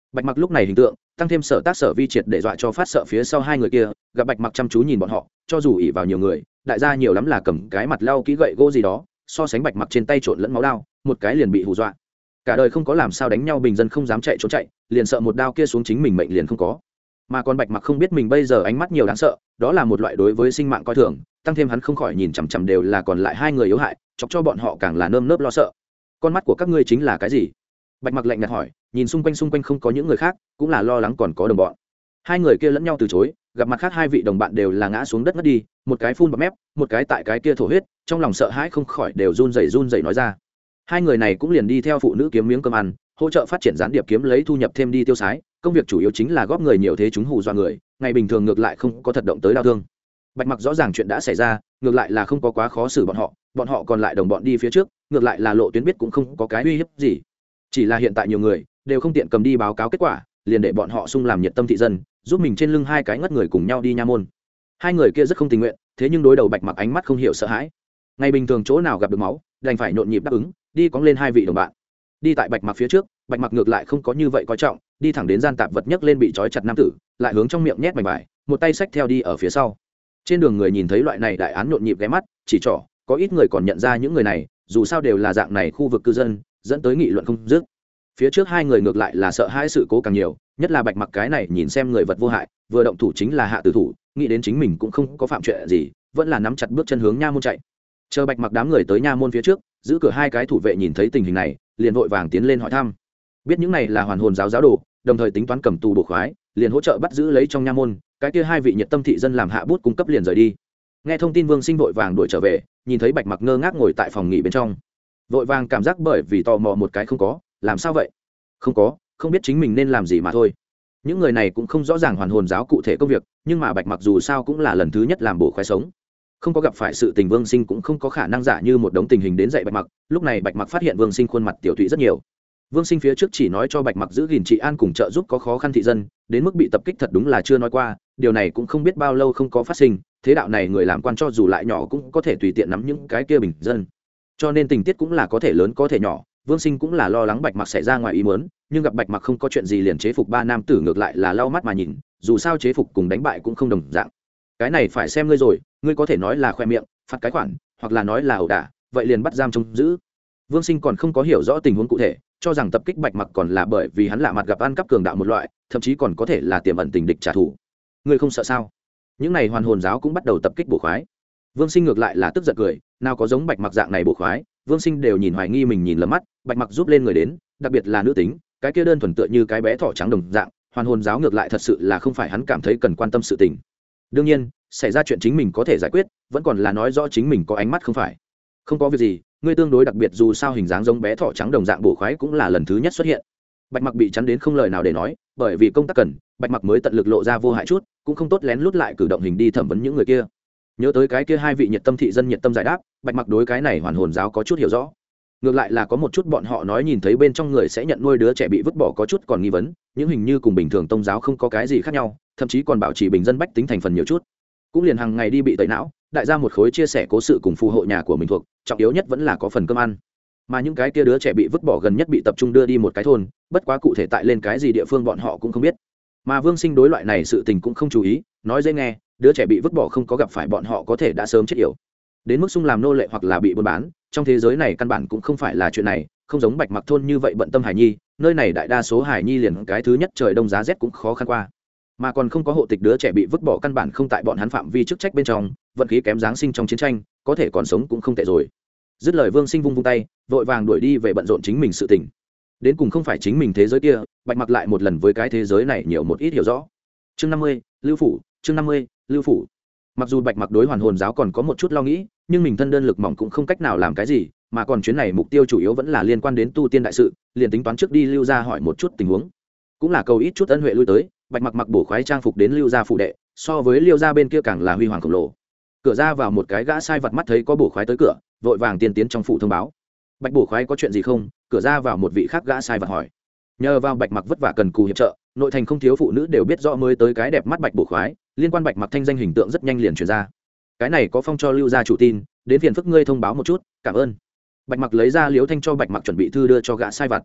Bạch Mặc lúc này hình tượng tăng thêm sở tác sở vi triệt để dọa cho phát sợ phía sau hai người kia, gặp Bạch Mặc chăm chú nhìn bọn họ, cho dù ỉ vào nhiều người, đại gia nhiều lắm là cầm cái mặt lau kỹ gậy gỗ gì đó, so sánh Bạch Mặc trên tay trộn lẫn máu đao, một cái liền bị hù dọa. Cả đời không có làm sao đánh nhau, bình dân không dám chạy trốn chạy, liền sợ một đao kia xuống chính mình mệnh liền không có. Mà còn Bạch Mặc không biết mình bây giờ ánh mắt nhiều đáng sợ, đó là một loại đối với sinh mạng coi thường, tăng thêm hắn không khỏi nhìn chằm chằm đều là còn lại hai người yếu hại, chọc cho bọn họ càng là nơm nớp lo sợ. Con mắt của các ngươi chính là cái gì? Bạch Mặc lạnh nhạt hỏi, nhìn xung quanh không có những người khác, cũng là lo lắng còn có đồng bọn. Hai người kia lẫn nhau từ chối, gặp mặt khác hai vị đồng bạn đều là ngã xuống đất ngất đi, một cái phun bọt mép, một cái tại cái kia thổ huyết, trong lòng sợ hãi không khỏi đều run rẩy nói ra. Hai người này cũng liền đi theo phụ nữ kiếm miếng cơm ăn, hỗ trợ phát triển gián điệp kiếm lấy thu nhập thêm đi tiêu xái, công việc chủ yếu chính là góp người nhiều thế chúng hù dọa người, ngày bình thường ngược lại không có thật động tới đau thương. Bạch Mặc rõ ràng chuyện đã xảy ra, ngược lại là không có quá khó xử bọn họ còn lại đồng bọn đi phía trước, ngược lại là lộ tuyến biết cũng không có cái uy hiếp gì. Chỉ là hiện tại nhiều người đều không tiện cầm đi báo cáo kết quả, liền để bọn họ xung làm nhiệt tâm thị dân, giúp mình trên lưng hai cái ngất người cùng nhau đi nha môn. Hai người kia rất không tình nguyện, thế nhưng đối đầu Bạch Mặc ánh mắt không hiểu sợ hãi. Ngày bình thường chỗ nào gặp được máu, đành phải nhộn nhịp đáp ứng, đi cóng lên hai vị đồng bạn. Đi tại Bạch Mặc phía trước, Bạch Mặc ngược lại không có như vậy coi trọng, đi thẳng đến gian tạp vật nhấc lên bị trói chặt nam tử, lại hướng trong miệng nhét mảnh vải, một tay xách theo đi ở phía sau. Trên đường người nhìn thấy loại này đại án nhộn nhịp ghé mắt, chỉ trỏ, có ít người còn nhận ra những người này, dù sao đều là dạng này khu vực cư dân, dẫn tới nghị luận không dứt. Phía trước hai người ngược lại là sợ hãi sự cố càng nhiều, nhất là Bạch Mặc cái này nhìn xem người vật vô hại, vừa động thủ chính là hạ tử thủ, nghĩ đến chính mình cũng không có phạm chuyện gì, vẫn là nắm chặt bước chân hướng nha môn chạy. Chờ Bạch Mặc đám người tới nha môn phía trước, giữ cửa hai cái thủ vệ nhìn thấy tình hình này, liền vội vàng tiến lên hỏi thăm. Biết những này là hoàn hồn giáo giáo đồ, đồng thời tính toán cầm tù bổ khoái, liền hỗ trợ bắt giữ lấy trong nha môn, cái kia hai vị nhiệt tâm thị dân làm hạ bút cung cấp liền rời đi. Nghe thông tin Vương Sinh vội vàng đuổi trở về, nhìn thấy Bạch Mặc ngơ ngác ngồi tại phòng nghỉ bên trong, vội vàng cảm giác bởi vì tò mò một cái không có, làm sao vậy? Không biết chính mình nên làm gì mà thôi. Những người này cũng không rõ ràng hoàn hồn giáo cụ thể công việc, nhưng mà Bạch Mặc dù sao cũng là lần thứ nhất làm bổ khoái sống, không có gặp phải sự tình, Vương Sinh cũng không có khả năng giả như một đống tình hình đến dạy Bạch Mặc. Lúc này Bạch Mặc phát hiện Vương Sinh khuôn mặt tiểu thụy rất nhiều. Vương Sinh phía trước chỉ nói cho Bạch Mặc giữ gìn trị an cùng trợ giúp có khó khăn thị dân, đến mức bị tập kích thật đúng là chưa nói qua, điều này cũng không biết bao lâu không có phát sinh, thế đạo này người làm quan cho dù lại nhỏ cũng có thể tùy tiện nắm những cái kia bình dân, cho nên tình tiết cũng là có thể lớn có thể nhỏ. Vương Sinh cũng là lo lắng Bạch Mặc xảy ra ngoài ý muốn, nhưng gặp Bạch Mặc không có chuyện gì liền chế phục ba nam tử, ngược lại là lau mắt mà nhìn, dù sao chế phục cùng đánh bại cũng không đồng dạng. Cái này phải xem ngươi rồi, ngươi có thể nói là khoe miệng phạt cái khoản, hoặc là nói là ẩu đả, vậy liền bắt giam trông giữ. Vương Sinh còn không có hiểu rõ tình huống cụ thể, cho rằng tập kích Bạch Mặc còn là bởi vì hắn lạ mặt gặp ăn cắp cường đạo một loại, thậm chí còn có thể là tiềm ẩn tình địch trả thù. Ngươi không sợ sao? Những này hoàn hồn giáo cũng bắt đầu tập kích bổ khoái. Vương Sinh ngược lại là tức giận cười, nào có giống Bạch Mặc dạng này bổ khoái, Vương Sinh đều nhìn hoài nghi mình nhìn lầm mắt. Bạch Mặc giúp lên người đến, đặc biệt là nữ tính, cái kia đơn thuần tựa như cái bé thỏ trắng đồng dạng, hoàn hồn giáo ngược lại thật sự là không phải hắn cảm thấy cần quan tâm sự tình. Đương nhiên, xảy ra chuyện chính mình có thể giải quyết, vẫn còn là nói rõ chính mình có ánh mắt không phải. Không có việc gì, ngươi tương đối đặc biệt, dù sao hình dáng giống bé thỏ trắng đồng dạng bổ khoái cũng là lần thứ nhất xuất hiện. Bạch Mặc bị chắn đến không lời nào để nói, bởi vì công tác cần, Bạch Mặc mới tận lực lộ ra vô hại chút, cũng không tốt lén lút lại cử động hình đi thẩm vấn những người kia. Nhớ tới cái kia hai vị nhiệt tâm thị dân nhiệt tâm giải đáp, Bạch Mặc đối cái này hoàn hồn giáo có chút hiểu rõ. Ngược lại là có một chút bọn họ nói nhìn thấy bên trong người sẽ nhận nuôi đứa trẻ bị vứt bỏ có chút còn nghi vấn, những hình như cùng bình thường tông giáo không có cái gì khác nhau, thậm chí còn bảo trì bình dân bách tính thành phần nhiều chút. Cũng liền hàng ngày đi bị tẩy não, đại gia một khối chia sẻ cố sự cùng phù hộ nhà của mình thuộc, trọng yếu nhất vẫn là có phần cơm ăn. Mà những cái kia đứa trẻ bị vứt bỏ gần nhất bị tập trung đưa đi một cái thôn, bất quá cụ thể tại lên cái gì địa phương bọn họ cũng không biết. Mà Vương Sinh đối loại này sự tình cũng không chú ý, nói dễ nghe, đứa trẻ bị vứt bỏ không có gặp phải bọn họ có thể đã sớm chết yểu. Đến mức xung làm nô lệ hoặc là bị buôn bán, trong thế giới này căn bản cũng không phải là chuyện này, không giống Bạch Mặc thôn như vậy bận tâm hải nhi, nơi này đại đa số hải nhi liền cái thứ nhất trời đông giá rét cũng khó khăn qua. Mà còn không có hộ tịch đứa trẻ bị vứt bỏ căn bản không tại bọn hắn phạm vi chức trách bên trong, vận khí kém giáng sinh trong chiến tranh, có thể còn sống cũng không tệ rồi. Dứt lời Vương Sinh vung vung tay, vội vàng đuổi đi về bận rộn chính mình sự tình. Đến cùng không phải chính mình thế giới kia, Bạch Mặc lại một lần với cái thế giới này nhiều một ít hiểu rõ. Chương 50, Lưu phủ, chương 50, Lưu phủ. Mặc dù Bạch Mặc đối hoàn hồn giáo còn có một chút lo nghĩ, nhưng mình thân đơn lực mỏng cũng không cách nào làm cái gì, mà còn chuyến này mục tiêu chủ yếu vẫn là liên quan đến tu tiên đại sự, liền tính toán trước đi Lưu gia hỏi một chút tình huống, cũng là cầu ít chút ân huệ lui tới. Bạch Mặc mặc bổ khoái trang phục đến Lưu gia phụ đệ, so với Lưu gia bên kia càng là huy hoàng khổng lồ. Cửa ra vào một cái gã sai vật mắt thấy có bổ khoái tới cửa, vội vàng tiến trong phủ thông báo. Bạch bổ khoái có chuyện gì không? Cửa ra vào một vị khác gã sai vật hỏi. Nhờ vào Bạch Mặc vất vả cần cù hiệp trợ, nội thành không thiếu phụ nữ đều biết rõ mới tới cái đẹp mắt Bạch bổ khoái, liên quan Bạch Mặc thanh danh hình tượng rất nhanh liền truyền ra. Cái này có phong cho Lưu gia chủ tin, đến phiền phức ngươi thông báo một chút, cảm ơn. Bạch Mặc lấy ra Liễu Thanh cho Bạch Mặc chuẩn bị thư đưa cho gã sai vật.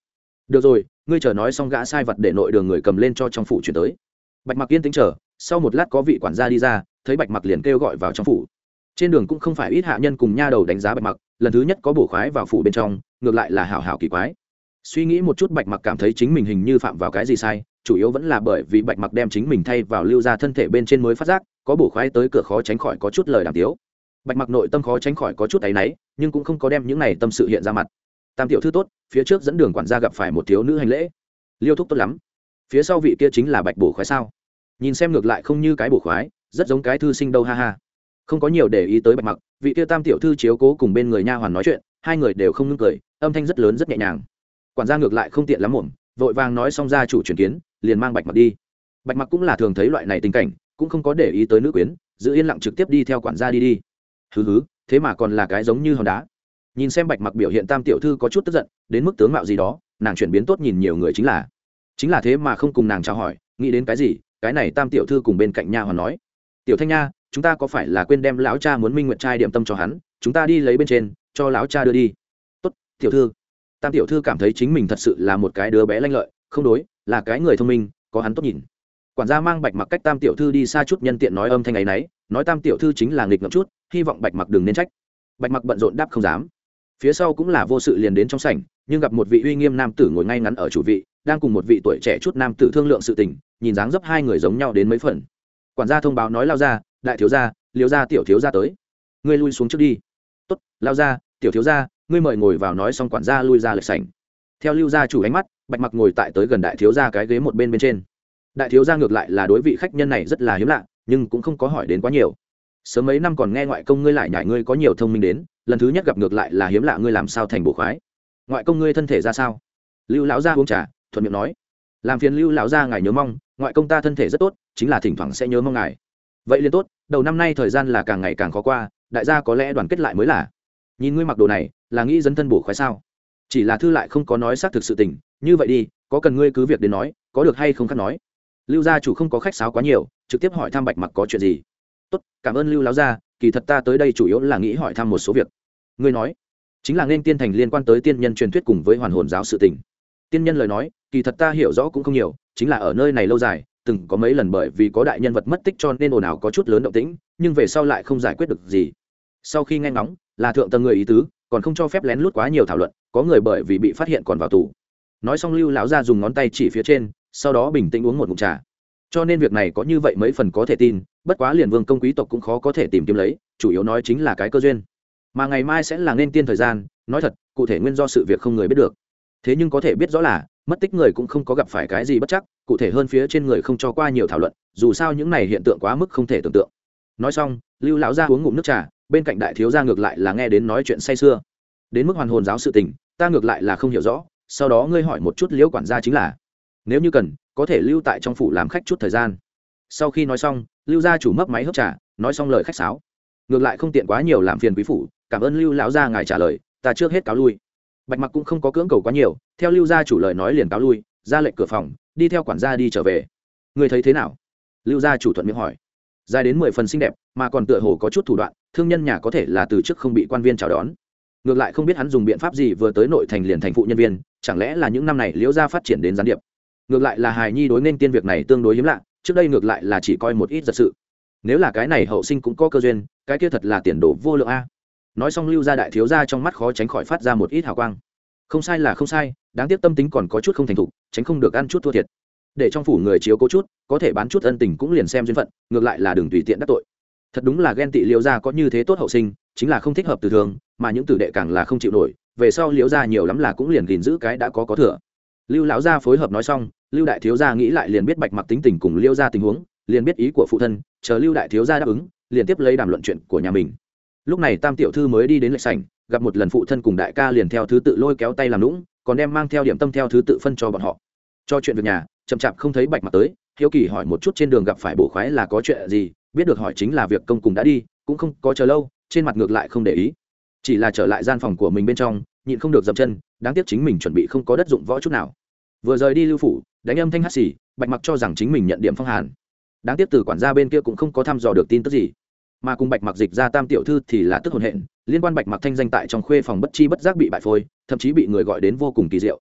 được rồi, ngươi chờ nói xong gã sai vật để nội đường người cầm lên cho trong phủ chuyển tới. Bạch Mặc yên tĩnh chờ, sau một lát có vị quản gia đi ra, thấy Bạch Mặc liền kêu gọi vào trong phủ. Trên đường cũng không phải ít hạ nhân cùng nha đầu đánh giá Bạch Mặc, lần thứ nhất có bổ khoái vào phủ bên trong, ngược lại là hảo hảo kỳ quái. Suy nghĩ một chút, Bạch Mặc cảm thấy chính mình hình như phạm vào cái gì sai, chủ yếu vẫn là bởi vì Bạch Mặc đem chính mình thay vào Lưu gia thân thể bên trên mới phát giác, có bổ khoái tới cửa khó tránh khỏi có chút lời đàm tiếu. Bạch Mặc nội tâm khó tránh khỏi có chút áy náy, nhưng cũng không có đem những này tâm sự hiện ra mặt. Tam tiểu thư tốt, phía trước dẫn đường quản gia gặp phải một thiếu nữ hành lễ. Liêu thúc tốt lắm. Phía sau vị kia chính là Bạch bổ khoái sao? Nhìn xem ngược lại không như cái bổ khoái, rất giống cái thư sinh đâu ha ha. Không có nhiều để ý tới Bạch Mặc, vị kia Tam tiểu thư chiếu cố cùng bên người nha hoàn nói chuyện, hai người đều không ngưng cười, âm thanh rất lớn rất nhẹ nhàng. Quản gia ngược lại không tiện lắm mồm, vội vàng nói xong gia chủ chuyển kiến, liền mang Bạch Mặc đi. Bạch Mặc cũng là thường thấy loại này tình cảnh, cũng không có để ý tới nữ quyến, giữ yên lặng trực tiếp đi theo quản gia đi. Hứ, thế mà còn là cái giống như hòn đá. Nhìn xem Bạch Mặc biểu hiện, Tam tiểu thư có chút tức giận, đến mức tướng mạo gì đó, nàng chuyển biến tốt nhìn nhiều người chính là thế mà không cùng nàng chào hỏi, nghĩ đến cái gì? Cái này Tam tiểu thư cùng bên cạnh nha hoàn nói, tiểu Thanh nha, chúng ta có phải là quên đem lão cha muốn Minh Nguyệt trai điểm tâm cho hắn, chúng ta đi lấy bên trên, cho lão cha đưa đi. Tốt, tiểu thư. Tam tiểu thư cảm thấy chính mình thật sự là một cái đứa bé lanh lợi, không đối, là cái người thông minh, có hắn tốt nhìn. Quản gia mang Bạch Mặc cách Tam tiểu thư đi xa chút, nhân tiện nói âm thanh ấy nấy, nói Tam tiểu thư chính là nghịch ngợm chút, hy vọng Bạch Mặc đừng nên trách. Bạch Mặc bận rộn đáp không dám. Phía sau cũng là vô sự liền đến trong sảnh, nhưng gặp một vị uy nghiêm nam tử ngồi ngay ngắn ở chủ vị, đang cùng một vị tuổi trẻ chút nam tử thương lượng sự tình, nhìn dáng dấp hai người giống nhau đến mấy phần. Quản gia thông báo nói, lao ra, đại thiếu gia, Liêu gia tiểu thiếu gia tới, ngươi lui xuống trước đi. Tốt, lao ra, tiểu thiếu gia, ngươi mời ngồi vào. Nói xong quản gia lui ra lệch sảnh. Theo Lưu gia chủ ánh mắt, Bạch Mặc ngồi tại tới gần đại thiếu gia cái ghế một bên trên. Đại thiếu gia ngược lại là đối vị khách nhân này rất là hiếm lạ, nhưng cũng không có hỏi đến quá nhiều. Sớm mấy năm còn nghe ngoại công ngươi lại nhảy ngươi có nhiều thông minh đến, lần thứ nhất gặp ngược lại là hiếm lạ, ngươi làm sao thành bổ khoái? Ngoại công ngươi thân thể ra sao? Lưu lão gia uống trà, thuận miệng nói, làm phiền Lưu lão gia ngài nhớ mong, ngoại công ta thân thể rất tốt, chính là thỉnh thoảng sẽ nhớ mong ngài. Vậy liền tốt, đầu năm nay thời gian là càng ngày càng khó qua, đại gia có lẽ đoàn kết lại mới là. Nhìn ngươi mặc đồ này, là nghĩ dấn thân bổ khoái sao? Chỉ là thư lại không có nói xác thực sự tình, như vậy đi, có cần ngươi cứ việc đến nói, có được hay không khác nói. Lưu gia chủ không có khách sáo quá nhiều, trực tiếp hỏi thăm Bạch Mặc có chuyện gì. Tốt, cảm ơn Lưu lão gia, kỳ thật ta tới đây chủ yếu là nghĩ hỏi thăm một số việc. Ngươi nói, chính là nên tiên thành liên quan tới tiên nhân truyền thuyết cùng với hoàn hồn giáo sự tình. Tiên nhân lời nói, kỳ thật ta hiểu rõ cũng không nhiều, chính là ở nơi này lâu dài, từng có mấy lần bởi vì có đại nhân vật mất tích cho nên ồn ào có chút lớn động tĩnh, nhưng về sau lại không giải quyết được gì. Sau khi nghe ngóng, là thượng tầng người ý tứ, còn không cho phép lén lút quá nhiều thảo luận, có người bởi vì bị phát hiện còn vào tù. Nói xong Lưu lão gia dùng ngón tay chỉ phía trên, sau đó bình tĩnh uống một ngụm trà. Cho nên việc này có như vậy mấy phần có thể tin, bất quá liền vương công quý tộc cũng khó có thể tìm kiếm lấy, chủ yếu nói chính là cái cơ duyên. Mà ngày mai sẽ là nên tiên thời gian, nói thật, cụ thể nguyên do sự việc không người biết được. Thế nhưng có thể biết rõ là mất tích người cũng không có gặp phải cái gì bất chắc, cụ thể hơn phía trên người không cho qua nhiều thảo luận, dù sao những này hiện tượng quá mức không thể tưởng tượng. Nói xong, Lưu lão gia uống ngụm nước trà, bên cạnh đại thiếu gia ngược lại là nghe đến nói chuyện say sưa. Đến mức hoàn hồn giáo sự tình, ta ngược lại là không hiểu rõ, sau đó ngươi hỏi một chút Liễu quản gia chính là. Nếu như cần, có thể lưu tại trong phủ làm khách chút thời gian. Sau khi nói xong, Lưu gia chủ mấp máy hớp trà, nói xong lời khách sáo. Ngược lại không tiện quá nhiều làm phiền quý phủ, cảm ơn Lưu lão gia ngài trả lời, ta trước hết cáo lui. Bạch Mặc cũng không có cưỡng cầu quá nhiều, theo Lưu gia chủ lời nói liền cáo lui, ra lệnh cửa phòng, đi theo quản gia đi trở về. Người thấy thế nào? Lưu gia chủ thuận miệng hỏi. Dài đến 10 phần xinh đẹp, mà còn tựa hồ có chút thủ đoạn, thương nhân nhà có thể là từ trước không bị quan viên chào đón. Ngược lại không biết hắn dùng biện pháp gì vừa tới nội thành liền thành phụ nhân viên, chẳng lẽ là những năm này Liễu gia phát triển đến gián điệp. Ngược lại là hài nhi đối nên tiên việc này tương đối hiếm lạ, trước đây ngược lại là chỉ coi một ít giật sự. Nếu là cái này hậu sinh cũng có cơ duyên, cái kia thật là tiền đồ vô lượng a. Nói xong Lưu gia đại thiếu gia trong mắt khó tránh khỏi phát ra một ít hào quang. Không sai là không sai, đáng tiếc tâm tính còn có chút không thành thục, tránh không được ăn chút thua thiệt. Để trong phủ người chiếu cố chút, có thể bán chút ân tình cũng liền xem duyên phận, ngược lại là đừng tùy tiện đắc tội. Thật đúng là ghen tị Liễu gia có như thế tốt hậu sinh, chính là không thích hợp từ thường, mà những tử đệ càng là không chịu nổi, về sau Liễu gia nhiều lắm là cũng liền gìn giữ cái đã có thừa. Lưu lão gia phối hợp nói xong, Lưu đại thiếu gia nghĩ lại liền biết Bạch Mặc tính tình cùng Liễu gia tình huống, liền biết ý của phụ thân, chờ Lưu đại thiếu gia đáp ứng, liền tiếp lấy đàm luận chuyện của nhà mình. Lúc này Tam tiểu thư mới đi đến lệch sảnh, gặp một lần phụ thân cùng đại ca liền theo thứ tự lôi kéo tay làm lũng, còn đem mang theo điểm tâm theo thứ tự phân cho bọn họ. Cho chuyện việc nhà, chậm chạp không thấy Bạch Mặc tới, hiếu kỳ hỏi một chút trên đường gặp phải bổ khoái là có chuyện gì, biết được hỏi chính là việc công cùng đã đi, cũng không có chờ lâu, trên mặt ngược lại không để ý, chỉ là trở lại gian phòng của mình bên trong, nhịn không được dậm chân, đáng tiếc chính mình chuẩn bị không có đất dụng võ chút nào. Vừa rời đi Lưu phủ, đánh âm thanh hắt xì, Bạch Mặc cho rằng chính mình nhận điểm phong hàn, đáng tiếc từ quản gia bên kia cũng không có thăm dò được tin tức gì, mà cùng Bạch Mặc dịch ra Tam tiểu thư thì là tức hồn hện, liên quan Bạch Mặc thanh danh tại trong khuê phòng bất chi bất giác bị bại phôi, thậm chí bị người gọi đến vô cùng kỳ diệu.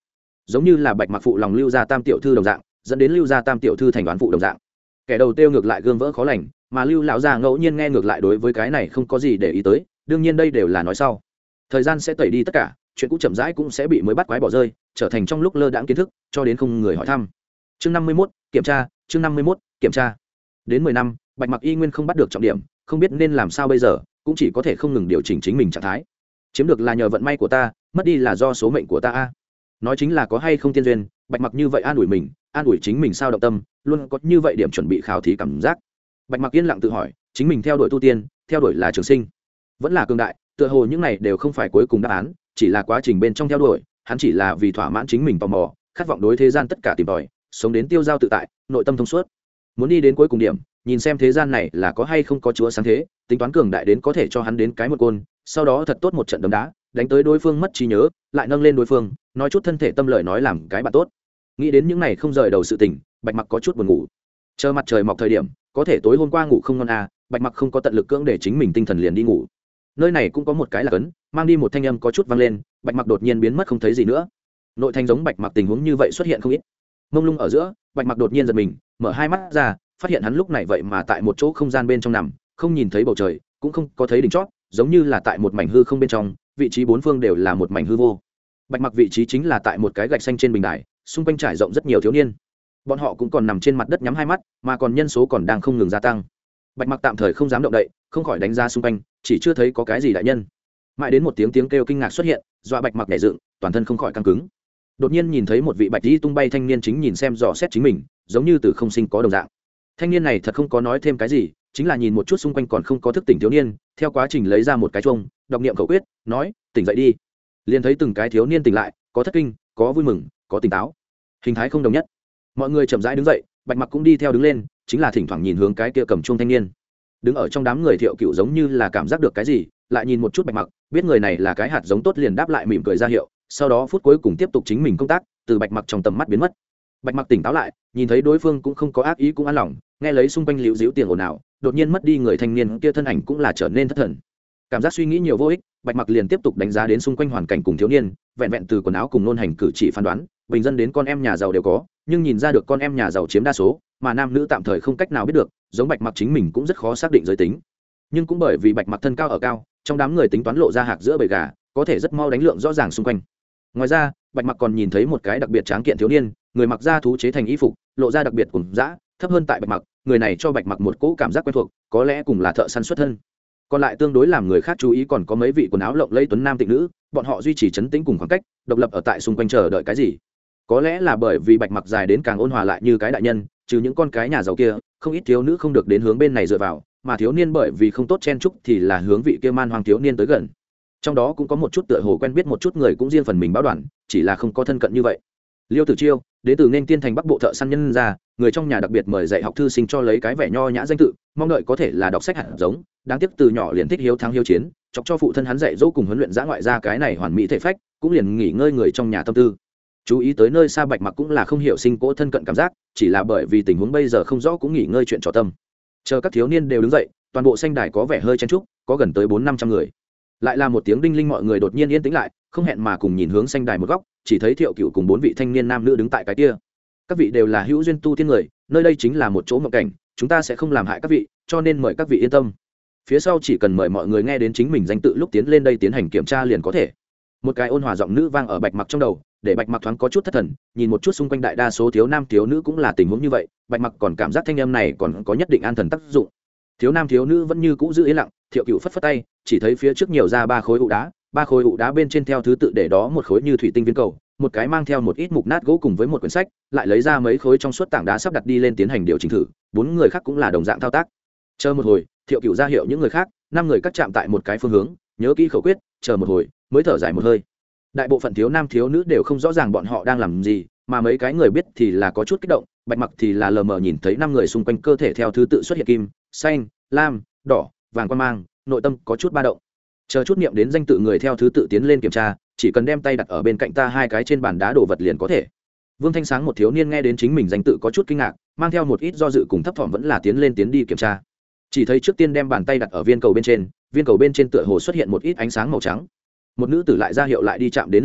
giống như là bạch mặc phụ lòng lưu gia tam tiểu thư đồng dạng, dẫn đến lưu gia tam tiểu thư thành đoán phụ đồng dạng. Kẻ đầu tiêu ngược lại gương vỡ khó lành, mà lưu lão gia ngẫu nhiên nghe ngược lại đối với cái này không có gì để ý tới, đương nhiên đây đều là nói sau. Thời gian sẽ tẩy đi tất cả, chuyện cũ chậm rãi cũng sẽ bị mới bắt quái bỏ rơi, trở thành trong lúc lơ đãng kiến thức, cho đến không người hỏi thăm. Chương 51, kiểm tra, chương 51, kiểm tra. Đến 10 năm, bạch mặc y nguyên không bắt được trọng điểm, không biết nên làm sao bây giờ, cũng chỉ có thể không ngừng điều chỉnh chính mình trạng thái. Chiếm được là nhờ vận may của ta, mất đi là do số mệnh của ta a. Nói chính là có hay không tiên duyên, bạch mặc như vậy an ủi mình, an ủi chính mình sao động tâm, luôn có như vậy điểm chuẩn bị khảo thí cảm giác. Bạch mặc yên lặng tự hỏi, chính mình theo đuổi tu tiên, theo đuổi là trường sinh, vẫn là cường đại, tựa hồ những này đều không phải cuối cùng đáp án, chỉ là quá trình bên trong theo đuổi, hắn chỉ là vì thỏa mãn chính mình tò mò, khát vọng đối thế gian tất cả tìm tòi, sống đến tiêu dao tự tại, nội tâm thông suốt, muốn đi đến cuối cùng điểm, nhìn xem thế gian này là có hay không có chúa sáng thế, tính toán cường đại đến có thể cho hắn đến cái một côn, sau đó thật tốt một trận đấm đá, đánh tới đối phương mất trí nhớ, lại nâng lên đối phương, nói chút thân thể tâm lời nói làm cái bạn tốt. Nghĩ đến những này không rời đầu sự tình, bạch mặc có chút buồn ngủ. Chờ mặt trời mọc thời điểm, có thể tối hôm qua ngủ không ngon à, bạch mặc không có tận lực cưỡng để chính mình tinh thần liền đi ngủ. Nơi này cũng có một cái là cấn, mang đi một thanh âm có chút vang lên, bạch mặc đột nhiên biến mất không thấy gì nữa. Nội thành giống bạch mặc tình huống như vậy xuất hiện không ít. Mông lung ở giữa, bạch mặc đột nhiên giật mình, mở hai mắt ra, phát hiện hắn lúc này vậy mà tại một chỗ không gian bên trong nằm, không nhìn thấy bầu trời, cũng không có thấy đỉnh chót, giống như là tại một mảnh hư không bên trong, vị trí bốn phương đều là một mảnh hư vô. Bạch mặc vị trí chính là tại một cái gạch xanh trên bình đài, xung quanh trải rộng rất nhiều thiếu niên, bọn họ cũng còn nằm trên mặt đất nhắm hai mắt, mà còn nhân số còn đang không ngừng gia tăng. Bạch mặc tạm thời không dám động đậy, không khỏi đánh ra xung quanh, chỉ chưa thấy có cái gì đại nhân. Mãi đến một tiếng kêu kinh ngạc xuất hiện, dọa bạch mặc nhảy dựng, toàn thân không khỏi căng cứng. Đột nhiên nhìn thấy một vị bạch y tung bay thanh niên chính nhìn xem dò xét chính mình, giống như từ không sinh có đồng dạng. Thanh niên này thật không có nói thêm cái gì, chính là nhìn một chút xung quanh còn không có thức tỉnh thiếu niên, theo quá trình lấy ra một cái chuông, đọc niệm khẩu quyết, nói: "Tỉnh dậy đi." Liền thấy từng cái thiếu niên tỉnh lại, có thất kinh, có vui mừng, có tỉnh táo, hình thái không đồng nhất. Mọi người chậm rãi đứng dậy, bạch mặc cũng đi theo đứng lên, chính là thỉnh thoảng nhìn hướng cái kia cầm chuông thanh niên. Đứng ở trong đám người Thiệu Cựu giống như là cảm giác được cái gì, lại nhìn một chút bạch mặc, biết người này là cái hạt giống tốt, liền đáp lại mỉm cười ra hiệu, sau đó phút cuối cùng tiếp tục chính mình công tác, từ bạch mặc trong tầm mắt biến mất. Bạch mặc tỉnh táo lại, nhìn thấy đối phương cũng không có ác ý cũng an lòng, nghe lấy xung quanh liễu díu tiền ồn ào, đột nhiên mất đi người thanh niên kia thân ảnh cũng là trở nên thất thần. Cảm giác suy nghĩ nhiều vô ích, bạch mặc liền tiếp tục đánh giá đến xung quanh hoàn cảnh cùng thiếu niên, vẹn vẹn từ quần áo cùng ngôn hành cử chỉ phán đoán, bình dân đến con em nhà giàu đều có, nhưng nhìn ra được con em nhà giàu chiếm đa số, mà nam nữ tạm thời không cách nào biết được, giống bạch mặc chính mình cũng rất khó xác định giới tính. Nhưng cũng bởi vì bạch mặc thân cao ở cao, trong đám người tính toán lộ ra hạc giữa bầy gà, có thể rất mau đánh lượng rõ ràng xung quanh. Ngoài ra, bạch mặc còn nhìn thấy một cái đặc biệt tráng kiện thiếu niên, người mặc da thú chế thành y phục, lộ ra đặc biệt cùng dã, thấp hơn tại bạch mặc, người này cho bạch mặc một cỗ cảm giác quen thuộc, có lẽ cùng là thợ săn xuất thân. Còn lại tương đối làm người khác chú ý còn có mấy vị quần áo lộng lẫy tuấn nam tịnh nữ, bọn họ duy trì trấn tĩnh cùng khoảng cách, độc lập ở tại xung quanh chờ đợi cái gì. Có lẽ là bởi vì bạch mặc dài đến càng ôn hòa lại như cái đại nhân, trừ những con cái nhà giàu kia, không ít thiếu nữ không được đến hướng bên này dựa vào, mà thiếu niên bởi vì không tốt chen chúc thì là hướng vị kia man hoang thiếu niên tới gần. Trong đó cũng có một chút tựa hồ quen biết một chút người cũng riêng phần mình báo đoàn, chỉ là không có thân cận như vậy. Liêu Tử Chiêu đến từ nên tiên thành bắc bộ thợ săn nhân ra, người trong nhà đặc biệt mời dạy học thư sinh cho lấy cái vẻ nho nhã danh tự, mong đợi có thể là đọc sách hạt giống, đáng tiếc từ nhỏ liền thích hiếu thắng hiếu chiến, chọc cho phụ thân hắn dạy dỗ cùng huấn luyện dã ngoại ra cái này hoàn mỹ thể phách, cũng liền nghỉ ngơi người trong nhà tâm tư. Chú ý tới nơi xa bạch mặc cũng là không hiểu sinh cỗ thân cận cảm giác, chỉ là bởi vì tình huống bây giờ không rõ cũng nghỉ ngơi chuyện trò tâm. Chờ các thiếu niên đều đứng dậy, toàn bộ sanh đài có vẻ hơi chen chúc, có gần tới 400-500 người. Lại là một tiếng đinh linh, mọi người đột nhiên yên tĩnh lại, không hẹn mà cùng nhìn hướng sanh đài một góc, chỉ thấy Thiệu Cựu cùng 4 vị thanh niên nam nữ đứng tại cái kia. Các vị đều là hữu duyên tu tiên người, nơi đây chính là một chỗ mộng cảnh, chúng ta sẽ không làm hại các vị, cho nên mời các vị yên tâm. Phía sau chỉ cần mời mọi người nghe đến chính mình danh tự lúc tiến lên đây tiến hành kiểm tra liền có thể. Một cái ôn hòa giọng nữ vang ở bạch mặc trong đầu, để bạch mặc thoáng có chút thất thần, nhìn một chút xung quanh đại đa số thiếu nam thiếu nữ cũng là tình huống như vậy, bạch mặc còn cảm giác thanh âm này còn có nhất định an thần tác dụng. Thiếu nam thiếu nữ vẫn như cũ giữ yên lặng, Thiệu Cựu phất phất tay, chỉ thấy phía trước nhiều ra 3 khối ụ đá, 3 khối ụ đá bên trên theo thứ tự để đó một khối như thủy tinh viên cầu, một cái mang theo một ít mục nát gỗ cùng với một quyển sách, lại lấy ra mấy khối trong suốt tảng đá sắp đặt đi lên tiến hành điều chỉnh thử. 4 người khác cũng là đồng dạng thao tác. Chờ một hồi, Thiệu Cựu ra hiệu những người khác, 5 người cắt chạm tại một cái phương hướng, nhớ kỹ khẩu quyết, chờ một hồi mới thở dài một hơi. Đại bộ phận thiếu nam thiếu nữ đều không rõ ràng bọn họ đang làm gì, mà mấy cái người biết thì là có chút kích động. Bạch mặc thì là lờ mờ nhìn thấy 5 người xung quanh cơ thể theo thứ tự xuất hiện kim, xanh, lam, đỏ, vàng quan mang, nội tâm có chút ba động. Chờ chút niệm đến danh tự người theo thứ tự tiến lên kiểm tra, chỉ cần đem tay đặt ở bên cạnh ta 2 cái trên bàn đá đồ vật liền có thể. Vương Thanh Sáng một thiếu niên nghe đến chính mình danh tự có chút kinh ngạc, mang theo một ít do dự cùng thấp thỏm vẫn là tiến lên tiến đi kiểm tra. Chỉ thấy trước tiên đem bàn tay đặt ở viên cầu bên trên tựa hồ xuất hiện một ít ánh sáng màu trắng. Một nữ tử lại ra hiệu lại đi chạm đến linh mục,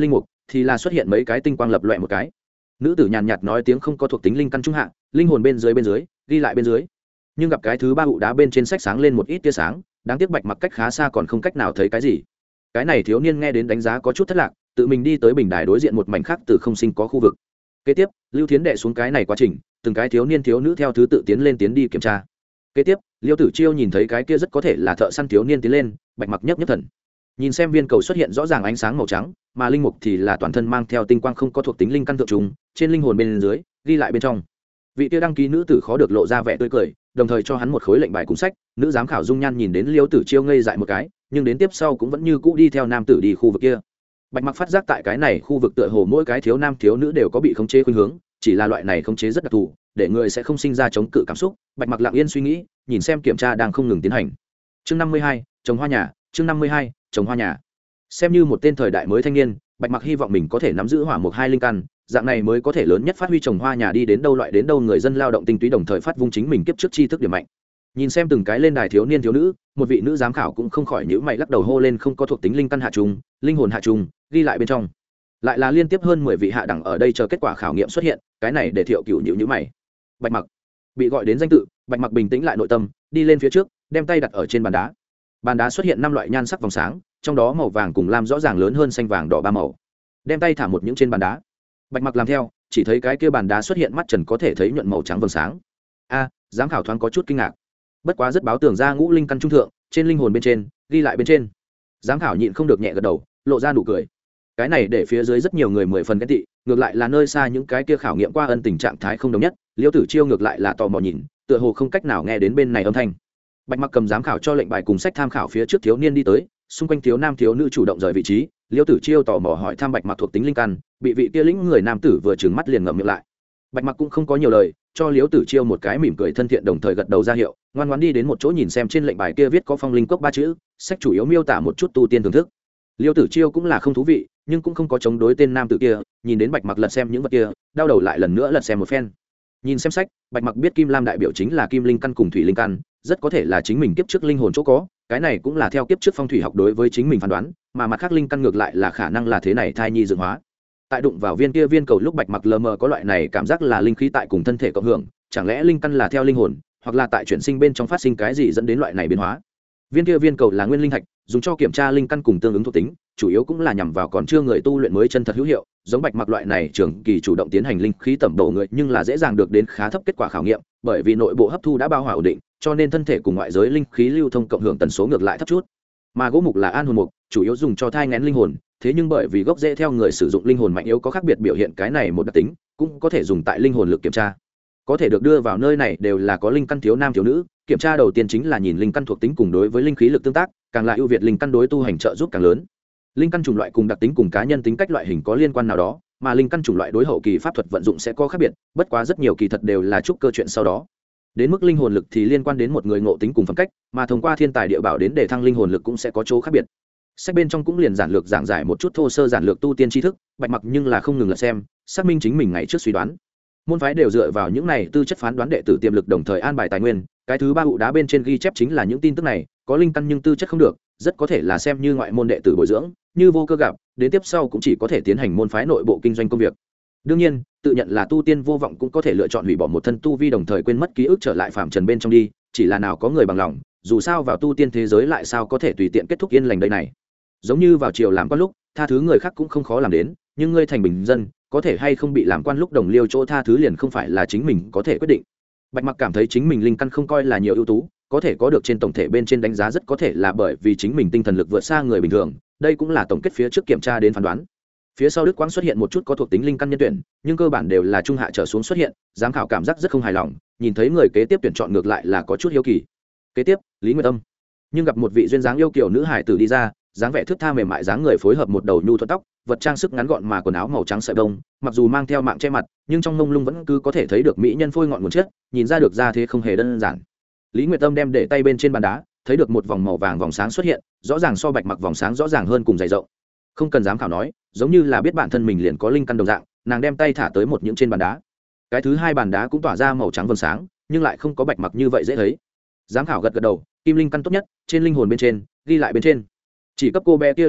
thì là xuất hiện mấy cái tinh quang lập loẹ một cái. Nữ tử nhàn nhạt nói tiếng không có thuộc tính linh căn trung hạ, linh hồn bên dưới ghi lại bên dưới. Nhưng gặp cái thứ ba ụ đá bên trên sách sáng lên một ít tia sáng, đáng tiếc Bạch Mặc cách khá xa còn không cách nào thấy cái gì. Cái này thiếu niên nghe đến đánh giá có chút thất lạc, tự mình đi tới bình đài đối diện một mảnh khác từ không sinh có khu vực. Kế tiếp, Lưu Thiến đệ xuống cái này quá trình, từng cái thiếu niên thiếu nữ theo thứ tự tiến đi kiểm tra. Kế tiếp, Liêu Tử Chiêu nhìn thấy cái kia rất có thể là thợ săn thiếu niên tiến lên, Bạch Mặc nhấp nhấp thần. Nhìn xem viên cầu xuất hiện rõ ràng ánh sáng màu trắng, mà linh mục thì là toàn thân mang theo tinh quang không có thuộc tính linh căn thượng trùng, trên linh hồn bên dưới ghi lại bên trong. Vị kia đăng ký nữ tử khó được lộ ra vẻ tươi cười, đồng thời cho hắn một khối lệnh bài cùng sách. Nữ giám khảo dung nhan nhìn đến Liêu Tử Chiêu ngây dại một cái, nhưng đến tiếp sau cũng vẫn như cũ đi theo nam tử đi khu vực kia. Bạch Mặc phát giác tại cái này khu vực tựa hồ mỗi cái thiếu nam thiếu nữ đều có bị khống chế khuynh hướng, chỉ là loại này khống chế rất đặc thù, để người sẽ không sinh ra chống cự cảm xúc. Bạch Mặc lặng yên suy nghĩ, nhìn xem kiểm tra đang không ngừng tiến hành. Chương 52, trồng hoa nhà, chương 52, trồng hoa nhà. Xem như một tên thời đại mới thanh niên, Bạch Mặc hy vọng mình có thể nắm giữ hỏa mục hai linh căn, dạng này mới có thể lớn nhất phát huy trồng hoa nhà đi đến đâu loại đến đâu người dân lao động tinh túy, đồng thời phát vung chính mình kiếp trước tri thức điểm mạnh. Nhìn xem từng cái lên đài thiếu niên thiếu nữ, một vị nữ giám khảo cũng không khỏi nhíu mày lắc đầu hô lên không có thuộc tính linh căn hạ trùng, linh hồn hạ trùng, ghi lại bên trong. Lại là liên tiếp hơn 10 vị hạ đẳng ở đây chờ kết quả khảo nghiệm xuất hiện, cái này để Thiệu Cửu nhíu mày. Bạch Mặc bị gọi đến danh tự, Bạch Mặc bình tĩnh lại nội tâm, đi lên phía trước, đem tay đặt ở trên bàn đá. Bàn đá xuất hiện 5 loại nhan sắc vòng sáng, trong đó màu vàng cùng lam rõ ràng lớn hơn xanh vàng đỏ ba màu. Đem tay thả một những trên bàn đá. Bạch Mặc làm theo, chỉ thấy cái kia bàn đá xuất hiện mắt trần có thể thấy nhuận màu trắng vầng sáng. Giám khảo thoáng có chút kinh ngạc. Bất quá rất báo tưởng ra ngũ linh căn trung thượng, trên linh hồn bên trên, ghi lại bên trên. Giám khảo nhịn không được nhẹ gật đầu, lộ ra nụ cười. Cái này để phía dưới rất nhiều người 10 phần ghen tị, ngược lại là nơi xa những cái kia khảo nghiệm qua ân tình trạng thái không đồng nhất, Liêu Tử Chiêu ngược lại là tò mò nhìn, tựa hồ không cách nào nghe đến bên này âm thanh. Bạch Mặc cầm giám khảo cho lệnh bài cùng sách tham khảo phía trước thiếu niên đi tới, xung quanh thiếu nam thiếu nữ chủ động rời vị trí. Liêu Tử Chiêu tò mò hỏi thăm Bạch Mặc thuộc tính linh căn, bị vị kia lĩnh người nam tử vừa trừng mắt liền ngậm miệng lại. Bạch Mặc cũng không có nhiều lời, cho Liêu Tử Chiêu một cái mỉm cười thân thiện, đồng thời gật đầu ra hiệu, ngoan ngoãn đi đến một chỗ nhìn xem trên lệnh bài kia viết có phong linh cốc 3 chữ, sách chủ yếu miêu tả một chút tu tiên thưởng thức. Liêu Tử Chiêu cũng là không thú vị, nhưng cũng không có chống đối tên nam tử kia, nhìn đến Bạch Mặc lật xem những vật kia, đau đầu lại lần nữa lật xem một phen. Nhìn xem sách, Bạch Mặc biết kim lam đại biểu chính là kim linh căn cùng thủy linh căn, rất có thể là chính mình kiếp trước linh hồn chỗ có, cái này cũng là theo kiếp trước phong thủy học đối với chính mình phán đoán, mà mặt khác linh căn ngược lại là khả năng là thế này thai nhi dựng hóa. Tại đụng vào viên kia viên cầu lúc Bạch Mặc lờ mờ có loại này cảm giác là linh khí tại cùng thân thể cộng hưởng, chẳng lẽ linh căn là theo linh hồn, hoặc là tại chuyển sinh bên trong phát sinh cái gì dẫn đến loại này biến hóa. Viên kia viên cầu là nguyên linh thạch, dùng cho kiểm tra linh căn cùng tương ứng thuộc tính, chủ yếu cũng là nhằm vào còn chưa người tu luyện mới chân thật hữu hiệu, giống Bạch Mặc loại này trường kỳ chủ động tiến hành linh khí tẩm bổ người, nhưng là dễ dàng được đến khá thấp kết quả khảo nghiệm, bởi vì nội bộ hấp thu đã bao hòa ổn định, cho nên thân thể cùng ngoại giới linh khí lưu thông cộng hưởng tần số ngược lại thấp chút. Mà gỗ mục là an hồn mục, chủ yếu dùng cho thai nghén linh hồn, thế nhưng bởi vì gốc rễ theo người sử dụng linh hồn mạnh yếu có khác biệt biểu hiện, cái này một đặc tính cũng có thể dùng tại linh hồn lực kiểm tra. Có thể được đưa vào nơi này đều là có linh căn thiếu nam thiếu nữ, kiểm tra đầu tiên chính là nhìn linh căn thuộc tính cùng đối với linh khí lực tương tác, càng là ưu việt linh căn đối tu hành trợ giúp càng lớn. Linh căn chủng loại cùng đặc tính cùng cá nhân tính cách loại hình có liên quan nào đó, mà linh căn chủng loại đối hậu kỳ pháp thuật vận dụng sẽ có khác biệt, bất quá rất nhiều kỳ thật đều là trúc cơ chuyện sau đó. Đến mức linh hồn lực thì liên quan đến một người ngộ tính cùng phẩm cách, mà thông qua thiên tài địa bảo đến để thăng linh hồn lực cũng sẽ có chỗ khác biệt. Sách bên trong cũng liền giản lược giảng giải một chút thô sơ giản lược tu tiên tri thức, Bạch Mặc nhưng là không ngừng lật xem, xác minh chính mình ngày trước suy đoán. Môn phái đều dựa vào những này tư chất phán đoán đệ tử tiềm lực, đồng thời an bài tài nguyên. Cái thứ ba ụ đá bên trên ghi chép chính là những tin tức này, có linh căn nhưng tư chất không được, rất có thể là xem như ngoại môn đệ tử bồi dưỡng, như vô cơ gặp, đến tiếp sau cũng chỉ có thể tiến hành môn phái nội bộ kinh doanh công việc. Đương nhiên, tự nhận là tu tiên vô vọng cũng có thể lựa chọn hủy bỏ một thân tu vi, đồng thời quên mất ký ức trở lại phàm trần bên trong đi, chỉ là nào có người bằng lòng, dù sao vào tu tiên thế giới lại sao có thể tùy tiện kết thúc yên lành đây này. Giống như vào triều làm quan lúc, tha thứ người khác cũng không khó làm đến, nhưng ngươi thành bình dân, có thể hay không bị làm quan lúc đồng liêu chỗ tha thứ liền không phải là chính mình có thể quyết định. Bạch Mặc cảm thấy chính mình linh căn không coi là nhiều ưu tú, có thể có được trên tổng thể bên trên đánh giá rất có thể là bởi vì chính mình tinh thần lực vượt xa người bình thường, đây cũng là tổng kết phía trước kiểm tra đến phán đoán. Phía sau Đức Quang xuất hiện một chút có thuộc tính linh căn nhân tuyển, nhưng cơ bản đều là trung hạ trở xuống xuất hiện, giám khảo cảm giác rất không hài lòng, nhìn thấy người kế tiếp tuyển chọn ngược lại là có chút hiếu kỳ. Kế tiếp, Lý Nguyệt Âm, nhưng gặp một vị duyên dáng yêu kiều nữ hải tử đi ra, dáng vẻ thướt tha mềm mại, dáng người phối hợp một đầu nhu thuận tóc, vật trang sức ngắn gọn mà quần áo màu trắng sợi bông, mặc dù mang theo mạng che mặt, nhưng trong mông lung vẫn cứ có thể thấy được mỹ nhân phôi ngọn nguồn chất, nhìn ra được ra thế không hề đơn giản. Lý Nguyệt Tâm đem để tay bên trên bàn đá, thấy được một vòng màu vàng vòng sáng xuất hiện, rõ ràng so Bạch Mặc vòng sáng rõ ràng hơn cùng dày rộng. Không cần giám khảo nói, giống như là biết bản thân mình liền có linh căn đồng dạng, nàng đem tay thả tới một những trên bàn đá. Cái thứ hai bàn đá cũng tỏa ra màu trắng vầng sáng, nhưng lại không có Bạch Mặc như vậy dễ thấy. Giám khảo gật gật đầu, kim linh căn tốt nhất, trên linh hồn bên trên, ghi lại bên trên. Chỉ cấp cô bé kia lệnh bài,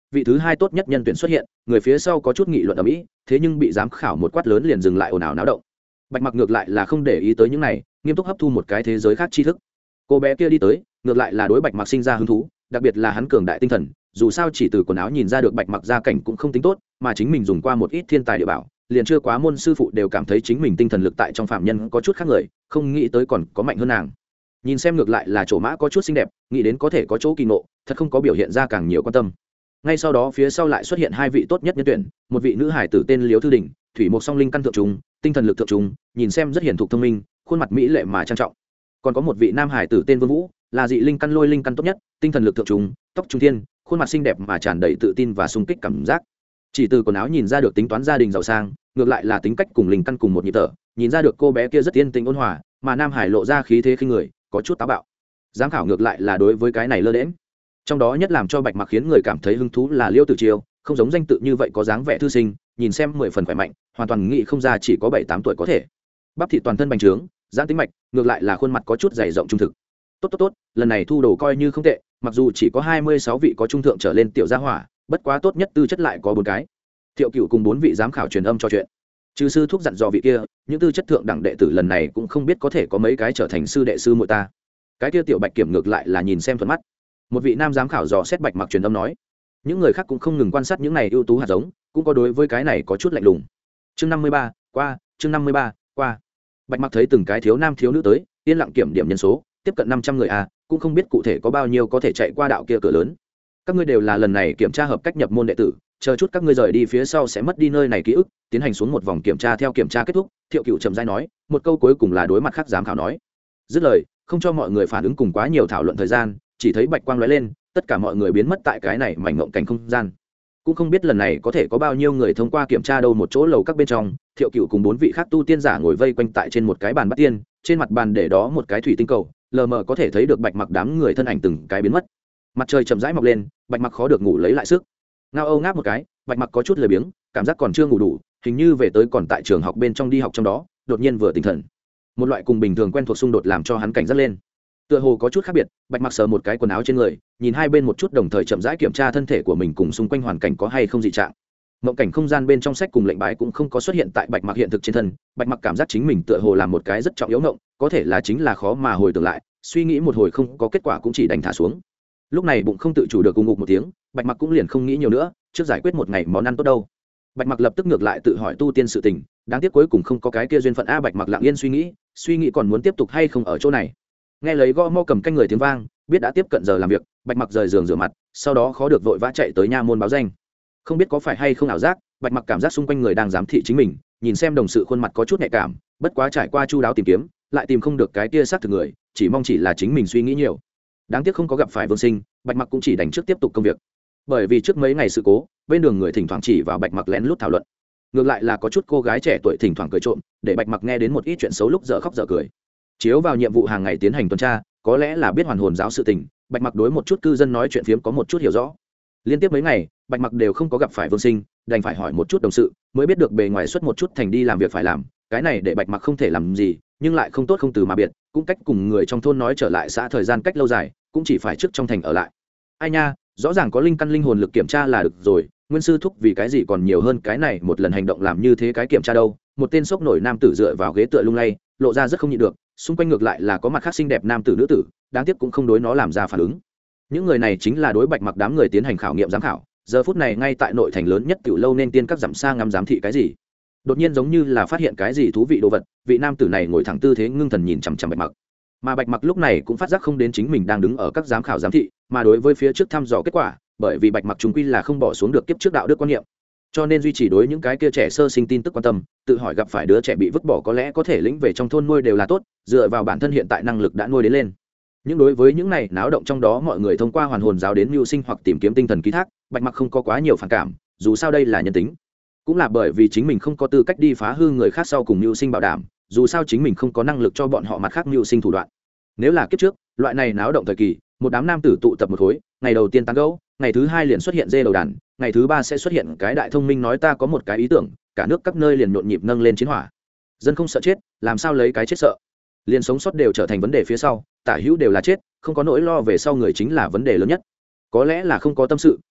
vị thứ hai tốt nhất nhân tuyển xuất hiện, người phía sau có chút nghị luận ở mỹ, thế nhưng bị giám khảo một quát lớn liền dừng lại ồn ào náo động. Bạch Mặc ngược lại là không để ý tới những này, nghiêm túc hấp thu một cái thế giới khác tri thức. Cô bé kia đi tới, ngược lại là đối Bạch Mặc sinh ra hứng thú, đặc biệt là hắn cường đại tinh thần, dù sao chỉ từ quần áo nhìn ra được Bạch Mặc gia cảnh cũng không tính tốt, mà chính mình dùng qua một ít thiên tài địa bảo, liền chưa quá môn sư phụ đều cảm thấy chính mình tinh thần lực tại trong phạm nhân có chút khác người, không nghĩ tới còn có mạnh hơn nàng. Nhìn xem ngược lại là chỗ mã có chút xinh đẹp, nghĩ đến có thể có chỗ kỳ ngộ, thật không có biểu hiện ra càng nhiều quan tâm. Ngay sau đó phía sau lại xuất hiện hai vị tốt nhất nhân tuyển, một vị nữ hải tử tên Liễu Thư Đình, thủy mộc song linh căn thượng trung, tinh thần lực thượng trung, nhìn xem rất hiền thục thông minh, khuôn mặt mỹ lệ mà trang trọng. Còn có một vị nam hải tử tên Vương Vũ, là dị linh căn lôi linh căn tốt nhất, tinh thần lực thượng trung, tóc trung thiên, khuôn mặt xinh đẹp mà tràn đầy tự tin và sung kích cảm giác. Chỉ từ quần áo nhìn ra được tính toán gia đình giàu sang, ngược lại là tính cách cùng linh căn cùng một nhịp thở, nhìn ra được cô bé kia rất yên tĩnh ôn hòa, mà nam hải lộ ra khí thế khinh người, có chút táo bạo. Giám khảo ngược lại là đối với cái này lơ đễnh. Trong đó nhất làm cho Bạch Mặc khiến người cảm thấy hứng thú là Liêu Tử Chiêu, không giống danh tự như vậy có dáng vẻ thư sinh, nhìn xem 10 phần khỏe mạnh, hoàn toàn nghĩ không ra chỉ có 7-8 tuổi có thể. Bắp thịt toàn thân bành trướng, giãn tính mạch, ngược lại là khuôn mặt có chút dày rộng trung thực. Tốt, lần này thu đồ coi như không tệ, mặc dù chỉ có 26 vị có trung thượng trở lên tiểu gia hỏa, bất quá tốt nhất tư chất lại có 4 cái. Thiệu Cửu cùng 4 vị giám khảo truyền âm cho chuyện. Trừ sư thúc dặn dò vị kia, những tư chất thượng đẳng đệ tử lần này cũng không biết có thể có mấy cái trở thành sư đệ sư muội ta. Cái kia tiểu Bạch Kiểm ngược lại là nhìn xem thuận mắt. Một vị nam giám khảo dò xét Bạch Mặc truyền âm nói. Những người khác cũng không ngừng quan sát những này ưu tú hạt giống, cũng có đối với cái này có chút lạnh lùng. Chương 53, qua, chương 53, qua. Bạch Mặc thấy từng cái thiếu nam thiếu nữ tới, yên lặng kiểm điểm nhân số, tiếp cận 500 người cũng không biết cụ thể có bao nhiêu có thể chạy qua đạo kia cửa lớn. Các ngươi đều là lần này kiểm tra hợp cách nhập môn đệ tử, chờ chút các ngươi rời đi phía sau sẽ mất đi nơi này ký ức, tiến hành xuống một vòng kiểm tra. Theo kiểm tra kết thúc, Thiệu Cửu trầm rãi nói, một câu cuối cùng là đối mặt khác giám khảo nói. Dứt lời, không cho mọi người phản ứng cùng quá nhiều thảo luận thời gian, chỉ thấy bạch quang lóe lên, tất cả mọi người biến mất tại cái này mảnh ngộng cảnh không gian. Cũng không biết lần này có thể có bao nhiêu người thông qua kiểm tra đâu. Một chỗ lầu các bên trong, Thiệu Cửu cùng 4 vị khác tu tiên giả ngồi vây quanh tại trên một cái bàn bát tiên, trên mặt bàn để đó một cái thủy tinh cầu, lờ mờ có thể thấy được Bạch Mặc đám người thân ảnh từng cái biến mất. Mặt trời chậm rãi mọc lên, Bạch Mặc khó được ngủ lấy lại sức. Ngao âu ngáp một cái, Bạch Mặc có chút lười biếng, cảm giác còn chưa ngủ đủ, hình như về tới còn tại trường học bên trong đi học trong đó, đột nhiên vừa tỉnh thần. Một loại cùng bình thường quen thuộc xung đột làm cho hắn cảnh giác lên. Tựa hồ có chút khác biệt, Bạch Mặc sờ một cái quần áo trên người, nhìn hai bên một chút, đồng thời chậm rãi kiểm tra thân thể của mình cùng xung quanh hoàn cảnh có hay không dị trạng. Mộng cảnh không gian bên trong sách cùng lệnh bài cũng không có xuất hiện tại Bạch Mặc hiện thực trên thân. Bạch Mặc cảm giác chính mình tựa hồ làm một cái rất trọng yếu ngộng, có thể là chính là khó mà hồi tưởng lại, suy nghĩ một hồi không có kết quả cũng chỉ đành thả xuống. Lúc này bụng không tự chủ được cùng ngục một tiếng, Bạch Mặc cũng liền không nghĩ nhiều nữa, trước giải quyết một ngày món ăn tốt đâu. Bạch Mặc lập tức ngược lại tự hỏi tu tiên sự tình, đáng tiếc cuối cùng không có cái kia duyên phận a. Bạch Mặc lặng yên suy nghĩ còn muốn tiếp tục hay không ở chỗ này. Nghe lấy gõ mõ cầm canh người tiếng vang, biết đã tiếp cận giờ làm việc, Bạch Mặc rời giường rửa mặt, sau đó khó được vội vã chạy tới nha môn báo danh. Không biết có phải hay không ảo giác, Bạch Mặc cảm giác xung quanh người đang giám thị chính mình, nhìn xem đồng sự khuôn mặt có chút nhạy cảm, bất quá trải qua chu đáo tìm kiếm, lại tìm không được cái kia xác thực người, chỉ mong chỉ là chính mình suy nghĩ nhiều. Đáng tiếc không có gặp phải Vương Sinh, Bạch Mặc cũng chỉ đành trước tiếp tục công việc. Bởi vì trước mấy ngày sự cố, bên đường người thỉnh thoảng chỉ vào Bạch Mặc lén lút thảo luận. Ngược lại là có chút cô gái trẻ tuổi thỉnh thoảng cười trộm, để Bạch Mặc nghe đến một ít chuyện xấu lúc dở khóc dở cười. Chiếu vào nhiệm vụ hàng ngày tiến hành tuần tra, có lẽ là biết hoàn hồn giáo sự tình, Bạch Mặc đối một chút cư dân nói chuyện phiếm có một chút hiểu rõ. Liên tiếp mấy ngày, Bạch Mặc đều không có gặp phải Vương Sinh, đành phải hỏi một chút đồng sự, mới biết được bề ngoài xuất một chút thành đi làm việc phải làm, cái này để Bạch Mặc không thể làm gì, nhưng lại không tốt không từ mà biệt, cũng cách cùng người trong thôn nói trở lại xã thời gian cách lâu dài, cũng chỉ phải trước trong thành ở lại. Ai nha, rõ ràng có linh căn linh hồn lực kiểm tra là được rồi, nguyên sư thúc vì cái gì còn nhiều hơn cái này một lần hành động làm như thế cái kiểm tra đâu. Một tên sốc nổi nam tử dựa vào ghế tựa lung lay, lộ ra rất không nhịn được, xung quanh ngược lại là có mặt khác xinh đẹp nam tử nữ tử, đáng tiếc cũng không đối nó làm ra phản ứng. Những người này chính là đối Bạch Mặc đám người tiến hành khảo nghiệm giám khảo, giờ phút này ngay tại nội thành lớn nhất tiểu lâu nên tiên các dặm xa ngắm giám thị cái gì. Đột nhiên giống như là phát hiện cái gì thú vị đồ vật, vị nam tử này ngồi thẳng tư thế ngưng thần nhìn chằm chằm Bạch Mặc. Mà Bạch Mặc lúc này cũng phát giác không đến chính mình đang đứng ở các giám khảo giám thị, mà đối với phía trước thăm dò kết quả, bởi vì Bạch Mặc chúng quy là không bỏ xuống được kiếp trước đạo đức quan niệm, cho nên duy trì đối những cái kia trẻ sơ sinh tin tức quan tâm, tự hỏi gặp phải đứa trẻ bị vứt bỏ có lẽ có thể lĩnh về trong thôn nuôi đều là tốt, dựa vào bản thân hiện tại năng lực đã nuôi đến lên. Nhưng đối với những này náo động trong đó mọi người thông qua hoàn hồn giáo đến mưu sinh hoặc tìm kiếm tinh thần ký thác, Bạch Mặc không có quá nhiều phản cảm, dù sao đây là nhân tính, cũng là bởi vì chính mình không có tư cách đi phá hư người khác sau cùng mưu sinh bảo đảm, dù sao chính mình không có năng lực cho bọn họ mặt khác mưu sinh thủ đoạn. Nếu là kiếp trước, loại này náo động thời kỳ, một đám nam tử tụ tập một khối, ngày đầu tiên tán gẫu, ngày thứ hai liền xuất hiện dê đầu đàn, ngày thứ ba sẽ xuất hiện cái đại thông minh nói ta có một cái ý tưởng, cả nước các nơi liền nhộn nhịp nâng lên chiến hỏa. Dân không sợ chết, làm sao lấy cái chết sợ? Liền sống sót đều trở thành vấn đề phía sau, tả hữu đều là chết, không có nỗi lo về sau người chính là vấn đề lớn nhất. Có lẽ là không có tâm sự,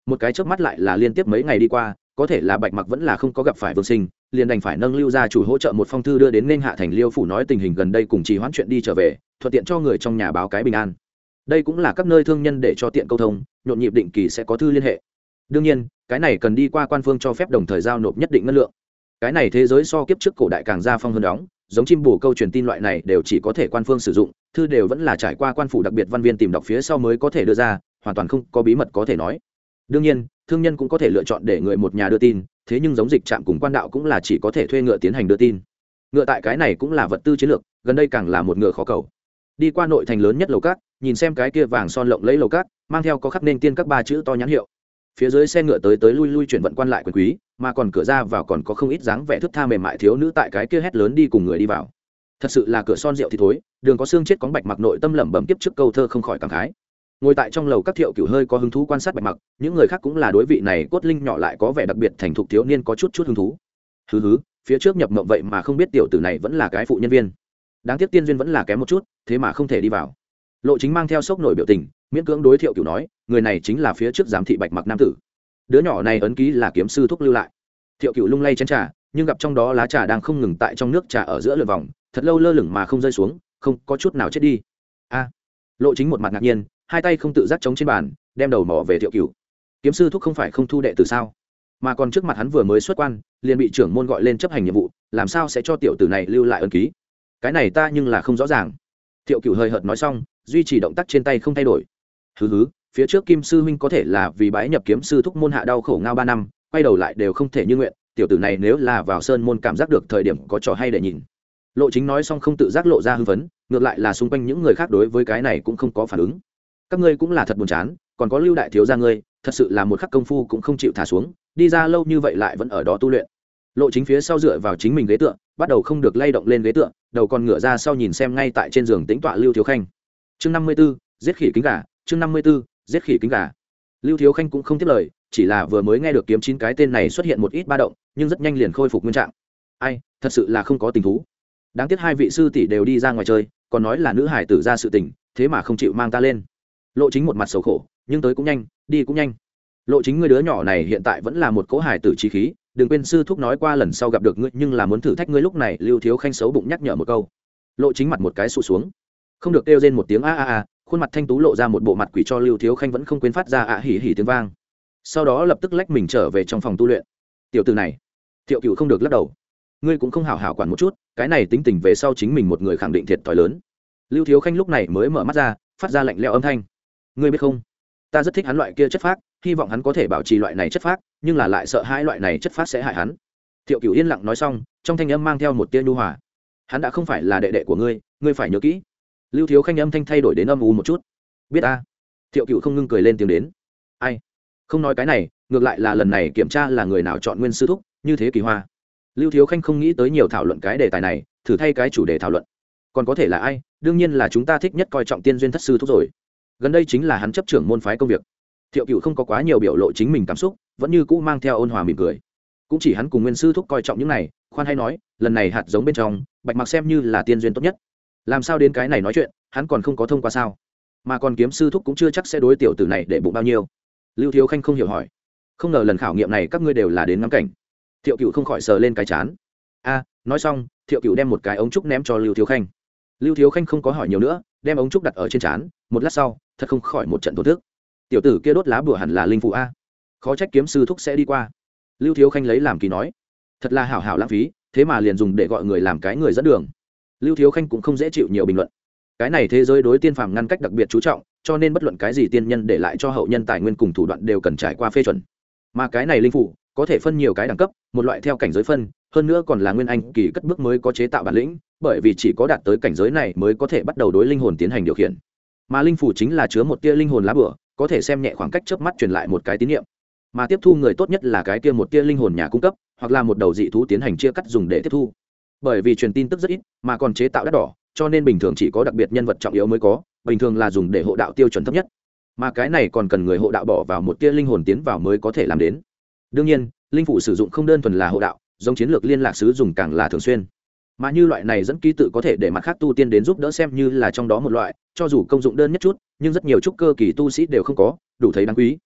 một cái chớp mắt lại là liên tiếp mấy ngày đi qua, có thể là Bạch Mặc vẫn là không có gặp phải Vương Sinh, liền đành phải nâng Lưu gia chủ hỗ trợ một phong thư đưa đến nên hạ thành Liêu phủ nói tình hình gần đây cùng trì hoãn chuyện đi trở về, thuận tiện cho người trong nhà báo cái bình an. Đây cũng là các nơi thương nhân để cho tiện câu thông, nhộn nhịp định kỳ sẽ có thư liên hệ. Đương nhiên, cái này cần đi qua quan phương cho phép đồng thời giao nộp nhất định ngân lượng. Cái này thế giới so kiếp trước cổ đại càng gia phong hơn đóng, giống chim bổ câu truyền tin loại này đều chỉ có thể quan phương sử dụng, thư đều vẫn là trải qua quan phủ đặc biệt văn viên tìm đọc phía sau mới có thể đưa ra, hoàn toàn không có bí mật có thể nói. Đương nhiên, thương nhân cũng có thể lựa chọn để người một nhà đưa tin, thế nhưng giống dịch trạm cùng quan đạo cũng là chỉ có thể thuê ngựa tiến hành đưa tin. Ngựa tại cái này cũng là vật tư chiến lược, gần đây càng là một ngựa khó cầu. Đi qua nội thành lớn nhất lầu cát, nhìn xem cái kia vàng son lộng lẫy lầu cát, mang theo có khắc nên tiên các ba chữ to nhãn hiệu. Phía dưới xe ngựa tới lui lui chuyển vận quan lại quyền quý, mà còn cửa ra vào còn có không ít dáng vẻ thướt tha mềm mại thiếu nữ tại cái kia hét lớn đi cùng người đi vào. Thật sự là cửa son rượu thì thối, đường có xương chết có Bạch Mặc nội tâm lẩm bẩm tiếp trước câu thơ không khỏi cảm khái. Ngồi tại trong lầu các Thiệu Cửu hơi có hứng thú quan sát Bạch Mặc, những người khác cũng là đối vị này cốt linh nhỏ lại có vẻ đặc biệt thành thục thiếu niên có chút hứng thú. Hứ, phía trước nhập mộng vậy mà không biết tiểu tử này vẫn là cái phụ nhân viên. Đáng tiếc tiên duyên vẫn là kém một chút, thế mà không thể đi vào. Lộ Chính mang theo sốc nổi biểu tình, miễn cưỡng đối Thiệu Cửu nói, người này chính là phía trước giám thị Bạch Mặc nam tử. Đứa nhỏ này ấn ký là kiếm sư thúc lưu lại. Thiệu Cửu lung lay chén trà, nhưng gặp trong đó lá trà đang không ngừng tại trong nước trà ở giữa lượn vòng, thật lâu lơ lửng mà không rơi xuống, không có chút nào chết đi. A, Lộ Chính một mặt ngạc nhiên, hai tay không tự giác chống trên bàn, đem đầu mò về Thiệu Cửu. Kiếm sư thúc không phải không thu đệ tử sao? Mà còn trước mặt hắn vừa mới xuất quan, liền bị trưởng môn gọi lên chấp hành nhiệm vụ, làm sao sẽ cho tiểu tử này lưu lại ấn ký? Cái này ta nhưng là không rõ ràng. Thiệu Cửu hơi hợt nói xong, duy trì động tác trên tay không thay đổi. Hứ, phía trước Kim sư huynh có thể là vì bái nhập kiếm sư thúc môn hạ đau khổ ngao 3 năm, quay đầu lại đều không thể như nguyện, tiểu tử này nếu là vào sơn môn cảm giác được thời điểm có trò hay để nhìn. Lộ Chính nói xong không tự giác lộ ra hưng phấn, ngược lại là xung quanh những người khác đối với cái này cũng không có phản ứng. Các ngươi cũng là thật buồn chán, còn có Lưu đại thiếu gia ngươi, thật sự là một khắc công phu cũng không chịu thả xuống, đi ra lâu như vậy lại vẫn ở đó tu luyện. Lộ Chính phía sau dựa vào chính mình ghế tựa, bắt đầu không được lay động lên ghế tựa, đầu còn ngửa ra sau nhìn xem ngay tại trên giường tĩnh tọa Lưu Thiếu Khanh. Chương 54, giết khỉ kính gà, chương 54, giết khỉ kính gà. Lưu Thiếu Khanh cũng không tiếp lời, chỉ là vừa mới nghe được kiếm chín cái tên này xuất hiện một ít ba động, nhưng rất nhanh liền khôi phục nguyên trạng. Ai, thật sự là không có tình thú. Đáng tiếc hai vị sư tỷ đều đi ra ngoài chơi, còn nói là nữ hải tử ra sự tình, thế mà không chịu mang ta lên. Lộ Chính một mặt xấu khổ, nhưng tới cũng nhanh, đi cũng nhanh. Lộ Chính, ngươi đứa nhỏ này hiện tại vẫn là một cỗ hải tử chí khí, đừng quên sư thúc nói qua lần sau gặp được ngươi nhưng là muốn thử thách ngươi. Lúc này Lưu Thiếu Khanh xấu bụng nhắc nhở một câu. Lộ Chính mặt một cái sụ xuống, không được kêu rên một tiếng a, khuôn mặt thanh tú lộ ra một bộ mặt quỷ cho Lưu Thiếu Khanh vẫn không quên phát ra hỉ hỉ tiếng vang. Sau đó lập tức lách mình trở về trong phòng tu luyện. Tiểu tử này, Thiệu Cửu không được lắc đầu, ngươi cũng không hảo hảo quản một chút, cái này tính tình về sau chính mình một người khẳng định thiệt thòi lớn. Lưu Thiếu Khanh lúc này mới mở mắt ra, phát ra lạnh lẽo âm thanh. Ngươi biết không, ta rất thích hắn loại kia chất phác, hy vọng hắn có thể bảo trì loại này chất phác, nhưng là lại sợ hai loại này chất phác sẽ hại hắn. Thiệu Cửu yên lặng nói xong, trong thanh âm mang theo một tia nhu hòa. Hắn đã không phải là đệ đệ của ngươi, ngươi phải nhớ kỹ. Lưu Thiếu Khanh âm thanh thay đổi đến âm u một chút. Biết a. Thiệu Cửu không ngưng cười lên tiếng đến. Ai? Không nói cái này, ngược lại là lần này kiểm tra là người nào chọn nguyên sư thúc, như thế kỳ hoa. Lưu Thiếu Khanh không nghĩ tới nhiều thảo luận cái đề tài này, thử thay cái chủ đề thảo luận. Còn có thể là ai? Đương nhiên là chúng ta thích nhất coi trọng tiên duyên thất sư thúc rồi. Gần đây chính là hắn chấp trưởng môn phái công việc. Thiệu Cửu không có quá nhiều biểu lộ chính mình cảm xúc, vẫn như cũ mang theo ôn hòa mỉm cười. Cũng chỉ hắn cùng nguyên sư thúc coi trọng những này, khoan hay nói, lần này hạt giống bên trong, Bạch Mặc xem như là tiên duyên tốt nhất. Làm sao đến cái này nói chuyện, hắn còn không có thông qua sao? Mà còn kiếm sư thúc cũng chưa chắc sẽ đối tiểu tử này để bụng bao nhiêu. Lưu Thiếu Khanh không hiểu hỏi. Không ngờ lần khảo nghiệm này các ngươi đều là đến ngắm cảnh. Thiệu Cửu không khỏi sờ lên cái chán. Nói xong, Thiệu Cửu đem một cái ống trúc ném cho Lưu Thiếu Khanh. Lưu Thiếu Khanh không có hỏi nhiều nữa, đem ống trúc đặt ở trên trán, một lát sau, thật không khỏi một trận thổn thức. Tiểu tử kia đốt lá bùa hẳn là linh phụ a. Khó trách kiếm sư thúc sẽ đi qua. Lưu Thiếu Khanh lấy làm kỳ nói. Thật là hảo hảo lãng phí, thế mà liền dùng để gọi người làm cái người dẫn đường. Lưu Thiếu Khanh cũng không dễ chịu nhiều bình luận. Cái này thế giới đối tiên phàm ngăn cách đặc biệt chú trọng, cho nên bất luận cái gì tiên nhân để lại cho hậu nhân tài nguyên cùng thủ đoạn đều cần trải qua phê chuẩn. Mà cái này linh phụ có thể phân nhiều cái đẳng cấp, một loại theo cảnh giới phân, hơn nữa còn là nguyên anh kỳ cất bước mới có chế tạo bản lĩnh, bởi vì chỉ có đạt tới cảnh giới này mới có thể bắt đầu đối linh hồn tiến hành điều khiển. Mà linh phủ chính là chứa một tia linh hồn lá bùa, có thể xem nhẹ khoảng cách chớp mắt truyền lại một cái tín niệm. Mà tiếp thu người tốt nhất là cái kia một tia linh hồn nhà cung cấp, hoặc là một đầu dị thú tiến hành chia cắt dùng để tiếp thu. Bởi vì truyền tin tức rất ít, mà còn chế tạo đắt đỏ, cho nên bình thường chỉ có đặc biệt nhân vật trọng yếu mới có, bình thường là dùng để hộ đạo tiêu chuẩn thấp nhất. Mà cái này còn cần người hộ đạo bỏ vào một tia linh hồn tiến vào mới có thể làm đến. Đương nhiên, linh phủ sử dụng không đơn thuần là hộ đạo, giống chiến lược liên lạc sứ dùng càng là thường xuyên. Mà như loại này dẫn ký tự có thể để mặt khác tu tiên đến giúp đỡ xem như là trong đó một loại, cho dù công dụng đơn nhất chút, nhưng rất nhiều trúc cơ kỳ tu sĩ đều không có, đủ thấy đáng quý.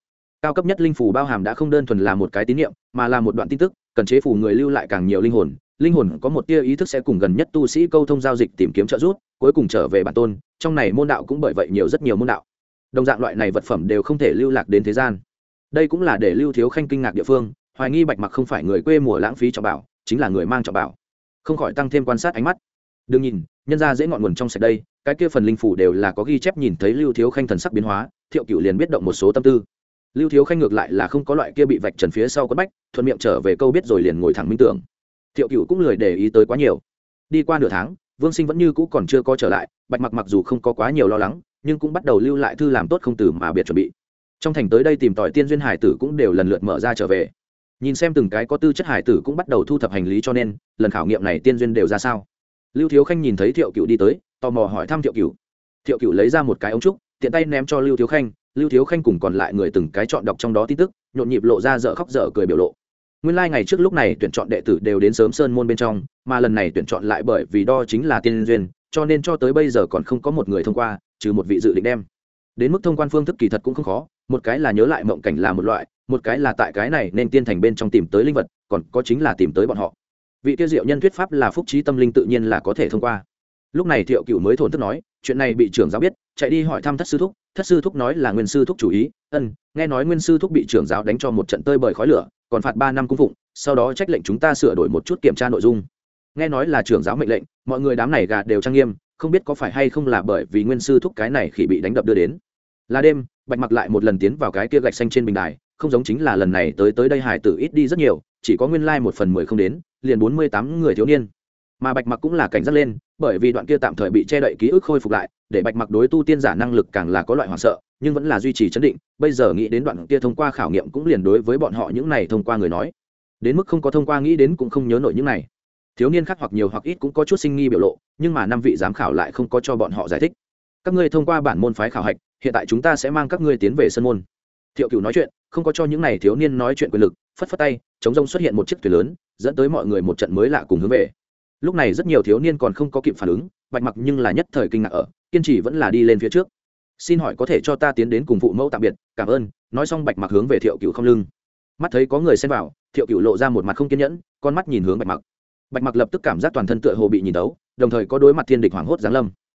cao cấp nhất linh phù bao hàm đã không đơn thuần là một cái tín niệm, mà là một đoạn tin tức, cần chế phù người lưu lại càng nhiều linh hồn có một tia ý thức sẽ cùng gần nhất tu sĩ câu thông giao dịch tìm kiếm trợ giúp, cuối cùng trở về bản tôn. Trong này môn đạo cũng bởi vậy rất nhiều môn đạo, đồng dạng loại này vật phẩm đều không thể lưu lạc đến thế gian. Đây cũng là để Lưu Thiếu Khanh kinh ngạc địa phương, hoài nghi Bạch Mặc không phải người quê mùa lãng phí trọng bảo, chính là người mang trọng bảo, không khỏi tăng thêm quan sát ánh mắt. Đừng nhìn, nhân ra dễ ngọn nguồn trong sạch đây, cái kia phần linh phủ đều là có ghi chép, nhìn thấy Lưu Thiếu Khanh thần sắc biến hóa, Thiệu Cửu liền biết động một số tâm tư. Lưu Thiếu Khanh ngược lại là không có loại kia bị vạch trần phía sau quất bách, thuận miệng trở về câu biết rồi liền ngồi thẳng minh tưởng. Thiệu Cửu cũng lười để ý tới quá nhiều. Đi qua nửa tháng, Vương Sinh vẫn như cũ còn chưa có trở lại, Bạch Mặc mặc dù không có quá nhiều lo lắng, nhưng cũng bắt đầu lưu lại thư làm tốt không từ mà biệt chuẩn bị. Trong thành tới đây tìm tòi tiên duyên hải tử cũng đều lần lượt mở ra trở về. Nhìn xem từng cái có tư chất hải tử cũng bắt đầu thu thập hành lý, cho nên lần khảo nghiệm này tiên duyên đều ra sao. Lưu Thiếu Khanh nhìn thấy Thiệu Cửu đi tới, tò mò hỏi thăm Thiệu Cửu. Thiệu Cửu lấy ra một cái ống trúc, tiện tay ném cho Lưu Thiếu Khanh. Lưu Thiếu Khanh cùng còn lại người từng cái chọn đọc trong đó tin tức, nhộn nhịp lộ ra dở khóc dở cười biểu lộ. Nguyên lai ngày trước lúc này tuyển chọn đệ tử đều đến sớm sơn môn bên trong, mà lần này tuyển chọn lại bởi vì đo chính là tiên duyên, cho nên cho tới bây giờ còn không có một người thông qua, trừ một vị dự định đem. Đến mức thông quan phương thức kỳ thật cũng không khó, một cái là nhớ lại mộng cảnh là một loại, một cái là tại cái này nên tiên thành bên trong tìm tới linh vật, còn có chính là tìm tới bọn họ. Vị kia diệu nhân thuyết pháp là phúc trí tâm linh, tự nhiên là có thể thông qua. Lúc này Thiệu Cửu mới thổn thức nói, chuyện này bị trưởng giáo biết, chạy đi hỏi thăm thất sư thúc nói là Nguyên sư thúc chủ ý. Nghe nói Nguyên sư thúc bị trưởng giáo đánh cho một trận tơi bời khói lửa, còn phạt 3 năm cung phụng, sau đó trách lệnh chúng ta sửa đổi một chút kiểm tra nội dung. Nghe nói là trưởng giáo mệnh lệnh, mọi người đám này gà đều trang nghiêm, không biết có phải hay không là bởi vì Nguyên sư thúc cái này khi bị đánh đập đưa đến. Là đêm, Bạch Mặc lại một lần tiến vào cái kia gạch xanh trên bình đài, không giống chính là lần này tới đây hải tử ít đi rất nhiều, chỉ có nguyên lai 1/10 không đến, liền 48 người thiếu niên. Mà Bạch Mặc cũng là cảnh giác lên, bởi vì đoạn kia tạm thời bị che đậy ký ức khôi phục lại, để Bạch Mặc đối tu tiên giả năng lực càng là có loại hoảng sợ, nhưng vẫn là duy trì trấn định. Bây giờ nghĩ đến đoạn kia thông qua khảo nghiệm cũng liền đối với bọn họ những này thông qua người nói, đến mức không có thông qua nghĩ đến cũng không nhớ nổi những này. Thiếu niên khác hoặc nhiều hoặc ít cũng có chút sinh nghi biểu lộ, nhưng mà 5 vị giám khảo lại không có cho bọn họ giải thích. Các ngươi thông qua bản môn phái khảo hạch, hiện tại chúng ta sẽ mang các ngươi tiến về sân môn. Thiệu Cửu nói chuyện, không có cho những này thiếu niên nói chuyện quyền lực, phất phất tay, chống rông xuất hiện một chiếc thuyền lớn, dẫn tới mọi người một trận mới lạ cùng hướng về. Lúc này rất nhiều thiếu niên còn không có kịp phản ứng, Bạch Mặc nhưng là nhất thời kinh ngạc, kiên trì vẫn là đi lên phía trước. Xin hỏi có thể cho ta tiến đến cùng phụ mẫu tạm biệt, cảm ơn. Nói xong Bạch Mặc hướng về Thiệu Cửu không lưng. Mắt thấy có người xen vào, Thiệu Cửu lộ ra một mặt không kiên nhẫn, con mắt nhìn hướng Bạch Mặc. Bạch Mặc lập tức cảm giác toàn thân tựa hồ bị nhìn đấu, đồng thời có đối mặt thiên địch hoảng hốt giáng lâm.